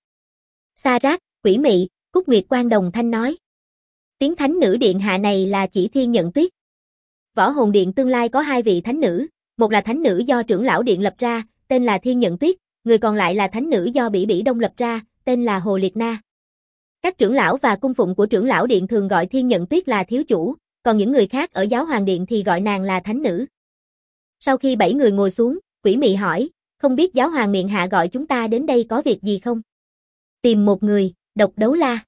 Sa Rát, Quỷ mị, Cúc Nguyệt Quang đồng thanh nói. Tiếng thánh nữ điện hạ này là chỉ Thiên Nhận Tuyết. Võ hồn điện tương lai có 2 vị thánh nữ, một là thánh nữ do trưởng lão điện lập ra, tên là Thiên Nhận Tuyết, người còn lại là thánh nữ do Bỉ Bỉ Đông lập ra, tên là Hồ Liệt Na. Các trưởng lão và cung phụng của trưởng lão điện thường gọi Thiên Nhận Tuyết là thiếu chủ, còn những người khác ở giáo hoàng điện thì gọi nàng là thánh nữ. Sau khi 7 người ngồi xuống, Quỷ mị hỏi, không biết giáo hoàng miệng hạ gọi chúng ta đến đây có việc gì không? Tìm một người, Độc Đấu La.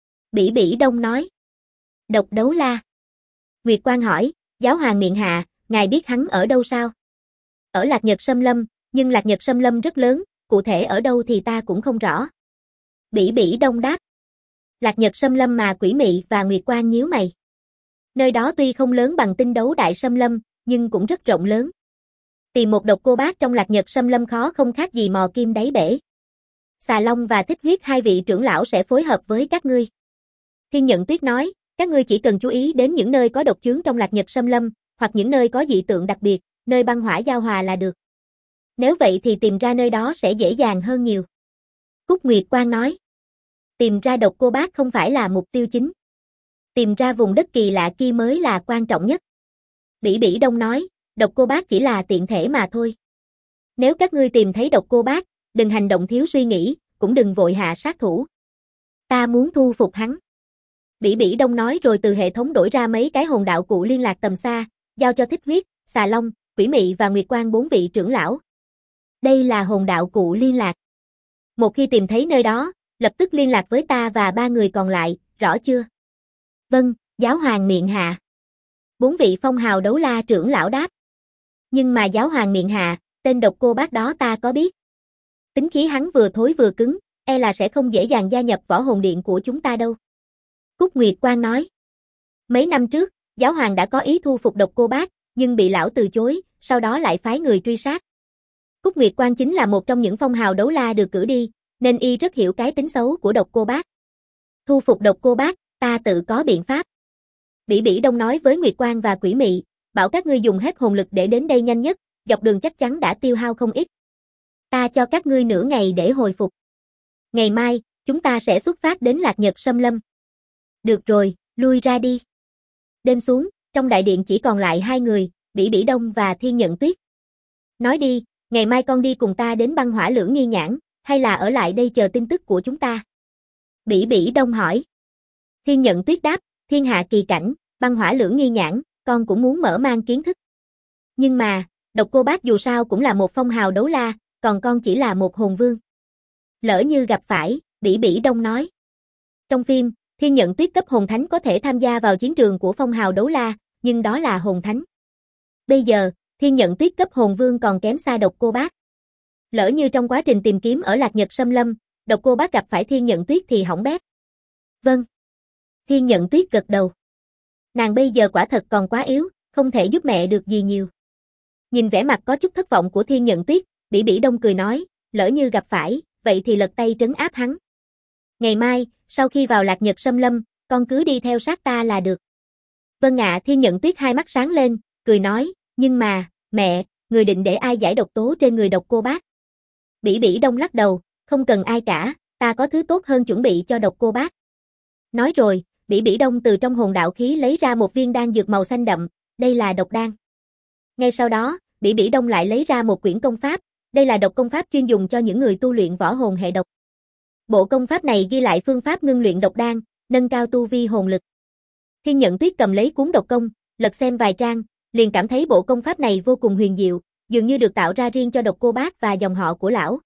Bỉ Bỉ Đông nói. Độc Đấu La. Nguyệt Quang hỏi, giáo hoàng miệng hạ, ngài biết hắn ở đâu sao? Ở Lạc Nhật Sâm Lâm, nhưng Lạc Nhật Sâm Lâm rất lớn, cụ thể ở đâu thì ta cũng không rõ. Bỉ Bỉ Đông đáp. Lạc Nhật Sâm Lâm mà Quỷ Mị và Nguyệt Quang nhíu mày. Nơi đó tuy không lớn bằng Tinh Đấu Đại Sâm Lâm, nhưng cũng rất rộng lớn. Tìm một độc cô bác trong Lạc Nhật Sâm Lâm khó không khác gì mò kim đáy bể. Xà Long và Thích Huyết hai vị trưởng lão sẽ phối hợp với các ngươi. Thiên Nhận Tuyết nói, các ngươi chỉ cần chú ý đến những nơi có độc chướng trong Lạc Nhật Sâm Lâm, hoặc những nơi có dị tượng đặc biệt, nơi băng hỏa giao hòa là được. Nếu vậy thì tìm ra nơi đó sẽ dễ dàng hơn nhiều. Cúc Nguyệt Quang nói. Tìm ra độc cô bác không phải là mục tiêu chính. Tìm ra vùng đất kỳ lạ kia mới là quan trọng nhất. Bỉ Bỉ Đông nói, độc cô bác chỉ là tiện thể mà thôi. Nếu các ngươi tìm thấy độc cô bác, đừng hành động thiếu suy nghĩ, cũng đừng vội hạ sát thủ. Ta muốn thu phục hắn. Bỉ Bỉ Đông nói rồi từ hệ thống đổi ra mấy cái hồn đạo cụ liên lạc tầm xa, giao cho Thích Huyết, Xà Long, Quỷ Mị và Nguyệt Quang bốn vị trưởng lão. Đây là hồn đạo cụ liên lạc. Một khi tìm thấy nơi đó, lập tức liên lạc với ta và ba người còn lại, rõ chưa? Vâng, giáo hoàng miệng hạ. Bốn vị phong hào đấu la trưởng lão đáp. Nhưng mà giáo hoàng miệng hạ, tên độc cô bác đó ta có biết. Tính khí hắn vừa thối vừa cứng, e là sẽ không dễ dàng gia nhập võ hồn điện của chúng ta đâu. Cúc Nguyệt Quang nói. Mấy năm trước, giáo hoàng đã có ý thu phục độc cô bác, nhưng bị lão từ chối, sau đó lại phái người truy sát. Cúc Nguyệt Quang chính là một trong những phong hào đấu la được cử đi, nên y rất hiểu cái tính xấu của độc cô bác. Thu phục độc cô bác, ta tự có biện pháp. Bỉ Bỉ Đông nói với Nguyệt Quang và Quỷ Mị, bảo các ngươi dùng hết hồn lực để đến đây nhanh nhất, dọc đường chắc chắn đã tiêu hao không ít. Ta cho các ngươi nửa ngày để hồi phục. Ngày mai, chúng ta sẽ xuất phát đến Lạc Nhật Sâm Lâm. Được rồi, lui ra đi. Đêm xuống, trong đại điện chỉ còn lại hai người, Bỉ Bỉ Đông và Thiên Nhận Tuyết. Nói đi, ngày mai con đi cùng ta đến băng hỏa lưỡng nghi nhãn, hay là ở lại đây chờ tin tức của chúng ta? Bỉ Bỉ Đông hỏi. Thiên Nhận Tuyết đáp, thiên hạ kỳ cảnh, băng hỏa lưỡng nghi nhãn, con cũng muốn mở mang kiến thức. Nhưng mà, độc cô bác dù sao cũng là một phong hào đấu la, còn con chỉ là một hồn vương. Lỡ như gặp phải, Bỉ Bỉ Đông nói. Trong phim, Thiên Nhận Tuyết cấp hồn thánh có thể tham gia vào chiến trường của phong hào đấu la, nhưng đó là hồn thánh. Bây giờ, Thiên Nhận Tuyết cấp hồn vương còn kém xa độc cô bác. Lỡ như trong quá trình tìm kiếm ở Lạc Nhật Sâm Lâm, độc cô bác gặp phải Thiên Nhận Tuyết thì hỏng bét. Vâng. Thiên Nhận Tuyết gật đầu. Nàng bây giờ quả thật còn quá yếu, không thể giúp mẹ được gì nhiều. Nhìn vẻ mặt có chút thất vọng của Thiên Nhận Tuyết, Bỉ Bỉ Đông cười nói, lỡ như gặp phải, vậy thì lật tay trấn áp hắn. Ngày mai, sau khi vào Lạc Nhật Sâm Lâm, con cứ đi theo sát ta là được. Vâng ạ. Thiên Nhận Tuyết hai mắt sáng lên, cười nói, nhưng mà, mẹ, người định để ai giải độc tố trên người độc cô bác? Bỉ Bỉ Đông lắc đầu, không cần ai cả, ta có thứ tốt hơn chuẩn bị cho độc cô bác. Nói rồi, Bỉ Bỉ Đông từ trong hồn đạo khí lấy ra một viên đan dược màu xanh đậm, đây là độc đan. Ngay sau đó, Bỉ Bỉ Đông lại lấy ra một quyển công pháp, đây là độc công pháp chuyên dùng cho những người tu luyện võ hồn hệ độc. Bộ công pháp này ghi lại phương pháp ngưng luyện độc đan, nâng cao tu vi hồn lực. Thiên Nhận Tuyết cầm lấy cuốn độc công, lật xem vài trang, liền cảm thấy bộ công pháp này vô cùng huyền diệu, dường như được tạo ra riêng cho độc cô bác và dòng họ của lão.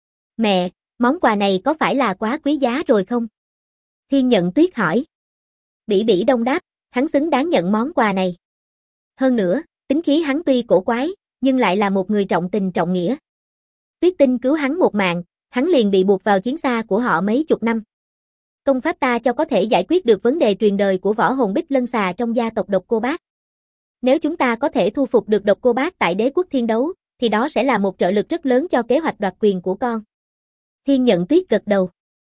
Mẹ, món quà này có phải là quá quý giá rồi không? Thiên Nhận Tuyết hỏi. Bỉ Bỉ Đông đáp, hắn xứng đáng nhận món quà này. Hơn nữa, tính khí hắn tuy cổ quái, nhưng lại là một người trọng tình trọng nghĩa. Tuyết Tinh cứu hắn một mạng, hắn liền bị buộc vào chiến xa của họ mấy chục năm. Công pháp ta cho có thể giải quyết được vấn đề truyền đời của võ hồn Bích Lân Xà trong gia tộc độc cô bác. Nếu chúng ta có thể thu phục được độc cô bác tại Đế quốc Thiên Đấu, thì đó sẽ là một trợ lực rất lớn cho kế hoạch đoạt quyền của con. Thiên Nhận Tuyết gật đầu.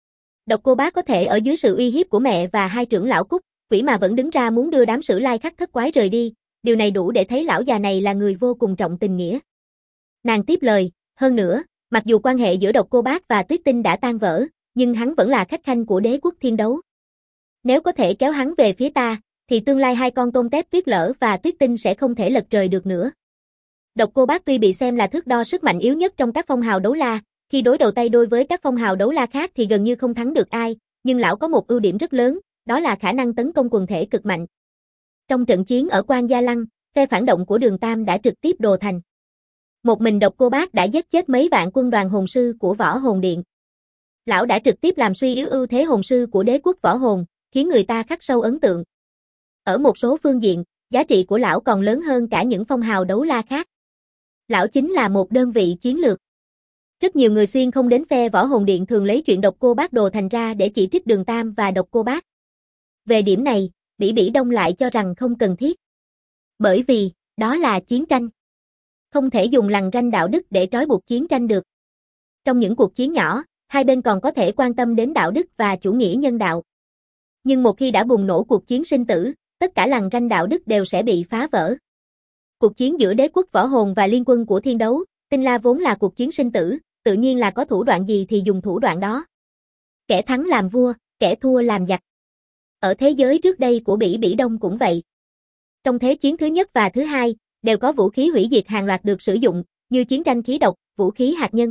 Độc cô bác có thể ở dưới sự uy hiếp của mẹ và hai trưởng lão Cúc, Quỷ mà vẫn đứng ra muốn đưa đám Sử Lai Khắc thất quái rời đi, điều này đủ để thấy lão già này là người vô cùng trọng tình nghĩa. Nàng tiếp lời, hơn nữa, mặc dù quan hệ giữa độc cô bác và Tuyết Tinh đã tan vỡ, nhưng hắn vẫn là khách khanh của Đế quốc Thiên Đấu. Nếu có thể kéo hắn về phía ta, thì tương lai hai con tôm tép Tuyết Lở và Tuyết Tinh sẽ không thể lật trời được nữa. Độc cô bác tuy bị xem là thước đo sức mạnh yếu nhất trong các phong hào đấu la, khi đối đầu tay đôi với các phong hào đấu la khác thì gần như không thắng được ai, nhưng lão có một ưu điểm rất lớn, đó là khả năng tấn công quần thể cực mạnh. Trong trận chiến ở Quan Gia Lăng, phe phản động của Đường Tam đã trực tiếp đồ thành. Một mình độc cô bác đã giết chết mấy vạn quân đoàn hồn sư của Võ Hồn Điện. Lão đã trực tiếp làm suy yếu ưu thế hồn sư của Đế quốc Võ Hồn, khiến người ta khắc sâu ấn tượng. Ở một số phương diện, giá trị của lão còn lớn hơn cả những phong hào đấu la khác. Lão chính là một đơn vị chiến lược. Rất nhiều người xuyên không đến phe võ hồn điện thường lấy chuyện độc cô bác đồ thành ra để chỉ trích Đường Tam và độc cô bác. Về điểm này, Bỉ Bỉ Đông lại cho rằng không cần thiết. Bởi vì, đó là chiến tranh. Không thể dùng lằn ranh đạo đức để trói buộc chiến tranh được. Trong những cuộc chiến nhỏ, hai bên còn có thể quan tâm đến đạo đức và chủ nghĩa nhân đạo. Nhưng một khi đã bùng nổ cuộc chiến sinh tử, tất cả lằn ranh đạo đức đều sẽ bị phá vỡ. Cuộc chiến giữa đế quốc võ hồn và liên quân của thiên đấu, Tinh La vốn là cuộc chiến sinh tử, tự nhiên là có thủ đoạn gì thì dùng thủ đoạn đó. Kẻ thắng làm vua, kẻ thua làm giặc. Ở thế giới trước đây của Bỉ Bỉ Đông cũng vậy. Trong thế chiến thứ nhất và thứ hai, đều có vũ khí hủy diệt hàng loạt được sử dụng, như chiến tranh khí độc, vũ khí hạt nhân.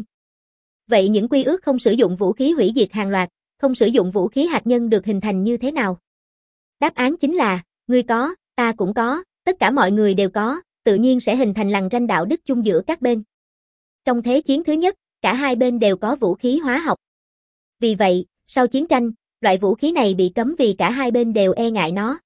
Vậy những quy ước không sử dụng vũ khí hủy diệt hàng loạt, không sử dụng vũ khí hạt nhân được hình thành như thế nào? Đáp án chính là, ngươi có, ta cũng có, tất cả mọi người đều có, tự nhiên sẽ hình thành lằn ranh đạo đức chung giữa các bên. Trong thế chiến thứ nhất, cả hai bên đều có vũ khí hóa học. Vì vậy, sau chiến tranh, loại vũ khí này bị cấm vì cả hai bên đều e ngại nó.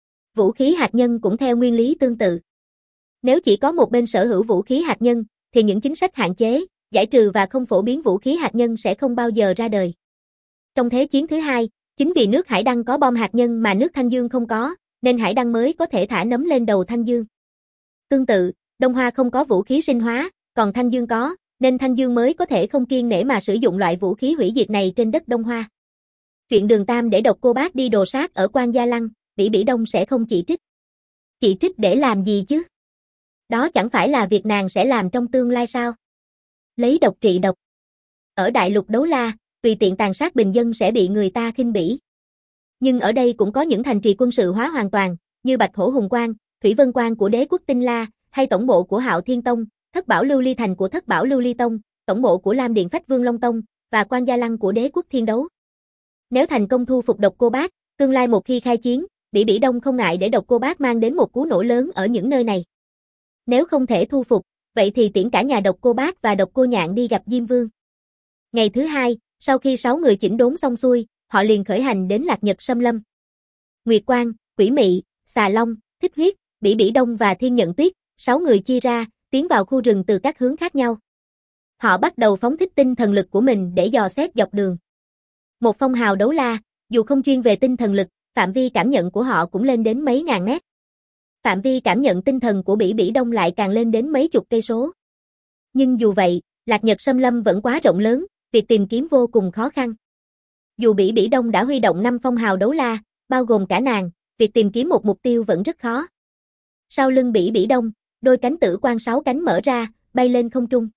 Vũ khí hạt nhân cũng theo nguyên lý tương tự. Nếu chỉ có một bên sở hữu vũ khí hạt nhân, thì những chính sách hạn chế, giải trừ và không phổ biến vũ khí hạt nhân sẽ không bao giờ ra đời. Trong thế chiến thứ hai, chính vì nước Hải Đăng có bom hạt nhân mà nước Thanh Dương không có, nên Hải Đăng mới có thể thả nấm lên đầu Thanh Dương. Tương tự, Đông Hoa không có vũ khí sinh hóa, còn Thanh Dương có, nên Thanh Dương mới có thể không kiêng nể mà sử dụng loại vũ khí hủy diệt này trên đất Đông Hoa. Chuyện Đường Tam để độc cô bác đi đồ sát ở Quan Gia Lăng, Bỉ Bỉ Đông sẽ không chỉ trích. Chỉ trích để làm gì chứ? Đó chẳng phải là việc nàng sẽ làm trong tương lai sao? Lấy độc trị độc. Ở đại lục Đấu La, tùy tiện tàn sát bình dân sẽ bị người ta khinh bỉ. Nhưng ở đây cũng có những thành trì quân sự hóa hoàn toàn, như Bạch Hổ Hùng Quan, Thủy Vân Quan của đế quốc Tinh La, hay tổng bộ của Hạo Thiên Tông, Thất Bảo Lưu Ly Thành của Thất Bảo Lưu Ly Tông, tổng bộ của Lam Điện Phách Vương Long Tông, và Quan Gia Lăng của đế quốc Thiên Đấu. Nếu thành công thu phục độc cô bác, tương lai một khi khai chiến, Bỉ Bỉ Đông không ngại để độc cô bác mang đến một cú nổ lớn ở những nơi này. Nếu không thể thu phục, vậy thì tiễn cả nhà độc cô bác và độc cô nhạn đi gặp Diêm Vương. Ngày thứ hai, sau khi 6 người chỉnh đốn xong xuôi, họ liền khởi hành đến Lạc Nhật Sâm Lâm. Nguyệt Quang, Quỷ Mị, Xà Long, Thích Huyết, Bỉ Bỉ Đông và Thiên Nhận Tuyết, 6 người chia ra, tiến vào khu rừng từ các hướng khác nhau. Họ bắt đầu phóng thích tinh thần lực của mình để dò xét dọc đường. Một phong hào đấu la, dù không chuyên về tinh thần lực, phạm vi cảm nhận của họ cũng lên đến mấy ngàn mét. Phạm vi cảm nhận tinh thần của Bỉ Bỉ Đông lại càng lên đến mấy chục cây số. Nhưng dù vậy, Lạc Nhật Sâm Lâm vẫn quá rộng lớn, việc tìm kiếm vô cùng khó khăn. Dù Bỉ Bỉ Đông đã huy động 5 phong hào đấu la, bao gồm cả nàng, việc tìm kiếm một mục tiêu vẫn rất khó. Sau lưng Bỉ Bỉ Đông, đôi cánh tử quan 6 cánh mở ra, bay lên không trung.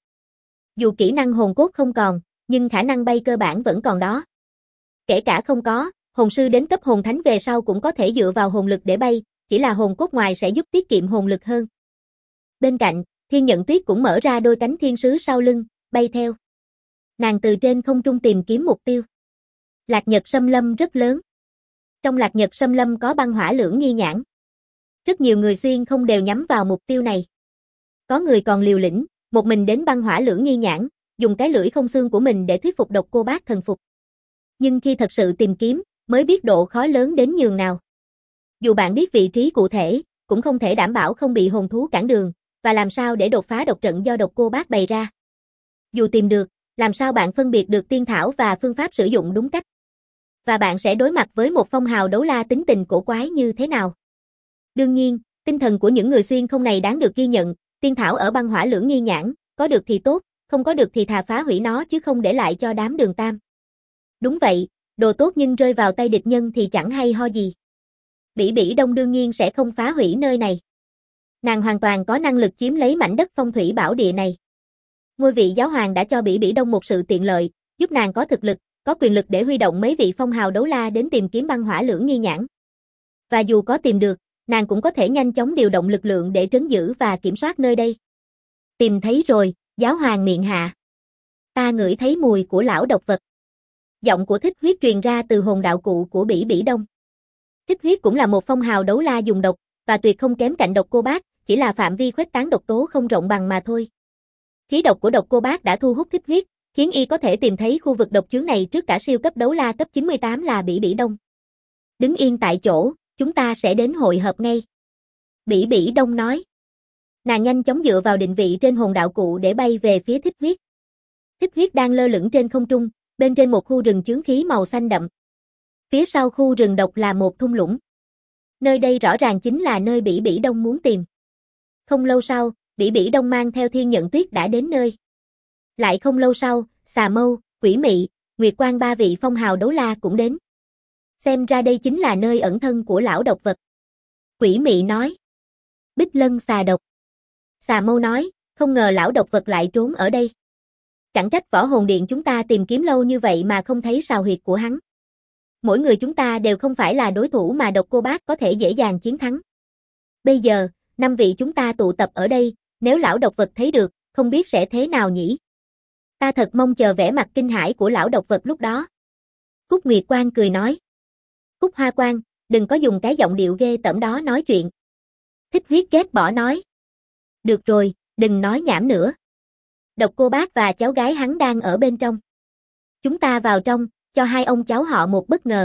Dù kỹ năng hồn cốt không còn, nhưng khả năng bay cơ bản vẫn còn đó. Kể cả không có, hồn sư đến cấp hồn thánh về sau cũng có thể dựa vào hồn lực để bay, chỉ là hồn cốt ngoài sẽ giúp tiết kiệm hồn lực hơn. Bên cạnh, Thiên Nhận Tuyết cũng mở ra đôi cánh thiên sứ sau lưng, bay theo. Nàng từ trên không trung tìm kiếm mục tiêu. Lạc Nhật Sâm Lâm rất lớn. Trong Lạc Nhật Sâm Lâm có băng hỏa lưỡng nghi nhãn. Rất nhiều người xuyên không đều nhắm vào mục tiêu này. Có người còn liều lĩnh, một mình đến băng hỏa lưỡng nghi nhãn, dùng cái lưỡi không xương của mình để thuyết phục độc cô bác thần phục. Nhưng khi thật sự tìm kiếm, mới biết độ khó lớn đến nhường nào. Dù bạn biết vị trí cụ thể, cũng không thể đảm bảo không bị hồn thú cản đường, và làm sao để đột phá độc trận do độc cô bác bày ra. Dù tìm được, làm sao bạn phân biệt được tiên thảo và phương pháp sử dụng đúng cách? Và bạn sẽ đối mặt với một phong hào đấu la tính tình cổ quái như thế nào? Đương nhiên, tinh thần của những người xuyên không này đáng được ghi nhận, tiên thảo ở băng hỏa lưỡng nghi nhãn, có được thì tốt, không có được thì thà phá hủy nó chứ không để lại cho đám Đường Tam. Đúng vậy, đồ tốt nhưng rơi vào tay địch nhân thì chẳng hay ho gì. Bỉ Bỉ Đông đương nhiên sẽ không phá hủy nơi này. Nàng hoàn toàn có năng lực chiếm lấy mảnh đất phong thủy bảo địa này. Ngôi vị giáo hoàng đã cho Bỉ Bỉ Đông một sự tiện lợi, giúp nàng có thực lực, có quyền lực để huy động mấy vị phong hào đấu la đến tìm kiếm băng hỏa lưỡng nghi nhãn. Và dù có tìm được, nàng cũng có thể nhanh chóng điều động lực lượng để trấn giữ và kiểm soát nơi đây. Tìm thấy rồi, giáo hoàng miệng hạ. Ta ngửi thấy mùi của lão độc vật. Giọng của Thích Huyết truyền ra từ hồn đạo cụ của Bỉ Bỉ Đông. Thích Huyết cũng là một phong hào đấu la dùng độc, và tuyệt không kém cạnh độc cô bác, chỉ là phạm vi khuếch tán độc tố không rộng bằng mà thôi. Khí độc của độc cô bác đã thu hút Thích Huyết, khiến y có thể tìm thấy khu vực độc chướng này trước cả siêu cấp đấu la cấp 98 là Bỉ Bỉ Đông. Đứng yên tại chỗ, chúng ta sẽ đến hội hợp ngay. Bỉ Bỉ Đông nói. Nàng nhanh chóng dựa vào định vị trên hồn đạo cụ để bay về phía Thích Huyết. Thích huyết đang lơ lửng trên không trung, bên trên một khu rừng chướng khí màu xanh đậm. Phía sau khu rừng độc là một thung lũng. Nơi đây rõ ràng chính là nơi Bỉ Bỉ Đông muốn tìm. Không lâu sau, Bỉ Bỉ Đông mang theo Thiên Nhận Tuyết đã đến nơi. Lại không lâu sau, Xà Mâu, Quỷ Mị, Nguyệt Quang ba vị phong hào đấu la cũng đến. Xem ra đây chính là nơi ẩn thân của lão độc vật. Quỷ Mị nói. Bích Lân xà độc. Xà Mâu nói, không ngờ lão độc vật lại trốn ở đây. Chẳng trách Võ Hồn Điện chúng ta tìm kiếm lâu như vậy mà không thấy sào huyệt của hắn. Mỗi người chúng ta đều không phải là đối thủ mà Độc Cô Bác có thể dễ dàng chiến thắng. Bây giờ, 5 vị chúng ta tụ tập ở đây, nếu lão độc vật thấy được, không biết sẽ thế nào nhỉ? Ta thật mong chờ vẻ mặt kinh hãi của lão độc vật lúc đó. Cúc Nguyệt Quang cười nói. Cúc Hoa Quang, đừng có dùng cái giọng điệu ghê tởm đó nói chuyện. Thích huyết ghét bỏ nói. Được rồi, đừng nói nhảm nữa. Độc Cô Bác và cháu gái hắn đang ở bên trong. Chúng ta vào trong, cho hai ông cháu họ một bất ngờ.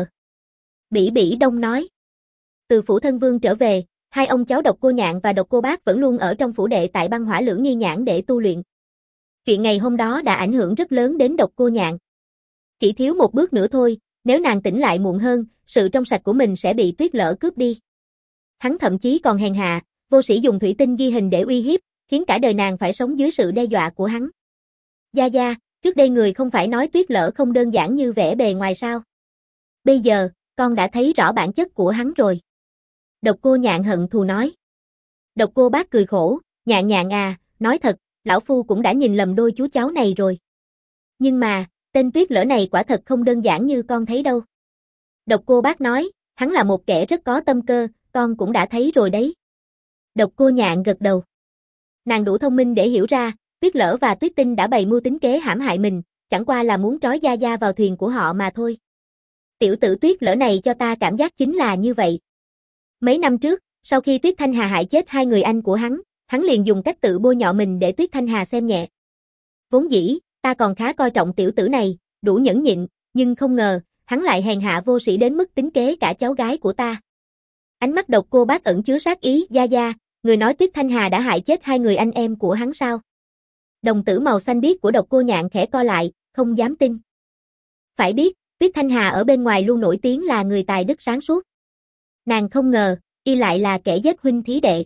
Bỉ Bỉ Đông nói. Từ phủ thân vương trở về, hai ông cháu Độc Cô Nhạn và Độc Cô Bác vẫn luôn ở trong phủ đệ tại Băng Hỏa Lưỡng Nghi Nhãn để tu luyện. Chuyện ngày hôm đó đã ảnh hưởng rất lớn đến Độc Cô Nhạn. Chỉ thiếu một bước nữa thôi, nếu nàng tỉnh lại muộn hơn, sự trong sạch của mình sẽ bị Tuyết Lở cướp đi. Hắn thậm chí còn hèn hạ, vô sĩ dùng thủy tinh ghi hình để uy hiếp, khiến cả đời nàng phải sống dưới sự đe dọa của hắn. Gia Gia, trước đây người không phải nói Tuyết Lở không đơn giản như vẻ bề ngoài sao? Bây giờ, con đã thấy rõ bản chất của hắn rồi. Độc Cô Nhạn hận thù nói. Độc Cô Bác cười khổ, Nhạn Nhạn à, nói thật, lão phu cũng đã nhìn lầm đôi chú cháu này rồi. Nhưng mà, tên Tuyết Lở này quả thật không đơn giản như con thấy đâu. Độc Cô Bác nói, hắn là một kẻ rất có tâm cơ, con cũng đã thấy rồi đấy. Độc Cô Nhạn gật đầu. Nàng đủ thông minh để hiểu ra, Tuyết Lở và Tuyết Tinh đã bày mưu tính kế hãm hại mình, chẳng qua là muốn trói Gia Gia vào thuyền của họ mà thôi. Tiểu tử Tuyết Lở này cho ta cảm giác chính là như vậy. Mấy năm trước, sau khi Tuyết Thanh Hà hại chết hai người anh của hắn liền dùng cách tự bôi nhọ mình để Tuyết Thanh Hà xem nhẹ. Vốn dĩ, ta còn khá coi trọng tiểu tử này, đủ nhẫn nhịn, nhưng không ngờ, hắn lại hèn hạ vô sĩ đến mức tính kế cả cháu gái của ta. Ánh mắt Độc Cô Bác ẩn chứa sát ý, Gia Gia, người nói Tuyết Thanh Hà đã hại chết hai người anh em của hắn sao? Đồng tử màu xanh biếc của Độc Cô Nhạn khẽ co lại, không dám tin. Phải biết, Tuyết Thanh Hà ở bên ngoài luôn nổi tiếng là người tài đức sáng suốt. Nàng không ngờ, y lại là kẻ giết huynh thí đệ.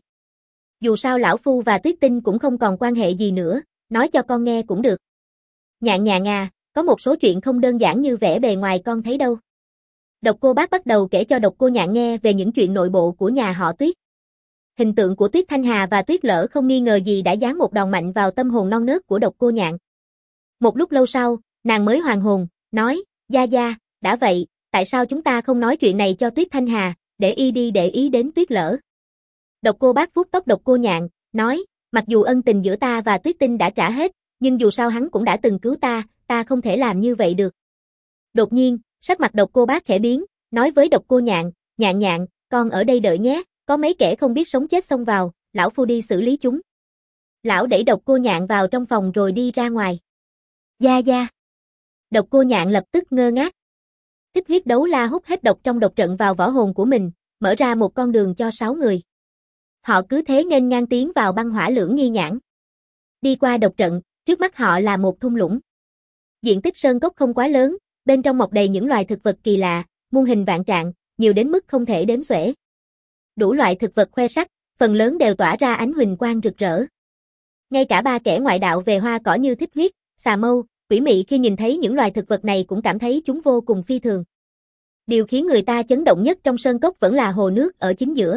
Dù sao lão phu và Tuyết Tinh cũng không còn quan hệ gì nữa, nói cho con nghe cũng được. Nhạn Nhạn à, có một số chuyện không đơn giản như vẻ bề ngoài con thấy đâu. Độc Cô Bác bắt đầu kể cho Độc Cô Nhạn nghe về những chuyện nội bộ của nhà họ Tuyết. Hình tượng của Tuyết Thanh Hà và Tuyết Lở không nghi ngờ gì đã giáng một đòn mạnh vào tâm hồn non nớt của Độc Cô Nhạn. Một lúc lâu sau, nàng mới hoàn hồn, nói, Gia Gia, đã vậy, tại sao chúng ta không nói chuyện này cho Tuyết Thanh Hà, để y đi để ý đến Tuyết Lở. Độc Cô Bác vuốt tóc Độc Cô Nhạn, nói, mặc dù ân tình giữa ta và Tuyết Tinh đã trả hết, nhưng dù sao hắn cũng đã từng cứu ta không thể làm như vậy được. Đột nhiên, sắc mặt Độc Cô Bác khẽ biến, nói với Độc Cô Nhạn, Nhạn Nhạn, con ở đây đợi nhé, có mấy kẻ không biết sống chết xông vào, lão phu đi xử lý chúng. Lão đẩy Độc Cô Nhạn vào trong phòng rồi đi ra ngoài. Gia Gia. Độc Cô Nhạn lập tức ngơ ngác. Thích huyết đấu la hút hết độc trong độc trận vào võ hồn của mình, mở ra một con đường cho 6 người. Họ cứ thế nghênh ngang tiến vào Băng Hỏa Lưỡng Nghi Nhãn. Đi qua độc trận, trước mắt họ là một thung lũng. Diện tích sơn cốc không quá lớn, bên trong mọc đầy những loài thực vật kỳ lạ, muôn hình vạn trạng, nhiều đến mức không thể đếm xuể. Đủ loại thực vật khoe sắc, phần lớn đều tỏa ra ánh huỳnh quang rực rỡ. Ngay cả ba kẻ ngoại đạo về hoa cỏ như Thích huyết, Xà Mâu, Quỷ Mị khi nhìn thấy những loài thực vật này cũng cảm thấy chúng vô cùng phi thường. Điều khiến người ta chấn động nhất trong sơn cốc vẫn là hồ nước ở chính giữa.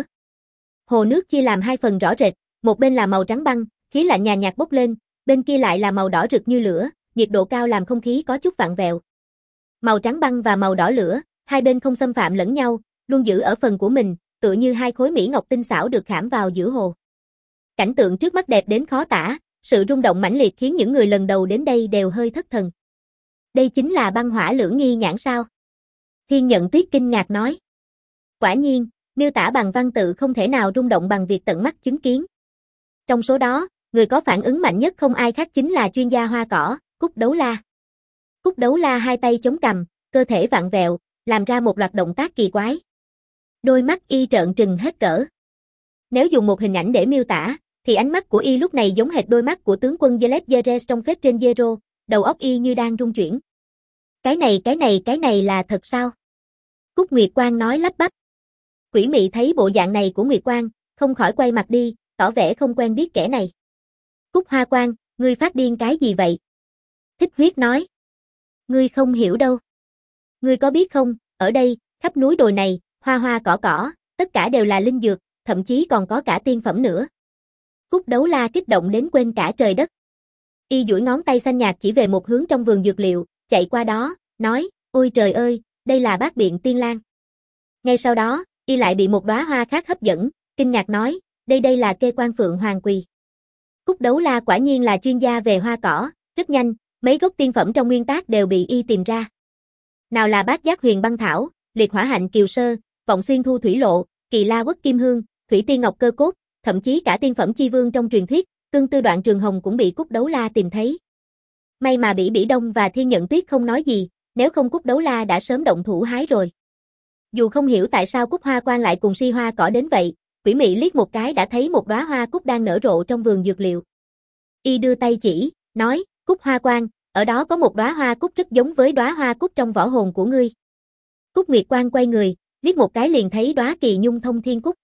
Hồ nước chia làm hai phần rõ rệt, một bên là màu trắng băng, khí lạnh nhàn nhạt bốc lên, bên kia lại là màu đỏ rực như lửa, nhiệt độ cao làm không khí có chút vặn vẹo. Màu trắng băng và màu đỏ lửa, hai bên không xâm phạm lẫn nhau, luôn giữ ở phần của mình, tựa như hai khối mỹ ngọc tinh xảo được khảm vào giữa hồ. Cảnh tượng trước mắt đẹp đến khó tả, sự rung động mãnh liệt khiến những người lần đầu đến đây đều hơi thất thần. Đây chính là Băng Hỏa Lưỡng Nghi Nhãn sao? Thiên Nhận Tuyết kinh ngạc nói. Quả nhiên, miêu tả bằng văn tự không thể nào rung động bằng việc tận mắt chứng kiến. Trong số đó, người có phản ứng mạnh nhất không ai khác chính là chuyên gia hoa cỏ, Cúc Đấu La. Cúc Đấu La hai tay chống cằm, cơ thể vặn vẹo, làm ra một loạt động tác kỳ quái. Đôi mắt y trợn trừng hết cỡ. Nếu dùng một hình ảnh để miêu tả, thì ánh mắt của y lúc này giống hệt đôi mắt của tướng quân Zelep Jerez trong phết trên Zero, đầu óc y như đang rung chuyển. Cái này là thật sao? Cúc Nguyệt Quang nói lắp bắp. Quỷ mị thấy bộ dạng này của Nguyệt Quang, không khỏi quay mặt đi, tỏ vẻ không quen biết kẻ này. Cúc Hoa Quang, ngươi phát điên cái gì vậy? Thích Huyết nói. Ngươi không hiểu đâu. Ngươi có biết không, ở đây, khắp núi đồi này, hoa hoa cỏ, tất cả đều là linh dược, thậm chí còn có cả tiên phẩm nữa. Cúc Đấu La kích động đến quên cả trời đất. Y duỗi ngón tay xanh nhạt chỉ về một hướng trong vườn dược liệu, chạy qua đó, nói, ôi trời ơi, đây là Bát Biện Tiên Lan. Ngay sau đó, y lại bị một đóa hoa khác hấp dẫn, kinh ngạc nói, đây là Kê Quan Phượng Hoàng Quỳ. Cúc Đấu La quả nhiên là chuyên gia về hoa cỏ, rất nhanh, mấy gốc tiên phẩm trong nguyên tác đều bị y tìm ra. Nào là Bát Giác Huyền Băng Thảo, Liệt Hỏa Hạnh Kiều Sơ, Vọng Xuyên Thu Thủy Lộ, Kỳ La Quất Kim Hương, Thủy Tiên Ngọc Cơ Cốt, thậm chí cả tiên phẩm chi vương trong truyền thuyết, Cương Tư Đoạn Trường Hồng cũng bị Cúc Đấu La tìm thấy. May mà Bỉ Bỉ Đông và Thiên Nhận Tuyết không nói gì, nếu không Cúc Đấu La đã sớm động thủ hái rồi. Dù không hiểu tại sao Cúc Hoa Quang lại cùng si hoa cỏ đến vậy, Quỷ Mị liếc một cái đã thấy một đóa hoa cúc đang nở rộ trong vườn dược liệu. Y đưa tay chỉ, nói, Cúc Hoa Quang, ở đó có một đóa hoa cúc rất giống với đóa hoa cúc trong võ hồn của ngươi. Cúc Nguyệt Quang quay người, liếc một cái liền thấy đóa Kỳ Nhung Thông Thiên Cúc.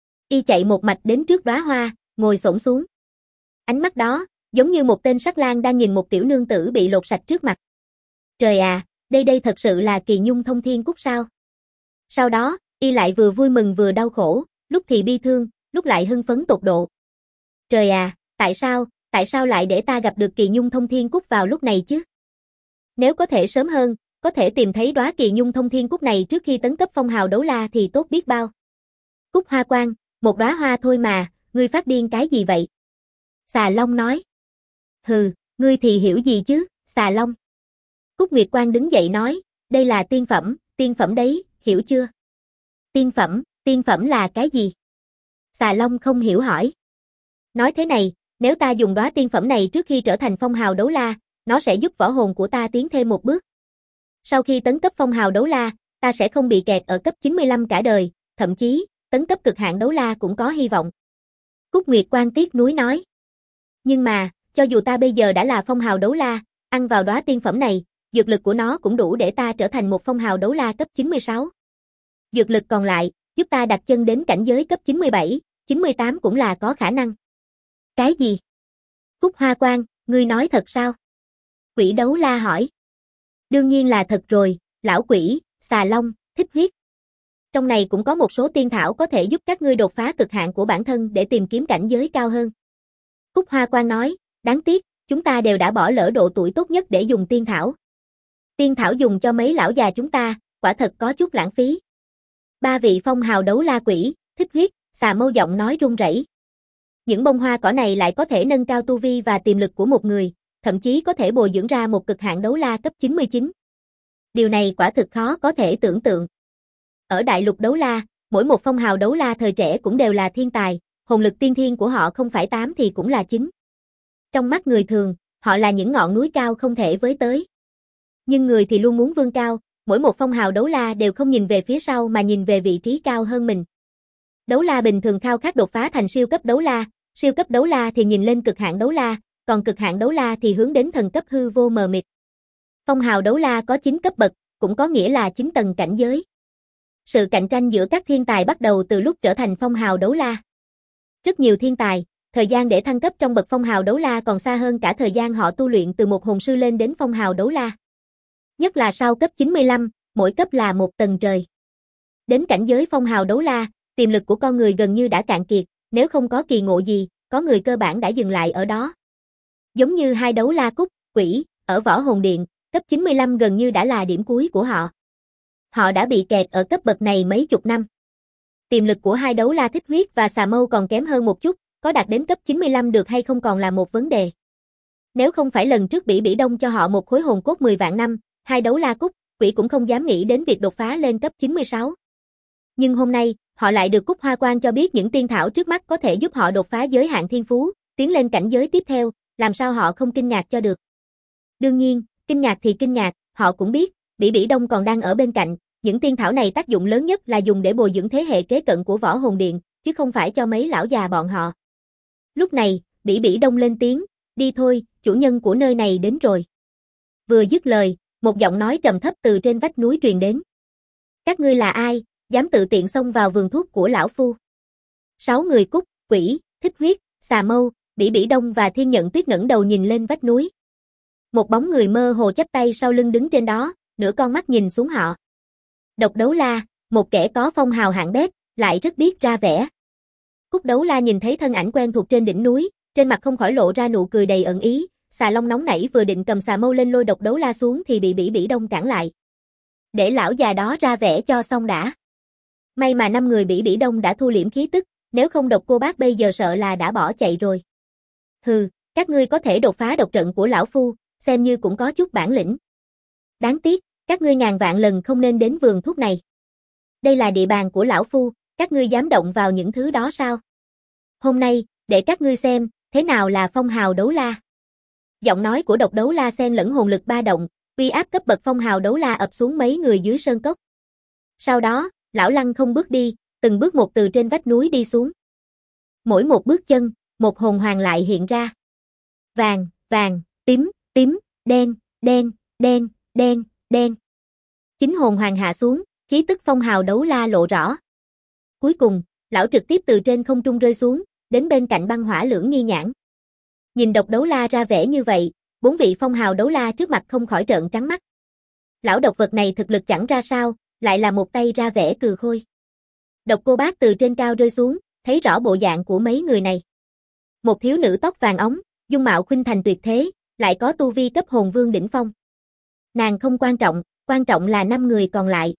Y chạy một mạch đến trước đóa hoa, ngồi xổm xuống. Ánh mắt đó, giống như một tên sắc lang đang nhìn một tiểu nương tử bị lột sạch trước mặt. Trời à, đây thật sự là Kỳ Nhung Thông Thiên Cúc sao? Sau đó, y lại vừa vui mừng vừa đau khổ, lúc thì bi thương, lúc lại hưng phấn tột độ. Trời à, tại sao lại để ta gặp được Kỳ Nhung Thông Thiên Cúc vào lúc này chứ? Nếu có thể sớm hơn, có thể tìm thấy đóa Kỳ Nhung Thông Thiên Cúc này trước khi tấn cấp phong hào đấu la thì tốt biết bao. Cúc Hoa Quang, một đóa hoa thôi mà, ngươi phát điên cái gì vậy? Xà Long nói. Hừ, ngươi thì hiểu gì chứ, Xà Long. Cúc Nguyệt Quang đứng dậy nói, đây là tiên phẩm đấy, hiểu chưa? Tiên phẩm là cái gì? Xà Long không hiểu hỏi. Nói thế này, nếu ta dùng đóa tiên phẩm này trước khi trở thành phong hào đấu la, nó sẽ giúp võ hồn của ta tiến thêm một bước. Sau khi tấn cấp phong hào đấu la, ta sẽ không bị kẹt ở cấp 95 cả đời, thậm chí, tấn cấp cực hạn đấu la cũng có hy vọng. Cúc Nguyệt Quang tiếc nuối nói. Nhưng mà, cho dù ta bây giờ đã là phong hào đấu la, ăn vào đóa tiên phẩm này, dược lực của nó cũng đủ để ta trở thành một phong hào đấu la cấp 96. Dược lực còn lại, giúp ta đặt chân đến cảnh giới cấp 97, 98 cũng là có khả năng. Cái gì? Cúc Hoa Quang, ngươi nói thật sao? Quỷ Đấu La hỏi. Đương nhiên là thật rồi, lão quỷ, Xà Long, Thích Huyết. Trong này cũng có một số tiên thảo có thể giúp các ngươi đột phá cực hạn của bản thân để tìm kiếm cảnh giới cao hơn. Cúc Hoa Quang nói, đáng tiếc, chúng ta đều đã bỏ lỡ độ tuổi tốt nhất để dùng tiên thảo. Tiên thảo dùng cho mấy lão già chúng ta, quả thật có chút lãng phí. Ba vị phong hào đấu la quỷ, Thích Huyết, Xà Mâu giọng nói run rẩy. Những bông hoa cỏ này lại có thể nâng cao tu vi và tiềm lực của một người, thậm chí có thể bồi dưỡng ra một cực hạn đấu la cấp 99. Điều này quả thực khó có thể tưởng tượng. Ở đại lục đấu la, mỗi một phong hào đấu la thời trẻ cũng đều là thiên tài, hồn lực tiên thiên của họ không phải 8 thì cũng là 9. Trong mắt người thường, họ là những ngọn núi cao không thể với tới. Nhưng người thì luôn muốn vươn cao, mỗi một phong hào đấu la đều không nhìn về phía sau mà nhìn về vị trí cao hơn mình. Đấu la bình thường khao khát đột phá thành siêu cấp đấu la thì nhìn lên cực hạn đấu la, còn cực hạn đấu la thì hướng đến thần cấp hư vô mờ mịt. Phong hào đấu la có 9 cấp bậc, cũng có nghĩa là 9 tầng cảnh giới. Sự cạnh tranh giữa các thiên tài bắt đầu từ lúc trở thành phong hào đấu la. Rất nhiều thiên tài, thời gian để thăng cấp trong bậc phong hào đấu la còn xa hơn cả thời gian họ tu luyện từ một hồn sư lên đến phong hào đấu la. Nhất là sau cấp 95, mỗi cấp là một tầng trời. Đến cảnh giới phong hào đấu la, tiềm lực của con người gần như đã cạn kiệt, nếu không có kỳ ngộ gì, có người cơ bản đã dừng lại ở đó. Giống như hai đấu la Cúc, Quỷ, ở Võ Hồn Điện, cấp 95 gần như đã là điểm cuối của họ. Họ đã bị kẹt ở cấp bậc này mấy chục năm. Tiềm lực của hai đấu la Thích Huyết và Xà Mâu còn kém hơn một chút, có đạt đến cấp 95 được hay không còn là một vấn đề. Nếu không phải lần trước Bỉ Bỉ Đông cho họ một khối hồn cốt 10 vạn năm, hai đấu la Cúc, Quỷ cũng không dám nghĩ đến việc đột phá lên cấp 96. Nhưng hôm nay, họ lại được Cúc Hoa Quang cho biết những tiên thảo trước mắt có thể giúp họ đột phá giới hạn thiên phú, tiến lên cảnh giới tiếp theo, làm sao họ không kinh ngạc cho được. Đương nhiên, kinh ngạc thì kinh ngạc, họ cũng biết, Bỉ Bỉ Đông còn đang ở bên cạnh, những tiên thảo này tác dụng lớn nhất là dùng để bồi dưỡng thế hệ kế cận của Võ Hồn Điện, chứ không phải cho mấy lão già bọn họ. Lúc này, Bỉ Bỉ Đông lên tiếng, đi thôi, chủ nhân của nơi này đến rồi. Vừa dứt lời, một giọng nói trầm thấp từ trên vách núi truyền đến. Các ngươi là ai, dám tự tiện xông vào vườn thuốc của lão phu? 6 người Cúc, Quỷ, Thích Huyết, Xà Mâu, Bỉ Bỉ Đông và Thiên Nhận Tuyết ngẩng đầu nhìn lên vách núi. Một bóng người mơ hồ chắp tay sau lưng đứng trên đó, nửa con mắt nhìn xuống họ. Độc Đấu La, một kẻ có phong hào hạng bét, lại rất biết ra vẻ. Cúc Đấu La nhìn thấy thân ảnh quen thuộc trên đỉnh núi, trên mặt không khỏi lộ ra nụ cười đầy ẩn ý. Xà Long nóng nảy vừa định cầm xà mâu lên lôi Độc Đấu La xuống thì bị Bỉ Bỉ Đông cản lại. Để lão già đó ra vẻ cho xong đã. May mà 5 người Bỉ Bỉ Đông đã thu liễm khí tức, nếu không Độc Cô Bác bây giờ sợ là đã bỏ chạy rồi. Hừ, các ngươi có thể đột phá độc trận của lão phu, xem như cũng có chút bản lĩnh. Đáng tiếc, các ngươi ngàn vạn lần không nên đến vườn thuốc này. Đây là địa bàn của lão phu, các ngươi dám động vào những thứ đó sao? Hôm nay, để các ngươi xem, thế nào là phong hào đấu la. Giọng nói của Độc Đấu La xen lẫn hồn lực ba động, uy áp cấp bậc phong hào đấu la ập xuống mấy người dưới sơn cốc. Sau đó, lão lăng không bước đi, từng bước một từ trên vách núi đi xuống. Mỗi một bước chân, một hồn hoàng lại hiện ra. Vàng, vàng, tím, tím, đen, đen, đen, đen, đen. 9 hồn hoàng hạ xuống, khí tức phong hào đấu la lộ rõ. Cuối cùng, lão trực tiếp từ trên không trung rơi xuống, đến bên cạnh Băng Hỏa Lưỡng Nghi Nhãn. Nhìn Độc Đấu La ra vẻ như vậy, 4 vị phong hào đấu la trước mặt không khỏi trợn trắng mắt. Lão độc vật này thực lực chẳng ra sao, lại là một tay ra vẻ cừ khôi. Độc Cô Bác từ trên cao rơi xuống, thấy rõ bộ dạng của mấy người này. Một thiếu nữ tóc vàng óng, dung mạo khuynh thành tuyệt thế, lại có tu vi cấp hồn vương đỉnh phong. Nàng không quan trọng là 5 người còn lại.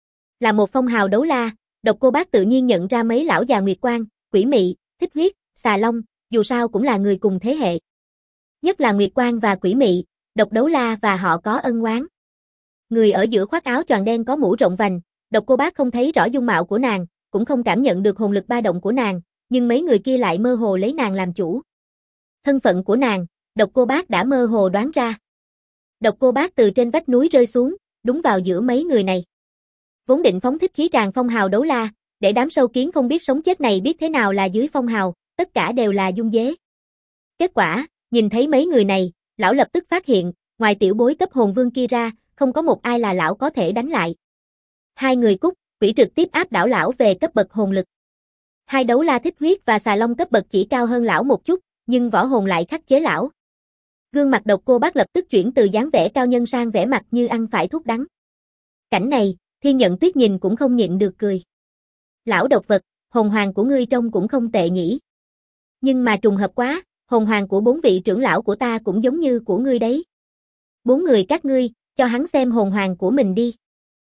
Là một phong hào đấu la, Độc Cô Bác tự nhiên nhận ra mấy lão già Nguyệt Quang, Quỷ Mị, Thích Huyết, Xà Long, dù sao cũng là người cùng thế hệ. Nhất là Nguyệt Quang và Quỷ Mị, Độc Đấu La và họ có ân oán. Người ở giữa khoác áo choàng đen có mũ rộng vành, Độc Cô Bác không thấy rõ dung mạo của nàng, cũng không cảm nhận được hồn lực ba động của nàng, nhưng mấy người kia lại mơ hồ lấy nàng làm chủ. Thân phận của nàng, Độc Cô Bác đã mơ hồ đoán ra. Độc Cô Bác từ trên vách núi rơi xuống, đúng vào giữa mấy người này. Vốn định phóng thích khí tràn phong hào đấu la, để đám sâu kiến không biết sống chết này biết thế nào là dưới phong hào, tất cả đều là dung dế. Kết quả, nhìn thấy mấy người này, lão lập tức phát hiện, ngoài tiểu bối cấp hồn vương kia ra, không có một ai là lão có thể đánh lại. 2 người Cúc, Quỷ trực tiếp áp đảo lão về cấp bậc hồn lực. 2 đấu la Thích Huyết và Xà Long cấp bậc chỉ cao hơn lão một chút, nhưng võ hồn lại khắc chế lão. Gương mặt Độc Cô Bác lập tức chuyển từ dáng vẻ cao nhân sang vẻ mặt như ăn phải thuốc đắng. Cảnh này, Thiên Nhận Tuyết nhìn cũng không nhịn được cười. Lão độc vật, hồn hoàng của ngươi trông cũng không tệ nhỉ. Nhưng mà trùng hợp quá, hồn hoàng của 4 vị trưởng lão của ta cũng giống như của ngươi đấy. 4 người các ngươi, cho hắn xem hồn hoàng của mình đi.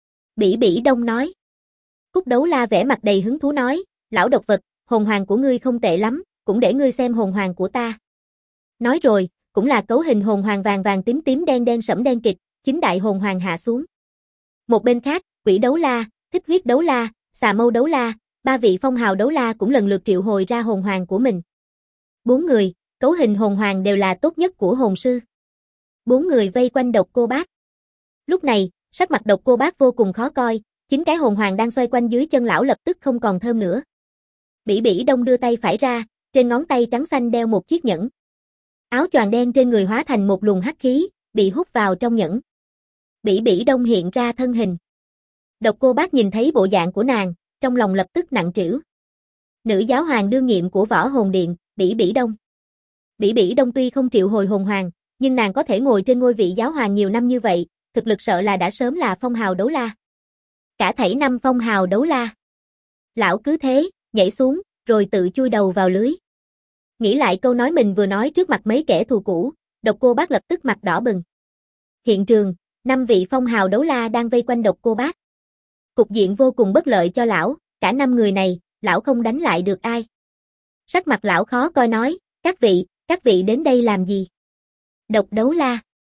Bỉ Bỉ Đông nói. Cúc Đấu La vẻ mặt đầy hứng thú nói, lão độc vật, hồn hoàng của ngươi không tệ lắm, cũng để ngươi xem hồn hoàng của ta. Nói rồi, cũng là cấu hình hồn hoàng vàng vàng tím tím đen đen sẫm đen kịch, 9 đại hồn hoàng hạ xuống. Một bên khác, Quỷ Đấu La, Thích Huyết Đấu La, Xà Mâu Đấu La, 3 vị phong hào đấu la cũng lần lượt triệu hồi ra hồn hoàng của mình. 4 người, cấu hình hồn hoàng đều là tốt nhất của hồn sư. 4 người vây quanh Độc Cô Bác. Lúc này, sắc mặt Độc Cô Bác vô cùng khó coi, 9 cái hồn hoàng đang xoay quanh dưới chân lão lập tức không còn thơm nữa. Bỉ Bỉ Đông đưa tay phải ra, trên ngón tay trắng xanh đeo một chiếc nhẫn. Áo choàng đen trên người hóa thành một luồng hắc khí, bị hút vào trong nhẫn. Bỉ Bỉ Đông hiện ra thân hình. Độc Cô Bác nhìn thấy bộ dạng của nàng, trong lòng lập tức nặng trĩu. Nữ giáo hoàng đương nhiệm của Võ Hồn Điện, Bỉ Bỉ Đông. Bỉ Bỉ Đông tuy không triệu hồi hồn hoàng, nhưng nàng có thể ngồi trên ngôi vị giáo hoàng nhiều năm như vậy, thực lực sợ là đã sớm là phong hào đấu la. Cả thảy 5 phong hào đấu la. Lão cứ thế, nhảy xuống, rồi tự chui đầu vào lưới. Nghĩ lại câu nói mình vừa nói trước mặt mấy kẻ thù cũ, Độc Cô Bác lập tức mặt đỏ bừng. Hiện trường, 5 vị phong hào đấu la đang vây quanh Độc Cô Bác. Cục diện vô cùng bất lợi cho lão, cả 5 người này, lão không đánh lại được ai. Sắc mặt lão khó coi nói, các vị đến đây làm gì? Độc Đấu La.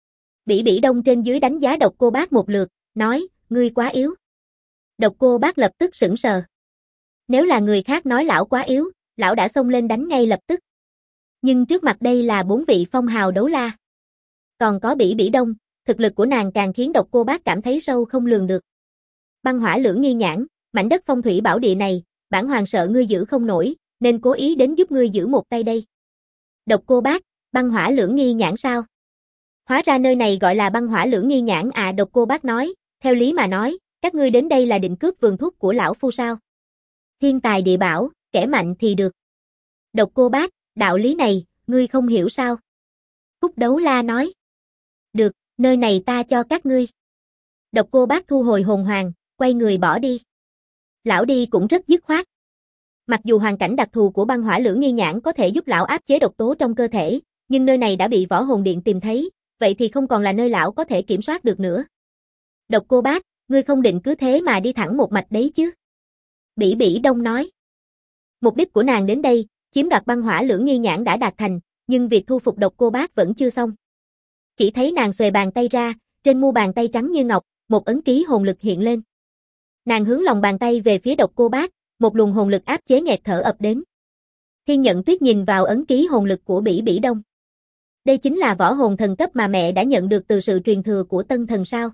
Bỉ Bỉ Đông trên dưới đánh giá Độc Cô Bác một lượt, nói, ngươi quá yếu. Độc Cô Bác lập tức sững sờ. Nếu là người khác nói lão quá yếu, lão đã xông lên đánh ngay lập tức. Nhưng trước mặt đây là 4 vị phong hào đấu la. Còn có Bỉ Bỉ Đông, thực lực của nàng càng khiến Độc Cô Bác cảm thấy sâu không lường được. Băng Hỏa Lưỡng Nghi Nhãn, mảnh đất phong thủy bảo địa này, bản hoàng sợ ngươi giữ không nổi, nên cố ý đến giúp ngươi giữ một tay đây. Độc Cô Bác, Băng Hỏa Lưỡng Nghi Nhãn sao? Hóa ra nơi này gọi là băng hỏa lưỡng nghi nhãn à, Độc Cô Bác nói, theo lý mà nói, các ngươi đến đây là định cướp vườn thuốc của lão phu sao? Thiên tài địa bảo, kẻ mạnh thì được. Độc Cô Bác, đạo lý này, ngươi không hiểu sao? Cúc Đấu La nói. Được, nơi này ta cho các ngươi. Độc Cô Bác thu hồi hồn hoàng, quay người bỏ đi. Lão đi cũng rất dứt khoát. Mặc dù hoàn cảnh đặc thù của băng hỏa lưỡng nghi nhãn có thể giúp lão áp chế độc tố trong cơ thể, nhưng nơi này đã bị Võ Hồn Điện tìm thấy, vậy thì không còn là nơi lão có thể kiểm soát được nữa. Độc Cô Bác, ngươi không định cứ thế mà đi thẳng một mạch đấy chứ? Bỉ Bỉ Đông nói. Mục đích của nàng đến đây, chiếm đoạt băng hỏa lưỡng nghi nhãn đã đạt thành, nhưng việc thu phục Độc Cô Bác vẫn chưa xong. Chỉ thấy nàng xuề bàn tay ra, trên mu bàn tay trắng như ngọc, một ấn ký hồn lực hiện lên. Nàng hướng lòng bàn tay về phía Độc Cô Bác, một luồng hồn lực áp chế nghẹt thở ập đến. Thiên Nhận Tuyết nhìn vào ấn ký hồn lực của Bỉ Bỉ Đông. Đây chính là võ hồn thần cấp mà mẹ đã nhận được từ sự truyền thừa của Tân Thần sao?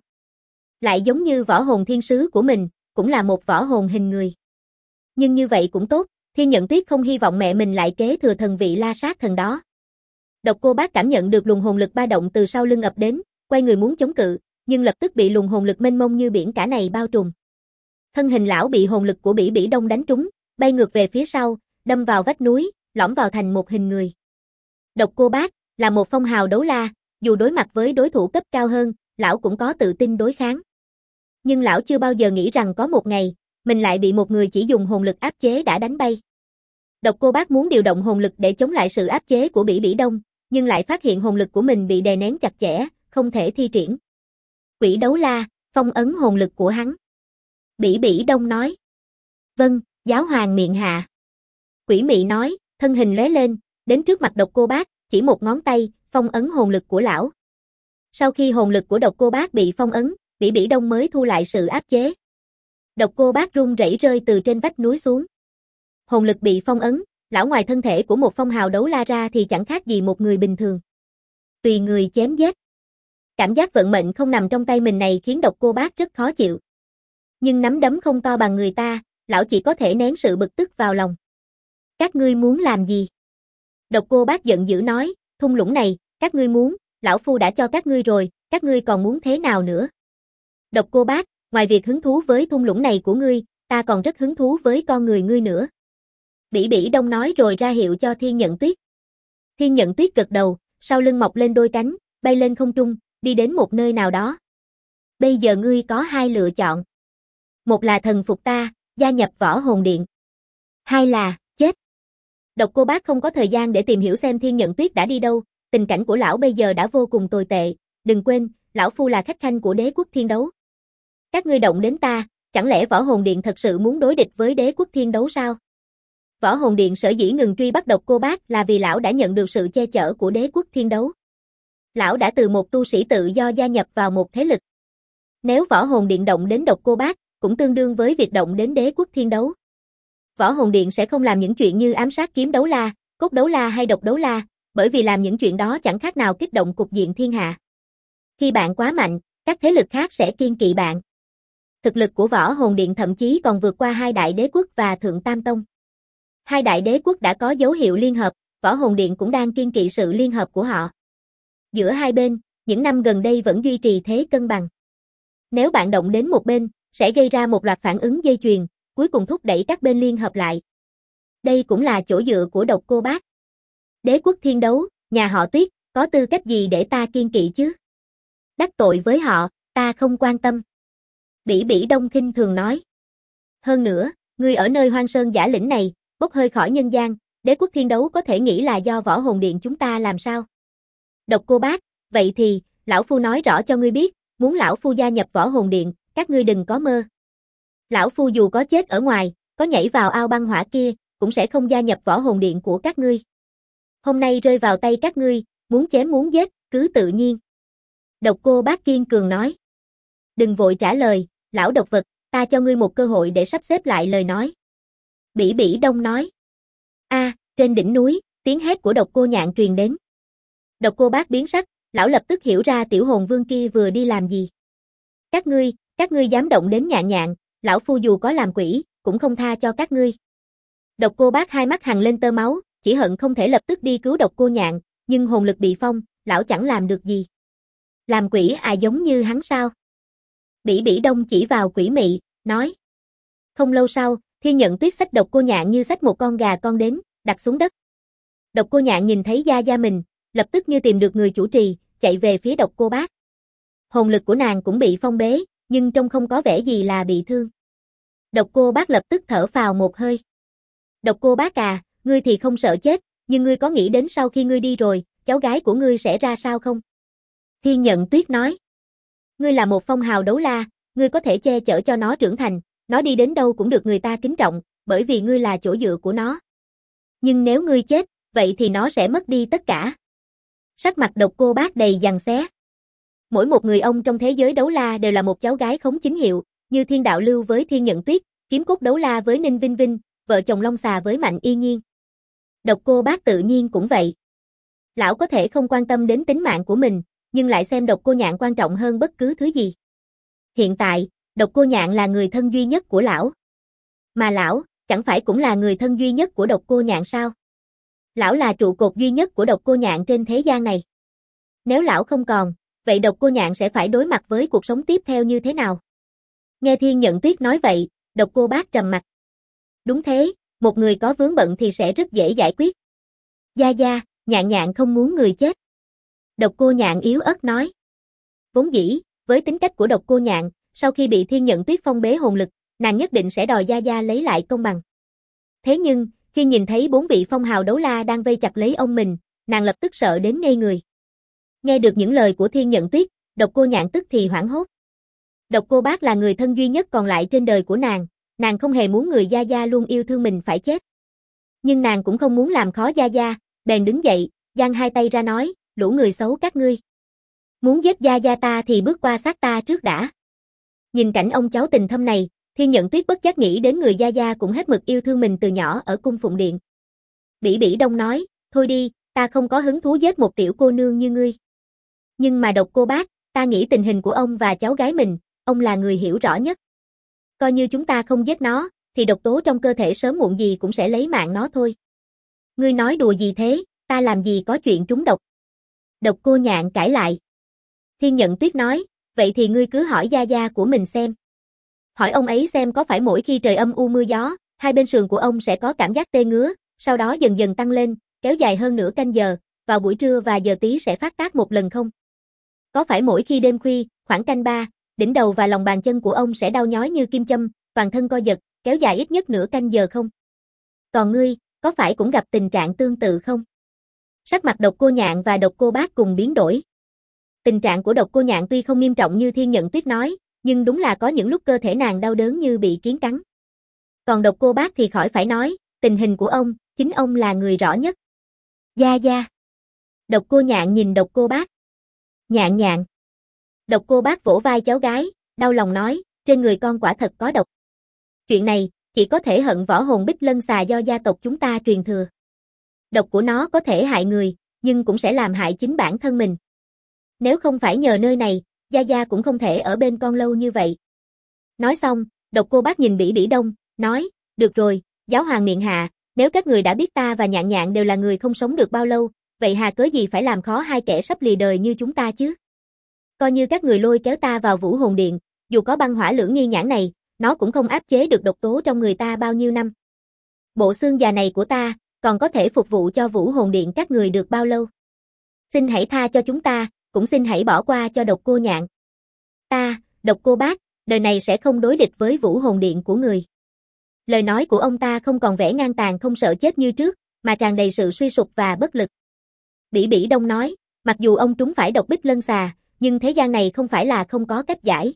Lại giống như võ hồn thiên sứ của mình, cũng là một võ hồn hình người. Nhưng như vậy cũng tốt, Thiên Nhận Tuyết không hy vọng mẹ mình lại kế thừa thần vị La Sát thần đó. Độc Cô Bác cảm nhận được luồng hồn lực ba động từ sau lưng ập đến, quay người muốn chống cự, nhưng lập tức bị luồng hồn lực mênh mông như biển cả này bao trùm. Thân hình lão bị hồn lực của Bỉ Bỉ Đông đánh trúng, bay ngược về phía sau, đâm vào vách núi, lõm vào thành một hình người. Độc Cô Bác là một phong hào đấu la, dù đối mặt với đối thủ cấp cao hơn, lão cũng có tự tin đối kháng. Nhưng lão chưa bao giờ nghĩ rằng có một ngày, mình lại bị một người chỉ dùng hồn lực áp chế đã đánh bay. Độc Cô Bác muốn điều động hồn lực để chống lại sự áp chế của Bỉ Bỉ Đông, nhưng lại phát hiện hồn lực của mình bị đè nén chặt chẽ, không thể thi triển. Quỷ Đấu La, phong ấn hồn lực của hắn. Bỉ Bỉ Đông nói. Vâng, giáo hoàng miệng hạ. Quỷ Mị nói, thân hình lóe lên, đến trước mặt Độc Cô Bác, chỉ một ngón tay, phong ấn hồn lực của lão. Sau khi hồn lực của Độc Cô Bác bị phong ấn, Bỉ Bỉ Đông mới thu lại sự áp chế. Độc Cô Bác run rẩy rơi từ trên vách núi xuống. Hồn lực bị phong ấn, lão ngoài thân thể của một phong hào đấu la ra thì chẳng khác gì một người bình thường. Tùy người chém giết. Cảm giác vận mệnh không nằm trong tay mình này khiến Độc Cô Bác rất khó chịu. Nhưng nắm đấm không to bằng người ta, lão chỉ có thể nén sự bực tức vào lòng. Các ngươi muốn làm gì? Độc Cô Bác giận dữ nói, thung lũng này, các ngươi muốn, lão phu đã cho các ngươi rồi, các ngươi còn muốn thế nào nữa? Độc Cô Bác, ngoài việc hứng thú với thung lũng này của ngươi, ta còn rất hứng thú với con người ngươi nữa. Bỉ Bỉ Đông nói rồi ra hiệu cho Thiên Nhận Tuyết. Thiên Nhận Tuyết gật đầu, sau lưng mọc lên đôi cánh, bay lên không trung, đi đến một nơi nào đó. Bây giờ ngươi có hai lựa chọn. Một là thần phục ta, gia nhập Võ Hồn Điện. Hai là, chết. Độc Cô Bác không có thời gian để tìm hiểu xem Thiên Nhận Tuyết đã đi đâu, tình cảnh của lão bây giờ đã vô cùng tồi tệ, đừng quên, lão phu là khách khanh của Đế Quốc Thiên Đấu. Các ngươi động đến ta, chẳng lẽ Võ Hồn Điện thật sự muốn đối địch với Đế Quốc Thiên Đấu sao? Võ Hồn Điện sở dĩ ngừng truy bắt Độc Cô Bác là vì lão đã nhận được sự che chở của Đế Quốc Thiên Đấu. Lão đã từ một tu sĩ tự do gia nhập vào một thế lực. Nếu Võ Hồn Điện động đến Độc Cô Bác, cũng tương đương với việc động đến Đế Quốc Thiên Đấu. Võ Hồn Điện sẽ không làm những chuyện như ám sát Kiếm Đấu La, Cốt Đấu La hay Độc Đấu La, bởi vì làm những chuyện đó chẳng khác nào kích động cục diện thiên hạ. Khi bạn quá mạnh, các thế lực khác sẽ kiêng kỵ bạn. Thực lực của Võ Hồn Điện thậm chí còn vượt qua hai đại đế quốc và Thượng Tam Tông. Hai đại đế quốc đã có dấu hiệu liên hợp, Võ Hồn Điện cũng đang kiêng kỵ sự liên hợp của họ. Giữa hai bên, những năm gần đây vẫn duy trì thế cân bằng. Nếu bạn động đến một bên, sẽ gây ra một loạt phản ứng dây chuyền, cuối cùng thúc đẩy các bên liên hợp lại. Đây cũng là chỗ dựa của Độc Cô Bác. Đế Quốc Thiên Đấu, nhà họ Tuyết, có tư cách gì để ta kiêng kỵ chứ? Đắc tội với họ, ta không quan tâm. Bỉ Bỉ Đông khinh thường nói. Hơn nữa, ngươi ở nơi hoang sơn giả lĩnh này, bốc hơi khỏi nhân gian, Đế Quốc Thiên Đấu có thể nghĩ là do Võ Hồn Điện chúng ta làm sao? Độc Cô Bác, vậy thì, lão phu nói rõ cho ngươi biết, muốn lão phu gia nhập Võ Hồn Điện, các ngươi đừng có mơ. Lão phu dù có chết ở ngoài, có nhảy vào ao băng hỏa kia, cũng sẽ không gia nhập Võ Hồn Điện của các ngươi. Hôm nay rơi vào tay các ngươi, muốn chém muốn giết, cứ tự nhiên. Độc Cô Bác kiên cường nói. Đừng vội trả lời, lão độc vật, ta cho ngươi một cơ hội để sắp xếp lại lời nói. Bỉ Bỉ Đông nói. Trên đỉnh núi, tiếng hét của Độc Cô Nhạn truyền đến. Độc Cô Bác biến sắc, lão lập tức hiểu ra tiểu hồn vương kia vừa đi làm gì. Các ngươi dám động đến Nhạn Nhạn, lão phu dù có làm quỷ, cũng không tha cho các ngươi. Độc Cô Bác hai mắt hằn lên tơ máu, chỉ hận không thể lập tức đi cứu Độc Cô Nhạn, nhưng hồn lực bị phong, lão chẳng làm được gì. Làm quỷ à, giống như hắn sao? Bỉ Bỉ Đông chỉ vào quỷ mị, nói. Không lâu sau, Thiên Nhận Tuyết xách Độc Cô Nhạn như xách một con gà con đến, đặt xuống đất. Độc Cô Nhạn nhìn thấy Gia Gia mình, lập tức như tìm được người chủ trì, chạy về phía Độc Cô Bác. Hồn lực của nàng cũng bị phong bế, nhưng trông không có vẻ gì là bị thương. Độc Cô Bác lập tức thở phào một hơi. Độc Cô Bác à, ngươi thì không sợ chết, nhưng ngươi có nghĩ đến sau khi ngươi đi rồi, cháu gái của ngươi sẽ ra sao không? Thiên Nhận Tuyết nói. Ngươi là một phong hào đấu la, ngươi có thể che chở cho nó trưởng thành, nó đi đến đâu cũng được người ta kính trọng, bởi vì ngươi là chỗ dựa của nó. Nhưng nếu ngươi chết, vậy thì nó sẽ mất đi tất cả. Sắc mặt Độc Cô Bác đầy giằng xé. Mỗi một người ông trong thế giới đấu la đều là một cháu gái khống chính hiệu, như Thiên Đạo Lưu với Thiên Nhận Tuyết, Kiếm Cốt đấu la với Ninh Vinh Vinh, vợ chồng Long Xà với Mạnh Y Nhiên. Độc Cô Bác tự nhiên cũng vậy. Lão có thể không quan tâm đến tính mạng của mình, nhưng lại xem Độc Cô Nhạn quan trọng hơn bất cứ thứ gì. Hiện tại, Độc Cô Nhạn là người thân duy nhất của lão. Mà lão, chẳng phải cũng là người thân duy nhất của Độc Cô Nhạn sao? Lão là trụ cột duy nhất của Độc Cô Nhạn trên thế gian này. Nếu lão không còn, vậy Độc Cô Nhạn sẽ phải đối mặt với cuộc sống tiếp theo như thế nào? Nghe Thiên Nhận Tuyết nói vậy, Độc Cô Bác trầm mặt. Đúng thế, một người có vướng bận thì sẽ rất dễ giải quyết. Gia Gia, Nhạn Nhạn không muốn người chết. Độc Cô Nhạn yếu ớt nói. Vốn dĩ, với tính cách của Độc Cô Nhạn, sau khi bị Thiên Nhận Tuyết phong bế hồn lực, nàng nhất định sẽ đòi Gia Gia lấy lại công bằng. Thế nhưng, khi nhìn thấy 4 vị phong hào đấu la đang vây chặt lấy ông mình, nàng lập tức sợ đến ngây người. Nghe được những lời của Thiên Nhận Tuyết, Độc Cô Nhạn tức thì hoảng hốt. Độc Cô Bác là người thân duy nhất còn lại trên đời của nàng không hề muốn người Gia Gia luôn yêu thương mình phải chết. Nhưng nàng cũng không muốn làm khó Gia Gia, bèn đứng dậy, giang hai tay ra nói, lũ người xấu các ngươi. Muốn giết Gia Gia ta thì bước qua xác ta trước đã. Nhìn cảnh ông cháu tình thâm này, Thiên Nhận Tuyết bất giác nghĩ đến người Gia Gia cũng hết mực yêu thương mình từ nhỏ ở cung Phụng Điện. Bỉ Bỉ Đông nói, thôi đi, ta không có hứng thú giết một tiểu cô nương như ngươi. Nhưng mà Độc Cô Bác, ta nghĩ tình hình của ông và cháu gái mình, ông là người hiểu rõ nhất. Coi như chúng ta không giết nó, thì độc tố trong cơ thể sớm muộn gì cũng sẽ lấy mạng nó thôi. Ngươi nói đùa gì thế, ta làm gì có chuyện trúng độc. Độc Cô Nhạn cãi lại. Thiên Nhận Tuyết nói, vậy thì ngươi cứ hỏi Gia Gia của mình xem. Hỏi ông ấy xem có phải mỗi khi trời âm u mưa gió, hai bên sườn của ông sẽ có cảm giác tê ngứa, sau đó dần dần tăng lên, kéo dài hơn nửa canh giờ, vào buổi trưa và giờ tí sẽ phát tác một lần không? Có phải mỗi khi đêm khuya, khoảng canh 3, đỉnh đầu và lòng bàn chân của ông sẽ đau nhói như kim châm, toàn thân co giật, kéo dài ít nhất nửa canh giờ không? Còn ngươi, có phải cũng gặp tình trạng tương tự không? Sắc mặt Độc Cô Nhạn và Độc Cô Bác cùng biến đổi. Tình trạng của Độc Cô Nhạn tuy không nghiêm trọng như Thiên Nhận Tuyết nói, nhưng đúng là có những lúc cơ thể nàng đau đớn như bị kiến cắn. Còn Độc Cô Bác thì khỏi phải nói, tình hình của ông, chính ông là người rõ nhất. Gia Gia. Độc Cô Nhạn nhìn Độc Cô Bác. Nhạn Nhạn. Độc Cô Bác vỗ vai cháu gái, đau lòng nói, trên người con quả thật có độc. Chuyện này, chỉ có thể hận võ hồn Bích Lân Xà do gia tộc chúng ta truyền thừa. Độc của nó có thể hại người, nhưng cũng sẽ làm hại chính bản thân mình. Nếu không phải nhờ nơi này, Gia Gia cũng không thể ở bên con lâu như vậy. Nói xong, Độc Cô Bác nhìn Bỉ Bỉ Đông, nói, được rồi, giáo hoàng miệng hạ, nếu các người đã biết ta và Nhạn Nhạn đều là người không sống được bao lâu, vậy hà cớ gì phải làm khó hai kẻ sắp lìa đời như chúng ta chứ? Coi như các người lôi kéo ta vào Vũ Hồn Điện, dù có băng hỏa lưỡng nghi nhãn này, nó cũng không áp chế được độc tố trong người ta bao nhiêu năm. Bộ xương già này của ta, còn có thể phục vụ cho Vũ Hồn Điện các người được bao lâu? Xin hãy tha cho chúng ta, cũng xin hãy bỏ qua cho Độc Cô Nhạn. Ta, Độc Cô Bác, đời này sẽ không đối địch với Vũ Hồn Điện của người. Lời nói của ông ta không còn vẻ ngang tàn không sợ chết như trước, mà tràn đầy sự suy sụp và bất lực. Bỉ Bỉ Đông nói, mặc dù ông trúng phải độc Bích Lân Xà, nhưng thế gian này không phải là không có cách giải.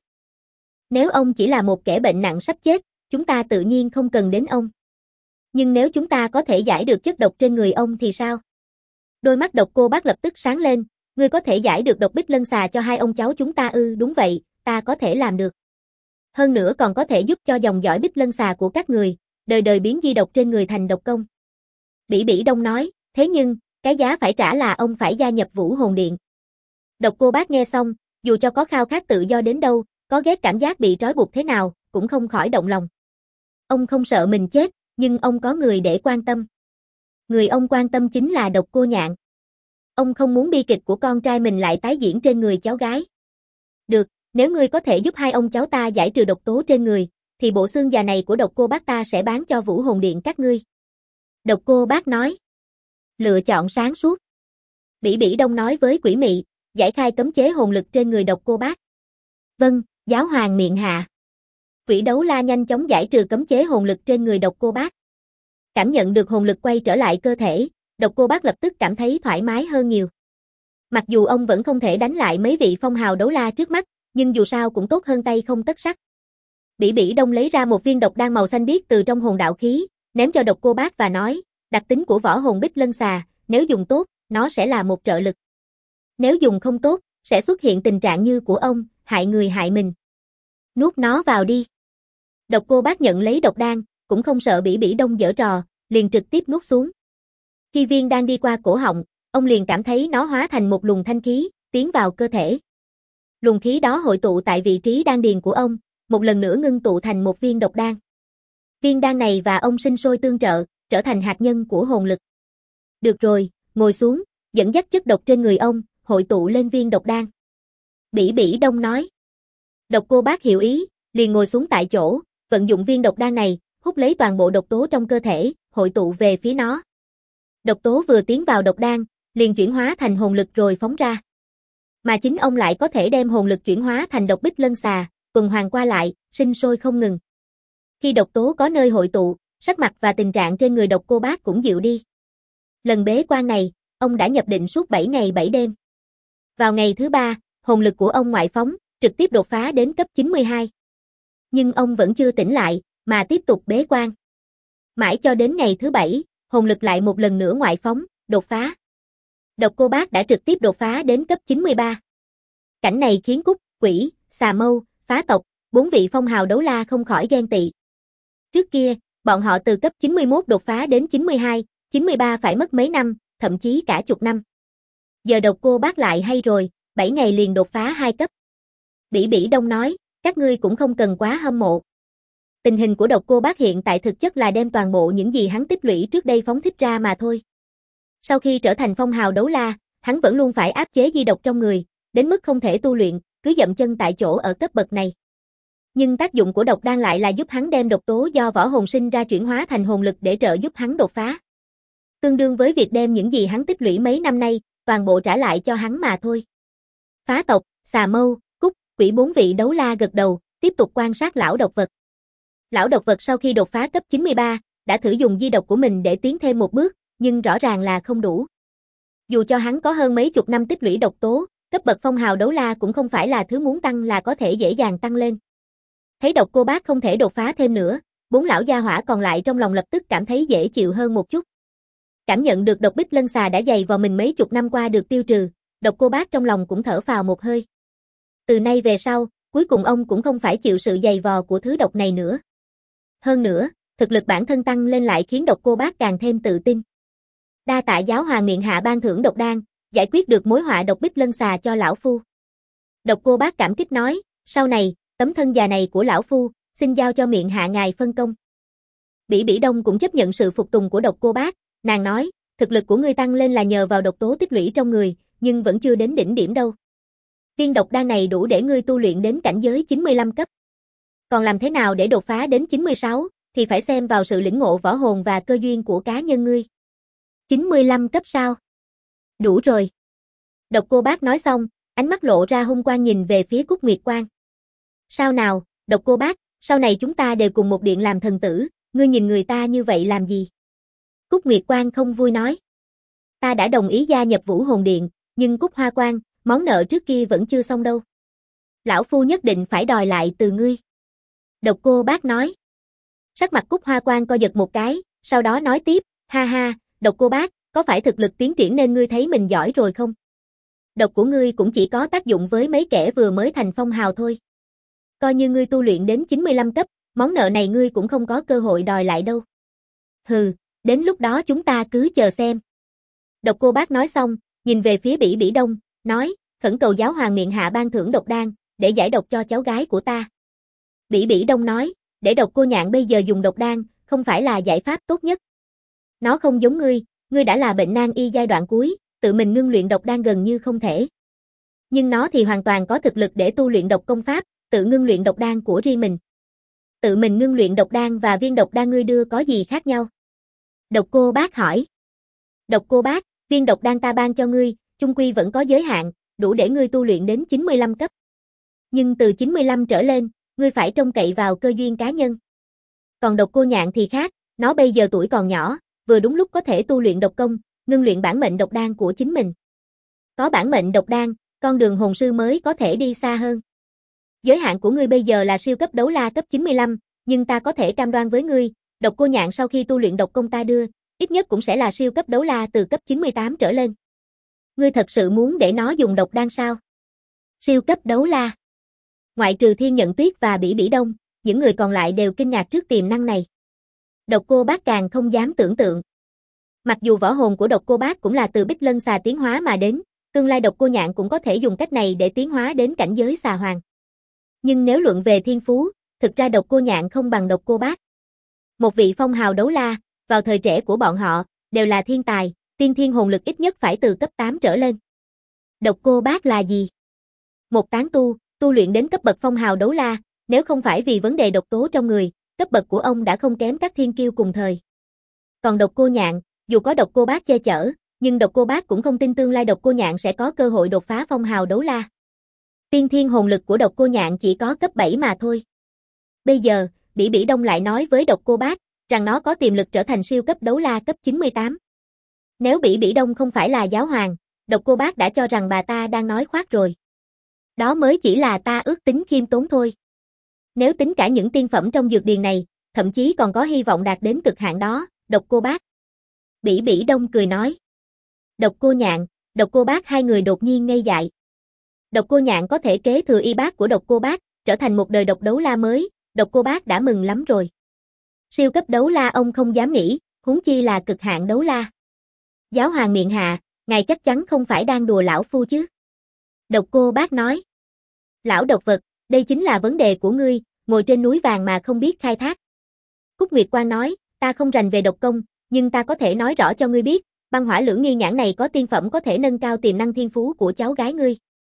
Nếu ông chỉ là một kẻ bệnh nặng sắp chết, chúng ta tự nhiên không cần đến ông. Nhưng nếu chúng ta có thể giải được chất độc trên người ông thì sao? Đôi mắt Độc Cô Bác lập tức sáng lên, ngươi có thể giải được độc Bích Lân Xà cho hai ông cháu chúng ta ư? Đúng vậy, ta có thể làm được. Hơn nữa còn có thể giúp cho dòng dõi Bích Lân Xà của các người, đời đời biến di độc trên người thành độc công. Bỉ Bỉ Đông nói, thế nhưng, cái giá phải trả là ông phải gia nhập Vũ Hồn Điện. Độc Cô Bác nghe xong, dù cho có khao khát tự do đến đâu, có ghét cảm giác bị trói buộc thế nào, cũng không khỏi động lòng. Ông không sợ mình chết, nhưng ông có người để quan tâm. Người ông quan tâm chính là Độc Cô Nhạn. Ông không muốn bi kịch của con trai mình lại tái diễn trên người cháu gái. Được, nếu ngươi có thể giúp hai ông cháu ta giải trừ độc tố trên người, thì bộ xương già này của Độc Cô Bác ta sẽ bán cho Vũ Hồn Điện các ngươi. Độc Cô Bác nói. Lựa chọn sáng suốt. Bỉ Bỉ Đông nói với Quỷ Mị, giải khai cấm chế hồn lực trên người Độc Cô Bác. Vâng, giáo hoàng miệng hạ. Quỷ Đấu La nhanh chóng giải trừ cấm chế hồn lực trên người Độc Cô Bác. Cảm nhận được hồn lực quay trở lại cơ thể, Độc Cô Bác lập tức cảm thấy thoải mái hơn nhiều. Mặc dù ông vẫn không thể đánh lại mấy vị phong hào đấu la trước mắt, nhưng dù sao cũng tốt hơn tay không tất sắt. Bỉ Bỉ Đông lấy ra một viên độc đan màu xanh biếc từ trong hồn đạo khí, ném cho Độc Cô Bác và nói, đặc tính của võ hồn Bích Lân Xà, nếu dùng tốt, nó sẽ là một trợ lực. Nếu dùng không tốt, sẽ xuất hiện tình trạng như của ông, hại người hại mình. Nuốt nó vào đi. Độc Cô Bác nhận lấy độc đan, cũng không sợ Bỉ Bỉ Đông giở trò, liền trực tiếp nuốt xuống. Khi viên đan đi qua cổ họng, ông liền cảm thấy nó hóa thành một luồng thanh khí, tiến vào cơ thể. Luồng khí đó hội tụ tại vị trí đan điền của ông, một lần nữa ngưng tụ thành một viên độc đan. Viên đan này và ông sinh sôi tương trợ, trở thành hạt nhân của hồn lực. Được rồi, ngồi xuống, dẫn dắt chất độc trên người ông, hội tụ lên viên độc đan. Bỉ Bỉ Đông nói. Độc Cô Bác hiểu ý, liền ngồi xuống tại chỗ, vận dụng viên độc đan này, hút lấy toàn bộ độc tố trong cơ thể, hội tụ về phía nó. Độc tố vừa tiến vào độc đan, liền chuyển hóa thành hồn lực rồi phóng ra. Mà chính ông lại có thể đem hồn lực chuyển hóa thành độc Bích Lân Xà, tuần hoàn qua lại, sinh sôi không ngừng. Khi độc tố có nơi hội tụ, sắc mặt và tình trạng trên người Độc Cô Bác cũng dịu đi. Lần bế quan này, ông đã nhập định suốt 7 ngày 7 đêm. Vào ngày thứ 3, hồn lực của ông ngoại phóng, trực tiếp đột phá đến cấp 92. Nhưng ông vẫn chưa tỉnh lại, mà tiếp tục bế quan. Mãi cho đến ngày thứ 7, hồn lực lại một lần nữa ngoại phóng, đột phá. Độc Cô Bác đã trực tiếp đột phá đến cấp 93. Cảnh này khiến Cúc, Quỷ, Xà Mâu, Phá Tộc, 4 vị phong hào đấu la không khỏi ghen tị. Trước kia, bọn họ từ cấp 91 đột phá đến 92, 93 phải mất mấy năm, thậm chí cả chục năm. Giờ Độc Cô Bác lại hay rồi, 7 ngày liền đột phá 2 cấp. Bỉ Bỉ Đông nói, các ngươi cũng không cần quá hâm mộ. Tình hình của Độc Cô Bác hiện tại thực chất là đem toàn bộ những gì hắn tích lũy trước đây phóng thích ra mà thôi. Sau khi trở thành phong hào đấu la, hắn vẫn luôn phải áp chế di độc trong người, đến mức không thể tu luyện, cứ dậm chân tại chỗ ở cấp bậc này. Nhưng tác dụng của độc đan lại là giúp hắn đem độc tố do võ hồn sinh ra chuyển hóa thành hồn lực để trợ giúp hắn đột phá. Tương đương với việc đem những gì hắn tích lũy mấy năm nay, toàn bộ trả lại cho hắn mà thôi. Phá Tộc, Xà Mâu, Cúc, Quỷ 4 vị đấu la gật đầu, tiếp tục quan sát lão độc vật. Lão độc vật sau khi đột phá cấp 93, đã thử dùng di độc của mình để tiến thêm một bước, nhưng rõ ràng là không đủ. Dù cho hắn có hơn mấy chục năm tích lũy độc tố, cấp bậc phong hào đấu la cũng không phải là thứ muốn tăng là có thể dễ dàng tăng lên. Thấy Độc Cô Bác không thể đột phá thêm nữa, 4 lão gia hỏa còn lại trong lòng lập tức cảm thấy dễ chịu hơn một chút. Cảm nhận được độc Bích Lân Xà đã dày vào mình mấy chục năm qua được tiêu trừ, Độc Cô Bác trong lòng cũng thở phào một hơi. Từ nay về sau, cuối cùng ông cũng không phải chịu sự dày vò của thứ độc này nữa. Hơn nữa, thực lực bản thân tăng lên lại khiến Độc Cô Bác càng thêm tự tin. Đa tạ giáo hoàng miệng hạ ban thưởng độc đan, giải quyết được mối họa độc Bích Lân Xà cho lão phu. Độc Cô Bác cảm kích nói, sau này, tấm thân già này của lão phu, xin giao cho miệng hạ ngài phân công. Bỉ Bỉ Đông cũng chấp nhận sự phục tùng của Độc Cô Bác, nàng nói, thực lực của ngươi tăng lên là nhờ vào độc tố tích lũy trong người, nhưng vẫn chưa đến đỉnh điểm đâu. Viên độc đan này đủ để ngươi tu luyện đến cảnh giới 95 cấp. Còn làm thế nào để đột phá đến 96, thì phải xem vào sự lĩnh ngộ võ hồn và cơ duyên của cá nhân ngươi. 95 cấp sao? Đủ rồi. Độc Cô Bác nói xong, ánh mắt lộ ra hung quang nhìn về phía Cúc Nguyệt Quang. Sao nào, Độc Cô Bác, sau này chúng ta đều cùng một điện làm thần tử, ngươi nhìn người ta như vậy làm gì? Cúc Nguyệt Quang không vui nói. Ta đã đồng ý gia nhập Vũ Hồn Điện, nhưng Cúc Hoa Quang, món nợ trước kia vẫn chưa xong đâu. Lão phu nhất định phải đòi lại từ ngươi. Độc Cô Bác nói. Sắc mặt Cúc Hoa Quang co giật một cái, sau đó nói tiếp, ha ha, Độc Cô Bác, có phải thực lực tiến triển nên ngươi thấy mình giỏi rồi không? Độc của ngươi cũng chỉ có tác dụng với mấy kẻ vừa mới thành phong hào thôi. Coi như ngươi tu luyện đến 95 cấp, món nợ này ngươi cũng không có cơ hội đòi lại đâu. Hừ, đến lúc đó chúng ta cứ chờ xem. Độc Cô Bác nói xong, nhìn về phía Bỉ Bỉ Đông, nói, khẩn cầu giáo hoàng miệng hạ ban thưởng độc đan, để giải độc cho cháu gái của ta. Bỉ Bỉ Đông nói, để Độc Cô Nhạn bây giờ dùng độc đan, không phải là giải pháp tốt nhất. Nó không giống ngươi đã là bệnh nan y giai đoạn cuối, tự mình ngưng luyện độc đan gần như không thể. Nhưng nó thì hoàn toàn có thực lực để tu luyện độc công pháp, tự ngưng luyện độc đan của riêng mình. Tự mình ngưng luyện độc đan và viên độc đan ngươi đưa có gì khác nhau? Độc Cô Bác hỏi. Độc Cô Bác, viên độc đan ta ban cho ngươi, chung quy vẫn có giới hạn, đủ để ngươi tu luyện đến 95 cấp. Nhưng từ 95 trở lên, ngươi phải trông cậy vào cơ duyên cá nhân. Còn Độc Cô Nhạn thì khác, nó bây giờ tuổi còn nhỏ, vừa đúng lúc có thể tu luyện độc công, ngưng luyện bản mệnh độc đan của chính mình. Có bản mệnh độc đan, con đường hồn sư mới có thể đi xa hơn. Giới hạn của ngươi bây giờ là siêu cấp đấu la cấp 95, nhưng ta có thể cam đoan với ngươi, Độc Cô Nhạn sau khi tu luyện độc công ta đưa, ít nhất cũng sẽ là siêu cấp đấu la từ cấp 98 trở lên. Ngươi thật sự muốn để nó dùng độc đan sao? Siêu cấp đấu la. Ngoại trừ Thiên Nhận Tuyết và Bỉ Bỉ Đông, những người còn lại đều kinh ngạc trước tiềm năng này. Độc Cô Bác càng không dám tưởng tượng. Mặc dù võ hồn của Độc Cô Bác cũng là từ Bích Lân xà tiến hóa mà đến, tương lai Độc Cô Nhạn cũng có thể dùng cách này để tiến hóa đến cảnh giới xà hoàng. Nhưng nếu luận về thiên phú, thực ra Độc Cô Nhạn không bằng Độc Cô Bác. Một vị phong hào đấu la, vào thời trẻ của bọn họ, đều là thiên tài, tiên thiên hồn lực ít nhất phải từ cấp 8 trở lên. Độc Cô Bác là gì? Một tán tu luyện đến cấp bậc phong hào đấu la, nếu không phải vì vấn đề độc tố trong người, cấp bậc của ông đã không kém các thiên kiêu cùng thời. Còn Độc Cô Nhạn, dù có Độc Cô Bác che chở, nhưng Độc Cô Bác cũng không tin tương lai Độc Cô Nhạn sẽ có cơ hội đột phá phong hào đấu la. Tiên thiên hồn lực của Độc Cô Nhạn chỉ có cấp 7 mà thôi. Bây giờ, Bỉ Bỉ Đông lại nói với Độc Cô Bác, rằng nó có tiềm lực trở thành siêu cấp đấu la cấp 98. Nếu Bỉ Bỉ Đông không phải là giáo hoàng, Độc Cô Bác đã cho rằng bà ta đang nói khoác rồi. Đó mới chỉ là ta ước tính khiêm tốn thôi. Nếu tính cả những tiên phẩm trong dược điền này, thậm chí còn có hy vọng đạt đến cực hạn đó, Độc Cô Bác. Bỉ Bỉ Đông cười nói. Độc Cô Nhạn, Độc Cô Bác hai người đột nhiên ngây dại. Độc Cô Nhạn có thể kế thừa y bác của Độc Cô Bác, trở thành một đời độc đấu la mới, Độc Cô Bác đã mừng lắm rồi. Siêu cấp đấu la ông không dám nghĩ, huống chi là cực hạn đấu la. Giáo hoàng miệng hạ, ngài chắc chắn không phải đang đùa lão phu chứ? Độc Cô Bác nói. Lão độc vật, đây chính là vấn đề của ngươi, ngồi trên núi vàng mà không biết khai thác. Cúc Nguyệt Quang nói, ta không rành về độc công, nhưng ta có thể nói rõ cho ngươi biết, băng hỏa lưỡng nghi nhãn này có tiên phẩm có thể nâng cao tiềm năng thiên phú của cháu gái ngươi.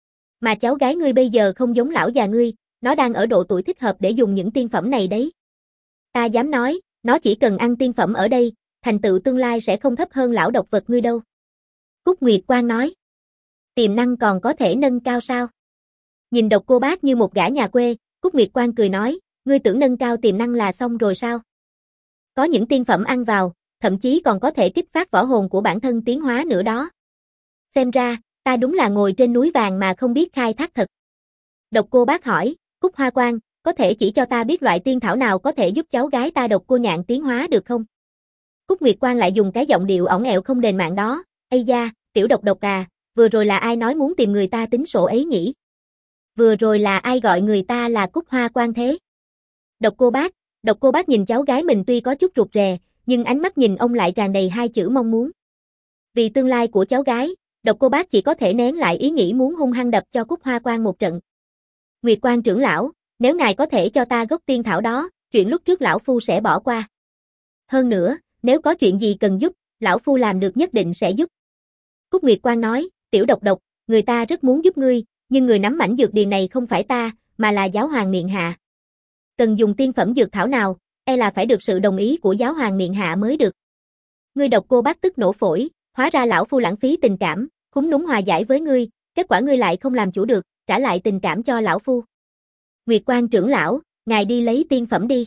Mà cháu gái ngươi bây giờ không giống lão già ngươi, nó đang ở độ tuổi thích hợp để dùng những tiên phẩm này đấy. Ta dám nói, nó chỉ cần ăn tiên phẩm ở đây, thành tựu tương lai sẽ không thấp hơn lão độc vật ngươi đâu. Cúc Nguyệt Quang nói. Tiềm năng còn có thể nâng cao sao? Nhìn Độc Cô Bác như một gã nhà quê, Cúc Nguyệt Quang cười nói, ngươi tưởng nâng cao tiềm năng là xong rồi sao? Có những tiên phẩm ăn vào, thậm chí còn có thể kích phát võ hồn của bản thân tiến hóa nữa đó. Xem ra, ta đúng là ngồi trên núi vàng mà không biết khai thác thật. Độc Cô Bác hỏi, Cúc Hoa Quang, có thể chỉ cho ta biết loại tiên thảo nào có thể giúp cháu gái ta Độc Cô Nhạn tiến hóa được không? Cúc Nguyệt Quang lại dùng cái giọng điệu ỏng ẹo không đền mạng đó, ây da, tiểu độc độc à, vừa rồi là ai nói muốn tìm người ta tính sổ ấy nhỉ? Vừa rồi là ai gọi người ta là Cúc Hoa Quang thế? Độc Cô Bác nhìn cháu gái mình tuy có chút rụt rè, nhưng ánh mắt nhìn ông lại tràn đầy hai chữ mong muốn. Vì tương lai của cháu gái, Độc Cô Bác chỉ có thể nén lại ý nghĩ muốn hung hăng đập cho Cúc Hoa Quang một trận. Nguyệt Quang trưởng lão, nếu ngài có thể cho ta gốc tiên thảo đó, chuyện lúc trước lão phu sẽ bỏ qua. Hơn nữa, nếu có chuyện gì cần giúp, lão phu làm được nhất định sẽ giúp. Cúc Nguyệt Quang nói, tiểu độc, người ta rất muốn giúp ngươi, nhưng người nắm mảnh dược điền này không phải ta, mà là giáo hoàng miệng hạ. Cần dùng tiên phẩm dược thảo nào, e là phải được sự đồng ý của giáo hoàng miệng hạ mới được. Ngươi Độc Cô Bác tức nổ phổi, hóa ra lão phu lãng phí tình cảm, khúm núm hòa giải với ngươi, kết quả ngươi lại không làm chủ được, trả lại tình cảm cho lão phu. Nguyệt Quang trưởng lão, ngài đi lấy tiên phẩm đi.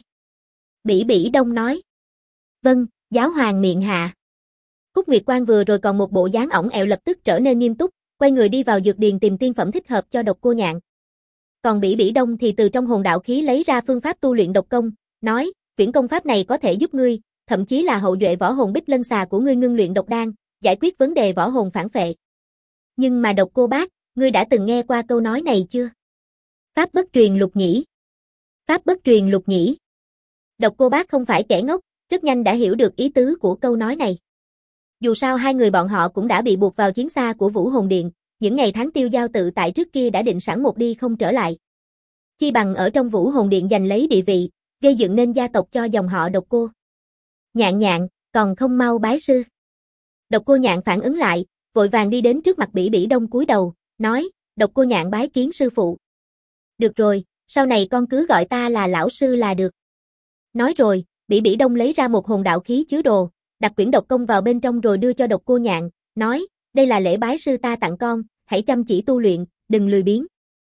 Bỉ Bỉ Đông nói. Vâng, giáo hoàng miệng hạ. Cúc Nguyệt Quang vừa rồi còn một bộ dáng ỏng ẹo lập tức trở nên nghiêm túc, quay người đi vào dược điền tìm tiên phẩm thích hợp cho Độc Cô Nhạn. Còn Bỉ Bỉ Đông thì từ trong hồn đạo khí lấy ra phương pháp tu luyện độc công, nói, viễn công pháp này có thể giúp ngươi, thậm chí là hậu duệ võ hồn Bích Lân xà của ngươi ngưng luyện độc đan, giải quyết vấn đề võ hồn phản phệ. Nhưng mà Độc Cô Bác, ngươi đã từng nghe qua câu nói này chưa? Pháp bất truyền lục nhĩ. Pháp bất truyền lục nhĩ. Độc Cô Bác không phải kẻ ngốc, rất nhanh đã hiểu được ý tứ của câu nói này. Dù sao hai người bọn họ cũng đã bị buộc vào chiến xa của Vũ Hồn Điện, những ngày tháng tiêu giao tự tại trước kia đã định sẵn một đi không trở lại. Chi bằng ở trong Vũ Hồn Điện giành lấy địa vị, gây dựng nên gia tộc cho dòng họ Độc Cô. Nhạn, còn không mau bái sư. Độc Cô Nhạn phản ứng lại, vội vàng đi đến trước mặt Bỉ Bỉ Đông cúi đầu, nói, Độc Cô Nhạn bái kiến sư phụ. Được rồi, sau này con cứ gọi ta là lão sư là được. Nói rồi, Bỉ Bỉ Đông lấy ra một hồn đạo khí chứa đồ, đặt quyển độc công vào bên trong rồi đưa cho Độc Cô Nhạn, nói, đây là lễ bái sư ta tặng con, hãy chăm chỉ tu luyện, đừng lười biếng.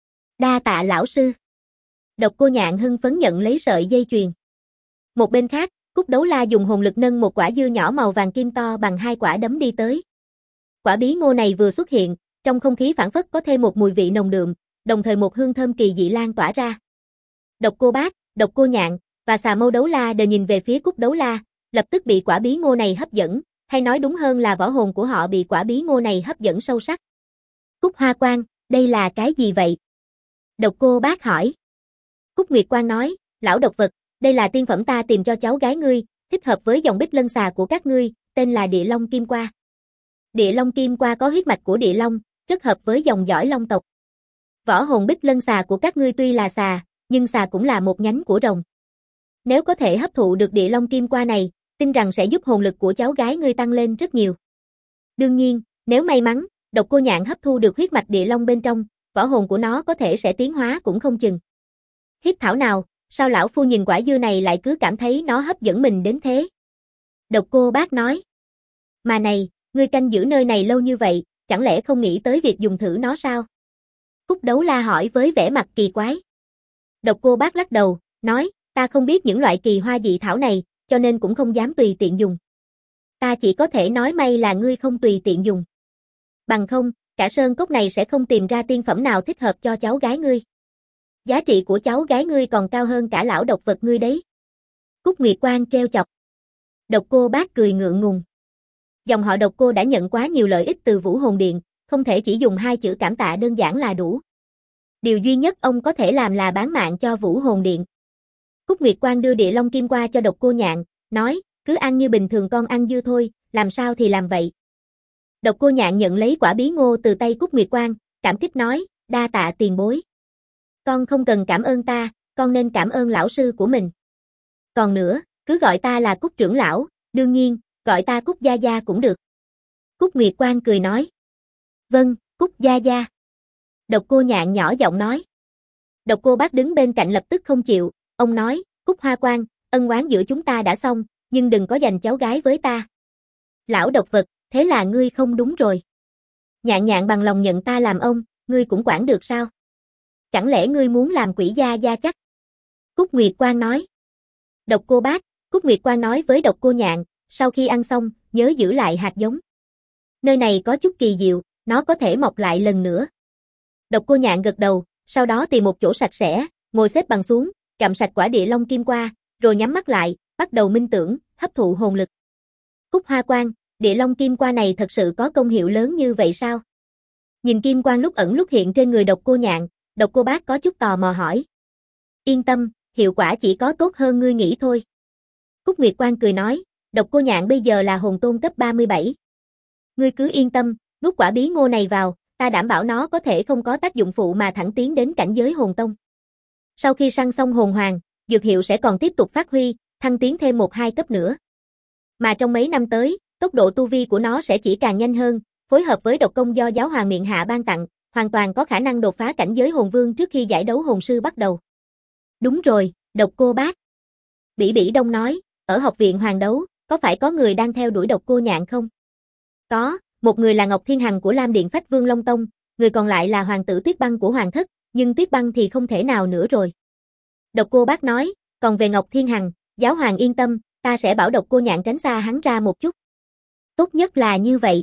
Đa tạ lão sư. Độc Cô Nhạn hưng phấn nhận lấy sợi dây chuyền. Một bên khác, Cúc Đấu La dùng hồn lực nâng một quả dưa nhỏ màu vàng kim to bằng 2 quả đấm đi tới. Quả bí ngô này vừa xuất hiện, trong không khí phảng phất có thêm một mùi vị nồng đượm, đồng thời một hương thơm kỳ dị lan tỏa ra. Độc Cô Bác, Độc Cô Nhạn và Xà Mâu Đấu La đều nhìn về phía Cúc Đấu La, lập tức bị quả bí ngô này hấp dẫn, hay nói đúng hơn là võ hồn của họ bị quả bí ngô này hấp dẫn sâu sắc. Cúc Hoa Quang, đây là cái gì vậy? Độc Cô Bác hỏi. Cúc Nguyệt Quang nói, lão độc vật, đây là tiên phẩm ta tìm cho cháu gái ngươi, thích hợp với dòng Bích Lân xà của các ngươi, tên là Địa Long Kim Qua. Địa Long Kim Qua có huyết mạch của Địa Long, rất hợp với dòng dõi Long tộc. Võ hồn Bích Lân xà của các ngươi tuy là xà, nhưng xà cũng là một nhánh của rồng. Nếu có thể hấp thụ được Địa Long Kim Qua này, tin rằng sẽ giúp hồn lực của cháu gái ngươi tăng lên rất nhiều. Đương nhiên, nếu may mắn, Độc Cô Nhạn hấp thu được huyết mạch Địa Long bên trong, võ hồn của nó có thể sẽ tiến hóa cũng không chừng. Hiếp thảo nào, sao lão phu nhìn quả dưa này lại cứ cảm thấy nó hấp dẫn mình đến thế? Độc Cô Bác nói. Mà này, ngươi canh giữ nơi này lâu như vậy, chẳng lẽ không nghĩ tới việc dùng thử nó sao? Cúc Đấu La hỏi với vẻ mặt kỳ quái. Độc Cô Bác lắc đầu, nói, ta không biết những loại kỳ hoa dị thảo này, cho nên cũng không dám tùy tiện dùng. Ta chỉ có thể nói may là ngươi không tùy tiện dùng. Bằng không, cả sơn cốc này sẽ không tìm ra tiên phẩm nào thích hợp cho cháu gái ngươi. Giá trị của cháu gái ngươi còn cao hơn cả lão độc vật ngươi đấy. Cúc Nguyệt Quang trêu chọc. Độc Cô Bác cười ngượng ngùng. Dòng họ Độc Cô đã nhận quá nhiều lợi ích từ Vũ Hồn Điện, không thể chỉ dùng 2 chữ cảm tạ đơn giản là đủ. Điều duy nhất ông có thể làm là bán mạng cho Vũ Hồn Điện. Cúc Nguyệt Quang đưa Địa Long Kim Qua cho Độc Cô Nhạn, nói, cứ ăn như bình thường con ăn dưa thôi, làm sao thì làm vậy. Độc Cô Nhạn nhận lấy quả bí ngô từ tay Cúc Nguyệt Quang, cảm kích nói, đa tạ tiền bối. Con không cần cảm ơn ta, con nên cảm ơn lão sư của mình. Còn nữa, cứ gọi ta là Cúc trưởng lão, đương nhiên, gọi ta Cúc Gia Gia cũng được. Cúc Nguyệt Quang cười nói. Vâng, Cúc Gia Gia. Độc Cô Nhạn nhỏ giọng nói. Độc Cô Bác đứng bên cạnh lập tức không chịu, ông nói, Cúc Hoa Quang, ân oán giữa chúng ta đã xong, nhưng đừng có giành cháu gái với ta. Lão độc vật, thế là ngươi không đúng rồi. Nhạn Nhạn bằng lòng nhận ta làm ông, ngươi cũng quản được sao? Chẳng lẽ ngươi muốn làm quỷ gia gia chắc? Cúc Nguyệt Quang nói. Độc Cô Bác, Cúc Nguyệt Quang nói với Độc Cô Nhạn, sau khi ăn xong, nhớ giữ lại hạt giống. Nơi này có chút kỳ diệu, nó có thể mọc lại lần nữa. Độc Cô Nhạn gật đầu, sau đó tìm một chỗ sạch sẽ, ngồi xếp bằng xuống, gặm sạch quả Địa Long Kim Qua, rồi nhắm mắt lại, bắt đầu minh tưởng, hấp thụ hồn lực. Cúc Hoa Quang, Địa Long Kim Qua này thật sự có công hiệu lớn như vậy sao? Nhìn kim quang lúc ẩn lúc hiện trên người Độc Cô Nhạn, Độc Cô Bác có chút tò mò hỏi. Yên tâm, hiệu quả chỉ có tốt hơn ngươi nghĩ thôi. Cúc Nguyệt Quang cười nói, Độc Cô Nhạn bây giờ là hồn tôn cấp 37. Ngươi cứ yên tâm, nuốt quả bí ngô này vào, ta đảm bảo nó có thể không có tác dụng phụ mà thẳng tiến đến cảnh giới hồn tông. Sau khi săn xong hồn hoàng, dược hiệu sẽ còn tiếp tục phát huy, thăng tiến thêm 1-2 cấp nữa. Mà trong mấy năm tới, tốc độ tu vi của nó sẽ chỉ càng nhanh hơn, phối hợp với độc công do giáo hoàng miệng hạ ban tặng, hoàn toàn có khả năng đột phá cảnh giới hồn vương trước khi giải đấu hồn sư bắt đầu. Đúng rồi, Độc Cô Bác. Bỉ Bỉ Đông nói, ở học viện hoàng đấu, có phải có người đang theo đuổi Độc Cô Nhạn không? Có, một người là Ngọc Thiên Hằng của Lam Điện Phách Vương Long Tông, người còn lại là hoàng tử Tuyết Băng của Hoàng Thất, nhưng Tuyết Băng thì không thể nào nữa rồi. Độc Cô Bác nói, còn về Ngọc Thiên Hằng, giáo hoàng yên tâm, ta sẽ bảo Độc Cô Nhạn tránh xa hắn ra một chút. Tốt nhất là như vậy.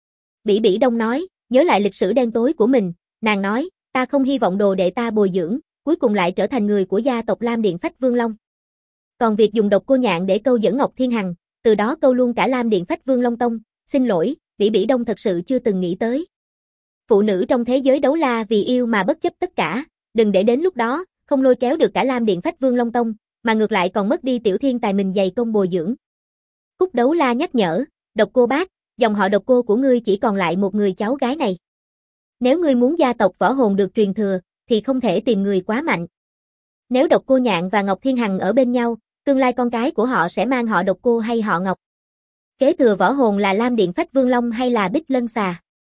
Bỉ Bỉ Đông nói, nhớ lại lịch sử đen tối của mình, nàng nói, ta không hy vọng đồ đệ ta bồi dưỡng, cuối cùng lại trở thành người của gia tộc Lam Điện Phách Vương Long. Còn việc dùng Độc Cô Nhạn để câu dẫn Ngọc Thiên Hằng, từ đó câu luôn cả Lam Điện Phách Vương Long Tông, xin lỗi, Bỉ Bỉ Đông thật sự chưa từng nghĩ tới. Phụ nữ trong thế giới đấu la vì yêu mà bất chấp tất cả, đừng để đến lúc đó, không lôi kéo được cả Lam Điện Phách Vương Long Tông, mà ngược lại còn mất đi tiểu thiên tài mình dày công bồi dưỡng. Cúc Đấu La nhắc nhở, Độc Cô Bác, dòng họ Độc Cô của ngươi chỉ còn lại một người cháu gái này. Nếu ngươi muốn gia tộc võ hồn được truyền thừa, thì không thể tìm người quá mạnh. Nếu Độc Cô Nhạn và Ngọc Thiên Hằng ở bên nhau, tương lai con cái của họ sẽ mang họ Độc Cô hay họ Ngọc. Kế thừa võ hồn là Lam Điện Phách Vương Long hay là Bích Lân Xà?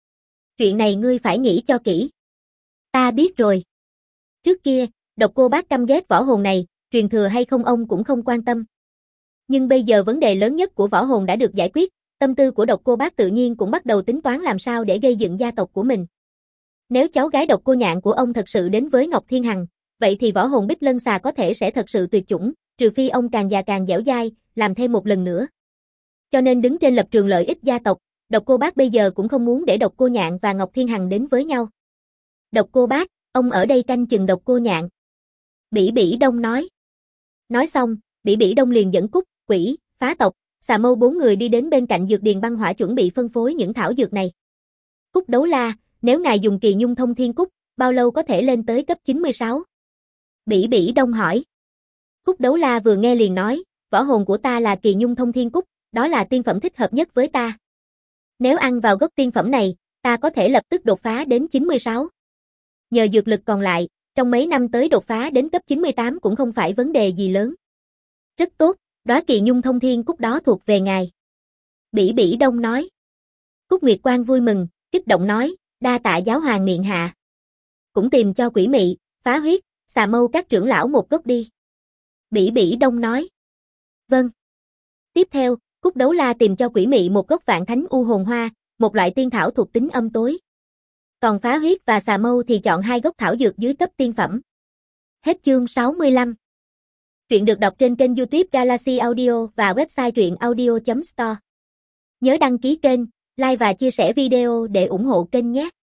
Chuyện này ngươi phải nghĩ cho kỹ. Ta biết rồi. Trước kia, Độc Cô Bác căm ghét võ hồn này, truyền thừa hay không ông cũng không quan tâm. Nhưng bây giờ vấn đề lớn nhất của võ hồn đã được giải quyết, tâm tư của Độc Cô Bác tự nhiên cũng bắt đầu tính toán làm sao để gây dựng gia tộc của mình. Nếu cháu gái Độc Cô Nhạn của ông thật sự đến với Ngọc Thiên Hằng, vậy thì võ hồn Bích Lân Xà có thể sẽ thật sự tuyệt chủng, trừ phi ông càng già càng dẻo dai, làm thêm một lần nữa. Cho nên đứng trên lập trường lợi ích gia tộc, Độc Cô Bác bây giờ cũng không muốn để Độc Cô Nhạn và Ngọc Thiên Hằng đến với nhau. Độc Cô Bác, ông ở đây canh chừng Độc Cô Nhạn. Bỉ Bỉ Đông nói. Nói xong, Bỉ Bỉ Đông liền dẫn Cúc, Quỷ, Phá Tộc, Xà Mâu 4 người đi đến bên cạnh dược điền băng hỏa chuẩn bị phân phối những thảo dược này. Cúc Đấu La, nếu ngài dùng Kỳ Nhung Thông Thiên Cúc, bao lâu có thể lên tới cấp 96? Bỉ Bỉ Đông hỏi. Cúc Đấu La vừa nghe liền nói, võ hồn của ta là Kỳ Nhung Thông Thiên Cúc, đó là tiên phẩm thích hợp nhất với ta. Nếu ăn vào gốc tiên phẩm này, ta có thể lập tức đột phá đến 96. Nhờ dược lực còn lại, trong mấy năm tới đột phá đến cấp 98 cũng không phải vấn đề gì lớn. Rất tốt, đóa Kỳ Nhung Thông Thiên Cúc đó thuộc về ngài. Bỉ Bỉ Đông nói. Cúc Nguyệt Quang vui mừng, kích động nói, đa tạ giáo hoàng miệng hạ. Cũng tìm cho Quỷ Mị, Phá Huyết, Xà Mâu các trưởng lão một gốc đi. Bỉ Bỉ Đông nói. Vâng. Tiếp theo, Cúc Đấu La tìm cho Quỷ Mị một gốc Vạn Thánh U Hồn Hoa, một loại tiên thảo thuộc tính âm tối. Còn Phá Huyết và Xà Mâu thì chọn 2 gốc thảo dược dưới cấp tiên phẩm. Hết chương 65. Truyện được đọc trên kênh YouTube Galaxy Audio và website truyệnaudio.store. Nhớ đăng ký kênh, like và chia sẻ video để ủng hộ kênh nhé.